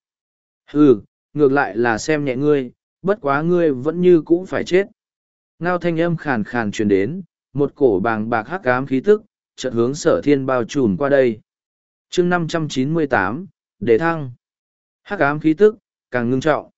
Hừ, ngược lại là xem nhẹ ngươi, bất quá ngươi vẫn như cũ phải chết. Ngao thanh âm khàn khàn truyền đến, một cổ bàng bạc hắc ám khí tức, chợt hướng sở thiên bao trùm qua đây. chương năm trăm chín mươi tám, để thăng. Hắc ám khí tức, càng ngưng trọng.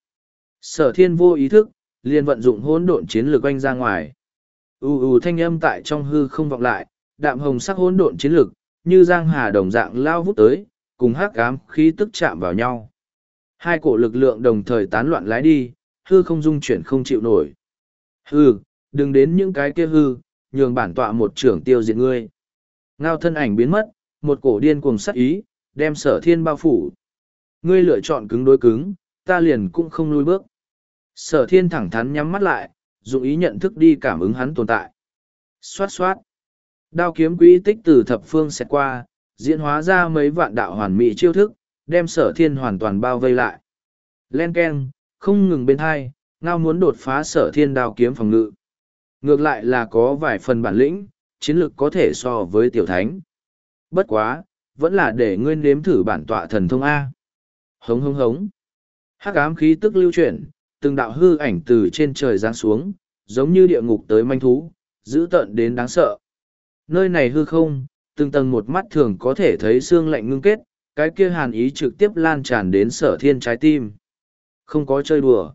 Sở thiên vô ý thức, liền vận dụng hỗn độn chiến lược oanh ra ngoài. ù ù thanh âm tại trong hư không vọng lại, đạm hồng sắc hỗn độn chiến lược, như giang hà đồng dạng lao vút tới, cùng hắc ám khí tức chạm vào nhau. Hai cổ lực lượng đồng thời tán loạn lái đi, hư không dung chuyển không chịu nổi. Hư, đừng đến những cái kia hư, nhường bản tọa một trưởng tiêu diệt ngươi. Ngao thân ảnh biến mất, một cổ điên cuồng sát ý, đem sở thiên bao phủ. Ngươi lựa chọn cứng đối cứng, ta liền cũng không lùi bước. Sở thiên thẳng thắn nhắm mắt lại, dụng ý nhận thức đi cảm ứng hắn tồn tại. Xoát xoát. Đao kiếm quỹ tích từ thập phương xẹt qua, diễn hóa ra mấy vạn đạo hoàn mỹ chiêu thức, đem sở thiên hoàn toàn bao vây lại. Len keng, không ngừng bên hai, ngao muốn đột phá sở thiên đao kiếm phòng ngự. Ngược lại là có vài phần bản lĩnh, chiến lược có thể so với tiểu thánh. Bất quá, vẫn là để ngươi nếm thử bản tọa thần thông A. Hống hống hống. Hắc ám khí tức lưu chuyển, từng đạo hư ảnh từ trên trời giáng xuống, giống như địa ngục tới manh thú, dữ tợn đến đáng sợ. Nơi này hư không, từng tầng một mắt thường có thể thấy xương lạnh ngưng kết, cái kia hàn ý trực tiếp lan tràn đến sở thiên trái tim. Không có chơi đùa.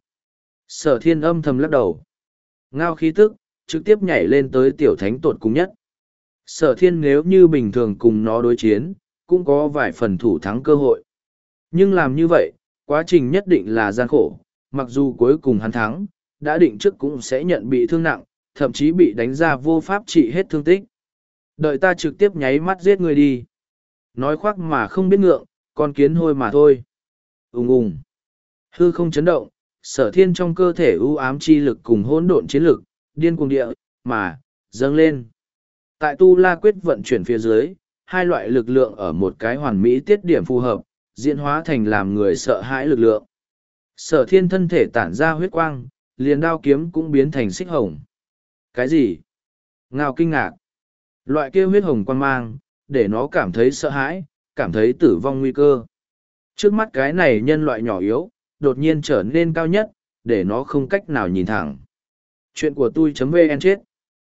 Sở thiên âm thầm lắc đầu. Ngao khí tức, trực tiếp nhảy lên tới tiểu thánh tột cùng nhất. Sở thiên nếu như bình thường cùng nó đối chiến, cũng có vài phần thủ thắng cơ hội. Nhưng làm như vậy, quá trình nhất định là gian khổ, Mặc dù cuối cùng hắn thắng, đã định trước cũng sẽ nhận bị thương nặng, thậm chí bị đánh ra vô pháp trị hết thương tích. Đợi ta trực tiếp nháy mắt giết ngươi đi. Nói khoác mà không biết ngượng, con kiến hôi mà thôi. Ùng ùng. Hư không chấn động, sở thiên trong cơ thể ưu ám chi lực cùng hỗn độn chiến lực, điên cuồng địa, mà, dâng lên. Tại tu la quyết vận chuyển phía dưới, hai loại lực lượng ở một cái hoàn mỹ tiết điểm phù hợp, diễn hóa thành làm người sợ hãi lực lượng. Sở thiên thân thể tản ra huyết quang, liền đao kiếm cũng biến thành xích hồng. Cái gì? Ngao kinh ngạc. Loại kia huyết hồng quan mang, để nó cảm thấy sợ hãi, cảm thấy tử vong nguy cơ. Trước mắt cái này nhân loại nhỏ yếu, đột nhiên trở nên cao nhất, để nó không cách nào nhìn thẳng. Chuyện của tôi.vn chết.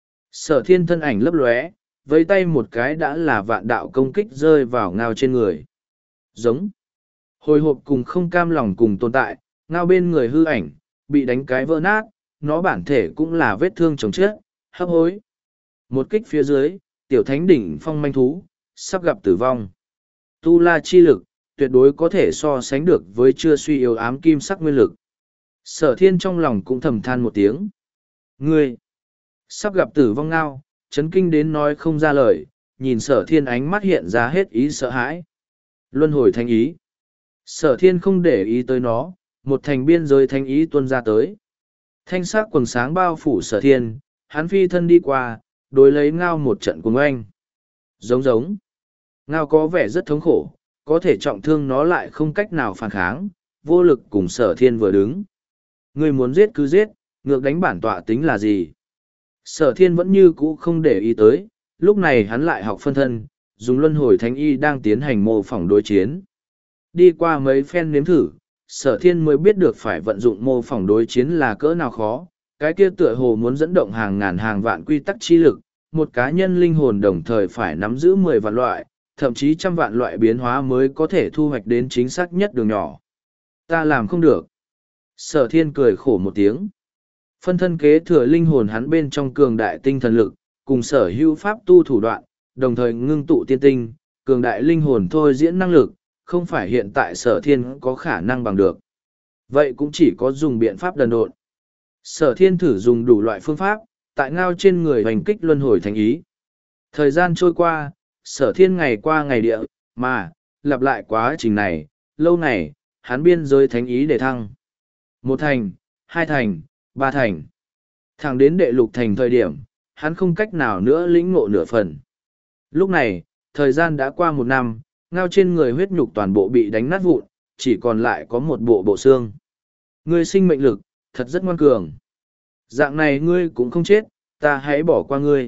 Sở thiên thân ảnh lấp lóe, với tay một cái đã là vạn đạo công kích rơi vào ngao trên người. Giống. Hồi hộp cùng không cam lòng cùng tồn tại, ngao bên người hư ảnh, bị đánh cái vỡ nát, nó bản thể cũng là vết thương chồng chết, hấp hối. Một kích phía dưới, tiểu thánh đỉnh phong manh thú, sắp gặp tử vong. Tu la chi lực, tuyệt đối có thể so sánh được với chưa suy yếu ám kim sắc nguyên lực. Sở thiên trong lòng cũng thầm than một tiếng. Ngươi, sắp gặp tử vong ngao, chấn kinh đến nói không ra lời, nhìn sở thiên ánh mắt hiện ra hết ý sợ hãi. Luân hồi thánh ý. Sở thiên không để ý tới nó, một thành biên giới thánh ý tuôn ra tới. Thanh sắc quần sáng bao phủ sở thiên, hắn phi thân đi qua, đối lấy ngao một trận cùng anh. Giống giống. Ngao có vẻ rất thống khổ, có thể trọng thương nó lại không cách nào phản kháng, vô lực cùng sở thiên vừa đứng. Người muốn giết cứ giết, ngược đánh bản tọa tính là gì? Sở thiên vẫn như cũ không để ý tới, lúc này hắn lại học phân thân, dùng luân hồi thánh y đang tiến hành mô phỏng đối chiến. Đi qua mấy phen nếm thử, sở thiên mới biết được phải vận dụng mô phỏng đối chiến là cỡ nào khó, cái kia tựa hồ muốn dẫn động hàng ngàn hàng vạn quy tắc chi lực, một cá nhân linh hồn đồng thời phải nắm giữ mười vạn loại, thậm chí trăm vạn loại biến hóa mới có thể thu hoạch đến chính xác nhất đường nhỏ. Ta làm không được. Sở thiên cười khổ một tiếng. Phân thân kế thừa linh hồn hắn bên trong cường đại tinh thần lực, cùng sở hữu pháp tu thủ đoạn, đồng thời ngưng tụ tiên tinh, cường đại linh hồn thôi diễn năng lực, không phải hiện tại sở thiên có khả năng bằng được. Vậy cũng chỉ có dùng biện pháp đần độn. Sở thiên thử dùng đủ loại phương pháp, tại ngao trên người hoành kích luân hồi thành ý. Thời gian trôi qua, sở thiên ngày qua ngày địa, mà, lặp lại quá trình này, lâu ngày, hắn biên giới thánh ý để thăng. Một thành, hai thành, ba thành. Thẳng đến đệ lục thành thời điểm, hắn không cách nào nữa lĩnh ngộ nửa phần. Lúc này, thời gian đã qua một năm, ngao trên người huyết nhục toàn bộ bị đánh nát vụn, chỉ còn lại có một bộ bộ xương. Ngươi sinh mệnh lực, thật rất ngoan cường. Dạng này ngươi cũng không chết, ta hãy bỏ qua ngươi.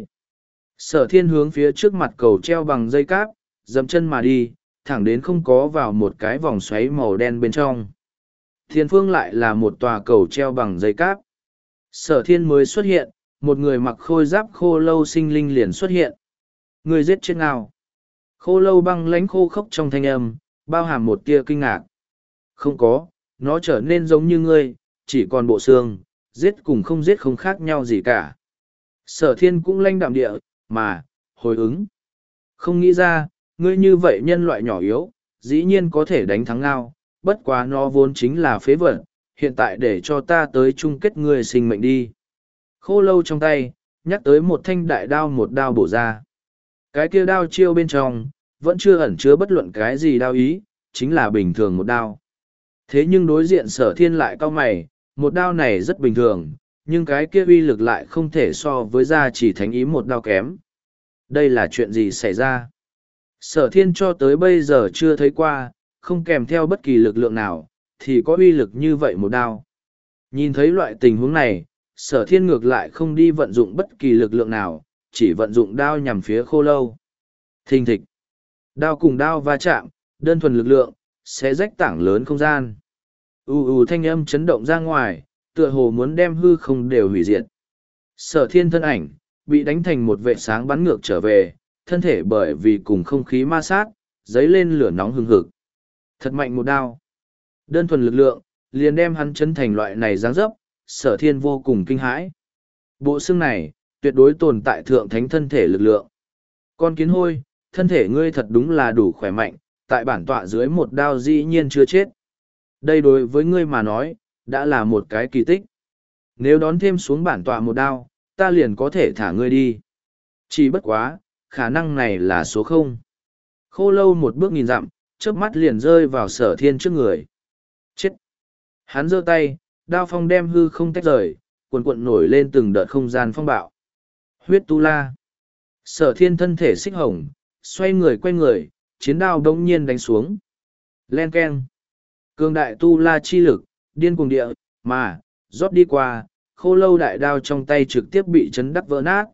Sở thiên hướng phía trước mặt cầu treo bằng dây cáp, dậm chân mà đi, thẳng đến không có vào một cái vòng xoáy màu đen bên trong. Thiên phương lại là một tòa cầu treo bằng dây cáp. Sở thiên mới xuất hiện, một người mặc khôi giáp khô lâu sinh linh liền xuất hiện. Người giết chết ngao. Khô lâu băng lánh khô khốc trong thanh âm, bao hàm một tia kinh ngạc. Không có, nó trở nên giống như ngươi, chỉ còn bộ xương, giết cùng không giết không khác nhau gì cả. Sở thiên cũng lanh đạm địa, mà, hồi ứng. Không nghĩ ra, ngươi như vậy nhân loại nhỏ yếu, dĩ nhiên có thể đánh thắng ngao, bất quá nó vốn chính là phế vật, hiện tại để cho ta tới chung kết ngươi sinh mệnh đi. Khô lâu trong tay, nhắc tới một thanh đại đao một đao bổ ra. Cái kia đao chiêu bên trong, vẫn chưa ẩn chứa bất luận cái gì đao ý, chính là bình thường một đao. Thế nhưng đối diện sở thiên lại cao mày, một đao này rất bình thường, nhưng cái kia uy lực lại không thể so với gia chỉ thánh ý một đao kém. Đây là chuyện gì xảy ra? Sở thiên cho tới bây giờ chưa thấy qua, không kèm theo bất kỳ lực lượng nào, thì có uy lực như vậy một đao. Nhìn thấy loại tình huống này, sở thiên ngược lại không đi vận dụng bất kỳ lực lượng nào, chỉ vận dụng đao nhằm phía khô lâu. Thình thịch. Đao cùng đao va chạm, đơn thuần lực lượng, sẽ rách tảng lớn không gian. ù ù thanh âm chấn động ra ngoài, tựa hồ muốn đem hư không đều hủy diệt. Sở thiên thân ảnh, bị đánh thành một vệ sáng bắn ngược trở về, thân thể bởi vì cùng không khí ma sát, dấy lên lửa nóng hừng hực. Thật mạnh một đao. Đơn thuần lực lượng, liền đem hắn chấn thành loại này dáng dấp, sở thiên vô cùng kinh hãi. Bộ xương này, tuyệt đối tồn tại thượng thánh thân thể lực lượng. Con kiến hôi, thân thể ngươi thật đúng là đủ khỏe mạnh, tại bản tọa dưới một đao dĩ nhiên chưa chết. Đây đối với ngươi mà nói, đã là một cái kỳ tích. Nếu đón thêm xuống bản tọa một đao, ta liền có thể thả ngươi đi. Chỉ bất quá, khả năng này là số không. Khô lâu một bước nghìn dặm, chớp mắt liền rơi vào sở thiên trước người. Chết! Hắn giơ tay, đao phong đem hư không tách rời, cuồn cuộn nổi lên từng đợt không gian phong bạo. Huyết tu la! Sở thiên thân thể xích hồng, xoay người quay người, chiến đao đông nhiên đánh xuống. Len keng! Cường đại tu la chi lực, điên cuồng địa, mà, rót đi qua, khô lâu đại đao trong tay trực tiếp bị chấn đắc vỡ nát.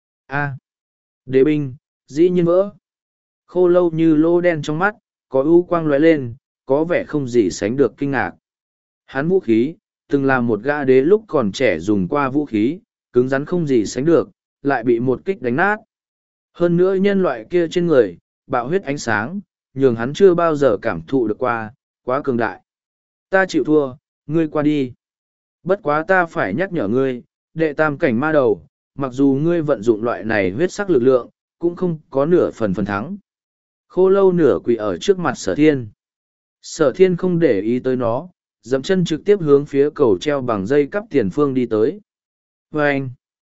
A! Đế binh, dĩ nhiên vỡ. Khô lâu như lô đen trong mắt, có ưu quang lóe lên, có vẻ không gì sánh được kinh ngạc. Hắn vũ khí, từng là một gã đế lúc còn trẻ dùng qua vũ khí, cứng rắn không gì sánh được, lại bị một kích đánh nát. Hơn nữa nhân loại kia trên người, bạo huyết ánh sáng, nhường hắn chưa bao giờ cảm thụ được qua, quá cường đại. Ta chịu thua, ngươi qua đi. Bất quá ta phải nhắc nhở ngươi, đệ tam cảnh ma đầu, mặc dù ngươi vận dụng loại này huyết sắc lực lượng, cũng không có nửa phần phần thắng. Khô lâu nửa quỳ ở trước mặt sở thiên. Sở thiên không để ý tới nó, dẫm chân trực tiếp hướng phía cầu treo bằng dây cắp tiền phương đi tới. Và anh,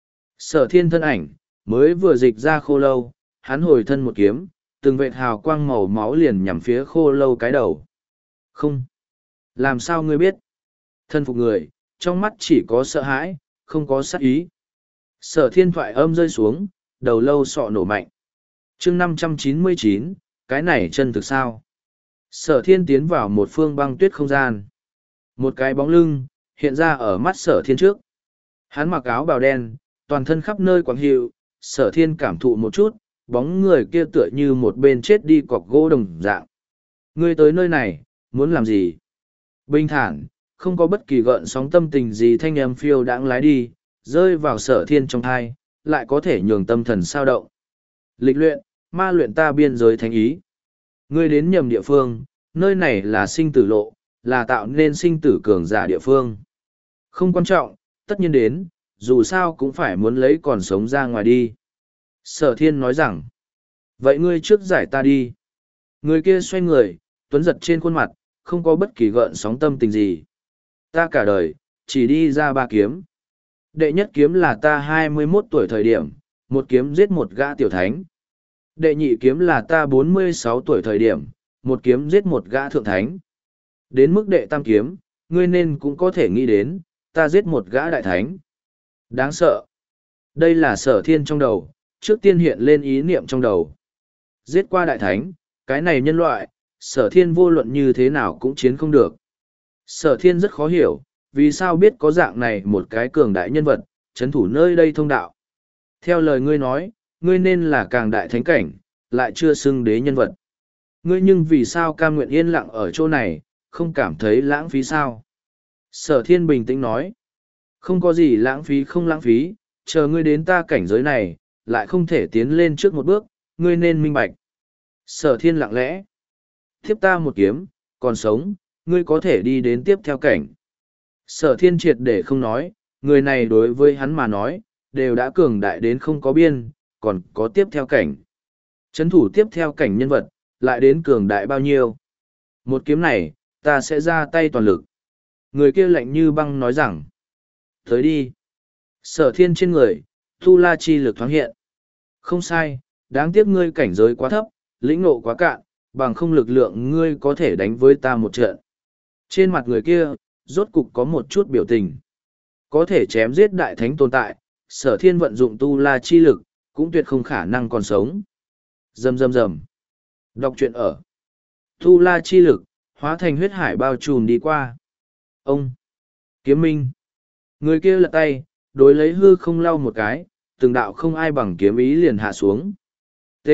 sở thiên thân ảnh, mới vừa dịch ra khô lâu, hắn hồi thân một kiếm, từng vệt hào quang màu máu liền nhằm phía khô lâu cái đầu. Không. Làm sao ngươi biết? Thân phục người, trong mắt chỉ có sợ hãi, không có sát ý. Sở thiên thoại âm rơi xuống, đầu lâu sọ nổ mạnh. chương năm trăm chín mươi chín, cái này chân thực sao? Sở thiên tiến vào một phương băng tuyết không gian. Một cái bóng lưng, hiện ra ở mắt sở thiên trước. Hắn mặc áo bào đen, toàn thân khắp nơi quảng hiệu, sở thiên cảm thụ một chút, bóng người kia tựa như một bên chết đi cọc gỗ đồng dạng. Ngươi tới nơi này, muốn làm gì? Bình thản, không có bất kỳ gợn sóng tâm tình gì thanh âm phiêu đãng lái đi, rơi vào sở thiên trong thai, lại có thể nhường tâm thần sao động. Lịch luyện, ma luyện ta biên giới thánh ý. Ngươi đến nhầm địa phương, nơi này là sinh tử lộ, là tạo nên sinh tử cường giả địa phương. Không quan trọng, tất nhiên đến, dù sao cũng phải muốn lấy còn sống ra ngoài đi. Sở thiên nói rằng, vậy ngươi trước giải ta đi. Người kia xoay người, tuấn giật trên khuôn mặt, không có bất kỳ gợn sóng tâm tình gì. Ta cả đời, chỉ đi ra ba kiếm. Đệ nhất kiếm là ta hai mươi mốt tuổi thời điểm, một kiếm giết một gã tiểu thánh. Đệ nhị kiếm là ta bốn mươi sáu tuổi thời điểm, một kiếm giết một gã thượng thánh. Đến mức đệ tam kiếm, ngươi nên cũng có thể nghĩ đến, ta giết một gã đại thánh. Đáng sợ. Đây là sở thiên trong đầu, trước tiên hiện lên ý niệm trong đầu. Giết qua đại thánh, cái này nhân loại, sở thiên vô luận như thế nào cũng chiến không được. Sở thiên rất khó hiểu, vì sao biết có dạng này một cái cường đại nhân vật, chấn thủ nơi đây thông đạo. Theo lời ngươi nói, ngươi nên là càng đại thánh cảnh, lại chưa xưng đế nhân vật. Ngươi nhưng vì sao cam nguyện yên lặng ở chỗ này, không cảm thấy lãng phí sao? Sở thiên bình tĩnh nói, không có gì lãng phí không lãng phí, chờ ngươi đến ta cảnh giới này, lại không thể tiến lên trước một bước, ngươi nên minh bạch. Sở thiên lặng lẽ, tiếp ta một kiếm, còn sống, ngươi có thể đi đến tiếp theo cảnh. Sở thiên triệt để không nói, người này đối với hắn mà nói, đều đã cường đại đến không có biên, còn có tiếp theo cảnh. Chấn thủ tiếp theo cảnh nhân vật, lại đến cường đại bao nhiêu. Một kiếm này, ta sẽ ra tay toàn lực. Người kia lạnh như băng nói rằng, tới đi. Sở thiên trên người, tu la chi lực thoáng hiện. Không sai, đáng tiếc ngươi cảnh giới quá thấp, lĩnh ngộ quá cạn, bằng không lực lượng ngươi có thể đánh với ta một trận. Trên mặt người kia, rốt cục có một chút biểu tình. Có thể chém giết đại thánh tồn tại, sở thiên vận dụng tu la chi lực, cũng tuyệt không khả năng còn sống. Rầm rầm rầm. Đọc truyện ở. Tu la chi lực, hóa thành huyết hải bao trùm đi qua. Ông. Kiếm minh. Người kia lật tay, đối lấy hư không lau một cái, từng đạo không ai bằng kiếm ý liền hạ xuống. T.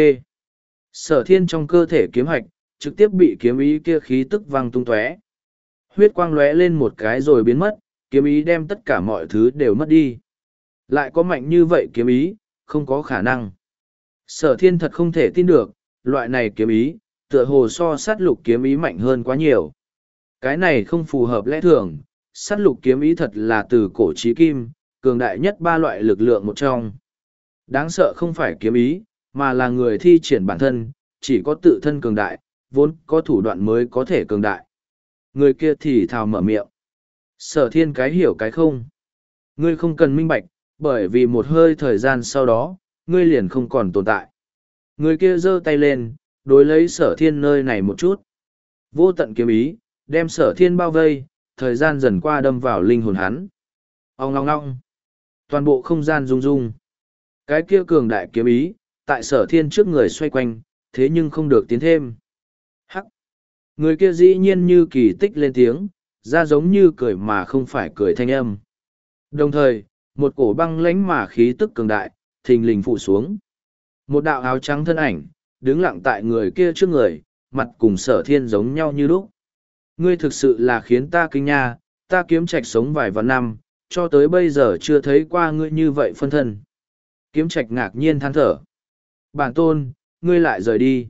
Sở thiên trong cơ thể kiếm hạch, trực tiếp bị kiếm ý kia khí tức văng tung tóe. Huyết quang lóe lên một cái rồi biến mất, kiếm ý đem tất cả mọi thứ đều mất đi. Lại có mạnh như vậy kiếm ý, không có khả năng. Sở thiên thật không thể tin được, loại này kiếm ý, tựa hồ so sát lục kiếm ý mạnh hơn quá nhiều. Cái này không phù hợp lẽ thường, sát lục kiếm ý thật là từ cổ chí kim, cường đại nhất ba loại lực lượng một trong. Đáng sợ không phải kiếm ý, mà là người thi triển bản thân, chỉ có tự thân cường đại, vốn có thủ đoạn mới có thể cường đại. Người kia thì thào mở miệng. Sở thiên cái hiểu cái không. Ngươi không cần minh bạch, bởi vì một hơi thời gian sau đó, ngươi liền không còn tồn tại. Người kia giơ tay lên, đối lấy sở thiên nơi này một chút. Vô tận kiếm ý, đem sở thiên bao vây, thời gian dần qua đâm vào linh hồn hắn. Ông ngong ngong. Toàn bộ không gian rung rung. Cái kia cường đại kiếm ý, tại sở thiên trước người xoay quanh, thế nhưng không được tiến thêm. Hắc. Người kia dĩ nhiên như kỳ tích lên tiếng, ra giống như cười mà không phải cười thanh âm. Đồng thời, một cổ băng lãnh mà khí tức cường đại, thình lình phụ xuống. Một đạo áo trắng thân ảnh, đứng lặng tại người kia trước người, mặt cùng sở thiên giống nhau như lúc. Ngươi thực sự là khiến ta kinh nha, ta kiếm trạch sống vài vạn năm, cho tới bây giờ chưa thấy qua ngươi như vậy phân thân. Kiếm trạch ngạc nhiên than thở. Bản tôn, ngươi lại rời đi.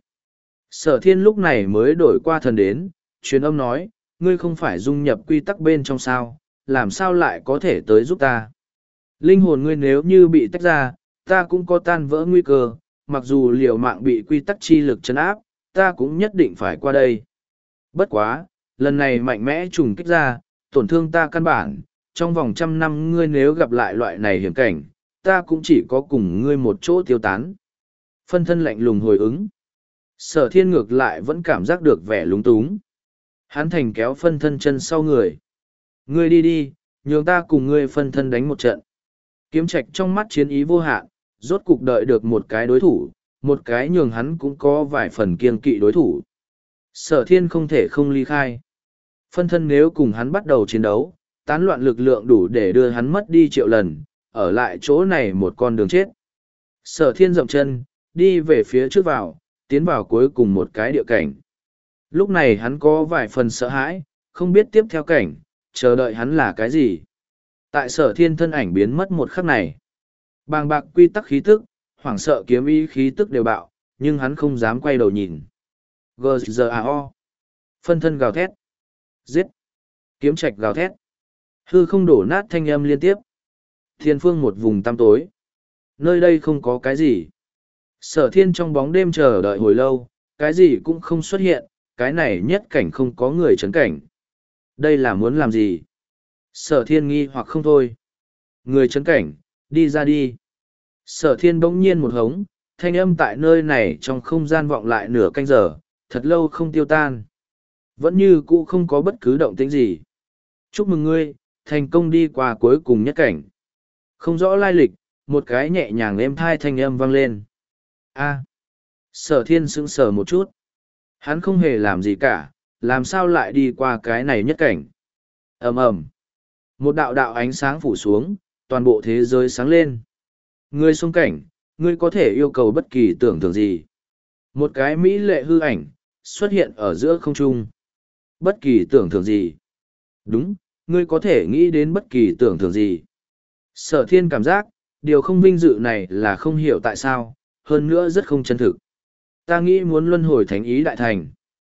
Sở thiên lúc này mới đổi qua thần đến, truyền âm nói, ngươi không phải dung nhập quy tắc bên trong sao, làm sao lại có thể tới giúp ta. Linh hồn ngươi nếu như bị tách ra, ta cũng có tan vỡ nguy cơ, mặc dù liều mạng bị quy tắc chi lực chấn áp, ta cũng nhất định phải qua đây. Bất quá, lần này mạnh mẽ trùng kích ra, tổn thương ta căn bản, trong vòng trăm năm ngươi nếu gặp lại loại này hiểm cảnh, ta cũng chỉ có cùng ngươi một chỗ tiêu tán. Phân thân lạnh lùng hồi ứng. Sở thiên ngược lại vẫn cảm giác được vẻ lúng túng. Hắn thành kéo phân thân chân sau người. Ngươi đi đi, nhường ta cùng ngươi phân thân đánh một trận. Kiếm trạch trong mắt chiến ý vô hạn, rốt cục đợi được một cái đối thủ, một cái nhường hắn cũng có vài phần kiêng kỵ đối thủ. Sở thiên không thể không ly khai. Phân thân nếu cùng hắn bắt đầu chiến đấu, tán loạn lực lượng đủ để đưa hắn mất đi triệu lần, ở lại chỗ này một con đường chết. Sở thiên dậm chân, đi về phía trước vào, tiến vào cuối cùng một cái địa cảnh. Lúc này hắn có vài phần sợ hãi, không biết tiếp theo cảnh, chờ đợi hắn là cái gì. Tại sở thiên thân ảnh biến mất một khắc này. Bàng bạc quy tắc khí tức, hoảng sợ kiếm ý khí tức đều bạo, nhưng hắn không dám quay đầu nhìn. giê giê a o. Phân thân gào thét. Giết. Kiếm trạch gào thét. Hư không đổ nát thanh âm liên tiếp. Thiên phương một vùng tăm tối. Nơi đây không có cái gì. Sở thiên trong bóng đêm chờ đợi hồi lâu, cái gì cũng không xuất hiện, cái này nhất cảnh không có người chấn cảnh. Đây là muốn làm gì? Sở thiên nghi hoặc không thôi. Người chấn cảnh, đi ra đi. Sở thiên bỗng nhiên một hống, thanh âm tại nơi này trong không gian vọng lại nửa canh giờ, thật lâu không tiêu tan. Vẫn như cũ không có bất cứ động tĩnh gì. Chúc mừng ngươi, thành công đi qua cuối cùng nhất cảnh. Không rõ lai lịch, một cái nhẹ nhàng êm thai thanh âm vang lên. A. Sở thiên sững sờ một chút. Hắn không hề làm gì cả, làm sao lại đi qua cái này nhất cảnh. Ầm ầm. Một đạo đạo ánh sáng phủ xuống, toàn bộ thế giới sáng lên. Ngươi xung cảnh, ngươi có thể yêu cầu bất kỳ tưởng tượng gì. Một cái mỹ lệ hư ảnh, xuất hiện ở giữa không trung. Bất kỳ tưởng tượng gì. Đúng, ngươi có thể nghĩ đến bất kỳ tưởng tượng gì. Sở thiên cảm giác, điều không vinh dự này là không hiểu tại sao, hơn nữa rất không chân thực. Ta nghĩ muốn luân hồi thánh ý đại thành.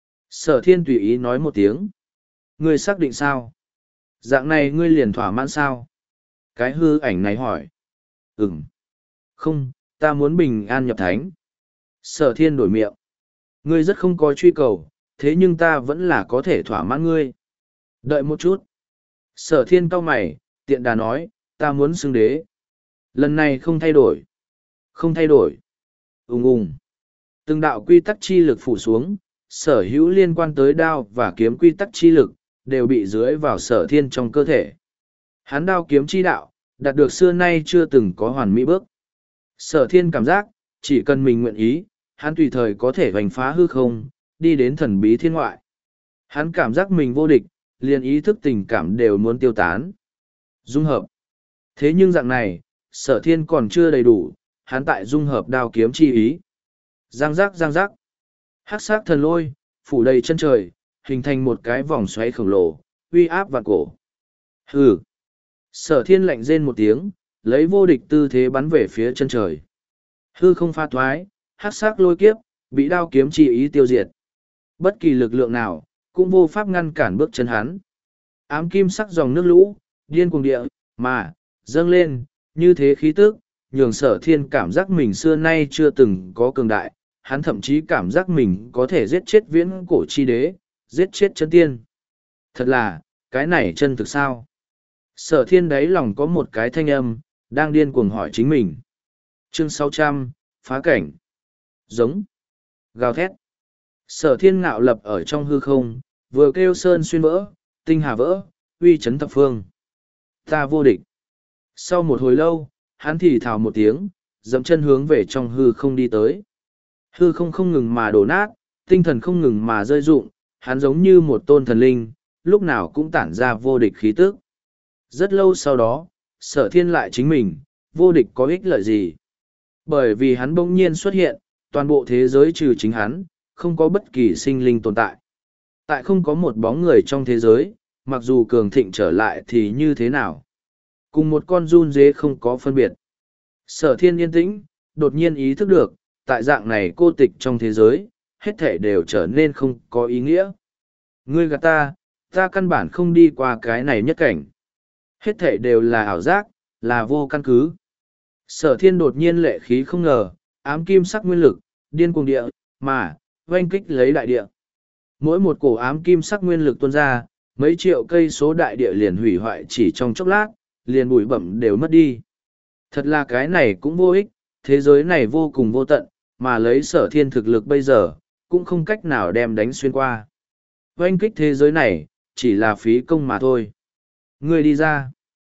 Sở thiên tùy ý nói một tiếng. Ngươi xác định sao? Dạng này ngươi liền thỏa mãn sao? Cái hư ảnh này hỏi. Ừm. Không, ta muốn bình an nhập thánh. Sở thiên đổi miệng. Ngươi rất không có truy cầu, thế nhưng ta vẫn là có thể thỏa mãn ngươi. Đợi một chút. Sở thiên cau mày, tiện đà nói, ta muốn xưng đế. Lần này không thay đổi. Không thay đổi. Ùng ùng. Từng đạo quy tắc chi lực phủ xuống, sở hữu liên quan tới đao và kiếm quy tắc chi lực, đều bị dưới vào sở thiên trong cơ thể. Hắn đao kiếm chi đạo, đạt được xưa nay chưa từng có hoàn mỹ bước. Sở thiên cảm giác, chỉ cần mình nguyện ý, hắn tùy thời có thể hoành phá hư không, đi đến thần bí thiên ngoại. Hắn cảm giác mình vô địch, liền ý thức tình cảm đều muốn tiêu tán. Dung hợp. Thế nhưng dạng này, sở thiên còn chưa đầy đủ, hắn tại dung hợp đao kiếm chi ý. Giang giác giang giác. Hắc sắc thần lôi, phủ đầy chân trời, hình thành một cái vòng xoáy khổng lồ, uy áp vạn cổ. Hừ. Sở thiên lạnh rên một tiếng, lấy vô địch tư thế bắn về phía chân trời. Hư không pha thoái, hắc sắc lôi kiếp, bị đao kiếm chi ý tiêu diệt. Bất kỳ lực lượng nào, cũng vô pháp ngăn cản bước chân hắn. Ám kim sắc dòng nước lũ, điên cuồng địa, mà, dâng lên, như thế khí tức, nhường sở thiên cảm giác mình xưa nay chưa từng có cường đại, hắn thậm chí cảm giác mình có thể giết chết viễn cổ chi đế, giết chết chân tiên. Thật là, cái này chân thực sao? Sở thiên đáy lòng có một cái thanh âm, đang điên cuồng hỏi chính mình. Chương sáu trăm, phá cảnh. Giống. Gào thét. Sở thiên ngạo lập ở trong hư không, vừa kêu sơn xuyên vỡ, tinh hà vỡ, uy chấn thập phương. Ta vô địch. Sau một hồi lâu, hắn thì thào một tiếng, dẫm chân hướng về trong hư không đi tới. Hư không không ngừng mà đổ nát, tinh thần không ngừng mà rơi rụng, hắn giống như một tôn thần linh, lúc nào cũng tản ra vô địch khí tức. Rất lâu sau đó, sở thiên lại chính mình, vô địch có ích lợi gì? Bởi vì hắn bỗng nhiên xuất hiện, toàn bộ thế giới trừ chính hắn, không có bất kỳ sinh linh tồn tại. Tại không có một bóng người trong thế giới, mặc dù cường thịnh trở lại thì như thế nào? Cùng một con run dế không có phân biệt. Sở thiên yên tĩnh, đột nhiên ý thức được, tại dạng này cô tịch trong thế giới, hết thể đều trở nên không có ý nghĩa. Ngươi gạt ta, ta căn bản không đi qua cái này nhất cảnh. Hết thể đều là ảo giác, là vô căn cứ. Sở thiên đột nhiên lệ khí không ngờ, ám kim sắc nguyên lực, điên cuồng địa, mà, oanh kích lấy đại địa. Mỗi một cổ ám kim sắc nguyên lực tuôn ra, mấy triệu cây số đại địa liền hủy hoại chỉ trong chốc lát, liền bụi bẩm đều mất đi. Thật là cái này cũng vô ích, thế giới này vô cùng vô tận, mà lấy sở thiên thực lực bây giờ, cũng không cách nào đem đánh xuyên qua. Oanh kích thế giới này, chỉ là phí công mà thôi. Người đi ra.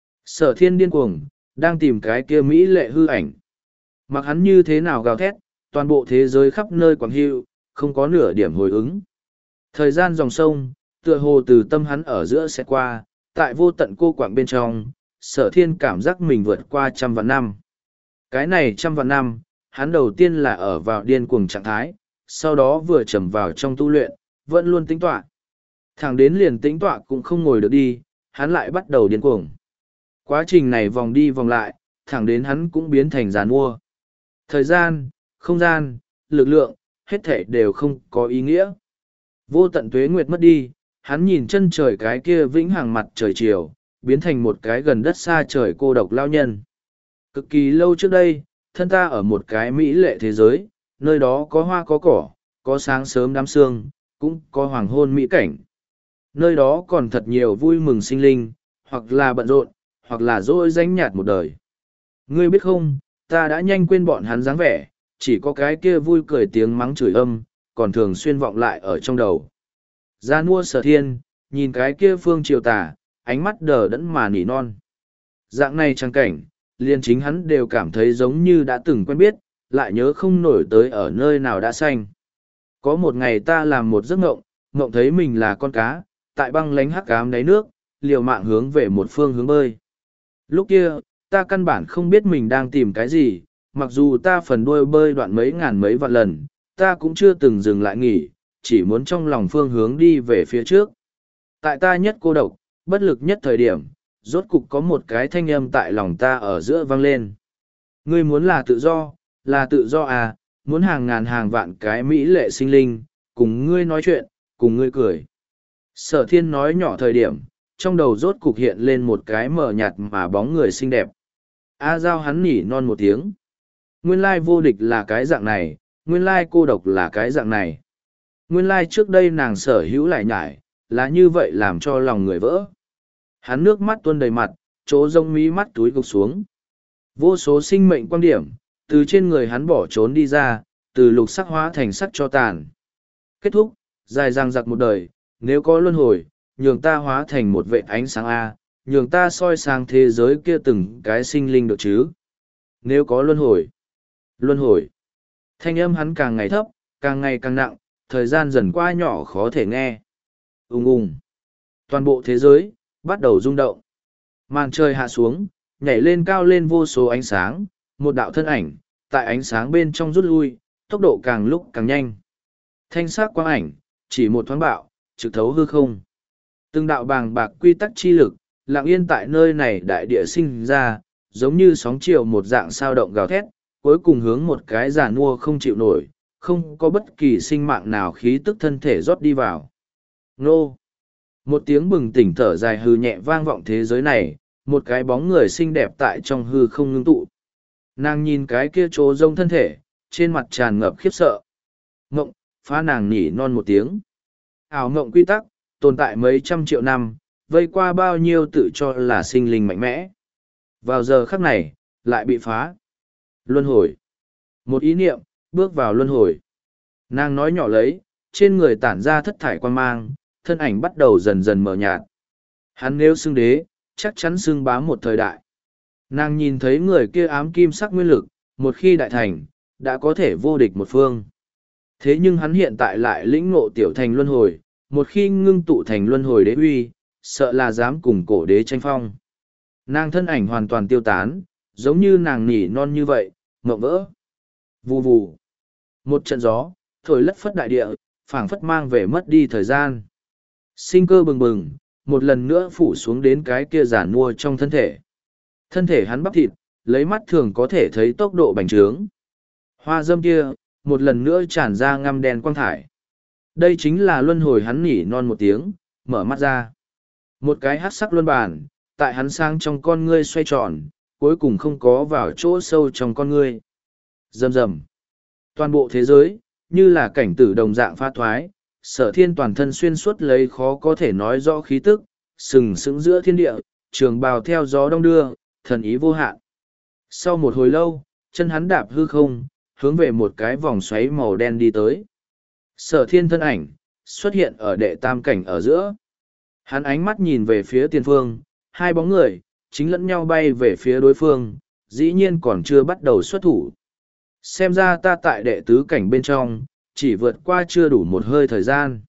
Sở thiên điên cuồng, đang tìm cái kia mỹ lệ hư ảnh. Mặc hắn như thế nào gào thét, toàn bộ thế giới khắp nơi quảng hưu, không có nửa điểm hồi ứng. Thời gian dòng sông, tựa hồ từ tâm hắn ở giữa sẽ qua, tại vô tận cô quạng bên trong, sở thiên cảm giác mình vượt qua trăm vạn năm. Cái này trăm vạn năm, hắn đầu tiên là ở vào điên cuồng trạng thái, sau đó vừa trầm vào trong tu luyện, vẫn luôn tĩnh tọa. Thẳng đến liền tĩnh tọa cũng không ngồi được đi, hắn lại bắt đầu điên cuồng. Quá trình này vòng đi vòng lại, thẳng đến hắn cũng biến thành giàn mua. Thời gian, không gian, lực lượng, hết thể đều không có ý nghĩa. Vô tận tuế nguyệt mất đi, hắn nhìn chân trời cái kia vĩnh hằng mặt trời chiều, biến thành một cái gần đất xa trời cô độc lao nhân. Cực kỳ lâu trước đây, thân ta ở một cái mỹ lệ thế giới, nơi đó có hoa có cỏ, có sáng sớm đám sương, cũng có hoàng hôn mỹ cảnh. Nơi đó còn thật nhiều vui mừng sinh linh, hoặc là bận rộn, hoặc là dỗi danh nhạt một đời. Ngươi biết không, ta đã nhanh quên bọn hắn dáng vẻ, chỉ có cái kia vui cười tiếng mắng chửi âm, còn thường xuyên vọng lại ở trong đầu. Gia nua sở thiên, nhìn cái kia phương triều tà, ánh mắt đờ đẫn mà nỉ non. Dạng này trang cảnh, liền chính hắn đều cảm thấy giống như đã từng quen biết, lại nhớ không nổi tới ở nơi nào đã xanh. Có một ngày ta làm một giấc ngộng, ngộng thấy mình là con cá, tại băng lánh hắc ám đáy nước, liều mạng hướng về một phương hướng bơi. Lúc kia, ta căn bản không biết mình đang tìm cái gì, mặc dù ta phần đuôi bơi đoạn mấy ngàn mấy vạn lần, ta cũng chưa từng dừng lại nghỉ, chỉ muốn trong lòng phương hướng đi về phía trước. Tại ta nhất cô độc, bất lực nhất thời điểm, rốt cục có một cái thanh âm tại lòng ta ở giữa vang lên. Ngươi muốn là tự do, là tự do à, muốn hàng ngàn hàng vạn cái mỹ lệ sinh linh, cùng ngươi nói chuyện, cùng ngươi cười. Sở thiên nói nhỏ thời điểm, trong đầu rốt cục hiện lên một cái mờ nhạt mà bóng người xinh đẹp. A Giao hắn nỉ non một tiếng. Nguyên lai vô địch là cái dạng này, nguyên lai cô độc là cái dạng này. Nguyên lai trước đây nàng sở hữu lại nhải, là như vậy làm cho lòng người vỡ. Hắn nước mắt tuôn đầy mặt, chỗ rông mí mắt túi gục xuống. Vô số sinh mệnh quan điểm, từ trên người hắn bỏ trốn đi ra, từ lục sắc hóa thành sắc cho tàn. Kết thúc, dài dằng dặc một đời, nếu có luân hồi, nhường ta hóa thành một vệ ánh sáng A, nhường ta soi sang thế giới kia từng cái sinh linh được chứ. Nếu có luân hồi, luân hồi. Thanh âm hắn càng ngày thấp, càng ngày càng nặng, thời gian dần qua nhỏ khó thể nghe. Ung ung. Toàn bộ thế giới, bắt đầu rung động. Màn trời hạ xuống, nhảy lên cao lên vô số ánh sáng, một đạo thân ảnh, tại ánh sáng bên trong rút lui, tốc độ càng lúc càng nhanh. Thanh sắc quang ảnh, chỉ một thoáng bạo, trực thấu hư không. Từng đạo bàng bạc quy tắc chi lực, lặng yên tại nơi này đại địa sinh ra, giống như sóng chiều một dạng sao động gào thét, cuối cùng hướng một cái giàn mua không chịu nổi, không có bất kỳ sinh mạng nào khí tức thân thể rót đi vào. Nô! Một tiếng bừng tỉnh thở dài hư nhẹ vang vọng thế giới này, một cái bóng người xinh đẹp tại trong hư không ngưng tụ. Nàng nhìn cái kia trố rông thân thể, trên mặt tràn ngập khiếp sợ. Ngộng, phá nàng nhỉ non một tiếng. Ảo ngộng quy tắc, tồn tại mấy trăm triệu năm, vây qua bao nhiêu tự cho là sinh linh mạnh mẽ. Vào giờ khắc này, lại bị phá. Luân hồi. Một ý niệm, bước vào luân hồi. Nàng nói nhỏ lấy, trên người tản ra thất thải quan mang, thân ảnh bắt đầu dần dần mờ nhạt. Hắn nếu xưng đế, chắc chắn xưng bá một thời đại. Nàng nhìn thấy người kia ám kim sắc nguyên lực, một khi đại thành, đã có thể vô địch một phương. Thế nhưng hắn hiện tại lại lĩnh ngộ tiểu thành luân hồi, một khi ngưng tụ thành luân hồi đế uy, sợ là dám cùng cổ đế tranh phong. Nàng thân ảnh hoàn toàn tiêu tán, giống như nàng nỉ non như vậy, mộng vỡ. Vù vù. Một trận gió, thổi lất phất đại địa, phảng phất mang về mất đi thời gian. Sinh cơ bừng bừng, một lần nữa phủ xuống đến cái kia giản mua trong thân thể. Thân thể hắn bắp thịt, lấy mắt thường có thể thấy tốc độ bành trướng. Hoa dâm kia, một lần nữa tràn ra ngăm đen quang thải. Đây chính là luân hồi. Hắn nỉ non một tiếng, mở mắt ra. Một cái hắc sắc luân bản, tại hắn sang trong con ngươi xoay tròn, cuối cùng không có vào chỗ sâu trong con ngươi. Rầm rầm. Toàn bộ thế giới, như là cảnh tử đồng dạng pha thoái, Sở Thiên toàn thân xuyên suốt lấy khó có thể nói rõ khí tức, sừng sững giữa thiên địa, trường bào theo gió đông đưa, thần ý vô hạn. Sau một hồi lâu, chân hắn đạp hư không, hướng về một cái vòng xoáy màu đen đi tới. Sở Thiên thân ảnh, xuất hiện ở đệ tam cảnh ở giữa. Hắn ánh mắt nhìn về phía tiền phương, hai bóng người, chính lẫn nhau bay về phía đối phương, dĩ nhiên còn chưa bắt đầu xuất thủ. Xem ra ta tại đệ tứ cảnh bên trong, chỉ vượt qua chưa đủ một hơi thời gian.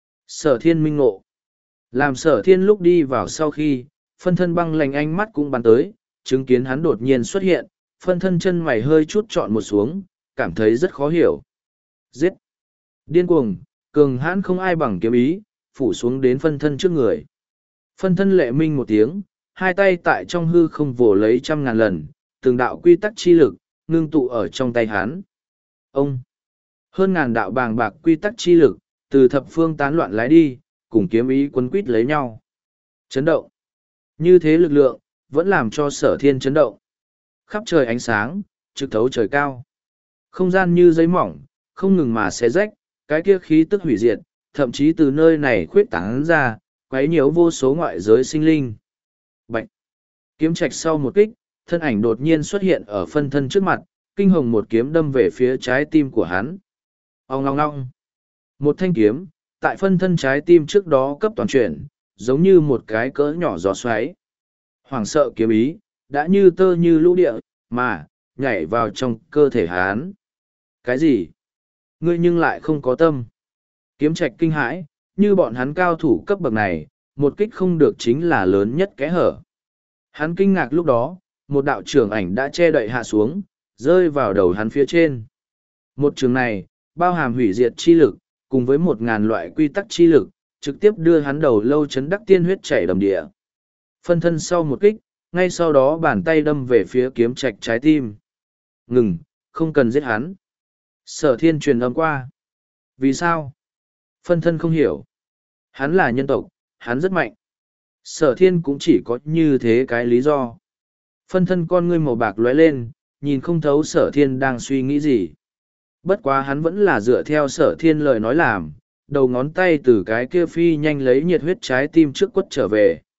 Sở Thiên minh ngộ. Làm Sở Thiên lúc đi vào sau khi, phân thân băng lạnh ánh mắt cũng bắn tới, chứng kiến hắn đột nhiên xuất hiện, phân thân chân mày hơi chút trọn một xuống, cảm thấy rất khó hiểu. Giết! Điên cuồng, cường hãn không ai bằng kiếm ý, phủ xuống đến phân thân trước người. Phân thân lệ minh một tiếng, hai tay tại trong hư không vồ lấy trăm ngàn lần, từng đạo quy tắc chi lực, ngưng tụ ở trong tay hắn. Ông! Hơn ngàn đạo bàng bạc quy tắc chi lực, từ thập phương tán loạn lái đi, cùng kiếm ý quấn quýt lấy nhau. Chấn động! Như thế lực lượng, vẫn làm cho Sở Thiên chấn động. Khắp trời ánh sáng, trực thấu trời cao. Không gian như giấy mỏng, không ngừng mà xé rách, cái kia khí tức hủy diệt, thậm chí từ nơi này khuyết tán ra, quấy nhiễu vô số ngoại giới sinh linh. Bạch! Kiếm trạch sau một kích, thân ảnh đột nhiên xuất hiện ở phân thân trước mặt, kinh hồng một kiếm đâm về phía trái tim của hắn. Ong long long! Một thanh kiếm, tại phân thân trái tim trước đó cấp toàn chuyển, giống như một cái cỡ nhỏ gió xoáy. Hoảng sợ kiếm ý, đã như tơ như lũ địa, mà, nhảy vào trong cơ thể hắn. Cái gì? Ngươi nhưng lại không có tâm. Kiếm trạch kinh hãi, như bọn hắn cao thủ cấp bậc này, một kích không được chính là lớn nhất kẽ hở. Hắn kinh ngạc lúc đó, một đạo trưởng ảnh đã che đậy hạ xuống, rơi vào đầu hắn phía trên. Một trường này, bao hàm hủy diệt chi lực, cùng với một ngàn loại quy tắc chi lực, trực tiếp đưa hắn đầu lâu chấn đắc tiên huyết chảy đầm địa. Phân thân sau một kích, ngay sau đó bàn tay đâm về phía kiếm trạch trái tim. Ngừng, không cần giết hắn. Sở Thiên truyền âm qua. Vì sao? Phân thân không hiểu. Hắn là nhân tộc, hắn rất mạnh. Sở Thiên cũng chỉ có như thế cái lý do. Phân thân con ngươi màu bạc lóe lên, nhìn không thấu Sở Thiên đang suy nghĩ gì. Bất quá hắn vẫn là dựa theo Sở Thiên lời nói làm, đầu ngón tay từ cái kia phi nhanh lấy nhiệt huyết trái tim trước quất trở về.